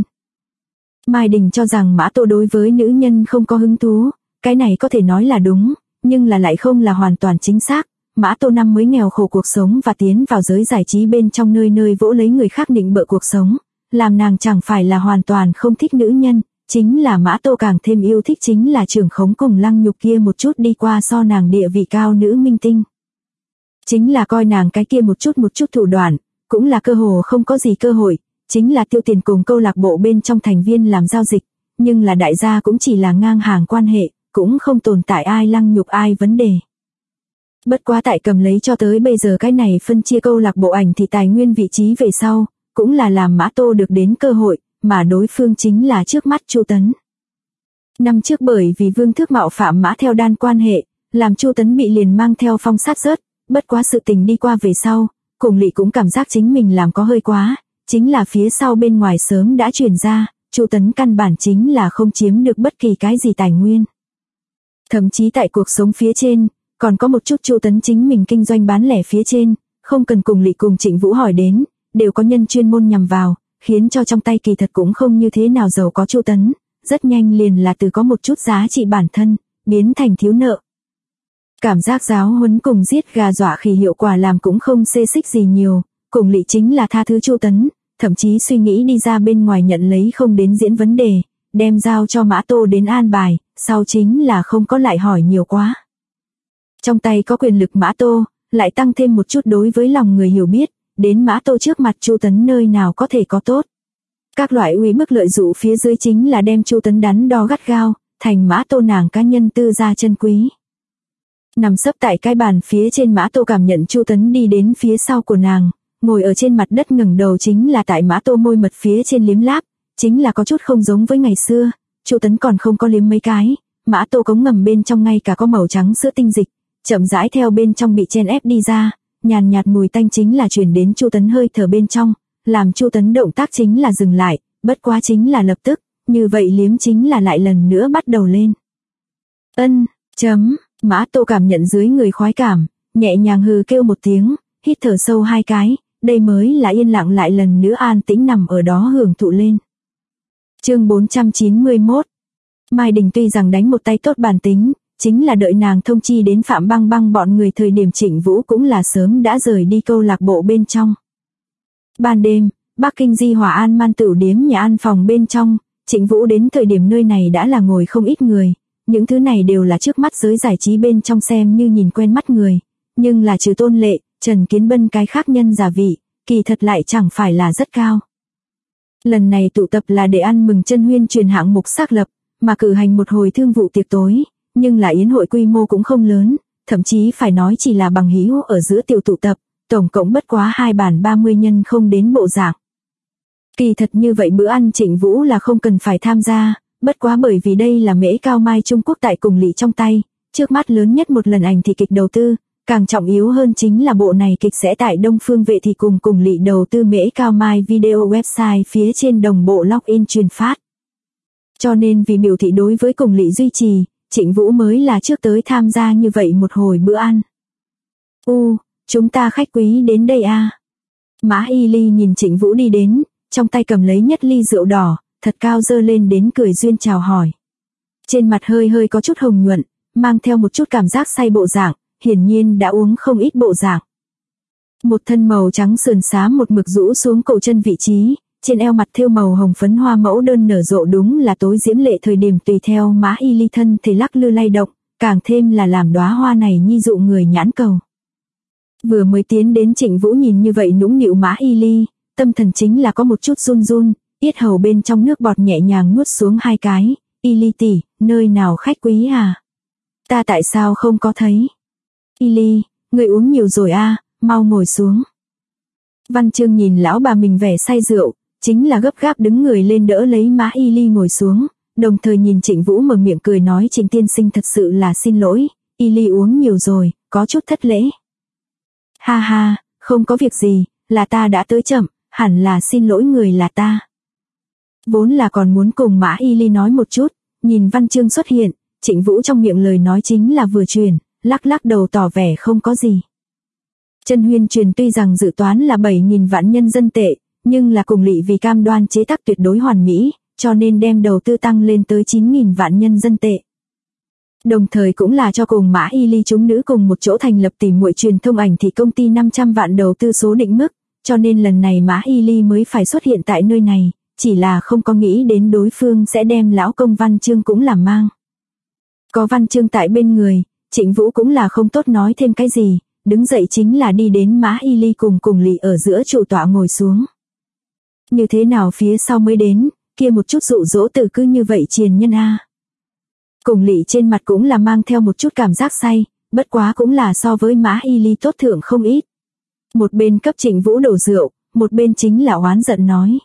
A: Mai Đình cho rằng Mã Tô đối với nữ nhân không có hứng thú, cái này có thể nói là đúng, nhưng là lại không là hoàn toàn chính xác. Mã Tô năm mới nghèo khổ cuộc sống và tiến vào giới giải trí bên trong nơi nơi vỗ lấy người khác định bợ cuộc sống, làm nàng chẳng phải là hoàn toàn không thích nữ nhân, chính là Mã Tô càng thêm yêu thích chính là Trưởng Khống cùng Lăng Nhục kia một chút đi qua so nàng địa vị cao nữ minh tinh. Chính là coi nàng cái kia một chút thủ đoạn, cũng là cơ hồ không có gì cơ hội, chính là tiêu tiền cùng câu lạc bộ bên trong thành viên làm giao dịch, nhưng là đại gia cũng chỉ là ngang hàng quan hệ, cũng không tồn tại ai lăng nhục ai vấn đề. Bất quá tại cầm lấy cho tới bây giờ cái này phân chia câu lạc bộ ảnh thì tài nguyên vị trí về sau, cũng là làm Mã Tô được đến cơ hội, mà đối phương chính là trước mắt Chu Tấn. Năm trước bởi vì Vương Thước mạo phạm Mã Theo Đan quan hệ, làm Chu Tấn bị liền mang theo phong sát rớt, bất quá sự tình đi qua về sau, cùng Lị cũng cảm giác chính mình làm có hơi quá, chính là phía sau bên ngoài sớm đã truyền ra, Chu Tấn căn bản chính là không chiếm được bất kỳ cái gì tài nguyên. Thậm chí tại cuộc sống phía trên, còn có một chút Chu Tấn chính mình kinh doanh bán lẻ phía trên, không cần cùng Lị cùng Trịnh Vũ hỏi đến, đều có nhân chuyên môn nhằm vào, khiến cho trong tay kỳ thật cũng không như thế nào giàu có Chu Tấn, rất nhanh liền là từ có một chút giá trị bản thân, biến thành thiếu nợ. Cảm giác giáo huấn cùng giết gà dọa khỉ hiệu quả làm cũng không xê xích gì nhiều, cùng Lị chính là tha thứ Chu Tấn, thậm chí suy nghĩ đi ra bên ngoài nhận lấy không đến diễn vấn đề, đem giao cho Mã Tô đến an bài, sau chính là không có lại hỏi nhiều quá. Trong tay có quyền lực Mã Tô, lại tăng thêm một chút đối với lòng người hiểu biết, đến Mã Tô trước mặt Chu Tấn nơi nào có thể có tốt. Các loại uy bức lợi dụ phía dưới chính là đem Chu Tấn đắn đo gắt gao, thành Mã Tô nàng cá nhân tư gia chân quý. Nằm sấp tại cái bàn phía trên Mã Tô cảm nhận Chu Tấn đi đến phía sau của nàng, ngồi ở trên mặt đất ngẩng đầu chính là tại Mã Tô môi mật phía trên liếm láp, chính là có chút không giống với ngày xưa, Chu Tấn còn không có liếm mấy cái, Mã Tô cống ngầm bên trong ngay cả có màu trắng sữa tinh dịch, chậm rãi theo bên trong bị chen ép đi ra, nhàn nhạt mùi tanh chính là truyền đến Chu Tấn hơi thở bên trong, làm Chu Tấn động tác chính là dừng lại, bất quá chính là lập tức, như vậy liếm chính là lại lần nữa bắt đầu lên. Mã Tô cảm nhận dưới người khoái cảm, nhẹ nhàng hừ kêu một tiếng, hít thở sâu hai cái, đây mới là yên lặng lại lần nữa an tĩnh nằm ở đó hưởng thụ lên. Chương 491. Mai Đình tuy rằng đánh một tay tốt bản tính, chính là đợi nàng thông chi đến Phạm Băng Băng bọn người thời điểm Trịnh Vũ cũng là sớm đã rời đi câu lạc bộ bên trong. Ban đêm, Bắc Kinh Di Hòa An Man tửu điếm nhà ăn phòng bên trong, Trịnh Vũ đến thời điểm nơi này đã là ngồi không ít người, những thứ này đều là trước mắt giới giải trí bên trong xem như nhìn quen mắt người, nhưng là trừ Tôn Lệ, Trần Kiến Bân cái khác nhân giả vị, kỳ thật lại chẳng phải là rất cao. Lần này tụ tập là để ăn mừng Chân Huyên truyền hạng mục xác lập, mà cử hành một hồi thương vụ tiệc tối, nhưng là yến hội quy mô cũng không lớn, thậm chí phải nói chỉ là bằng hữu ở giữa tiểu tụ tập, tổng cộng bất quá 2 bàn 30 nhân không đến bộ dạng. Kỳ thật như vậy bữa ăn Trịnh Vũ là không cần phải tham gia, bất quá bởi vì đây là Mễ Cao Mai Trung Quốc tại Cùng Lỵ trong tay, trước mắt lớn nhất một lần ảnh thị kịch đầu tư, càng trọng yếu hơn chính là bộ này kịch sẽ tại Đông Phương Vệ thì cùng Lỵ đầu tư Mễ Cao Mai video website phía trên đồng bộ login truyền phát. Cho nên vì biểu thị đối với Cùng Lỵ duy trì, Trịnh Vũ mới là trước tới tham gia như vậy một hồi bữa ăn. Chúng ta khách quý đến đây à? Mã Y Ly nhìn Trịnh Vũ đi đến, trong tay cầm lấy nhất ly rượu đỏ, thật cao dơ lên đến cười duyên chào hỏi. Trên mặt hơi có chút hồng nhuận, mang theo một chút cảm giác say bộ dạng, hiển nhiên đã uống không ít bộ dạng. Một thân màu trắng sườn xám một mực rũ xuống cổ chân vị trí, trên eo mặt thêu màu hồng phấn hoa mẫu đơn nở rộ đúng là tối diễm lệ thời điểm tùy theo Mã Y Ly thân thể lắc lư lay động, càng thêm là làm đóa hoa này nhi dụ người nhãn cầu. Vừa mới tiến đến Trịnh Vũ nhìn như vậy nũng nịu Mã Y Ly, tâm thần chính là có một chút run run, yết hầu bên trong nước bọt nhẹ nhàng nuốt xuống 2 cái, Y Ly tỷ, nơi nào khách quý à? Ta tại sao không có thấy? Y Ly, người uống nhiều rồi à, mau ngồi xuống. Văn Chương nhìn lão bà mình vẻ say rượu, chính là gấp gáp đứng người lên đỡ lấy Mã Y Ly ngồi xuống, đồng thời nhìn Trịnh Vũ mở miệng cười nói Trịnh tiên sinh thật sự là xin lỗi, Y Ly uống nhiều rồi, có chút thất lễ. Ha ha, không có việc gì, là ta đã tới chậm, hẳn là xin lỗi người là ta. Vốn là còn muốn cùng Mã Y Ly nói một chút, nhìn Văn Chương xuất hiện, Trịnh Vũ trong miệng lời nói chính là vừa truyền, lắc đầu tỏ vẻ không có gì. Chân Huyên truyền tuy rằng dự toán là 7.000 vạn nhân dân tệ, nhưng là Cùng Lỵ vì cam đoan chế tác tuyệt đối hoàn mỹ, cho nên đem đầu tư tăng lên tới 9.000 vạn nhân dân tệ. Đồng thời cũng là cho cùng Mã Y Ly chúng nữ cùng một chỗ thành lập tỉ muội truyền thông ảnh thì công ty 500 vạn đầu tư số định mức, cho nên lần này Mã Y Ly mới phải xuất hiện tại nơi này, chỉ là không có nghĩ đến đối phương sẽ đem lão công Văn Chương cũng làm mang. Có Văn Chương tại bên người, Trịnh Vũ cũng là không tốt nói thêm cái gì, đứng dậy chính là đi đến Mã Y Ly cùng Lỵ ở giữa trụ tọa ngồi xuống. Như thế nào phía sau mới đến, kia một chút dụ dỗ tử cứ như vậy triền nhân a. Cùng Lỵ trên mặt cũng là mang theo một chút cảm giác say, bất quá cũng là so với Mã Y Ly tốt thượng không ít. Một bên cấp Trịnh Vũ đổ rượu, một bên chính là oán giận nói.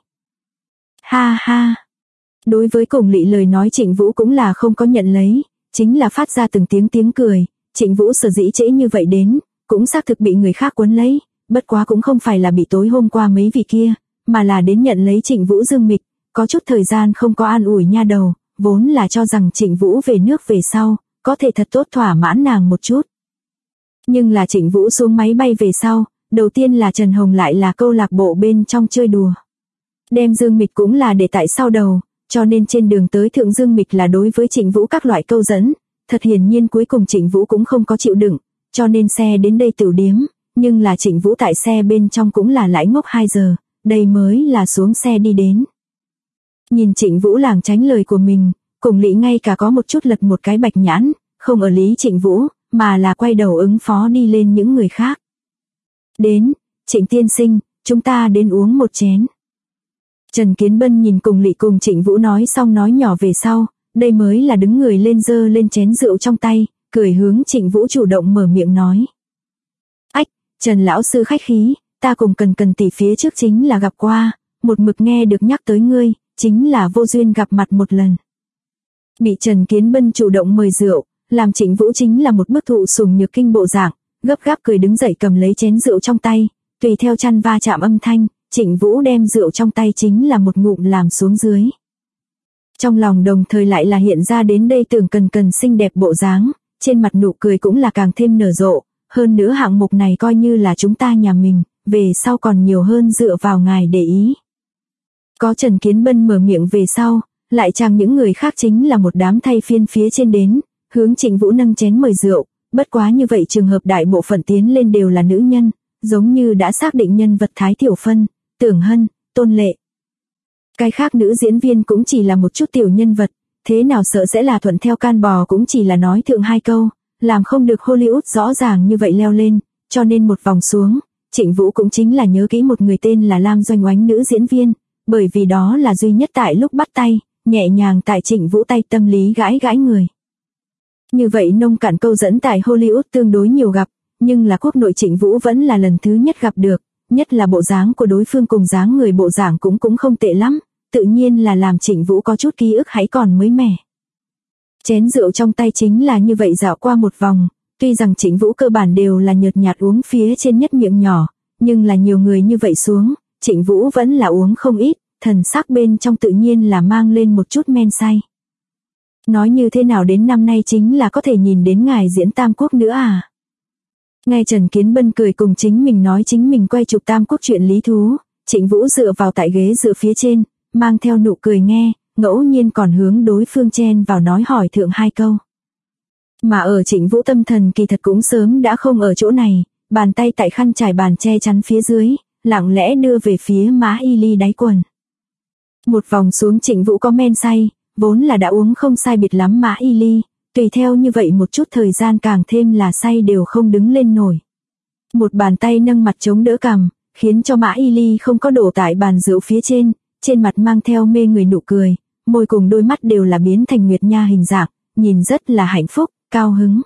A: Ha ha. Đối với Cùng Lỵ lời nói Trịnh Vũ cũng là không có nhận lấy, chính là phát ra từng tiếng cười. Trịnh Vũ sở dĩ trễ như vậy đến, cũng xác thực bị người khác quấn lấy, bất quá cũng không phải là bị tối hôm qua mấy vị kia, mà là đến nhận lấy Trịnh Vũ dương mịch, có chút thời gian không có an ủi nha đầu, vốn là cho rằng Trịnh Vũ về nước về sau, có thể thật tốt thỏa mãn nàng một chút. Nhưng là Trịnh Vũ xuống máy bay về sau, đầu tiên là Trần Hồng lại là câu lạc bộ bên trong chơi đùa. Đem dương mịch cũng là để tại sau đầu, cho nên trên đường tới thượng dương mịch là đối với Trịnh Vũ các loại câu dẫn, thật hiển nhiên cuối cùng Trịnh Vũ cũng không có chịu đựng, cho nên xe đến đây tiểu điếm, nhưng là Trịnh Vũ tại xe bên trong cũng là lãi ngốc 2 giờ, đây mới là xuống xe đi đến. Nhìn Trịnh Vũ lảng tránh lời của mình, Cùng Lỵ ngay cả có một chút lật một cái bạch nhãn, không ở lý Trịnh Vũ, mà là quay đầu ứng phó đi lên những người khác. Đến, Trịnh tiên sinh, chúng ta đến uống một chén. Trần Kiến Bân nhìn Cùng Lỵ cùng Trịnh Vũ nói xong nói nhỏ về sau, đây mới là đứng người lên giơ lên chén rượu trong tay, cười hướng Trịnh Vũ chủ động mở miệng nói. Ách, Trần lão sư khách khí, ta cùng Cần tỷ phía trước chính là gặp qua, một mực nghe được nhắc tới ngươi, chính là vô duyên gặp mặt một lần. Bị Trần Kiến Bân chủ động mời rượu, làm Trịnh Vũ chính là một bức thụ sùng nhược kinh bộ dạng, gấp gáp cười đứng dậy cầm lấy chén rượu trong tay, tùy theo chăn va chạm âm thanh, Trịnh Vũ đem rượu trong tay chính là một ngụm làm xuống dưới. Trong lòng đồng thời lại là hiện ra đến đây tưởng Cần xinh đẹp bộ dáng, trên mặt nụ cười cũng là càng thêm nở rộ, hơn nữa hạng mục này coi như là chúng ta nhà mình, về sau còn nhiều hơn dựa vào ngài để ý. Có Trần Kiến Bân mở miệng về sau, lại chàng những người khác chính là một đám thay phiên phía trên đến, hướng Trịnh Vũ nâng chén mời rượu, bất quá như vậy trường hợp đại bộ phận tiến lên đều là nữ nhân, giống như đã xác định nhân vật Thái Tiểu Phân, Tưởng Hân, Tôn Lệ. Cái khác nữ diễn viên cũng chỉ là một chút tiểu nhân vật, thế nào sợ sẽ là thuận theo can bò cũng chỉ là nói thượng 2 câu, làm không được Hollywood rõ ràng như vậy leo lên, cho nên một vòng xuống, Trịnh Vũ cũng chính là nhớ kỹ một người tên là Lam Doanh Oánh nữ diễn viên, bởi vì đó là duy nhất tại lúc bắt tay, nhẹ nhàng tại Trịnh Vũ tay tâm lý gãi gãi người. Như vậy nông cạn câu dẫn tại Hollywood tương đối nhiều gặp, nhưng là quốc nội Trịnh Vũ vẫn là lần thứ nhất gặp được, nhất là bộ dáng của đối phương cùng dáng người bộ dạng cũng không tệ lắm, tự nhiên là làm Trịnh Vũ có chút ký ức hãy còn mới mẻ. Chén rượu trong tay chính là như vậy dạo qua một vòng, tuy rằng Trịnh Vũ cơ bản đều là nhợt nhạt uống phía trên nhất miệng nhỏ, nhưng là nhiều người như vậy xuống, Trịnh Vũ vẫn là uống không ít, thần sắc bên trong tự nhiên là mang lên một chút men say. Nói như thế nào đến năm nay chính là có thể nhìn đến ngài diễn Tam Quốc nữa à? Nghe Trần Kiến Bân cười cùng chính mình nói chính mình quay chụp Tam Quốc chuyện lý thú, Trịnh Vũ dựa vào tại ghế dựa phía trên, mang theo nụ cười nghe, ngẫu nhiên còn hướng đối phương chen vào nói hỏi thượng hai câu. Mà ở Trịnh Vũ tâm thần kỳ thật cũng sớm đã không ở chỗ này, bàn tay tại khăn trải bàn che chắn phía dưới, lặng lẽ đưa về phía Mã Y Ly đáy quần. Một vòng xuống Trịnh Vũ có men say, vốn là đã uống không sai biệt lắm Mã Y Ly, tùy theo như vậy một chút thời gian càng thêm là say đều không đứng lên nổi. Một bàn tay nâng mặt chống đỡ cằm, khiến cho Mã Y Ly không có đổ tại bàn rượu phía trên mặt mang theo mê người nụ cười, môi cùng đôi mắt đều là biến thành nguyệt nha hình dạng, nhìn rất là hạnh phúc, cao hứng.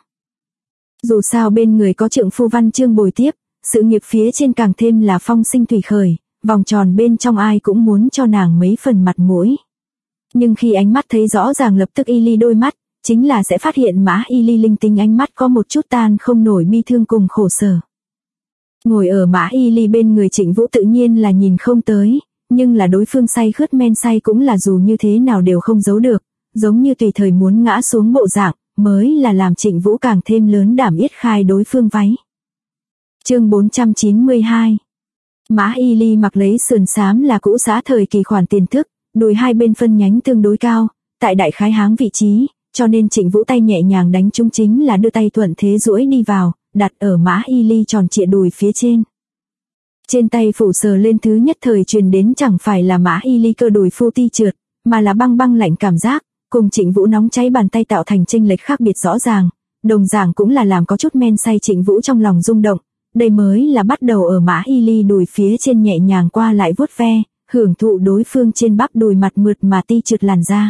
A: Dù sao bên người có trượng phu Văn Chương bồi tiếp, sự nghiệp phía trên càng thêm là phong sinh thủy khởi, vòng tròn bên trong ai cũng muốn cho nàng mấy phần mặt mũi. Nhưng khi ánh mắt thấy rõ ràng lập tức Y Ly đôi mắt, chính là sẽ phát hiện Mã Y Ly linh tinh ánh mắt có một chút tan không nổi bi thương cùng khổ sở. Ngồi ở Mã Y Ly bên người Trịnh Vũ tự nhiên là nhìn không tới, nhưng là đối phương say khướt men say cũng là dù như thế nào đều không giấu được, giống như tùy thời muốn ngã xuống bộ dạng, mới là làm Trịnh Vũ càng thêm lớn đảm yết khai đối phương váy. Chương 492. Mã Y Ly mặc lấy sườn xám là cũ xá thời kỳ khoản tiền thức, đùi hai bên phân nhánh tương đối cao, tại đại khái háng vị trí, cho nên Trịnh Vũ tay nhẹ nhàng đánh trúng chính là đưa tay thuận thế duỗi đi vào, đặt ở Mã Y Ly tròn trịa đùi phía trên. Trên tay phủ sờ lên thứ nhất thời truyền đến chẳng phải là Mã Y Ly cơ đùi phô ti trượt, mà là băng băng lạnh cảm giác, cùng Trịnh Vũ nóng cháy bàn tay tạo thành chênh lệch khác biệt rõ ràng, đồng dạng cũng là làm có chút men say Trịnh Vũ trong lòng rung động, đây mới là bắt đầu ở Mã Y Ly đùi phía trên nhẹ nhàng qua lại vuốt ve, hưởng thụ đối phương trên bắp đùi mặt mượt mà ti trượt làn da.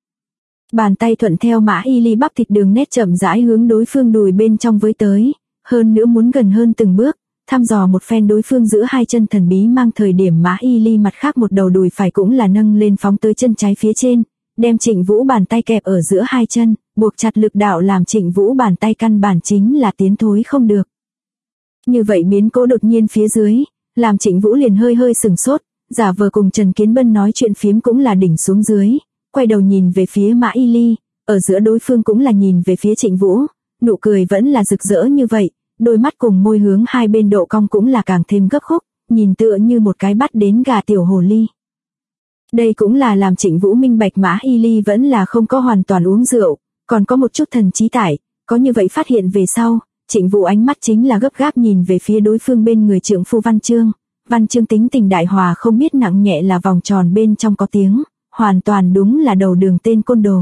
A: Bàn tay thuận theo Mã Y Ly bắp thịt đường nét chậm rãi hướng đối phương đùi bên trong với tới, hơn nữa muốn gần hơn từng bước, thăm dò một phen đối phương giữa hai chân thần bí mang thời điểm Mã Y Ly mặt khác một đầu đùi phải cũng là nâng lên phóng tới chân trái phía trên, đem Trịnh Vũ bàn tay kẹp ở giữa hai chân, buộc chặt lực đạo làm Trịnh Vũ bàn tay căn bản chính là tiến thối không được. Như vậy biến cố đột nhiên phía dưới, làm Trịnh Vũ liền hơi sừng sốt, giả vờ cùng Trần Kiến Bân nói chuyện phiếm cũng là đỉnh xuống dưới, quay đầu nhìn về phía Mã Y Ly, ở giữa đối phương cũng là nhìn về phía Trịnh Vũ, nụ cười vẫn là rực rỡ như vậy, đôi mắt cùng môi hướng hai bên độ cong cũng là càng thêm gấp khúc, nhìn tựa như một cái bắt đến gà tiểu hồ ly. Đây cũng là làm Trịnh Vũ minh bạch Mã Y Ly vẫn là không có hoàn toàn uống rượu, còn có một chút thần trí tải, có như vậy phát hiện về sau, Trịnh Vũ ánh mắt chính là gấp gáp nhìn về phía đối phương bên người trượng phu Văn Chương. Văn Chương tính tình đại hòa không biết nặng nhẹ là vòng tròn bên trong có tiếng, hoàn toàn đúng là đầu đường tên côn đồ.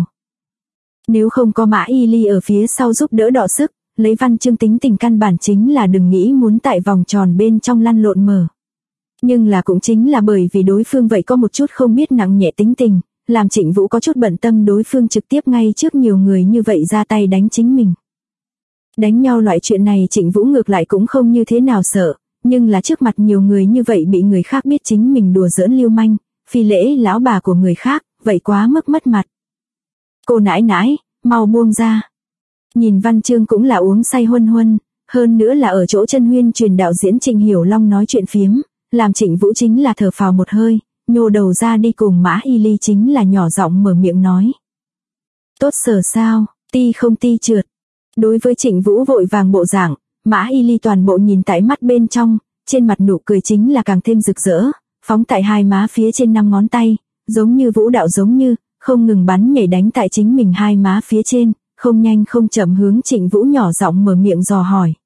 A: Nếu không có Mã Y Ly ở phía sau giúp đỡ đọ sức, lấy Văn Chương tính tình căn bản chính là đừng nghĩ muốn tại vòng tròn bên trong lăn lộn mở. Nhưng là cũng chính là bởi vì đối phương vậy có một chút không biết nặng nhẹ tính tình, làm Trịnh Vũ có chút bận tâm đối phương trực tiếp ngay trước nhiều người như vậy ra tay đánh chính mình. Đánh nhau loại chuyện này Trịnh Vũ ngược lại cũng không như thế nào sợ, nhưng là trước mặt nhiều người như vậy bị người khác biết chính mình đùa giỡn lưu manh, phi lễ lão bà của người khác, vậy quá mức mất mặt. Cô nãi nãi, mau buông ra. Nhìn Văn Chương cũng là uống say huân, hơn nữa là ở chỗ chân huyên truyền đạo diễn Trịnh Hiểu Long nói chuyện phiếm, làm Trịnh Vũ chính là thở phào một hơi, nhô đầu ra đi cùng Mã Y Ly chính là nhỏ giọng mở miệng nói. Tốt sở sao, ti không ti trượt. Đối với Trịnh Vũ vội vàng bộ dạng, Mã Y Ly toàn bộ nhìn tại mắt bên trong, trên mặt nụ cười chính là càng thêm rực rỡ, phóng tại hai má phía trên 5 ngón tay, giống như vũ đạo giống như, không ngừng bắn nhảy đánh tại chính mình hai má phía trên, không nhanh không chậm hướng Trịnh Vũ nhỏ giọng mở miệng dò hỏi.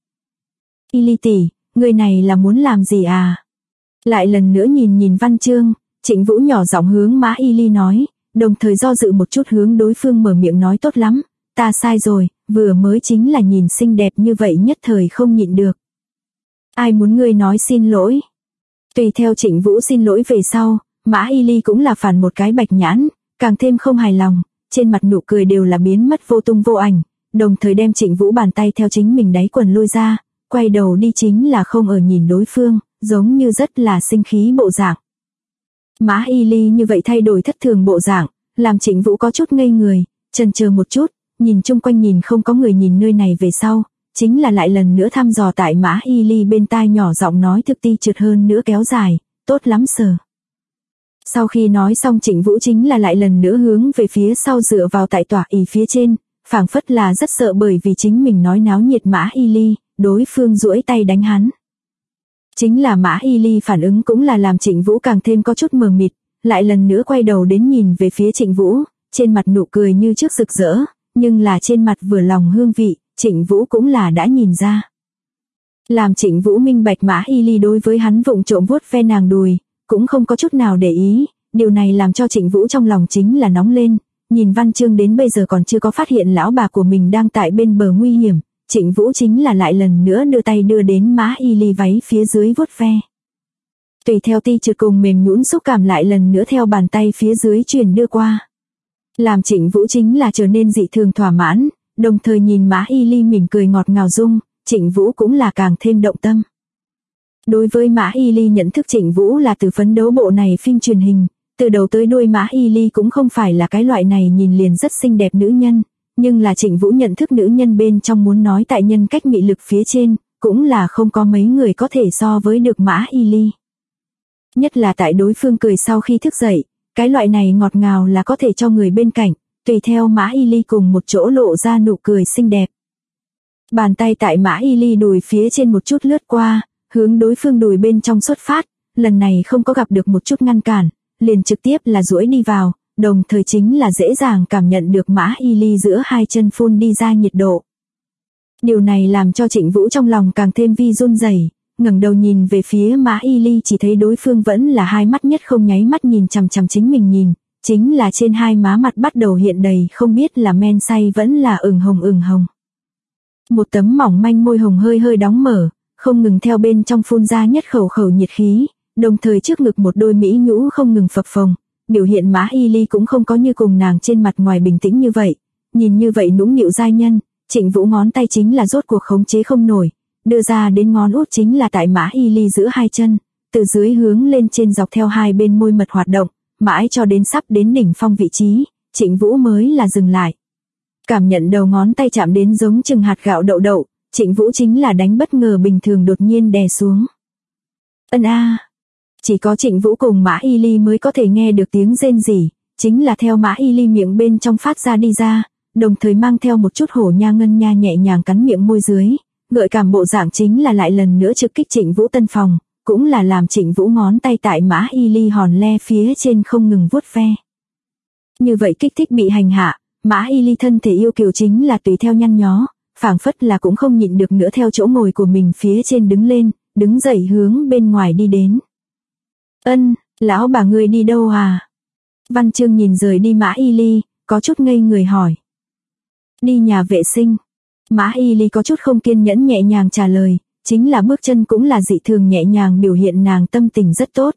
A: Y Ly tỷ, người này là muốn làm gì à? Lại lần nữa nhìn Văn Chương, Trịnh Vũ nhỏ giọng hướng Mã Y Ly nói, đồng thời do dự một chút hướng đối phương mở miệng nói tốt lắm, ta sai rồi, vừa mới chính là nhìn xinh đẹp như vậy nhất thời không nhịn được. Ai muốn ngươi nói xin lỗi? Tùy theo Trịnh Vũ xin lỗi về sau, Mã Y Ly cũng là phản một cái bạch nhãn, càng thêm không hài lòng, trên mặt nụ cười đều là biến mất vô tung vô ảnh, đồng thời đem Trịnh Vũ bàn tay theo chính mình đáy quần lôi ra, quay đầu đi chính là không ở nhìn đối phương, giống như rất là sinh khí bộ dạng. Mã Y Ly như vậy thay đổi thất thường bộ dạng, làm Trịnh Vũ có chút ngây người, chần chờ một chút, nhìn chung quanh nhìn không có người nhìn nơi này về sau, chính là lại lần nữa thăm dò tại Mã Y Ly bên tai nhỏ giọng nói thực ti trượt hơn nữa kéo dài, tốt lắm sờ. Sau khi nói xong Trịnh Vũ chính là lại lần nữa hướng về phía sau dựa vào tại tỏa ỷ phía trên, phảng phất là rất sợ bởi vì chính mình nói náo nhiệt Mã Y Ly, đối phương duỗi tay đánh hắn. Chính là Mã Y Ly phản ứng cũng là làm Trịnh Vũ càng thêm có chút mờ mịt, lại lần nữa quay đầu đến nhìn về phía Trịnh Vũ, trên mặt nụ cười như trước rực rỡ, nhưng là trên mặt vừa lòng hương vị, Trịnh Vũ cũng là đã nhìn ra. Làm Trịnh Vũ minh bạch Mã Y Ly đối với hắn vụng trộm vuốt ve nàng đùi, cũng không có chút nào để ý, điều này làm cho Trịnh Vũ trong lòng chính là nóng lên, nhìn Văn Chương đến bây giờ còn chưa có phát hiện lão bà của mình đang tại bên bờ nguy hiểm, Trịnh Vũ chính là lại lần nữa đưa tay đưa đến Mã Y Ly váy phía dưới vuốt ve. Tùy theo ti trượt cùng mềm nhũn xúc cảm lại lần nữa theo bàn tay phía dưới truyền đưa qua. Làm Trịnh Vũ chính là trở nên dị thường thỏa mãn, đồng thời nhìn Mã Y Ly mỉm cười ngọt ngào dung, Trịnh Vũ cũng là càng thêm động tâm. Đối với Mã Y Ly nhận thức Trịnh Vũ là từ phấn đấu bộ này phim truyền hình, từ đầu tới đuôi Mã Y Ly cũng không phải là cái loại này nhìn liền rất xinh đẹp nữ nhân, nhưng là Trịnh Vũ nhận thức nữ nhân bên trong muốn nói tại nhân cách mị lực phía trên, cũng là không có mấy người có thể so với được Mã Y Ly. Nhất là tại đối phương cười sau khi thức dậy, cái loại này ngọt ngào là có thể cho người bên cạnh, tùy theo Mã Y Ly cùng một chỗ lộ ra nụ cười xinh đẹp. Bàn tay tại Mã Y Ly đùi phía trên một chút lướt qua, hướng đối phương đùi bên trong xuất phát, lần này không có gặp được một chút ngăn cản, liền trực tiếp là duỗi đi vào, đồng thời chính là dễ dàng cảm nhận được Mã Y Ly giữa hai chân phun đi ra nhiệt độ. Điều này làm cho Trịnh Vũ trong lòng càng thêm vi run rẩy, ngẩng đầu nhìn về phía Mã Y Ly chỉ thấy đối phương vẫn là hai mắt nhất không nháy mắt nhìn chằm chằm chính mình nhìn, chính là trên hai má mặt bắt đầu hiện đầy không biết là men say vẫn là ửng hồng. Một tấm mỏng manh môi hồng hơi hơi đóng mở, không ngừng theo bên trong phun ra nhất khẩu nhiệt khí, đồng thời trước ngực một đôi mỹ nhũ không ngừng phập phồng, biểu hiện Mã Y Ly cũng không có như cùng nàng trên mặt ngoài bình tĩnh như vậy, nhìn như vậy nũng nịu giai nhân, Trịnh Vũ ngón tay chính là rốt cuộc khống chế không nổi, đưa ra đến ngón út chính là tại Mã Y Ly giữa hai chân, từ dưới hướng lên trên dọc theo hai bên môi mật hoạt động, mãi cho đến sắp đến đỉnh phong vị trí, Trịnh Vũ mới là dừng lại. Cảm nhận đầu ngón tay chạm đến giống chừng hạt gạo đậu, Trịnh Vũ chính là đánh bất ngờ bình thường đột nhiên đè xuống. Ân a. Chỉ có Trịnh Vũ cùng Mã Y Ly mới có thể nghe được tiếng rên rỉ, chính là theo Mã Y Ly miệng bên trong phát ra đi ra, đồng thời mang theo một chút hổ nha ngân nha nhẹ nhàng cắn miệng môi dưới, gợi cảm bộ dạng chính là lại lần nữa trực kích Trịnh Vũ tân phòng, cũng là làm Trịnh Vũ ngón tay tại Mã Y Ly hòn le phía trên không ngừng vuốt ve. Như vậy kích thích bị hành hạ, Mã Y Ly thân thể yêu kiều chính là tùy theo nhăn nhó, phảng phất là cũng không nhịn được nữa theo chỗ ngồi của mình phía trên đứng lên, đứng dậy hướng bên ngoài đi đến. Ân, lão bà ngươi đi đâu à? Văn Chương nhìn rời đi Mã Y Ly, có chút ngây người hỏi. Đi nhà vệ sinh. Mã Y Ly có chút không kiên nhẫn nhẹ nhàng trả lời, chính là bước chân cũng là dị thường nhẹ nhàng biểu hiện nàng tâm tình rất tốt.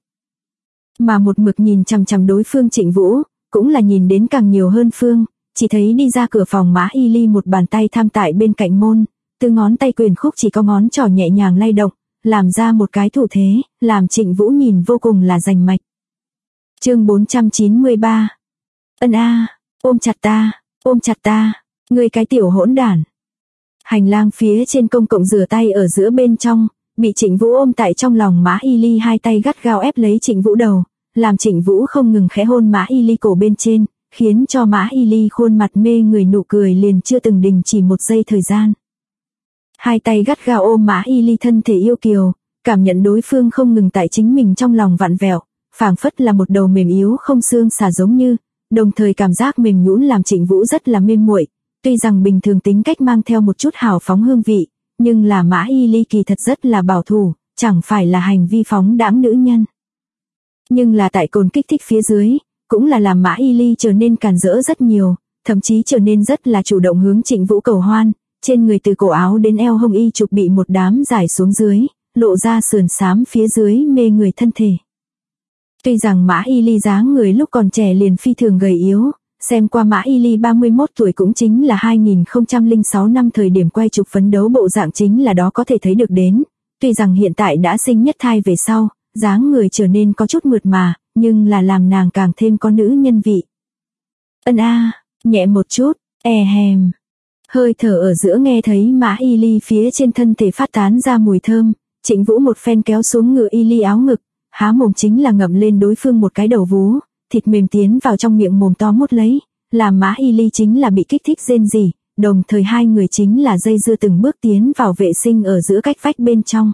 A: Mà một mực nhìn chằm chằm đối phương Trịnh Vũ, cũng là nhìn đến càng nhiều hơn phương, chỉ thấy đi ra cửa phòng Mã Y Ly một bàn tay tham tại bên cạnh môn, từ ngón tay quyền khúc chỉ có ngón trỏ nhẹ nhàng lay động, làm ra một cái thủ thế, làm Trịnh Vũ nhìn vô cùng là rành mạch. Chương 493. Ân a, ôm chặt ta, ngươi cái tiểu hỗn đản. Hành lang phía trên công cộng rửa tay ở giữa bên trong, bị Trịnh Vũ ôm tại trong lòng Mã Y Ly hai tay gắt gao ép lấy Trịnh Vũ đầu, làm Trịnh Vũ không ngừng khẽ hôn Mã Y Ly cổ bên trên, khiến cho Mã Y Ly khuôn mặt mê người nụ cười liền chưa từng đình chỉ một giây thời gian. Hai tay gắt gao ôm Mã Y Ly thân thể yêu kiều, cảm nhận đối phương không ngừng tại chính mình trong lòng vặn vẹo, phảng phất là một đầu mềm yếu không xương xà giống như, đồng thời cảm giác mềm nhũn làm Trịnh Vũ rất là mê muội. Tuy rằng bình thường tính cách mang theo một chút hào phóng hương vị, nhưng là Mã Y Ly kỳ thật rất là bảo thủ, chẳng phải là hành vi phóng đãng nữ nhân. Nhưng là tại cồn kích thích phía dưới, cũng là làm Mã Y Ly trở nên càn rỡ rất nhiều, thậm chí trở nên rất là chủ động hướng Trịnh Vũ cầu hoan, trên người từ cổ áo đến eo hông y trục bị một đám giải xuống dưới, lộ ra sườn xám phía dưới mê người thân thể. Tuy rằng Mã Y Ly dáng người lúc còn trẻ liền phi thường gầy yếu, xem qua Mã Y Ly 31 tuổi cũng chính là 2006 năm thời điểm quay chụp phấn đấu bộ dạng chính là đó có thể thấy được đến. Tuy rằng hiện tại đã sinh nhất thai về sau, dáng người trở nên có chút mượt mà, nhưng là làm nàng càng thêm có nữ nhân vị. Ân a, nhẹ một chút, hèm. Hơi thở ở giữa nghe thấy Mã Y Ly phía trên thân thể phát tán ra mùi thơm, Trịnh Vũ một phen kéo xuống ngựa Y Ly áo ngực, há mồm chính là ngậm lên đối phương một cái đầu vú, thịt mềm tiến vào trong miệng mồm to mút lấy, làm Mã Y Ly chính là bị kích thích rên rỉ, đồng thời hai người chính là dây dưa từng bước tiến vào vệ sinh ở giữa cách vách bên trong.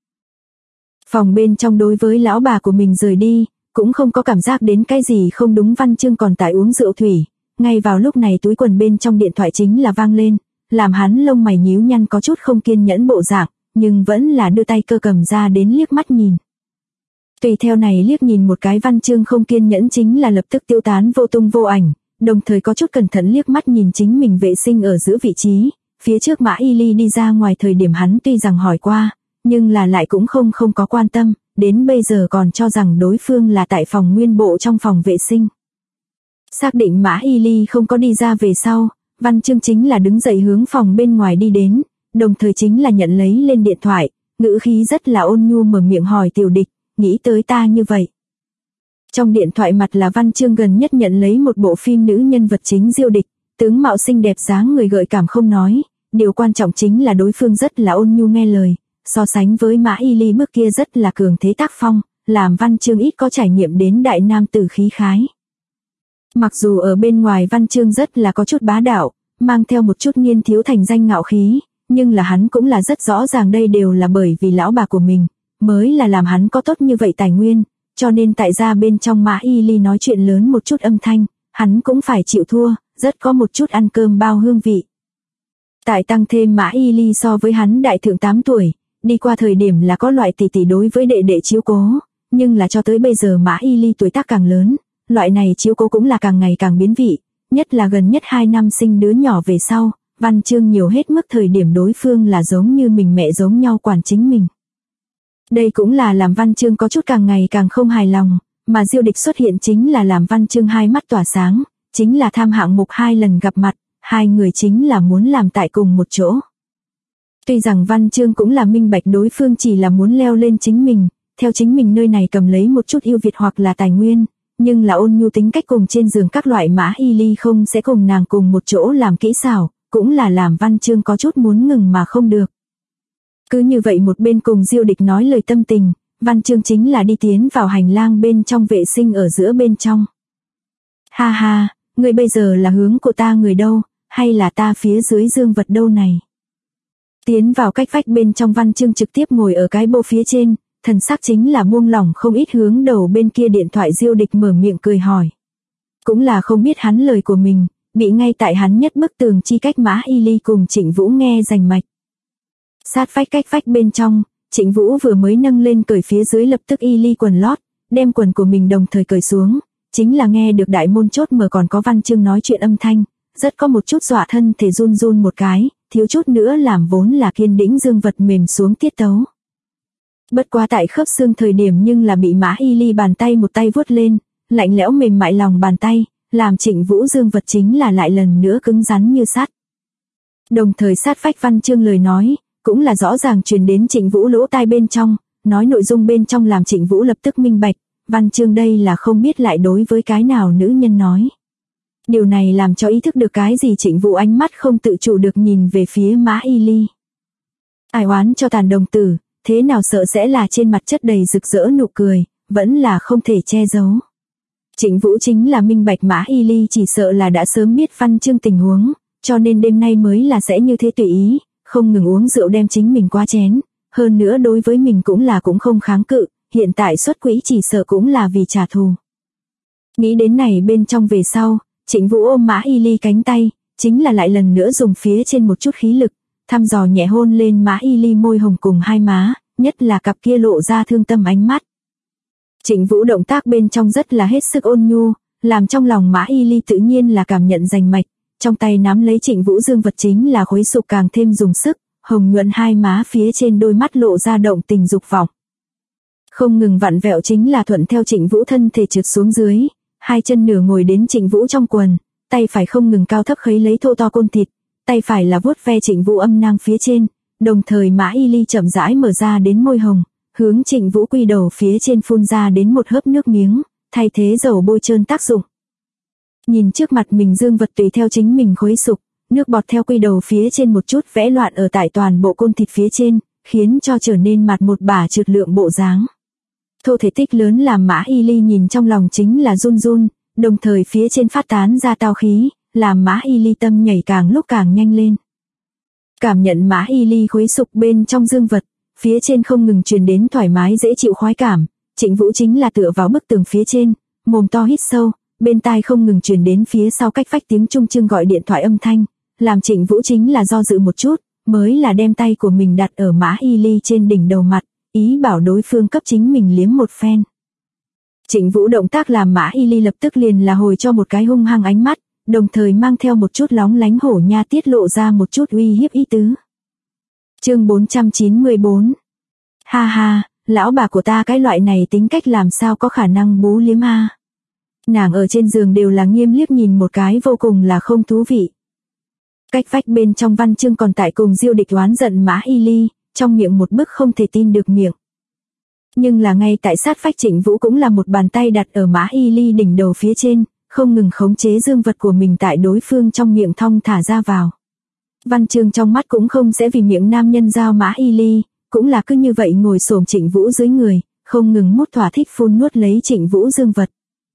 A: Phòng bên trong đối với lão bà của mình rời đi, cũng không có cảm giác đến cái gì không đúng. Văn Chương còn tại uống rượu thủy, ngay vào lúc này túi quần bên trong điện thoại chính là vang lên, làm hắn lông mày nhíu nhăn có chút không kiên nhẫn bộ dạng, nhưng vẫn là đưa tay cơ cầm ra đến liếc mắt nhìn. Tùy theo này liếc nhìn một cái, Văn Chương không kiên nhẫn chính là lập tức tiêu tán vô tung vô ảnh, đồng thời có chút cẩn thận liếc mắt nhìn chính mình vệ sinh ở giữa vị trí, phía trước Mã Y Ly đi ra ngoài thời điểm hắn tuy rằng hỏi qua, nhưng là lại cũng không có quan tâm, đến bây giờ còn cho rằng đối phương là tại phòng nguyên bộ trong phòng vệ sinh. Xác định Mã Y Ly không có đi ra về sau, Văn Chương chính là đứng dậy hướng phòng bên ngoài đi đến, đồng thời chính là nhận lấy lên điện thoại, ngữ khí rất là ôn nhu mở miệng hỏi Tiểu Địch, nghĩ tới ta như vậy. Trong điện thoại mặt là Văn Chương gần nhất nhận lấy một bộ phim nữ nhân vật chính Diêu Địch, tướng mạo xinh đẹp dáng người gợi cảm không nói, điều quan trọng chính là đối phương rất là ôn nhu nghe lời, so sánh với Mã Y Ly bước kia rất là cường thế tác phong, làm Văn Chương ít có trải nghiệm đến đại nam tử khí khái. Mặc dù ở bên ngoài Văn Chương rất là có chút bá đạo, mang theo một chút niên thiếu thành danh ngạo khí, nhưng là hắn cũng là rất rõ ràng đây đều là bởi vì lão bà của mình, mới là làm hắn có tốt như vậy tài nguyên, cho nên tại gia bên trong Mã Y Ly nói chuyện lớn một chút âm thanh, hắn cũng phải chịu thua, rất có một chút ăn cơm bao hương vị. Tại tăng thêm Mã Y Ly so với hắn đại thượng 8 tuổi, đi qua thời điểm là có loại tỷ tỷ đối với đệ đệ chiếu cố, nhưng là cho tới bây giờ Mã Y Ly tuổi tác càng lớn, loại này chiếu cố cũng là càng ngày càng biến vị, nhất là gần nhất 2 năm sinh đứa nhỏ về sau, Văn Chương nhiều hết mức thời điểm đối phương là giống như mình mẹ giống nhau quản chính mình. Đây cũng là làm Văn Chương có chút càng ngày càng không hài lòng, mà Diêu Địch xuất hiện chính là làm Văn Chương hai mắt tỏa sáng, chính là tham hạng mục 2 lần gặp mặt, hai người chính là muốn làm tại cùng một chỗ. Tuy rằng Văn Chương cũng là minh bạch đối phương chỉ là muốn leo lên chính mình, theo chính mình nơi này cầm lấy một chút ưu việt hoặc là tài nguyên, nhưng là ôn nhu tính cách cùng trên giường các loại Mã Y Ly không sẽ cùng nàng cùng một chỗ làm kỹ xảo, cũng là làm Văn Chương có chút muốn ngừng mà không được. Cứ như vậy một bên cùng Diêu Địch nói lời tâm tình, Văn Chương chính là đi tiến vào hành lang bên trong vệ sinh ở giữa bên trong. Ha ha, người bây giờ là hướng của ta người đâu, hay là ta phía dưới dương vật đâu này? Tiến vào cách vách bên trong, Văn Chương trực tiếp ngồi ở cái bô phía trên, thần sắc chính là buông lỏng không ít, hướng đầu bên kia điện thoại Diêu Địch mở miệng cười hỏi. Cũng là không biết hắn lời của mình, bị ngay tại hắn nhất bức tường chi cách Mã Y Ly cùng Trịnh Vũ nghe rành mạch. Sát vách cách vách bên trong, Trịnh Vũ vừa mới nâng lên cởi phía dưới lập tức Y Ly quần lót, đem quần của mình đồng thời cởi xuống, chính là nghe được đại môn chốt mở còn có Văn Chương nói chuyện âm thanh, rất có một chút dọa thân thể run run một cái, thiếu chút nữa làm vốn là kiên đĩnh dương vật mềm xuống tiết tấu. Bất quá tại khớp xương thời điểm nhưng là bị Mã Y Ly bàn tay một tay vuốt lên, lạnh lẽo mềm mại lòng bàn tay, làm Trịnh Vũ dương vật chính là lại lần nữa cứng rắn như sắt. Đồng thời sát vách Văn Chương lời nói, cũng là rõ ràng truyền đến Trịnh Vũ lỗ tai bên trong, nói nội dung bên trong làm Trịnh Vũ lập tức minh bạch, Văn Chương đây là không biết lại đối với cái nào nữ nhân nói. Điều này làm cho ý thức được cái gì, Trịnh Vũ ánh mắt không tự chủ được nhìn về phía Mã Y Ly. Ai oán cho tàn đồng tử, thế nào sợ sẽ là trên mặt chất đầy rực rỡ nụ cười, vẫn là không thể che giấu. Trịnh Vũ chính là minh bạch Mã Y Ly chỉ sợ là đã sớm biết Văn Chương tình huống, cho nên đêm nay mới là sẽ như thế tùy ý, không ngừng uống rượu đem chính mình qua chén, hơn nữa đối với mình cũng không kháng cự, hiện tại xuất quỹ chỉ sợ cũng là vì trả thù. Nghĩ đến này bên trong về sau, Trịnh Vũ ôm Mã Y Ly cánh tay, chính là lại lần nữa dùng phía trên một chút khí lực, thăm dò nhẹ hôn lên Mã Y Ly môi hồng cùng hai má, nhất là cặp kia lộ ra thương tâm ánh mắt. Trịnh Vũ động tác bên trong rất là hết sức ôn nhu, làm trong lòng Mã Y Ly tự nhiên là cảm nhận rành mạch, trong tay nắm lấy Trịnh Vũ dương vật chính là khuấy sục càng thêm dùng sức, hồng nhuận hai má phía trên đôi mắt lộ ra động tình dục vọng. Không ngừng vặn vẹo chính là thuận theo Trịnh Vũ thân thể trượt xuống dưới, hai chân nửa ngồi đến Trịnh Vũ trong quần, tay phải không ngừng cao thấp khấy lấy thô to côn thịt, tay phải là vuốt ve Trịnh Vũ âm nang phía trên, đồng thời Mã Y Ly chậm rãi mở ra đến môi hồng, hướng Trịnh Vũ quy đầu phía trên phun ra đến một hớp nước miếng, thay thế dầu bôi trơn tác dụng. Nhìn trước mặt mình dương vật tùy theo chính mình khuấy sục, nước bọt theo quy đầu phía trên một chút vẽ loạn ở tại toàn bộ côn thịt phía trên, khiến cho trở nên mặt một bả trượt lượng bộ dáng. Thô thể tích lớn làm Mã Y Ly nhìn trong lòng chính là run run, đồng thời phía trên phát tán ra tao khí, làm Mã Y Ly tâm nhảy càng lúc càng nhanh lên. Cảm nhận Mã Y Ly khuấy sục bên trong dương vật, phía trên không ngừng truyền đến thoải mái dễ chịu khoái cảm, Trịnh Vũ chính là tựa vào bức tường phía trên, mồm to hít sâu, bên tai không ngừng truyền đến phía sau cách vách tiếng trung trưng gọi điện thoại âm thanh, làm Trịnh Vũ chính là do dự một chút, mới là đem tay của mình đặt ở Mã Y Ly trên đỉnh đầu mặt, ý bảo đối phương cấp chính mình liếm một phen. Trịnh Vũ động tác làm Mã Y Ly lập tức liền là hồi cho một cái hung hăng ánh mắt, đồng thời mang theo một chút lóng lánh hổ nha tiết lộ ra một chút uy hiếp ý tứ. Chương 494. Ha ha, lão bà của ta cái loại này tính cách làm sao có khả năng bú liếm a. Nàng ở trên giường đều là nghiêm liếc nhìn một cái vô cùng là không thú vị. Cách vách bên trong Văn Chương còn tại cùng Diêu Địch oán giận Mã Y Ly, trong miệng một bức không thể tin được miệng. Nhưng là ngay tại sát vách Trịnh Vũ cũng là một bàn tay đặt ở Mã Y Ly đỉnh đầu phía trên, không ngừng khống chế dương vật của mình tại đối phương trong miệng thong thả ra vào. Văn Chương trong mắt cũng không sẽ vì miệng nam nhân giao Mã Y Ly, cũng là cứ như vậy ngồi xổm Trịnh Vũ dưới người, không ngừng mút thỏa thích phun nuốt lấy Trịnh Vũ dương vật.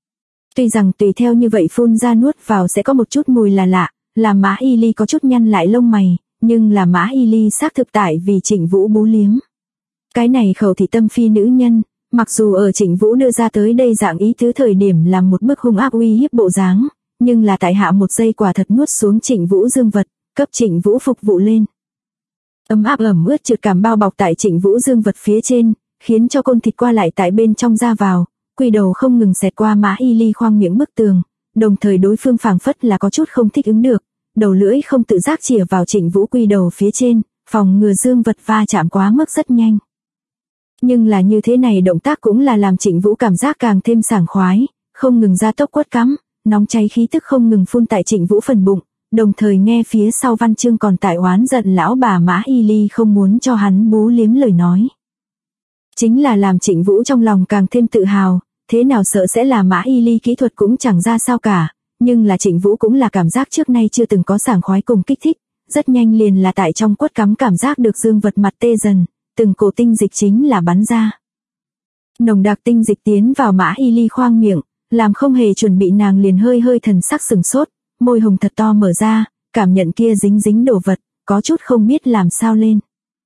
A: Tuy rằng tùy theo như vậy phun ra nuốt vào sẽ có một chút mùi là lạ, làm Mã Y Ly có chút nhăn lại lông mày, nhưng là Mã Y Ly xác thực tại vì Trịnh Vũ bú liếm. Cái này khẩu thị tâm phi nữ nhân, mặc dù ở Trịnh Vũ đưa ra tới đây dạng ý tứ thời điểm làm một bức hung ác uy hiếp bộ dáng, nhưng là tại hạ một giây quả thật nuốt xuống Trịnh Vũ dương vật, cấp Trịnh Vũ phục vụ lên. Ấm áp ẩm ướt trượt cảm bao bọc tại Trịnh Vũ dương vật phía trên, khiến cho côn thịt qua lại tại bên trong ra vào, quy đầu không ngừng xẹt qua Mã Y Ly khoang miệng bức tường, đồng thời đối phương phảng phất là có chút không thích ứng được, đầu lưỡi không tự giác chìa vào Trịnh Vũ quy đầu phía trên, phòng ngừa dương vật va chạm quá mức rất nhanh. Nhưng là như thế này động tác cũng là làm Trịnh Vũ cảm giác càng thêm sảng khoái, không ngừng ra tốc quất cắm, nóng cháy khí tức không ngừng phun tại Trịnh Vũ phần bụng, đồng thời nghe phía sau Văn Chương còn tại oán giận lão bà Mã Y Ly không muốn cho hắn bú liếm lời nói. Chính là làm Trịnh Vũ trong lòng càng thêm tự hào, thế nào sợ sẽ là Mã Y Ly kỹ thuật cũng chẳng ra sao cả, nhưng là Trịnh Vũ cũng là cảm giác trước nay chưa từng có sảng khoái cùng kích thích, rất nhanh liền là tại trong quất cắm cảm giác được dương vật mặt tê dần, từng cổ tinh dịch chính là bắn ra. Nồng đặc tinh dịch tiến vào Mã Y Ly khoang miệng, làm không hề chuẩn bị nàng liền hơi hơi thần sắc sừng sốt, môi hồng thật to mở ra, cảm nhận kia dính dính đồ vật, có chút không biết làm sao lên.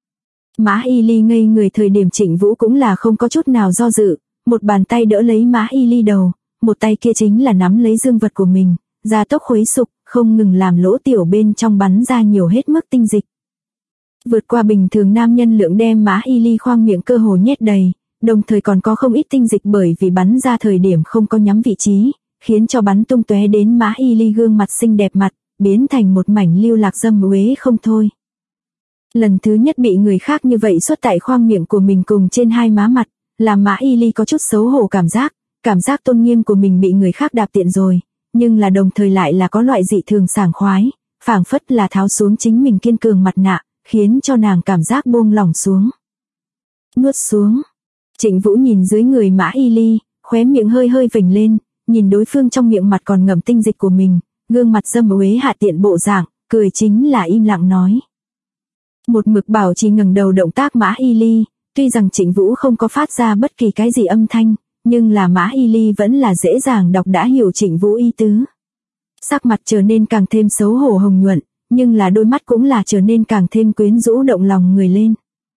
A: Mã Y Ly ngây người thời điểm Trịnh Vũ cũng là không có chút nào do dự, một bàn tay đỡ lấy Mã Y Ly đầu, một tay kia chính là nắm lấy dương vật của mình, ra tốc khuấy sục, không ngừng làm lỗ tiểu bên trong bắn ra nhiều hết mức tinh dịch. Vượt qua bình thường nam nhân lượng đem Mã Y Ly khoang miệng cơ hồ nhét đầy, đồng thời còn có không ít tinh dịch bởi vì bắn ra thời điểm không có nhắm vị trí, khiến cho bắn tung tóe đến Mã Y Ly gương mặt xinh đẹp mặt, biến thành một mảnh lưu lạc dâm uế không thôi. Lần thứ nhất bị người khác như vậy xuất tại khoang miệng của mình cùng trên hai má mặt, làm Mã Y Ly có chút xấu hổ cảm giác tôn nghiêm của mình bị người khác đạp tiện rồi, nhưng là đồng thời lại là có loại dị thường sảng khoái, phảng phất là tháo xuống chính mình kiên cường mặt nạ, khiến cho nàng cảm giác buông lỏng xuống. Nuốt xuống. Trịnh Vũ nhìn dưới người Mã Y Ly, khóe miệng hơi hơi vểnh lên, nhìn đối phương trong miệng mặt còn ngậm tinh dịch của mình, gương mặt dâm uế hạ tiện bộ dạng, cười chính là im lặng nói. Một mực bảo trì ngẩng đầu động tác Mã Y Ly, tuy rằng Trịnh Vũ không có phát ra bất kỳ cái gì âm thanh, nhưng là Mã Y Ly vẫn là dễ dàng đọc đã hiểu Trịnh Vũ ý tứ. Sắc mặt trở nên càng thêm xấu hổ hồng nhuận, nhưng là đôi mắt cũng là trở nên càng thêm quyến rũ động lòng người lên.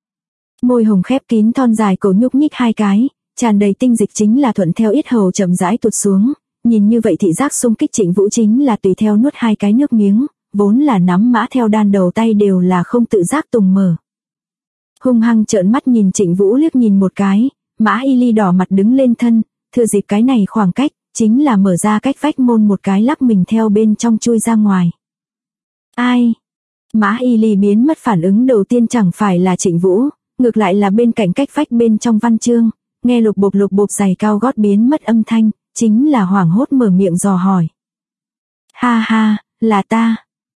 A: Môi hồng khép kín thon dài cổ nhúc nhích hai cái, tràn đầy tinh dịch chính là thuận theo yết hầu chậm rãi tuột xuống, nhìn như vậy thị giác xung kích Trịnh Vũ chính là tùy theo nuốt hai cái nước miếng, vốn là nắm mã theo đan đầu tay đều là không tự giác tùng mở. Hung hăng trợn mắt nhìn Trịnh Vũ liếc nhìn một cái, Mã Y Ly đỏ mặt đứng lên thân, thừa dịp cái này khoảng cách, chính là mở ra cách vách môn một cái lắc mình theo bên trong chui ra ngoài. Ai? Mã Y Ly biến mất phản ứng đầu tiên chẳng phải là Trịnh Vũ, ngược lại là bên cạnh cách vách bên trong Văn Chương, nghe lục bộp giày cao gót biến mất âm thanh, chính là hoảng hốt mở miệng dò hỏi. Ha ha, là ta.